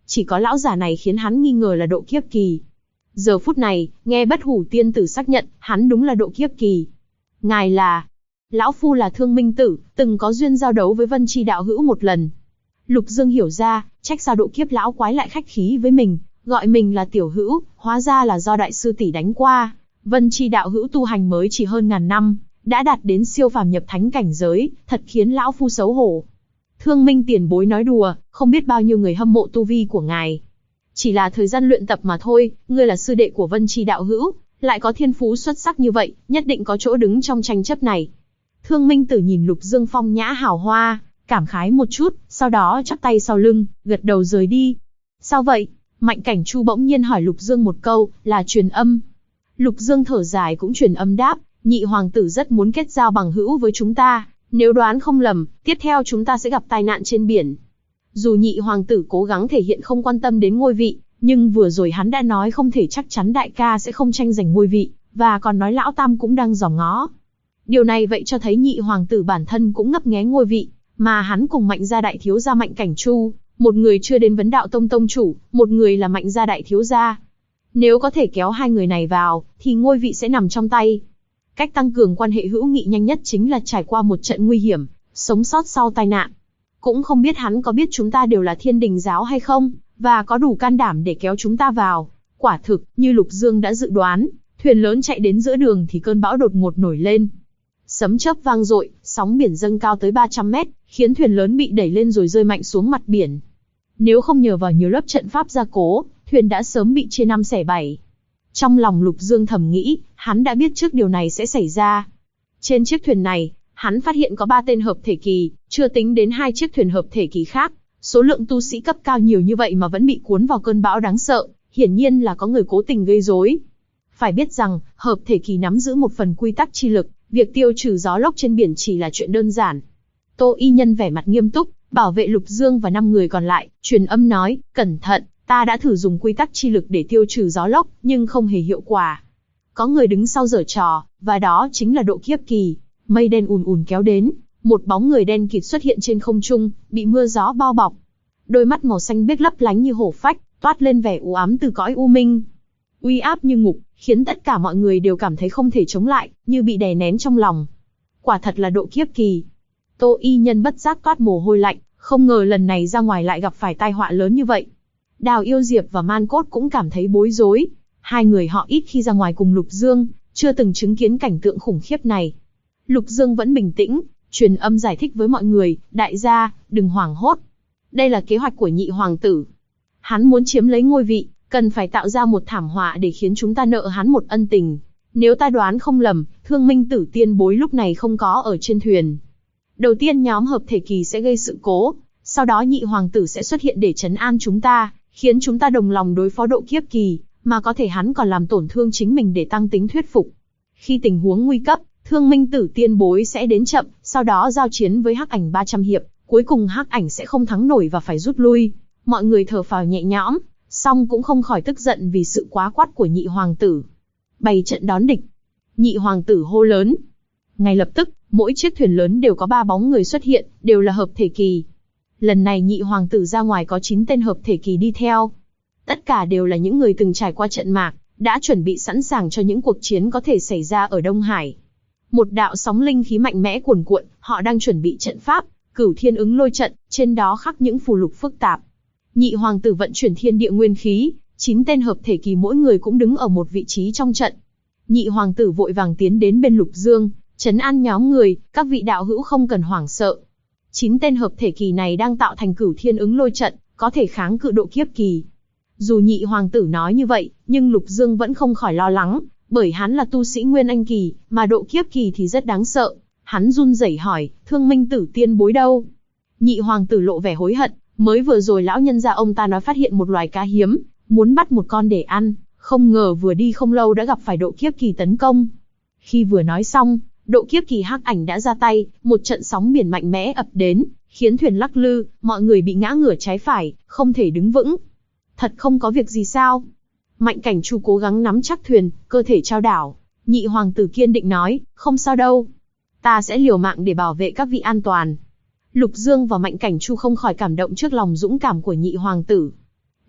Chỉ có lão giả này khiến hắn nghi ngờ là độ kiếp kỳ. Giờ phút này, nghe Bất Hủ tiên tử xác nhận, hắn đúng là độ kiếp kỳ. Ngài là... Lão phu là Thương Minh Tử, từng có duyên giao đấu với Vân Chi đạo hữu một lần. Lục Dương hiểu ra, trách sao độ kiếp lão quái lại khách khí với mình, gọi mình là tiểu hữu, hóa ra là do đại sư tỷ đánh qua. Vân Chi đạo hữu tu hành mới chỉ hơn ngàn năm, đã đạt đến siêu phàm nhập thánh cảnh giới, thật khiến lão phu xấu hổ. Thương Minh tiền bối nói đùa, không biết bao nhiêu người hâm mộ tu vi của ngài. Chỉ là thời gian luyện tập mà thôi, ngươi là sư đệ của Vân Chi đạo hữu, lại có thiên phú xuất sắc như vậy, nhất định có chỗ đứng trong tranh chấp này. Thương Minh Tử nhìn Lục Dương phong nhã hào hoa, cảm khái một chút, sau đó chắp tay sau lưng, gật đầu rời đi. Sao vậy? Mạnh Cảnh Chu bỗng nhiên hỏi Lục Dương một câu, là truyền âm. Lục Dương thở dài cũng truyền âm đáp, nhị hoàng tử rất muốn kết giao bằng hữu với chúng ta, nếu đoán không lầm, tiếp theo chúng ta sẽ gặp tai nạn trên biển. Dù nhị hoàng tử cố gắng thể hiện không quan tâm đến ngôi vị, nhưng vừa rồi hắn đã nói không thể chắc chắn đại ca sẽ không tranh giành ngôi vị, và còn nói lão tam cũng đang dòm ngó. Điều này vậy cho thấy nhị hoàng tử bản thân cũng ngấp nghé ngôi vị, mà hắn cùng Mạnh gia đại thiếu gia Mạnh Cảnh Chu, một người chưa đến vấn đạo tông tông chủ, một người là Mạnh gia đại thiếu gia. Nếu có thể kéo hai người này vào, thì ngôi vị sẽ nằm trong tay. Cách tăng cường quan hệ hữu nghị nhanh nhất chính là trải qua một trận nguy hiểm, sống sót sau tai nạn. Cũng không biết hắn có biết chúng ta đều là Thiên Đình giáo hay không, và có đủ can đảm để kéo chúng ta vào. Quả thực, như Lục Dương đã dự đoán, thuyền lớn chạy đến giữa đường thì cơn bão đột ngột nổi lên. Sấm chớp vang dội, sóng biển dâng cao tới 300 mét, khiến thuyền lớn bị đẩy lên rồi rơi mạnh xuống mặt biển. Nếu không nhờ vào nhiều lớp trận pháp gia cố, thuyền đã sớm bị chia năm xẻ bảy. Trong lòng Lục Dương thầm nghĩ, hắn đã biết trước điều này sẽ xảy ra. Trên chiếc thuyền này, hắn phát hiện có 3 tên hợp thể kỳ, chưa tính đến 2 chiếc thuyền hợp thể kỳ khác. Số lượng tu sĩ cấp cao nhiều như vậy mà vẫn bị cuốn vào cơn bão đáng sợ, hiển nhiên là có người cố tình gây rối. Phải biết rằng, hợp thể kỳ nắm giữ một phần quy tắc chi lực, việc tiêu trừ gió lốc trên biển chỉ là chuyện đơn giản. Tô Y Nhân vẻ mặt nghiêm túc, bảo vệ Lục Dương và 5 người còn lại, truyền âm nói, cẩn thận, ta đã thử dùng quy tắc chi lực để tiêu trừ gió lốc, nhưng không hề hiệu quả. Có người đứng sau giở trò, và đó chính là độ kiếp kỳ. Mây đen ùn ùn kéo đến, một bóng người đen kịt xuất hiện trên không trung, bị mưa gió bao bọc. Đôi mắt màu xanh biếc lấp lánh như hổ phách, toát lên vẻ u ám từ cõi u minh. Uy áp như ngục, khiến tất cả mọi người đều cảm thấy không thể chống lại, như bị đè nén trong lòng. Quả thật là độ kiếp kỳ. Tô Y Nhân bất giác toát mồ hôi lạnh, không ngờ lần này ra ngoài lại gặp phải tai họa lớn như vậy. Đào Yêu Diệp và Man Cốt cũng cảm thấy bối rối. Hai người họ ít khi ra ngoài cùng Lục Dương, chưa từng chứng kiến cảnh tượng khủng khiếp này. Lục Dương vẫn bình tĩnh, truyền âm giải thích với mọi người, đại gia, đừng hoảng hốt. Đây là kế hoạch của nhị hoàng tử. Hắn muốn chiếm lấy ngôi vị, cần phải tạo ra một thảm họa để khiến chúng ta nợ hắn một ân tình. Nếu ta đoán không lầm, Thương Minh Tử tiên bối lúc này không có ở trên thuyền. Đầu tiên nhóm hợp thể kỳ sẽ gây sự cố, sau đó nhị hoàng tử sẽ xuất hiện để trấn an chúng ta, khiến chúng ta đồng lòng đối phó độ kiếp kỳ, mà có thể hắn còn làm tổn thương chính mình để tăng tính thuyết phục. Khi tình huống nguy cấp, Thương Minh Tử tiên bối sẽ đến chậm, sau đó giao chiến với Hắc Ảnh 300 hiệp, cuối cùng Hắc Ảnh sẽ không thắng nổi và phải rút lui. Mọi người thở phào nhẹ nhõm, song cũng không khỏi tức giận vì sự quá quát của nhị hoàng tử. Bày trận đón địch. Nhị hoàng tử hô lớn. Ngay lập tức, mỗi chiếc thuyền lớn đều có 3 bóng người xuất hiện, đều là hợp thể kỳ. Lần này nhị hoàng tử ra ngoài có 9 tên hợp thể kỳ đi theo. Tất cả đều là những người từng trải qua trận mạc, đã chuẩn bị sẵn sàng cho những cuộc chiến có thể xảy ra ở Đông Hải. Một đạo sóng linh khí mạnh mẽ cuồn cuộn, họ đang chuẩn bị trận pháp, Cửu Thiên Ứng Lôi trận, trên đó khắc những phù lục phức tạp. Nhị hoàng tử vận chuyển thiên địa nguyên khí, 9 tên hợp thể kỳ mỗi người cũng đứng ở một vị trí trong trận. Nhị hoàng tử vội vàng tiến đến bên Lục Dương, trấn an nhóm người, các vị đạo hữu không cần hoảng sợ. 9 tên hợp thể kỳ này đang tạo thành Cửu Thiên Ứng Lôi trận, có thể kháng cự độ kiếp kỳ. Dù nhị hoàng tử nói như vậy, nhưng Lục Dương vẫn không khỏi lo lắng, bởi hắn là tu sĩ Nguyên Anh kỳ, mà độ kiếp kỳ thì rất đáng sợ. Hắn run rẩy hỏi, Thương Minh Tử tiên bối đâu? Nhị hoàng tử lộ vẻ hối hận, mới vừa rồi lão nhân gia ông ta nói phát hiện một loài cá hiếm, muốn bắt một con để ăn, không ngờ vừa đi không lâu đã gặp phải độ kiếp kỳ tấn công. Khi vừa nói xong, độ kiếp kỳ Hắc Ảnh đã ra tay, một trận sóng biển mạnh mẽ ập đến, khiến thuyền lắc lư, mọi người bị ngã ngửa trái phải, không thể đứng vững. Thật không có việc gì sao? Mạnh Cảnh Chu cố gắng nắm chắc thuyền, cơ thể trao đảo. Nhị hoàng tử kiên định nói, không sao đâu. Ta sẽ liều mạng để bảo vệ các vị an toàn. Lục Dương và Mạnh Cảnh Chu không khỏi cảm động trước lòng dũng cảm của nhị hoàng tử.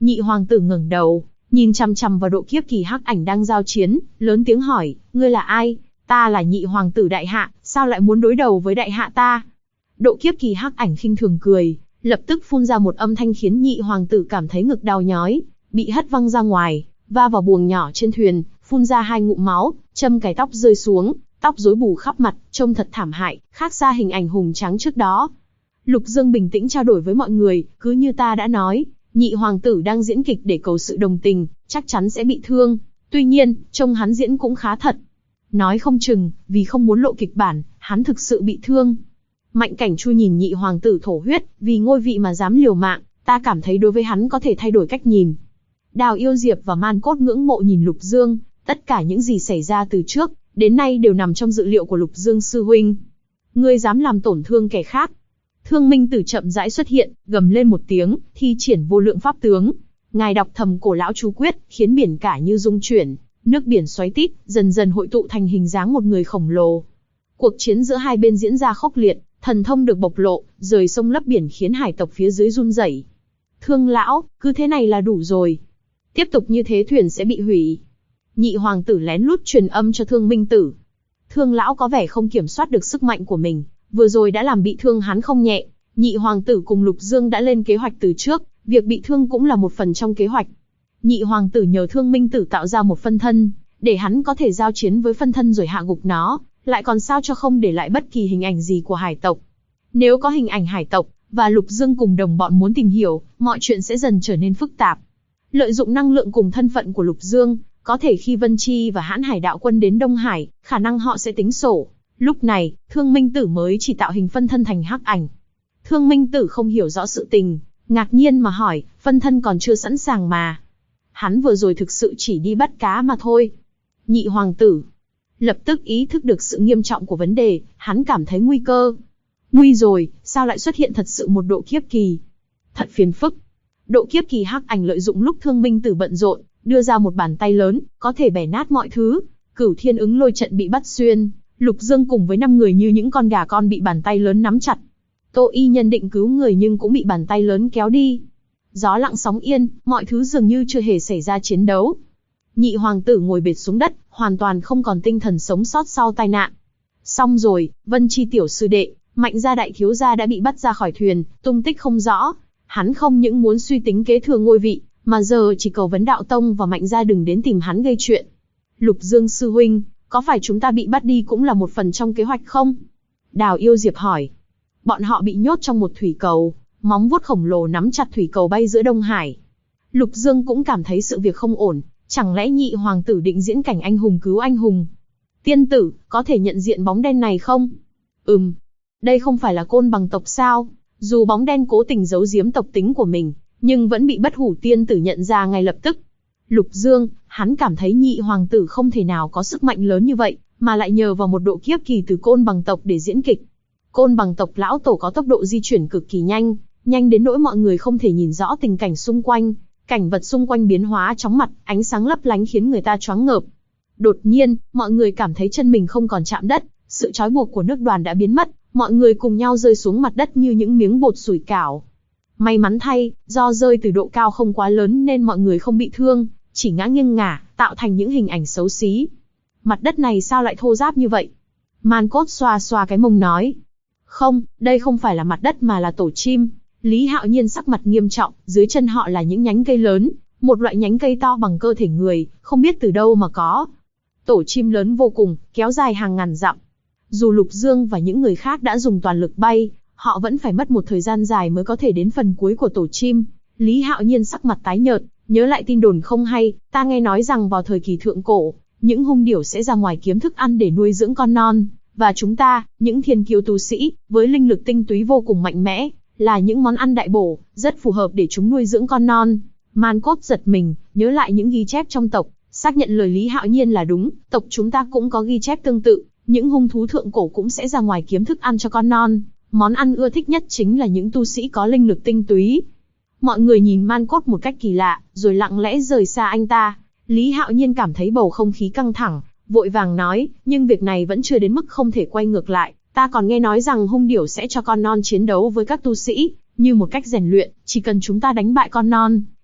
Nhị hoàng tử ngẩng đầu, nhìn chằm chằm vào độ kiếp kỳ hắc ảnh đang giao chiến, lớn tiếng hỏi, ngươi là ai? Ta là nhị hoàng tử đại hạ, sao lại muốn đối đầu với đại hạ ta? Độ kiếp kỳ hắc ảnh khinh thường cười, lập tức phun ra một âm thanh khiến nhị hoàng tử cảm thấy ngực đau nhói, bị hất văng ra ngoài, va vào buồng nhỏ trên thuyền, phun ra 2 ngụm máu, châm cài tóc rơi xuống, tóc rối bù khắp mặt, trông thật thảm hại, khác xa hình ảnh hùng tráng trước đó. Lục Dương bình tĩnh trao đổi với mọi người, cứ như ta đã nói, nhị hoàng tử đang diễn kịch để cầu sự đồng tình, chắc chắn sẽ bị thương. Tuy nhiên, trông hắn diễn cũng khá thật. Nói không chừng, vì không muốn lộ kịch bản, hắn thực sự bị thương. Mạnh Cảnh Chu nhìn nhị hoàng tử thổ huyết, vì ngôi vị mà dám liều mạng, ta cảm thấy đối với hắn có thể thay đổi cách nhìn. Đào Yêu Diệp và Man Cốt ngưỡng mộ nhìn Lục Dương, tất cả những gì xảy ra từ trước đến nay đều nằm trong dự liệu của Lục Dương sư huynh. Ngươi dám làm tổn thương kẻ khác? Thương Minh Tử chậm rãi xuất hiện, gầm lên một tiếng, thi triển vô lượng pháp tướng. Ngài đọc thầm cổ lão chú quyết, khiến biển cả như rung chuyển, nước biển xoáy tít, dần dần hội tụ thành hình dáng một người khổng lồ. Cuộc chiến giữa hai bên diễn ra khốc liệt, thần thông được bộc lộ, rời sông lấp biển khiến hải tộc phía dưới run rẩy. Thương lão, cứ thế này là đủ rồi. Tiếp tục như thế thuyền sẽ bị hủy. Nhị hoàng tử lén lút truyền âm cho Thương Minh Tử. Thương lão có vẻ không kiểm soát được sức mạnh của mình, vừa rồi đã làm bị thương hắn không nhẹ. Nhị hoàng tử cùng Lục Dương đã lên kế hoạch từ trước, việc bị thương cũng là một phần trong kế hoạch. Nhị hoàng tử nhờ Thương Minh Tử tạo ra một phân thân, để hắn có thể giao chiến với phân thân rồi hạ gục nó, lại còn sao cho không để lại bất kỳ hình ảnh gì của hải tộc. Nếu có hình ảnh hải tộc, và Lục Dương cùng đồng bọn muốn tìm hiểu, mọi chuyện sẽ dần trở nên phức tạp. Lợi dụng năng lượng cùng thân phận của Lục Dương, có thể khi Vân Chi và Hãn Hải đạo quân đến Đông Hải, khả năng họ sẽ tính sổ. Lúc này, Thương Minh Tử mới chỉ tạo hình phân thân thành hắc ảnh. Thương Minh Tử không hiểu rõ sự tình, ngạc nhiên mà hỏi, phân thân còn chưa sẵn sàng mà. Hắn vừa rồi thực sự chỉ đi bắt cá mà thôi. Nhị hoàng tử lập tức ý thức được sự nghiêm trọng của vấn đề, hắn cảm thấy nguy cơ. Nguy rồi, sao lại xuất hiện thật sự một độ kiếp kỳ? Thật phiền phức. Độ kiếp kỳ hắc ảnh lợi dụng lúc Thương Minh Tử bận rộn, đưa ra một bàn tay lớn, có thể bẻ nát mọi thứ. Cửu Thiên Ứng Lôi trận bị bắt xuyên, Lục Dương cùng với 5 người như những con gà con bị bàn tay lớn nắm chặt. Tô Y Nhân định cứu người nhưng cũng bị bàn tay lớn kéo đi. Gió lặng sóng yên, mọi thứ dường như chưa hề xảy ra chiến đấu. Nhị hoàng tử ngồi bệt xuống đất, hoàn toàn không còn tinh thần sống sót sau tai nạn. Xong rồi, Vân Chi tiểu sư đệ, Mạnh gia đại thiếu gia đã bị bắt ra khỏi thuyền, tung tích không rõ. Hắn không những muốn suy tính kế thừa ngôi vị, mà giờ chỉ cầu vấn đạo tông và Mạnh gia đừng đến tìm hắn gây chuyện. Lục Dương sư huynh, có phải chúng ta bị bắt đi cũng là một phần trong kế hoạch không? Đào Yêu Diệp hỏi. Bọn họ bị nhốt trong một thủy cầu, móng vuốt khổng lồ nắm chặt thủy cầu bay giữa Đông Hải. Lục Dương cũng cảm thấy sự việc không ổn, chẳng lẽ nhị hoàng tử định diễn cảnh anh hùng cứu anh hùng? Tiên tử, có thể nhận diện bóng đen này không? Đây không phải là Côn Bằng tộc sao? Dù bóng đen cố tình giấu giếm tộc tính của mình, nhưng vẫn bị Bất Hủ tiên tử nhận ra ngay lập tức. Lục Dương, hắn cảm thấy nhị hoàng tử không thể nào có sức mạnh lớn như vậy, mà lại nhờ vào một độ kiếp kỳ từ Côn Bằng tộc để diễn kịch. Côn Bằng tộc lão tổ có tốc độ di chuyển cực kỳ nhanh, nhanh đến nỗi mọi người không thể nhìn rõ tình cảnh xung quanh. Cảnh vật xung quanh biến hóa chóng mặt, ánh sáng lấp lánh khiến người ta choáng ngợp. Đột nhiên, mọi người cảm thấy chân mình không còn chạm đất, sự trói buộc của nước đoàn đã biến mất, mọi người cùng nhau rơi xuống mặt đất như những miếng bột sủi cảo. May mắn thay, do rơi từ độ cao không quá lớn nên mọi người không bị thương, chỉ ngã nghiêng ngả, tạo thành những hình ảnh xấu xí. Mặt đất này sao lại thô ráp như vậy? Man Cốt xoa xoa cái mông nói. Không, đây không phải là mặt đất mà là tổ chim. Lý Hạo Nhiên sắc mặt nghiêm trọng, dưới chân họ là những nhánh cây lớn, một loại nhánh cây to bằng cơ thể người, không biết từ đâu mà có. Tổ chim lớn vô cùng, kéo dài hàng ngàn dặm. Dù Lục Dương và những người khác đã dùng toàn lực bay, họ vẫn phải mất một thời gian dài mới có thể đến phần cuối của tổ chim. Lý Hạo Nhiên sắc mặt tái nhợt, nhớ lại tin đồn không hay, ta nghe nói rằng vào thời kỳ thượng cổ, những hung điểu sẽ ra ngoài kiếm thức ăn để nuôi dưỡng con non, và chúng ta, những thiên kiêu tu sĩ, với linh lực tinh túy vô cùng mạnh mẽ, là những món ăn đại bổ, rất phù hợp để chúng nuôi dưỡng con non. Man Cốt giật mình, nhớ lại những ghi chép trong tộc, xác nhận lời Lý Hạo Nhiên là đúng, tộc chúng ta cũng có ghi chép tương tự, những hung thú thượng cổ cũng sẽ ra ngoài kiếm thức ăn cho con non, món ăn ưa thích nhất chính là những tu sĩ có linh lực tinh túy. Mọi người nhìn Man Cốt một cách kỳ lạ, rồi lặng lẽ rời xa anh ta. Lý Hạo Nhiên cảm thấy bầu không khí căng thẳng, vội vàng nói, nhưng việc này vẫn chưa đến mức không thể quay ngược lại. Ta còn nghe nói rằng hung điểu sẽ cho con non chiến đấu với các tu sĩ, như một cách rèn luyện, chỉ cần chúng ta đánh bại con non,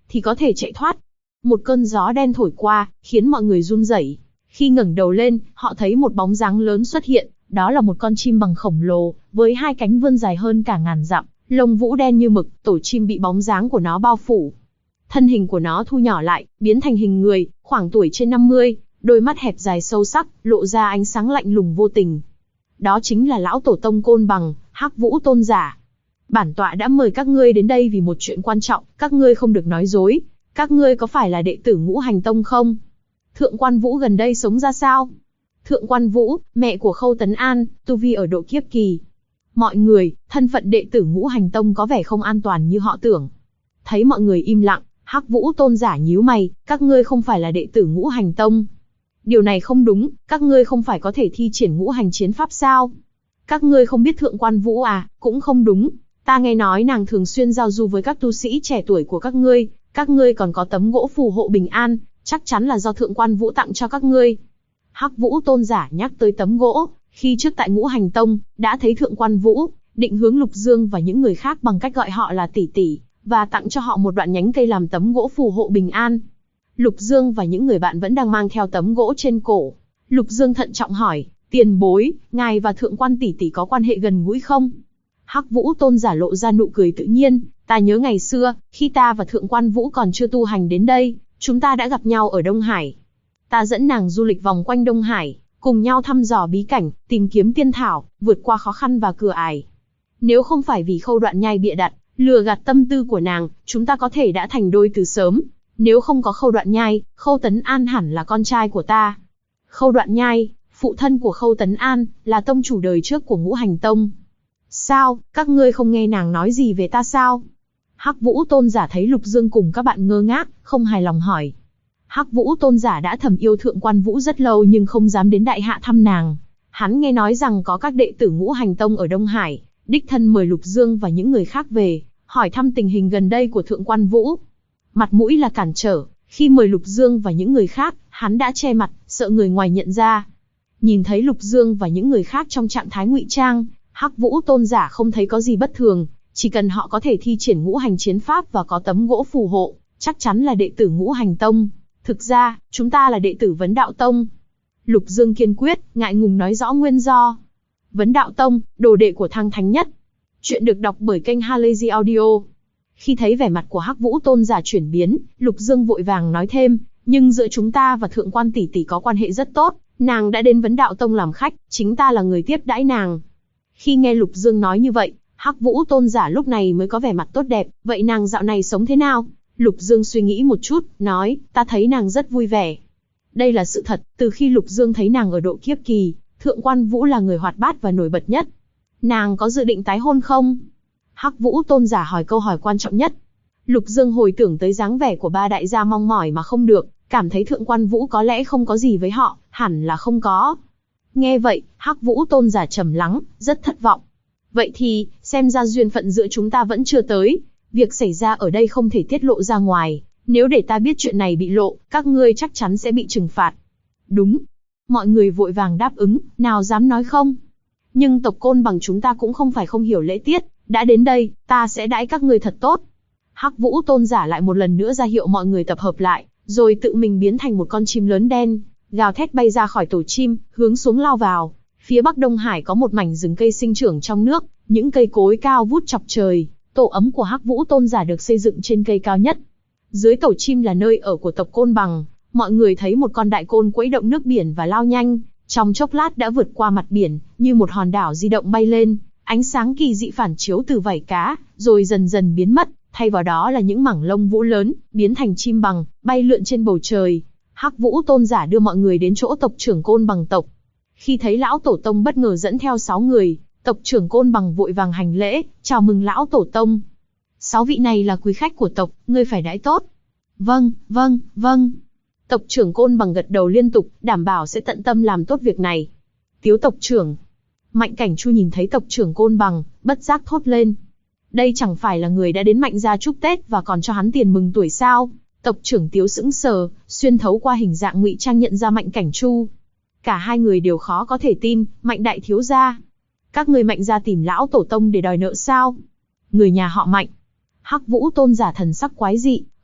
thì có thể chạy thoát. Một cơn gió đen thổi qua, khiến mọi người run rẩy. Khi ngẩng đầu lên, họ thấy một bóng dáng lớn xuất hiện, đó là một con chim bằng khổng lồ, với hai cánh vươn dài hơn cả ngàn dặm, lông vũ đen như mực, tổ chim bị bóng dáng của nó bao phủ. Thân hình của nó thu nhỏ lại, biến thành hình người, khoảng tuổi trên 50, đôi mắt hẹp dài sâu sắc, lộ ra ánh sáng lạnh lùng vô tình. Đó chính là lão tổ tông Côn Bằng, Hắc Vũ Tôn giả. Bản tọa đã mời các ngươi đến đây vì một chuyện quan trọng, các ngươi không được nói dối. Các ngươi có phải là đệ tử Ngũ Hành Tông không? Thượng Quan Vũ gần đây sống ra sao? Thượng Quan Vũ, mẹ của Khâu Tấn An, tu vi ở độ kiếp kỳ. Mọi người, thân phận đệ tử Ngũ Hành Tông có vẻ không an toàn như họ tưởng. Thấy mọi người im lặng, Hắc Vũ Tôn giả nhíu mày, các ngươi không phải là đệ tử Ngũ Hành Tông. Điều này không đúng, các ngươi không phải có thể thi triển ngũ hành chiến pháp sao? Các ngươi không biết Thượng Quan Vũ à? Cũng không đúng. Ta nghe nói nàng thường xuyên giao du với các tu sĩ trẻ tuổi của các ngươi còn có tấm gỗ phù hộ bình an, chắc chắn là do Thượng Quan Vũ tặng cho các ngươi. Hắc Vũ Tôn giả nhắc tới tấm gỗ, khi trước tại Ngũ Hành Tông, đã thấy Thượng Quan Vũ, định hướng Lục Dương và những người khác bằng cách gọi họ là tỷ tỷ, và tặng cho họ một đoạn nhánh cây làm tấm gỗ phù hộ bình an. Lục Dương và những người bạn vẫn đang mang theo tấm gỗ trên cổ. Lục Dương thận trọng hỏi, tiền bối, ngài và Thượng Quan tỷ tỷ có quan hệ gần gũi không? Hắc Vũ Tôn giả lộ ra nụ cười tự nhiên, ta nhớ ngày xưa, khi ta và Thượng Quan Vũ còn chưa tu hành đến đây, chúng ta đã gặp nhau ở Đông Hải. Ta dẫn nàng du lịch vòng quanh Đông Hải, cùng nhau thăm dò bí cảnh, tìm kiếm tiên thảo, vượt qua khó khăn và cửa ải. Nếu không phải vì Khâu Đoạn Nhai bịa đặt, lừa gạt tâm tư của nàng, chúng ta có thể đã thành đôi từ sớm. Nếu không có Khâu Đoạn Nhai, Khâu Tấn An hẳn là con trai của ta. Khâu Đoạn Nhai, phụ thân của Khâu Tấn An, là tông chủ đời trước của Ngũ Hành Tông. Sao, các ngươi không nghe nàng nói gì về ta sao? Hắc Vũ Tôn giả thấy Lục Dương cùng các bạn ngơ ngác, không hài lòng hỏi. Hắc Vũ Tôn giả đã thầm yêu Thượng Quan Vũ rất lâu nhưng không dám đến đại hạ thăm nàng. Hắn nghe nói rằng có các đệ tử Ngũ Hành Tông ở Đông Hải, đích thân mời Lục Dương và những người khác về, hỏi thăm tình hình gần đây của Thượng Quan Vũ. Mặt mũi là cản trở, khi mời Lục Dương và những người khác, hắn đã che mặt, sợ người ngoài nhận ra. Nhìn thấy Lục Dương và những người khác trong trạng thái ngụy trang, Hắc Vũ Tôn giả không thấy có gì bất thường, chỉ cần họ có thể thi triển ngũ hành chiến pháp và có tấm gỗ phù hộ, chắc chắn là đệ tử Ngũ Hành Tông. Thực ra, chúng ta là đệ tử Vấn Đạo Tông. Lục Dương kiên quyết, ngại ngùng nói rõ nguyên do. Vấn Đạo Tông, đồ đệ của Thăng Thánh Nhất. Chuyện được đọc bởi kênh Halazy Audio. Khi thấy vẻ mặt của Hắc Vũ Tôn giả chuyển biến, Lục Dương vội vàng nói thêm, nhưng giữa chúng ta và Thượng Quan tỷ tỷ có quan hệ rất tốt, nàng đã đến Vấn Đạo Tông làm khách, chính ta là người tiếp đãi nàng. Khi nghe Lục Dương nói như vậy, Hắc Vũ Tôn giả lúc này mới có vẻ mặt tốt đẹp, vậy nàng dạo này sống thế nào? Lục Dương suy nghĩ một chút, nói, ta thấy nàng rất vui vẻ. Đây là sự thật, từ khi Lục Dương thấy nàng ở độ kiếp kỳ, Thượng Quan Vũ là người hoạt bát và nổi bật nhất. Nàng có dự định tái hôn không? Hắc Vũ Tôn giả hỏi câu hỏi quan trọng nhất. Lục Dương hồi tưởng tới dáng vẻ của ba đại gia mong mỏi mà không được, cảm thấy Thượng Quan Vũ có lẽ không có gì với họ, hẳn là không có. Nghe vậy, Hắc Vũ Tôn giả trầm lắng, rất thất vọng. Vậy thì, xem ra duyên phận giữa chúng ta vẫn chưa tới. Việc xảy ra ở đây không thể tiết lộ ra ngoài. Nếu để ta biết chuyện này bị lộ, các ngươi chắc chắn sẽ bị trừng phạt. Đúng. Mọi người vội vàng đáp ứng, nào dám nói không. Nhưng tộc Côn Bằng chúng ta cũng không phải không hiểu lễ tiết. Đã đến đây, ta sẽ đãi các ngươi thật tốt. Hắc Vũ Tôn giả lại một lần nữa ra hiệu mọi người tập hợp lại, rồi tự mình biến thành một con chim lớn đen, gào thét bay ra khỏi tổ chim, hướng xuống lao vào. Phía bắc Đông Hải có một mảnh rừng cây sinh trưởng trong nước, những cây cối cao vút chọc trời. Tổ ấm của Hắc Vũ Tôn giả được xây dựng trên cây cao nhất. Dưới tổ chim là nơi ở của tộc Côn Bằng. Mọi người thấy một con đại côn quẫy động nước biển và lao nhanh, trong chốc lát đã vượt qua mặt biển, như một hòn đảo di động bay lên. Ánh sáng kỳ dị phản chiếu từ vảy cá, rồi dần dần biến mất, thay vào đó là những mảng lông vũ lớn, biến thành chim bằng, bay lượn trên bầu trời. Hắc Vũ Tôn giả đưa mọi người đến chỗ tộc trưởng Côn Bằng tộc. Khi thấy lão tổ tông bất ngờ dẫn theo 6 người, tộc trưởng Côn Bằng vội vàng hành lễ, chào mừng lão tổ tông. 6 vị này là quý khách của tộc, ngươi phải đãi tốt. Vâng, vâng, vâng. Tộc trưởng Côn Bằng gật đầu liên tục, đảm bảo sẽ tận tâm làm tốt việc này. Tiếu tộc trưởng. Mạnh Cảnh Chu nhìn thấy tộc trưởng Côn Bằng, bất giác thốt lên. Đây chẳng phải là người đã đến Mạnh gia chúc Tết và còn cho hắn tiền mừng tuổi sao? Tộc trưởng Tiếu sững sờ, xuyên thấu qua hình dạng ngụy trang nhận ra Mạnh Cảnh Chu. Cả hai người đều khó có thể tin, Mạnh đại thiếu gia. Các người Mạnh gia tìm lão tổ tông để đòi nợ sao? Người nhà họ Mạnh. Hắc Vũ Tôn giả thần sắc quái dị,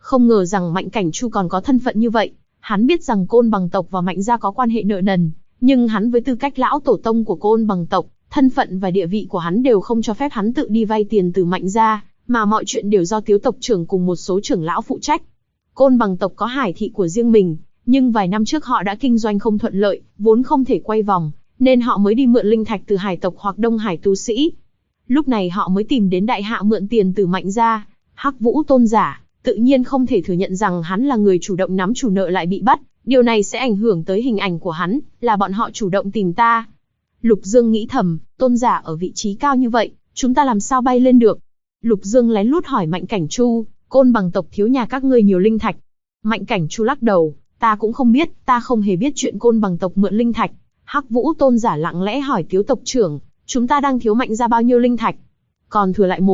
Không ngờ rằng Mạnh Cảnh Chu còn có thân phận như vậy. Hắn biết rằng Côn Bằng tộc và Mạnh gia có quan hệ nợ nần, nhưng hắn với tư cách lão tổ tông của Côn Bằng tộc, thân phận và địa vị của hắn đều không cho phép hắn tự đi vay tiền từ Mạnh gia, mà mọi chuyện đều do Tiếu tộc trưởng cùng một số trưởng lão phụ trách. Côn Bằng tộc có hải thị của riêng mình, nhưng vài năm trước họ đã kinh doanh không thuận lợi, vốn không thể quay vòng, nên họ mới đi mượn linh thạch từ hải tộc hoặc Đông Hải tu sĩ. Lúc này họ mới tìm đến đại hạ mượn tiền từ Mạnh gia. Hắc Vũ tôn giả tự nhiên không thể thừa nhận rằng hắn là người chủ động nắm chủ nợ lại bị bắt, điều này sẽ ảnh hưởng tới hình ảnh của hắn, là bọn họ chủ động tìm ta. Lục Dương nghĩ thầm, tôn giả ở vị trí cao như vậy, chúng ta làm sao bay lên được? Lục Dương lén lút hỏi Mạnh Cảnh Chu, Côn Bằng tộc thiếu nhà các ngươi nhiều linh thạch. Mạnh Cảnh Chu lắc đầu, ta cũng không biết, ta không hề biết chuyện Côn Bằng tộc mượn linh thạch. Hắc Vũ tôn giả lặng lẽ hỏi Tiếu tộc trưởng, chúng ta đang thiếu Mạnh ra bao nhiêu linh thạch? Còn thừa lại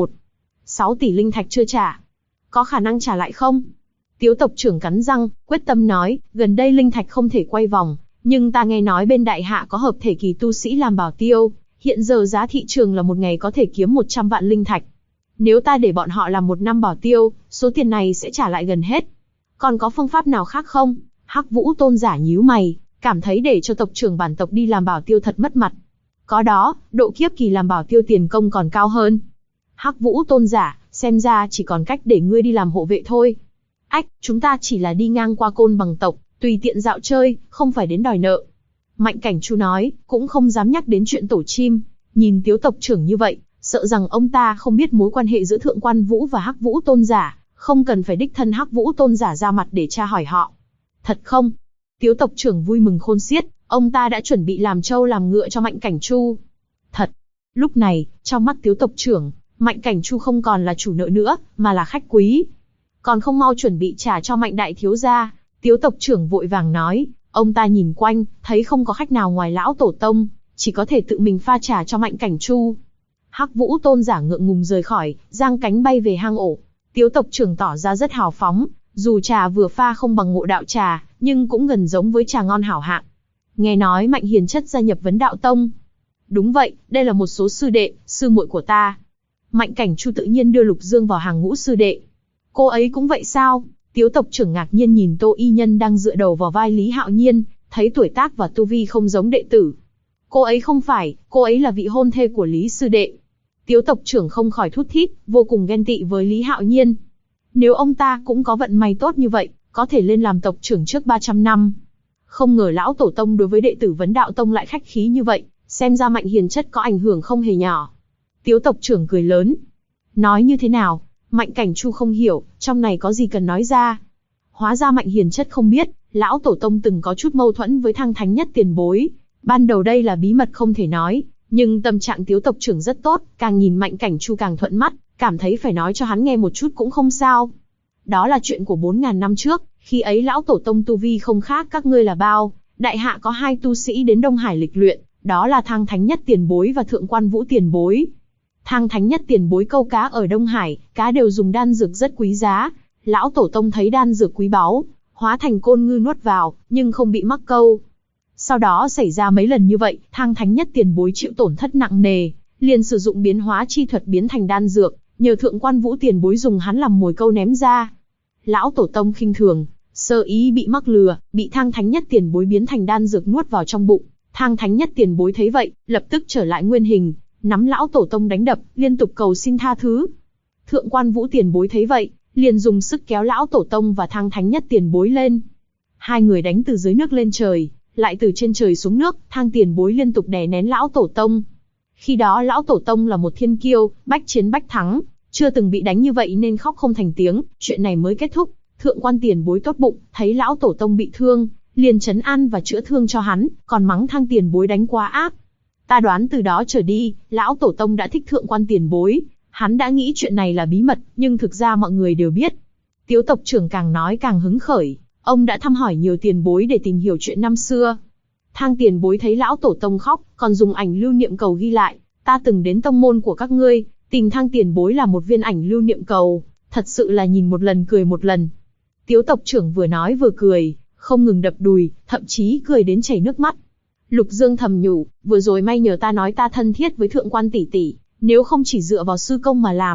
6 tỷ linh thạch chưa trả. Có khả năng trả lại không? Tiếu tộc trưởng cắn răng, quyết tâm nói, gần đây linh thạch không thể quay vòng, nhưng ta nghe nói bên đại hạ có hợp thể kỳ tu sĩ làm bảo tiêu, hiện giờ giá thị trường là một ngày có thể kiếm 100 vạn linh thạch. Nếu ta để bọn họ làm 1 năm bảo tiêu, số tiền này sẽ trả lại gần hết. Còn có phương pháp nào khác không? Hắc Vũ tôn giả nhíu mày, cảm thấy để cho tộc trưởng bản tộc đi làm bảo tiêu thật mất mặt. Có đó, độ kiếp kỳ làm bảo tiêu tiền công còn cao hơn. Hắc Vũ tôn giả, xem ra chỉ còn cách để ngươi đi làm hộ vệ thôi. Ách, chúng ta chỉ là đi ngang qua Côn Bằng tộc, tùy tiện dạo chơi, không phải đến đòi nợ. Mạnh Cảnh Chu nói, cũng không dám nhắc đến chuyện tổ chim. Nhìn Tiếu tộc trưởng như vậy, sợ rằng ông ta không biết mối quan hệ giữa Thượng Quan Vũ và Hắc Vũ tôn giả, không cần phải đích thân Hắc Vũ tôn giả ra mặt để tra hỏi họ. Thật không? Tiếu tộc trưởng vui mừng khôn xiết, ông ta đã chuẩn bị làm trâu làm ngựa cho Mạnh Cảnh Chu. Thật. Lúc này, trong mắt Tiếu tộc trưởng, Mạnh Cảnh Chu không còn là chủ nợ nữa, mà là khách quý. Còn không mau chuẩn bị trả cho Mạnh đại thiếu gia. Tiếu tộc trưởng vội vàng nói, ông ta nhìn quanh, thấy không có khách nào ngoài lão tổ tông, chỉ có thể tự mình pha trà cho Mạnh Cảnh Chu. Hắc Vũ tôn giả ngượng ngùng rời khỏi, giang cánh bay về hang ổ. Tiếu tộc trưởng tỏ ra rất hào phóng, dù trà vừa pha không bằng Ngộ Đạo trà, nhưng cũng gần giống với trà ngon hảo hạng. Nghe nói Mạnh Hiền Chất gia nhập Vấn Đạo Tông. Đúng vậy, đây là một số sư đệ, sư muội của ta. Mạnh Cảnh Chu tự nhiên đưa Lục Dương vào hàng ngũ sư đệ. Cô ấy cũng vậy sao? Tiếu tộc trưởng ngạc nhiên nhìn Tô Y Nhân đang dựa đầu vào vai Lý Hạo Nhiên, thấy tuổi tác và tu vi không giống đệ tử. Cô ấy không phải, cô ấy là vị hôn thê của Lý sư đệ. Tiếu tộc trưởng không khỏi thút thít, vô cùng ghen tị với Lý Hạo Nhiên. Nếu ông ta cũng có vận may tốt như vậy, có thể lên làm tộc trưởng trước 300 năm. Không ngờ lão tổ tông đối với đệ tử Vấn Đạo Tông lại khách khí như vậy, xem ra Mạnh Hiền Chất có ảnh hưởng không hề nhỏ. Tiếu tộc trưởng cười lớn. Nói như thế nào? Mạnh Cảnh Chu không hiểu, trong này có gì cần nói ra. Hóa ra Mạnh Hiền Chất không biết, lão tổ tông từng có chút mâu thuẫn với Thăng Thánh Nhất tiền bối. Ban đầu đây là bí mật không thể nói, nhưng tâm trạng Tiếu tộc trưởng rất tốt, càng nhìn Mạnh Cảnh Chu càng thuận mắt, cảm thấy phải nói cho hắn nghe một chút cũng không sao. Đó là chuyện của 4.000 năm trước, khi ấy lão tổ tông tu vi không khác các ngươi là bao, đại hạ có 2 tu sĩ đến Đông Hải lịch luyện, đó là Thăng Thánh Nhất tiền bối và Thượng Quan Vũ tiền bối. Thăng Thánh Nhất tiền bối câu cá ở Đông Hải, cá đều dùng đan dược rất quý giá. Lão tổ tông thấy đan dược quý báu, hóa thành côn ngư nuốt vào, nhưng không bị mắc câu. Sau đó xảy ra mấy lần như vậy, Thăng Thánh Nhất tiền bối chịu tổn thất nặng nề, liền sử dụng biến hóa chi thuật biến thành đan dược, nhờ Thượng Quan Vũ tiền bối dùng hắn làm mồi câu ném ra. Lão tổ tông khinh thường, sơ ý bị mắc lừa, bị Thăng Thánh Nhất tiền bối biến thành đan dược nuốt vào trong bụng. Thăng Thánh Nhất tiền bối thấy vậy, lập tức trở lại nguyên hình, nắm lão tổ tông đánh đập, liên tục cầu xin tha thứ. Thượng Quan Vũ tiền bối thấy vậy, liền dùng sức kéo lão tổ tông và Thăng Thánh Nhất tiền bối lên. Hai người đánh từ dưới nước lên trời, lại từ trên trời xuống nước, Thăng tiền bối liên tục đè nén lão tổ tông. Khi đó lão tổ tông là một thiên kiêu, bách chiến bách thắng, chưa từng bị đánh như vậy nên khóc không thành tiếng, chuyện này mới kết thúc. Thượng Quan tiền bối tốt bụng, thấy lão tổ tông bị thương, liền trấn an và chữa thương cho hắn, còn mắng Thăng tiền bối đánh quá ác. Ta đoán từ đó trở đi, lão tổ tông đã thích Thượng Quan tiền bối, hắn đã nghĩ chuyện này là bí mật, nhưng thực ra mọi người đều biết. Tiếu tộc trưởng càng nói càng hứng khởi, ông đã thăm hỏi nhiều tiền bối để tìm hiểu chuyện năm xưa. Thang tiền bối thấy lão tổ tông khóc, còn dùng ảnh lưu niệm cầu ghi lại, ta từng đến tông môn của các ngươi, tìm Thang tiền bối là một viên ảnh lưu niệm cầu, thật sự là nhìn một lần cười một lần. Tiếu tộc trưởng vừa nói vừa cười, không ngừng đập đùi, thậm chí cười đến chảy nước mắt. Lục Dương thầm nhủ, vừa rồi may nhờ ta nói ta thân thiết với Thượng Quan tỷ tỷ, nếu không chỉ dựa vào sư công mà làm,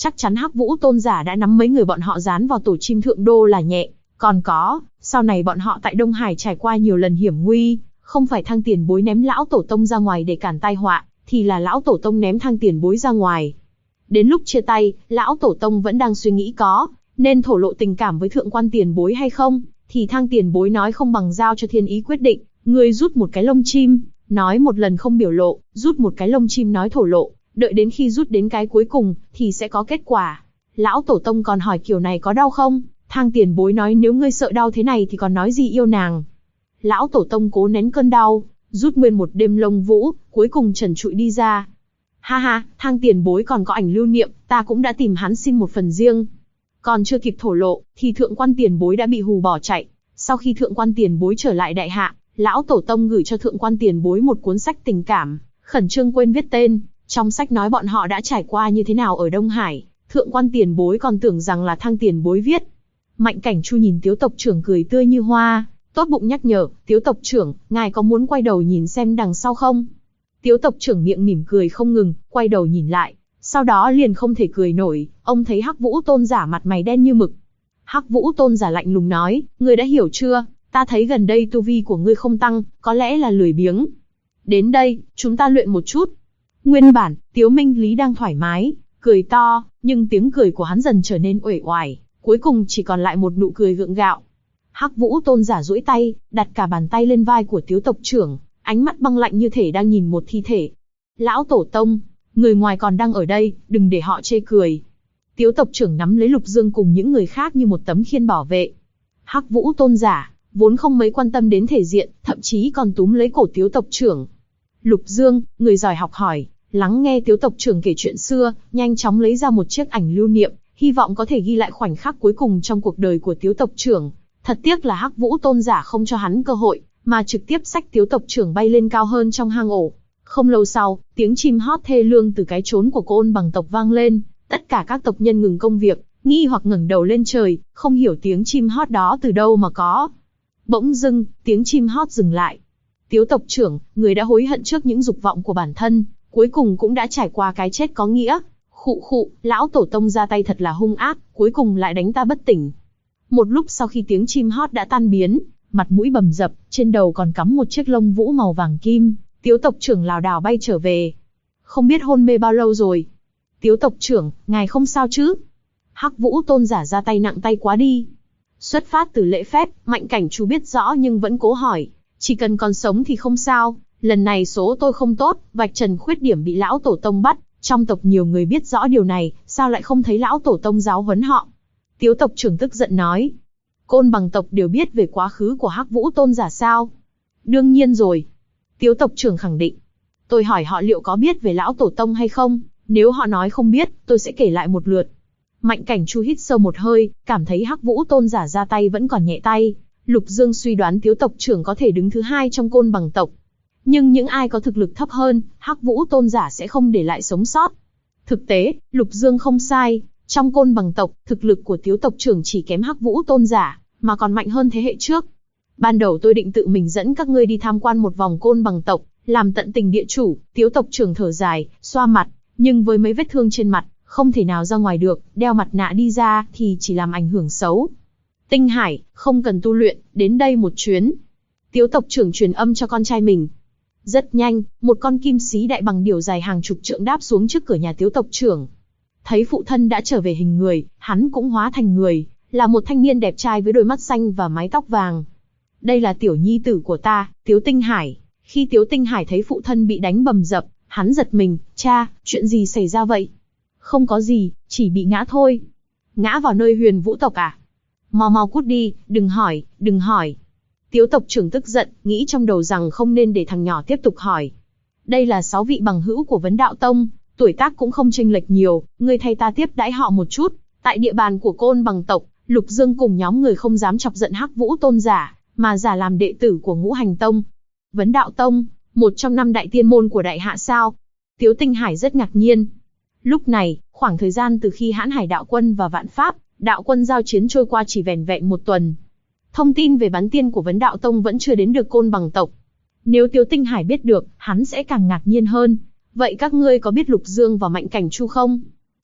chắc chắn Hắc Vũ Tôn giả đã nắm mấy người bọn họ dán vào tổ chim thượng đô là nhẹ. Còn có, sau này bọn họ tại Đông Hải trải qua nhiều lần hiểm nguy, không phải Thang tiền bối ném lão tổ tông ra ngoài để cản tai họa, thì là lão tổ tông ném Thang tiền bối ra ngoài. Đến lúc chia tay, lão tổ tông vẫn đang suy nghĩ có nên thổ lộ tình cảm với thượng quan tiền bối hay không, thì Thang tiền bối nói không bằng giao cho thiên ý quyết định, người rút một cái lông chim, nói một lần không biểu lộ, rút một cái lông chim nói thổ lộ, đợi đến khi rút đến cái cuối cùng, thì sẽ có kết quả. Lão tổ tông còn hỏi kiểu này có đau không? Thang tiền bối nói nếu ngươi sợ đau thế này thì còn nói gì yêu nàng. Lão tổ tông cố nén cơn đau, rút nguyên một đêm lông vũ, cuối cùng trần trụi đi ra. Ha ha, Thang tiền bối còn có ảnh lưu niệm, ta cũng đã tìm hắn xin một phần riêng. Còn chưa kịp thổ lộ, thì thượng quan tiền bối đã bị hù bỏ chạy. Sau khi thượng quan tiền bối trở lại đại hạ, lão tổ tông gửi cho thượng quan tiền bối một cuốn sách tình cảm, khẩn trương quên viết tên. Trong sách nói bọn họ đã trải qua như thế nào ở Đông Hải, thượng quan tiền bối còn tưởng rằng là Thang tiền bối viết. Mạnh Cảnh Chu nhìn Tiếu tộc trưởng cười tươi như hoa, tốt bụng nhắc nhở, Tiếu tộc trưởng, ngài có muốn quay đầu nhìn xem đằng sau không? Tiếu tộc trưởng miệng mỉm cười không ngừng, quay đầu nhìn lại, sau đó liền không thể cười nổi, ông thấy Hắc Vũ Tôn giả mặt mày đen như mực. Hắc Vũ Tôn giả lạnh lùng nói, ngươi đã hiểu chưa, ta thấy gần đây tu vi của ngươi không tăng, có lẽ là lười biếng. Đến đây, chúng ta luyện một chút. Nguyên bản, Tiếu Minh Lý đang thoải mái, cười to, nhưng tiếng cười của hắn dần trở nên uể oải, cuối cùng chỉ còn lại một nụ cười gượng gạo. Hắc Vũ Tôn giả duỗi tay, đặt cả bàn tay lên vai của Tiếu tộc trưởng, ánh mắt băng lạnh như thể đang nhìn một thi thể. Lão tổ tông, người ngoài còn đang ở đây, đừng để họ chê cười. Tiếu tộc trưởng nắm lấy Lục Dương cùng những người khác như một tấm khiên bảo vệ. Hắc Vũ Tôn giả vốn không mấy quan tâm đến thể diện, thậm chí còn túm lấy cổ Tiếu tộc trưởng. Lục Dương, người giỏi học hỏi, lắng nghe Tiếu tộc trưởng kể chuyện xưa, nhanh chóng lấy ra một chiếc ảnh lưu niệm, hy vọng có thể ghi lại khoảnh khắc cuối cùng trong cuộc đời của Tiếu tộc trưởng. Thật tiếc là Hắc Vũ Tôn giả không cho hắn cơ hội, mà trực tiếp xách Tiếu tộc trưởng bay lên cao hơn trong hang ổ. Không lâu sau, tiếng chim hót thê lương từ cái trốn của Côn Bằng tộc vang lên, tất cả các tộc nhân ngừng công việc, nghi hoặc ngẩng đầu lên trời, không hiểu tiếng chim hót đó từ đâu mà có. Bỗng dưng, tiếng chim hót dừng lại. Tiếu tộc trưởng, người đã hối hận trước những dục vọng của bản thân, cuối cùng cũng đã trải qua cái chết có nghĩa. Khụ khụ, lão tổ tông ra tay thật là hung ác, cuối cùng lại đánh ta bất tỉnh. Một lúc sau khi tiếng chim hót đã tan biến, mặt mũi bầm dập, trên đầu còn cắm một chiếc lông vũ màu vàng kim, Tiếu tộc trưởng lảo đảo bay trở về. Không biết hôn mê bao lâu rồi. Tiếu tộc trưởng, ngài không sao chứ? Hắc Vũ Tôn giả ra tay nặng tay quá đi. Xuất phát từ lễ phép, Mạnh Cảnh Chu biết rõ nhưng vẫn cố hỏi. Chỉ cần còn sống thì không sao, lần này số tôi không tốt, vạch trần khuyết điểm bị lão tổ tông bắt. Trong tộc nhiều người biết rõ điều này, sao lại không thấy lão tổ tông giáo huấn họ? Tiếu tộc trưởng tức giận nói. Côn Bằng tộc đều biết về quá khứ của Hắc Vũ Tôn giả sao? Đương nhiên rồi. Tiếu tộc trưởng khẳng định. Tôi hỏi họ liệu có biết về lão tổ tông hay không? Nếu họ nói không biết, tôi sẽ kể lại một lượt. Mạnh Cảnh Chu hít sâu một hơi, cảm thấy Hắc Vũ Tôn giả ra tay vẫn còn nhẹ tay. Lục Dương suy đoán Tiếu tộc trưởng có thể đứng thứ hai trong Côn Bằng tộc. Nhưng những ai có thực lực thấp hơn, Hắc Vũ Tôn giả sẽ không để lại sống sót. Thực tế, Lục Dương không sai. Trong Côn Bằng tộc, thực lực của Tiếu tộc trưởng chỉ kém Hắc Vũ Tôn giả, mà còn mạnh hơn thế hệ trước. Ban đầu tôi định tự mình dẫn các ngươi đi tham quan một vòng Côn Bằng tộc, làm tận tình địa chủ. Tiếu tộc trưởng thở dài, xoa mặt, nhưng với mấy vết thương trên mặt, không thể nào ra ngoài được, đeo mặt nạ đi ra thì chỉ làm ảnh hưởng xấu. Tinh Hải, không cần tu luyện, đến đây một chuyến. Tiếu tộc trưởng truyền âm cho con trai mình. Rất nhanh, một con kim xí đại bằng điểu dài hàng chục trượng đáp xuống trước cửa nhà Tiếu tộc trưởng. Thấy phụ thân đã trở về hình người, hắn cũng hóa thành người, là một thanh niên đẹp trai với đôi mắt xanh và mái tóc vàng. Đây là tiểu nhi tử của ta, Tiếu Tinh Hải. Khi Tiếu Tinh Hải thấy phụ thân bị đánh bầm dập, hắn giật mình, cha, chuyện gì xảy ra vậy? Không có gì, chỉ bị ngã thôi. Ngã vào nơi Huyền Vũ tộc à? Mau mau cút đi, đừng hỏi, đừng hỏi. Tiếu tộc trưởng tức giận, nghĩ trong đầu rằng không nên để thằng nhỏ tiếp tục hỏi. Đây là 6 vị bằng hữu của Vấn Đạo Tông, tuổi tác cũng không chênh lệch nhiều, ngươi thay ta tiếp đãi họ một chút. Tại địa bàn của Côn Bằng tộc, Lục Dương cùng nhóm người không dám chọc giận Hắc Vũ Tôn giả, mà giả làm đệ tử của Ngũ Hành Tông. Vấn Đạo Tông, một trong 5 đại tiên môn của Đại Hạ sao? Tiếu Tinh Hải rất ngạc nhiên. Lúc này, khoảng thời gian từ khi Hãn Hải Đạo Quân và Vạn Pháp Đạo Quân giao chiến trôi qua chỉ vẻn vẹn một tuần. Thông tin về bắn tiên của Vấn Đạo Tông vẫn chưa đến được Côn Bằng tộc. Nếu Tiếu Tinh Hải biết được, hắn sẽ càng ngạc nhiên hơn. Vậy các ngươi có biết Lục Dương và Mạnh Cảnh Chu không?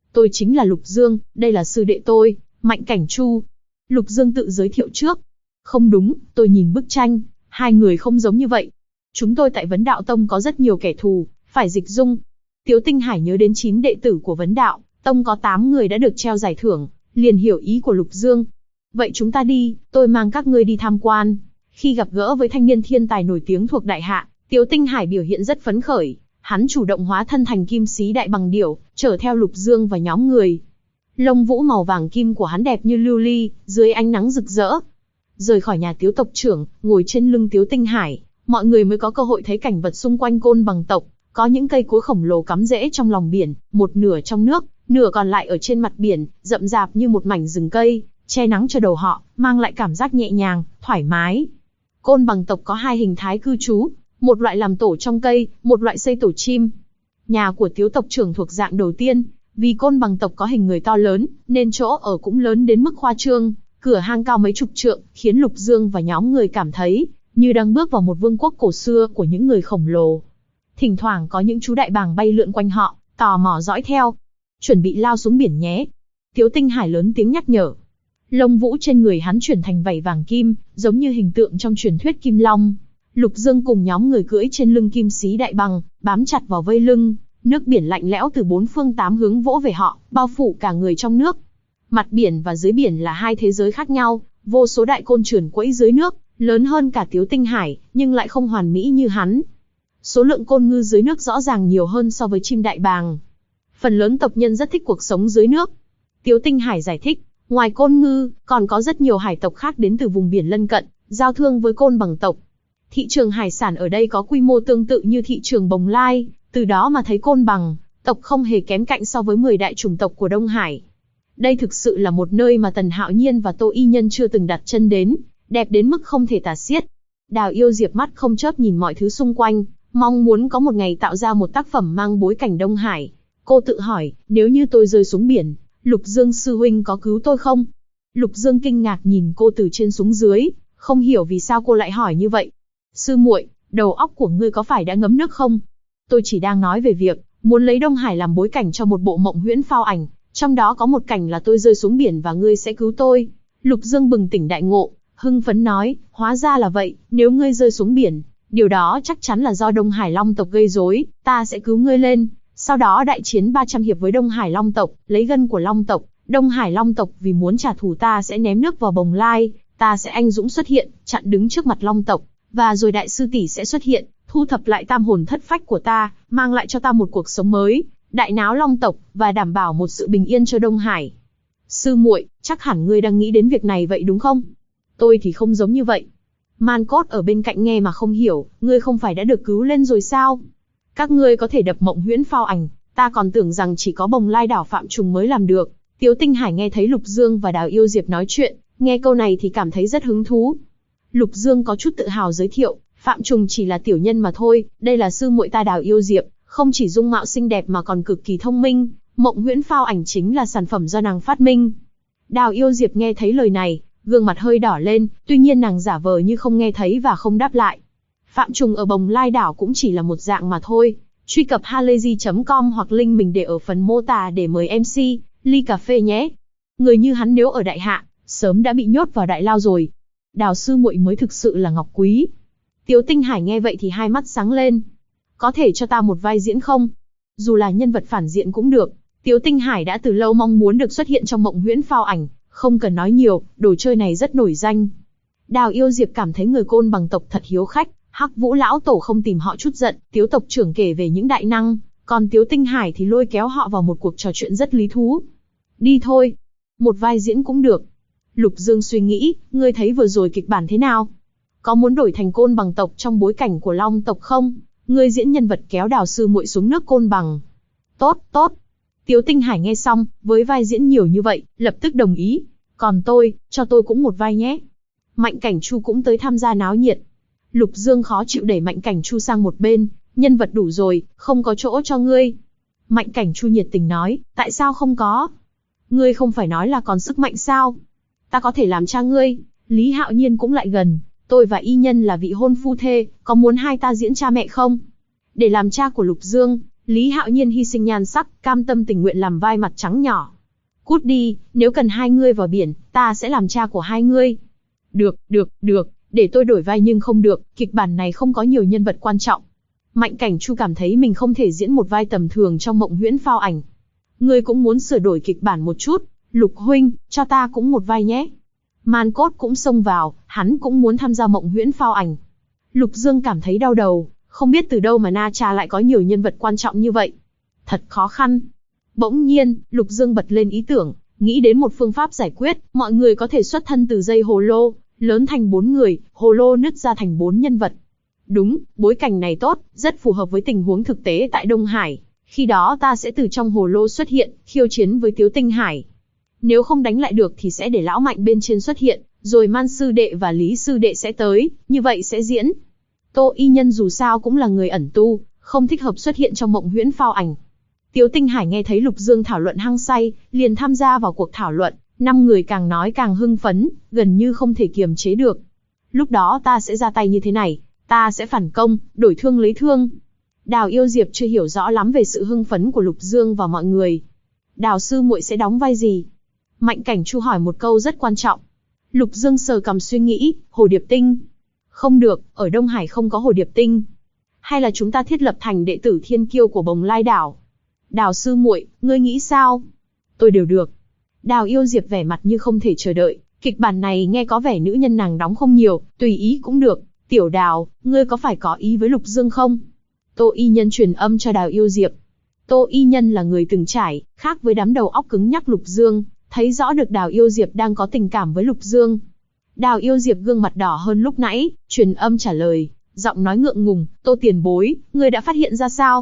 Tôi chính là Lục Dương, đây là sư đệ tôi, Mạnh Cảnh Chu. Lục Dương tự giới thiệu trước. Không đúng, tôi nhìn bức tranh, hai người không giống như vậy. Chúng tôi tại Vấn Đạo Tông có rất nhiều kẻ thù, phải dịch dung. Tiếu Tinh Hải nhớ đến 9 đệ tử của Vấn Đạo Tông có 8 người đã được treo giải thưởng, liền hiểu ý của Lục Dương. Vậy chúng ta đi, tôi mang các ngươi đi tham quan. Khi gặp gỡ với thanh niên thiên tài nổi tiếng thuộc Đại Hạ, Tiếu Tinh Hải biểu hiện rất phấn khởi. Hắn chủ động hóa thân thành kim sĩ đại bằng điểu, chở theo Lục Dương và nhóm người. Lông vũ màu vàng kim của hắn đẹp như lưu ly, dưới ánh nắng rực rỡ. Rời khỏi nhà Tiếu tộc trưởng, ngồi trên lưng Tiếu Tinh Hải, mọi người mới có cơ hội thấy cảnh vật xung quanh Côn Bằng tộc. Có những cây cối khổng lồ cắm rễ trong lòng biển, một nửa trong nước, nửa còn lại ở trên mặt biển, rậm rạp như một mảnh rừng cây, che nắng cho đầu họ, mang lại cảm giác nhẹ nhàng, thoải mái. Côn Bằng tộc có 2 hình thái cư trú, một loại làm tổ trong cây, một loại xây tổ chim. Nhà của Tiếu tộc trưởng thuộc dạng đầu tiên, vì Côn Bằng tộc có hình người to lớn, nên chỗ ở cũng lớn đến mức khoa trương, cửa hang cao mấy chục trượng, khiến Lục Dương và nhóm người cảm thấy như đang bước vào một vương quốc cổ xưa của những người khổng lồ. Thỉnh thoảng có những chú đại bàng bay lượn quanh họ, tò mò dõi theo. Chuẩn bị lao xuống biển nhé. Tiếu Tinh Hải lớn tiếng nhắc nhở. Lông vũ trên người hắn chuyển thành vảy vàng kim, giống như hình tượng trong truyền thuyết Kim Long. Lục Dương cùng nhóm người cưỡi trên lưng kim sĩ đại bàng, bám chặt vào vây lưng. Nước biển lạnh lẽo từ 4 phương 8 hướng vỗ về họ, bao phủ cả người trong nước. Mặt biển và dưới biển là 2 thế giới khác nhau, vô số đại côn trườn quẫy dưới nước, lớn hơn cả Tiếu Tinh Hải, nhưng lại không hoàn mỹ như hắn. Số lượng côn ngư dưới nước rõ ràng nhiều hơn so với chim đại bàng. Phần lớn tộc nhân rất thích cuộc sống dưới nước. Tiếu Tinh Hải giải thích, ngoài côn ngư, còn có rất nhiều hải tộc khác đến từ vùng biển lân cận, giao thương với Côn Bằng tộc. Thị trường hải sản ở đây có quy mô tương tự như thị trường Bồng Lai, từ đó mà thấy Côn Bằng tộc không hề kém cạnh so với 10 đại chủng tộc của Đông Hải. Đây thực sự là một nơi mà Tần Hạo Nhiên và Tô Y Nhân chưa từng đặt chân đến, đẹp đến mức không thể tả xiết. Đào Yêu Diệp mắt không chớp nhìn mọi thứ xung quanh, mong muốn có một ngày tạo ra một tác phẩm mang bối cảnh Đông Hải. Cô tự hỏi, nếu như tôi rơi xuống biển, Lục Dương sư huynh có cứu tôi không? Lục Dương kinh ngạc nhìn cô từ trên xuống dưới, không hiểu vì sao cô lại hỏi như vậy. Sư muội, đầu óc của ngươi có phải đã ngấm nước không? Tôi chỉ đang nói về việc muốn lấy Đông Hải làm bối cảnh cho một bộ mộng huyễn phao ảnh, trong đó có một cảnh là tôi rơi xuống biển và ngươi sẽ cứu tôi. Lục Dương bừng tỉnh đại ngộ, hưng phấn nói, hóa ra là vậy, nếu ngươi rơi xuống biển, điều đó chắc chắn là do Đông Hải Long tộc gây rối, ta sẽ cứu ngươi lên, sau đó đại chiến 300 hiệp với Đông Hải Long tộc, lấy gân của Long tộc. Đông Hải Long tộc vì muốn trả thù ta sẽ ném nước vào Bồng Lai, ta sẽ anh dũng xuất hiện, chặn đứng trước mặt Long tộc, và rồi đại sư tỷ sẽ xuất hiện, thu thập lại tam hồn thất phách của ta, mang lại cho ta một cuộc sống mới, đại náo Long tộc, và đảm bảo một sự bình yên cho Đông Hải. Sư muội, chắc hẳn ngươi đang nghĩ đến việc này vậy đúng không? Tôi thì không giống như vậy. Man Cốt ở bên cạnh nghe mà không hiểu, ngươi không phải đã được cứu lên rồi sao? Các ngươi có thể đập mộng huyễn phao ảnh, ta còn tưởng rằng chỉ có Bồng Lai đảo Phạm Trùng mới làm được. Tiếu Tinh Hải nghe thấy Lục Dương và Đào Yêu Diệp nói chuyện, nghe câu này thì cảm thấy rất hứng thú. Lục Dương có chút tự hào giới thiệu, Phạm Trùng chỉ là tiểu nhân mà thôi, đây là sư muội ta Đào Yêu Diệp, không chỉ dung mạo xinh đẹp mà còn cực kỳ thông minh, mộng huyễn phao ảnh chính là sản phẩm do nàng phát minh. Đào Yêu Diệp nghe thấy lời này, gương mặt hơi đỏ lên, tuy nhiên nàng giả vờ như không nghe thấy và không đáp lại. Phạm Trùng ở Bồng Lai đảo cũng chỉ là một dạng mà thôi. Truy cập halayzi.com hoặc link mình để ở phần mô tả để mời MC ly cà phê nhé. Người như hắn nếu ở Đại Hạ, sớm đã bị nhốt vào đại lao rồi. Đào sư muội mới thực sự là ngọc quý. Tiếu Tinh Hải nghe vậy thì hai mắt sáng lên. Có thể cho ta một vai diễn không? Dù là nhân vật phản diện cũng được. Tiếu Tinh Hải đã từ lâu mong muốn được xuất hiện trong mộng huyễn phao ảnh, không cần nói nhiều, đồ chơi này rất nổi danh. Đào Yêu Diệp cảm thấy người Côn Bằng tộc thật hiếu khách, Hắc Vũ lão tổ không tìm họ chút giận, Tiếu tộc trưởng kể về những đại năng, còn Tiếu Tinh Hải thì lôi kéo họ vào một cuộc trò chuyện rất lý thú. Đi thôi, một vai diễn cũng được. Lục Dương suy nghĩ, ngươi thấy vừa rồi kịch bản thế nào? Có muốn đổi thành Côn Bằng tộc trong bối cảnh của Long tộc không? Ngươi diễn nhân vật kéo Đào sư muội xuống nước Côn Bằng. Tốt, tốt. Tiếu Tinh Hải nghe xong, với vai diễn nhiều như vậy, lập tức đồng ý. Còn tôi, cho tôi cũng một vai nhé. Mạnh Cảnh Chu cũng tới tham gia náo nhiệt. Lục Dương khó chịu đẩy Mạnh Cảnh Chu sang một bên, nhân vật đủ rồi, không có chỗ cho ngươi. Mạnh Cảnh Chu nhiệt tình nói, tại sao không có? Ngươi không phải nói là còn sức mạnh sao? Ta có thể làm cha ngươi. Lý Hạo Nhiên cũng lại gần, tôi và Y Nhân là vị hôn phu thê, có muốn hai ta diễn cha mẹ không? Để làm cha của Lục Dương, Lý Hạo Nhiên hy sinh nhan sắc, cam tâm tình nguyện làm vai mặt trắng nhỏ. Cút đi, nếu cần hai ngươi vào biển, ta sẽ làm cha của hai ngươi. Được, để tôi đổi vai nhưng không được, kịch bản này không có nhiều nhân vật quan trọng. Mạnh Cảnh Chu cảm thấy mình không thể diễn một vai tầm thường trong Mộng Huyễn Phao Ảnh. Ngươi cũng muốn sửa đổi kịch bản một chút, Lục huynh, cho ta cũng một vai nhé. Man Cốt cũng xông vào, hắn cũng muốn tham gia Mộng Huyễn Phao Ảnh. Lục Dương cảm thấy đau đầu, không biết từ đâu mà Na Cha lại có nhiều nhân vật quan trọng như vậy. Thật khó khăn. Bỗng nhiên, Lục Dương bật lên ý tưởng, nghĩ đến một phương pháp giải quyết, mọi người có thể xuất thân từ dây hồ lô, lớn thành 4 người, hồ lô nứt ra thành 4 nhân vật. Đúng, bối cảnh này tốt, rất phù hợp với tình huống thực tế tại Đông Hải. Khi đó ta sẽ từ trong hồ lô xuất hiện, khiêu chiến với Tiếu Tinh Hải. Nếu không đánh lại được thì sẽ để lão Mạnh bên trên xuất hiện, rồi Man sư đệ và Lý sư đệ sẽ tới, như vậy sẽ diễn. Tô Y Nhân dù sao cũng là người ẩn tu, không thích hợp xuất hiện trong Mộng Huyễn Phao Ảnh. Tiếu Tinh Hải nghe thấy Lục Dương thảo luận hăng say, liền tham gia vào cuộc thảo luận, 5 người càng nói càng hưng phấn, gần như không thể kiềm chế được. Lúc đó ta sẽ ra tay như thế này, ta sẽ phản công, đổi thương lấy thương. Đào Yêu Diệp chưa hiểu rõ lắm về sự hưng phấn của Lục Dương và mọi người. Đào sư muội sẽ đóng vai gì? Mạnh Cảnh Chu hỏi một câu rất quan trọng. Lục Dương sờ cằm suy nghĩ, Hồ Điệp Tinh. Không được, ở Đông Hải không có Hồ Điệp Tinh. Hay là chúng ta thiết lập thành đệ tử thiên kiêu của Bồng Lai Đảo? Đào sư muội, ngươi nghĩ sao? Tôi đều được. Đào Yêu Diệp vẻ mặt như không thể chờ đợi, kịch bản này nghe có vẻ nữ nhân nàng đóng không nhiều, tùy ý cũng được. Tiểu Đào, ngươi có phải có ý với Lục Dương không? Tô Y Nhân truyền âm cho Đào Yêu Diệp. Tô Y Nhân là người từng trải, khác với đám đầu óc cứng nhắc Lục Dương, thấy rõ được Đào Yêu Diệp đang có tình cảm với Lục Dương. Đào Yêu Diệp gương mặt đỏ hơn lúc nãy, truyền âm trả lời, giọng nói ngượng ngùng, Tô tiền bối, ngươi đã phát hiện ra sao?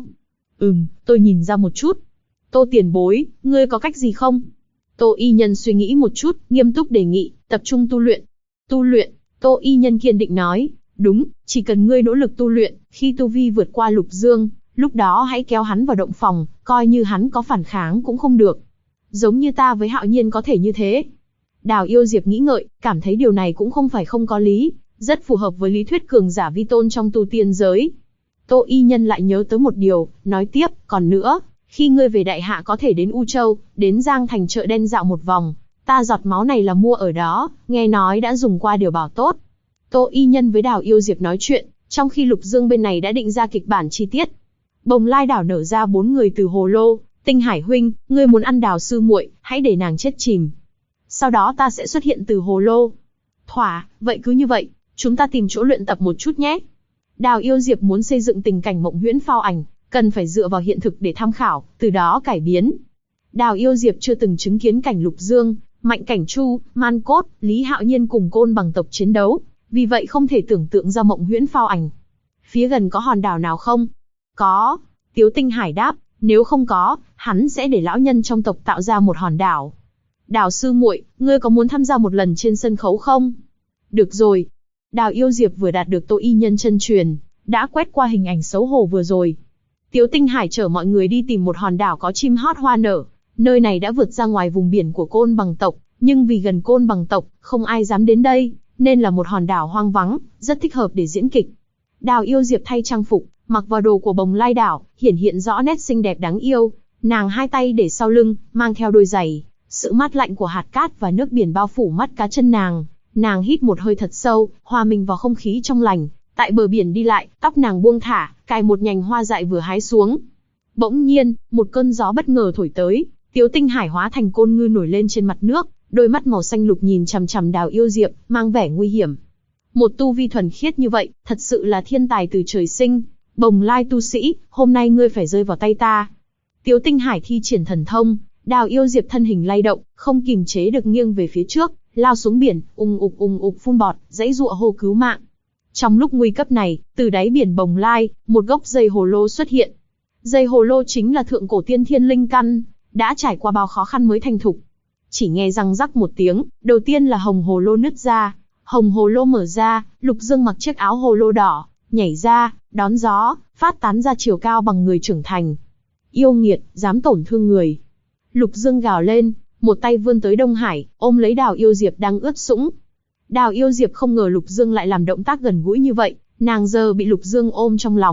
Tôi nhìn ra một chút. Tô tiền bối, ngươi có cách gì không? Tô Y Nhân suy nghĩ một chút, nghiêm túc đề nghị, tập trung tu luyện. Tu luyện, Tô Y Nhân kiên định nói, đúng, chỉ cần ngươi nỗ lực tu luyện, khi tu vi vượt qua Lục Dương, lúc đó hãy kéo hắn vào động phòng, coi như hắn có phản kháng cũng không được. Giống như ta với Hạo Nhiên có thể như thế. Đào Yêu Diệp nghĩ ngợi, cảm thấy điều này cũng không phải không có lý, rất phù hợp với lý thuyết cường giả vi tôn trong tu tiên giới. Tô Y Nhân lại nhớ tới một điều, nói tiếp, còn nữa, khi ngươi về Đại Hạ có thể đến U Châu, đến Giang Thành chợ đen dạo một vòng, ta giọt máu này là mua ở đó, nghe nói đã dùng qua điều bảo tốt. Tô Y Nhân với Đào Yêu Diệp nói chuyện, trong khi Lục Dương bên này đã định ra kịch bản chi tiết. Bồng Lai Đảo nở ra 4 người từ hồ lô, Tinh Hải huynh, ngươi muốn ăn Đào sư muội, hãy để nàng chết chìm. Sau đó ta sẽ xuất hiện từ hồ lô. Thỏa, vậy cứ như vậy, chúng ta tìm chỗ luyện tập một chút nhé. Đào Yêu Diệp muốn xây dựng tình cảnh Mộng Huyễn Phao Ảnh, cần phải dựa vào hiện thực để tham khảo, từ đó cải biến. Đào Yêu Diệp chưa từng chứng kiến cảnh Lục Dương, Mạnh Cảnh Chu, Man Cốt, Lý Hạo Nhiên cùng Côn Bằng tộc chiến đấu, vì vậy không thể tưởng tượng ra Mộng Huyễn Phao Ảnh. Phía gần có hòn đảo nào không? Có. Tiếu Tinh Hải đáp, nếu không có, hắn sẽ để lão nhân trong tộc tạo ra một hòn đảo. Đào sư muội, ngươi có muốn tham gia một lần trên sân khấu không? Được rồi. Đào Yêu Diệp vừa đạt được Tô Y Nhân chân truyền, đã quét qua hình ảnh xấu hổ vừa rồi. Tiếu Tinh Hải chở mọi người đi tìm một hòn đảo có chim hót hoa nở. Nơi này đã vượt ra ngoài vùng biển của Côn Bằng tộc, nhưng vì gần Côn Bằng tộc, không ai dám đến đây, nên là một hòn đảo hoang vắng, rất thích hợp để diễn kịch. Đào Yêu Diệp thay trang phục, mặc vào đồ của Bồng Lai Đảo, hiện rõ nét xinh đẹp đáng yêu. Nàng hai tay để sau lưng, mang theo đôi giày. Sự mát lạnh của hạt cát và nước biển bao phủ mắt cá chân nàng. Nàng hít một hơi thật sâu, hòa mình vào không khí trong lành. Tại bờ biển đi lại, tóc nàng buông thả, cài một nhành hoa dại vừa hái xuống. Bỗng nhiên, một cơn gió bất ngờ thổi tới. Tiếu Tinh Hải hóa thành côn ngư nổi lên trên mặt nước, đôi mắt màu xanh lục nhìn chằm chằm Đào Yêu Diệp, mang vẻ nguy hiểm. Một tu vi thuần khiết như vậy, thật sự là thiên tài từ trời sinh. Bồng Lai tu sĩ, hôm nay ngươi phải rơi vào tay ta. Tiếu Tinh Hải thi triển thần thông, Đào Yêu Diệp thân hình lay động, không kìm chế được nghiêng về phía trước, lao xuống biển, ung ục phun bọt, giãy giụa hô cứu mạng. Trong lúc nguy cấp này, từ đáy biển Bồng Lai, một gốc dây hồ lô xuất hiện. Dây hồ lô chính là thượng cổ tiên thiên linh căn, đã trải qua bao khó khăn mới thành thục. Chỉ nghe răng rắc một tiếng, đầu tiên là hồng hồ lô nứt ra, hồng hồ lô mở ra, Lục Dương mặc chiếc áo hồ lô đỏ, nhảy ra, đón gió, phát tán ra chiều cao bằng người trưởng thành. Yêu nghiệt, dám tổn thương người. Lục Dương gào lên, một tay vươn tới Đông Hải, ôm lấy Đào Yêu Diệp đang ướt sũng. Đào Yêu Diệp không ngờ Lục Dương lại làm động tác gần gũi như vậy, nàng giờ bị Lục Dương ôm trong lòng,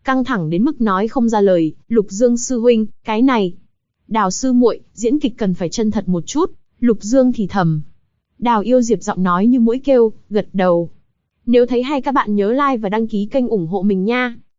Căng thẳng đến mức nói không ra lời, Lục Dương sư huynh, cái này. Đào sư muội, diễn kịch cần phải chân thật một chút, Lục Dương thì thầm. Đào Yêu Diệp giọng nói như mũi kêu, gật đầu. Nếu thấy hay các bạn nhớ like và đăng ký kênh ủng hộ mình nha.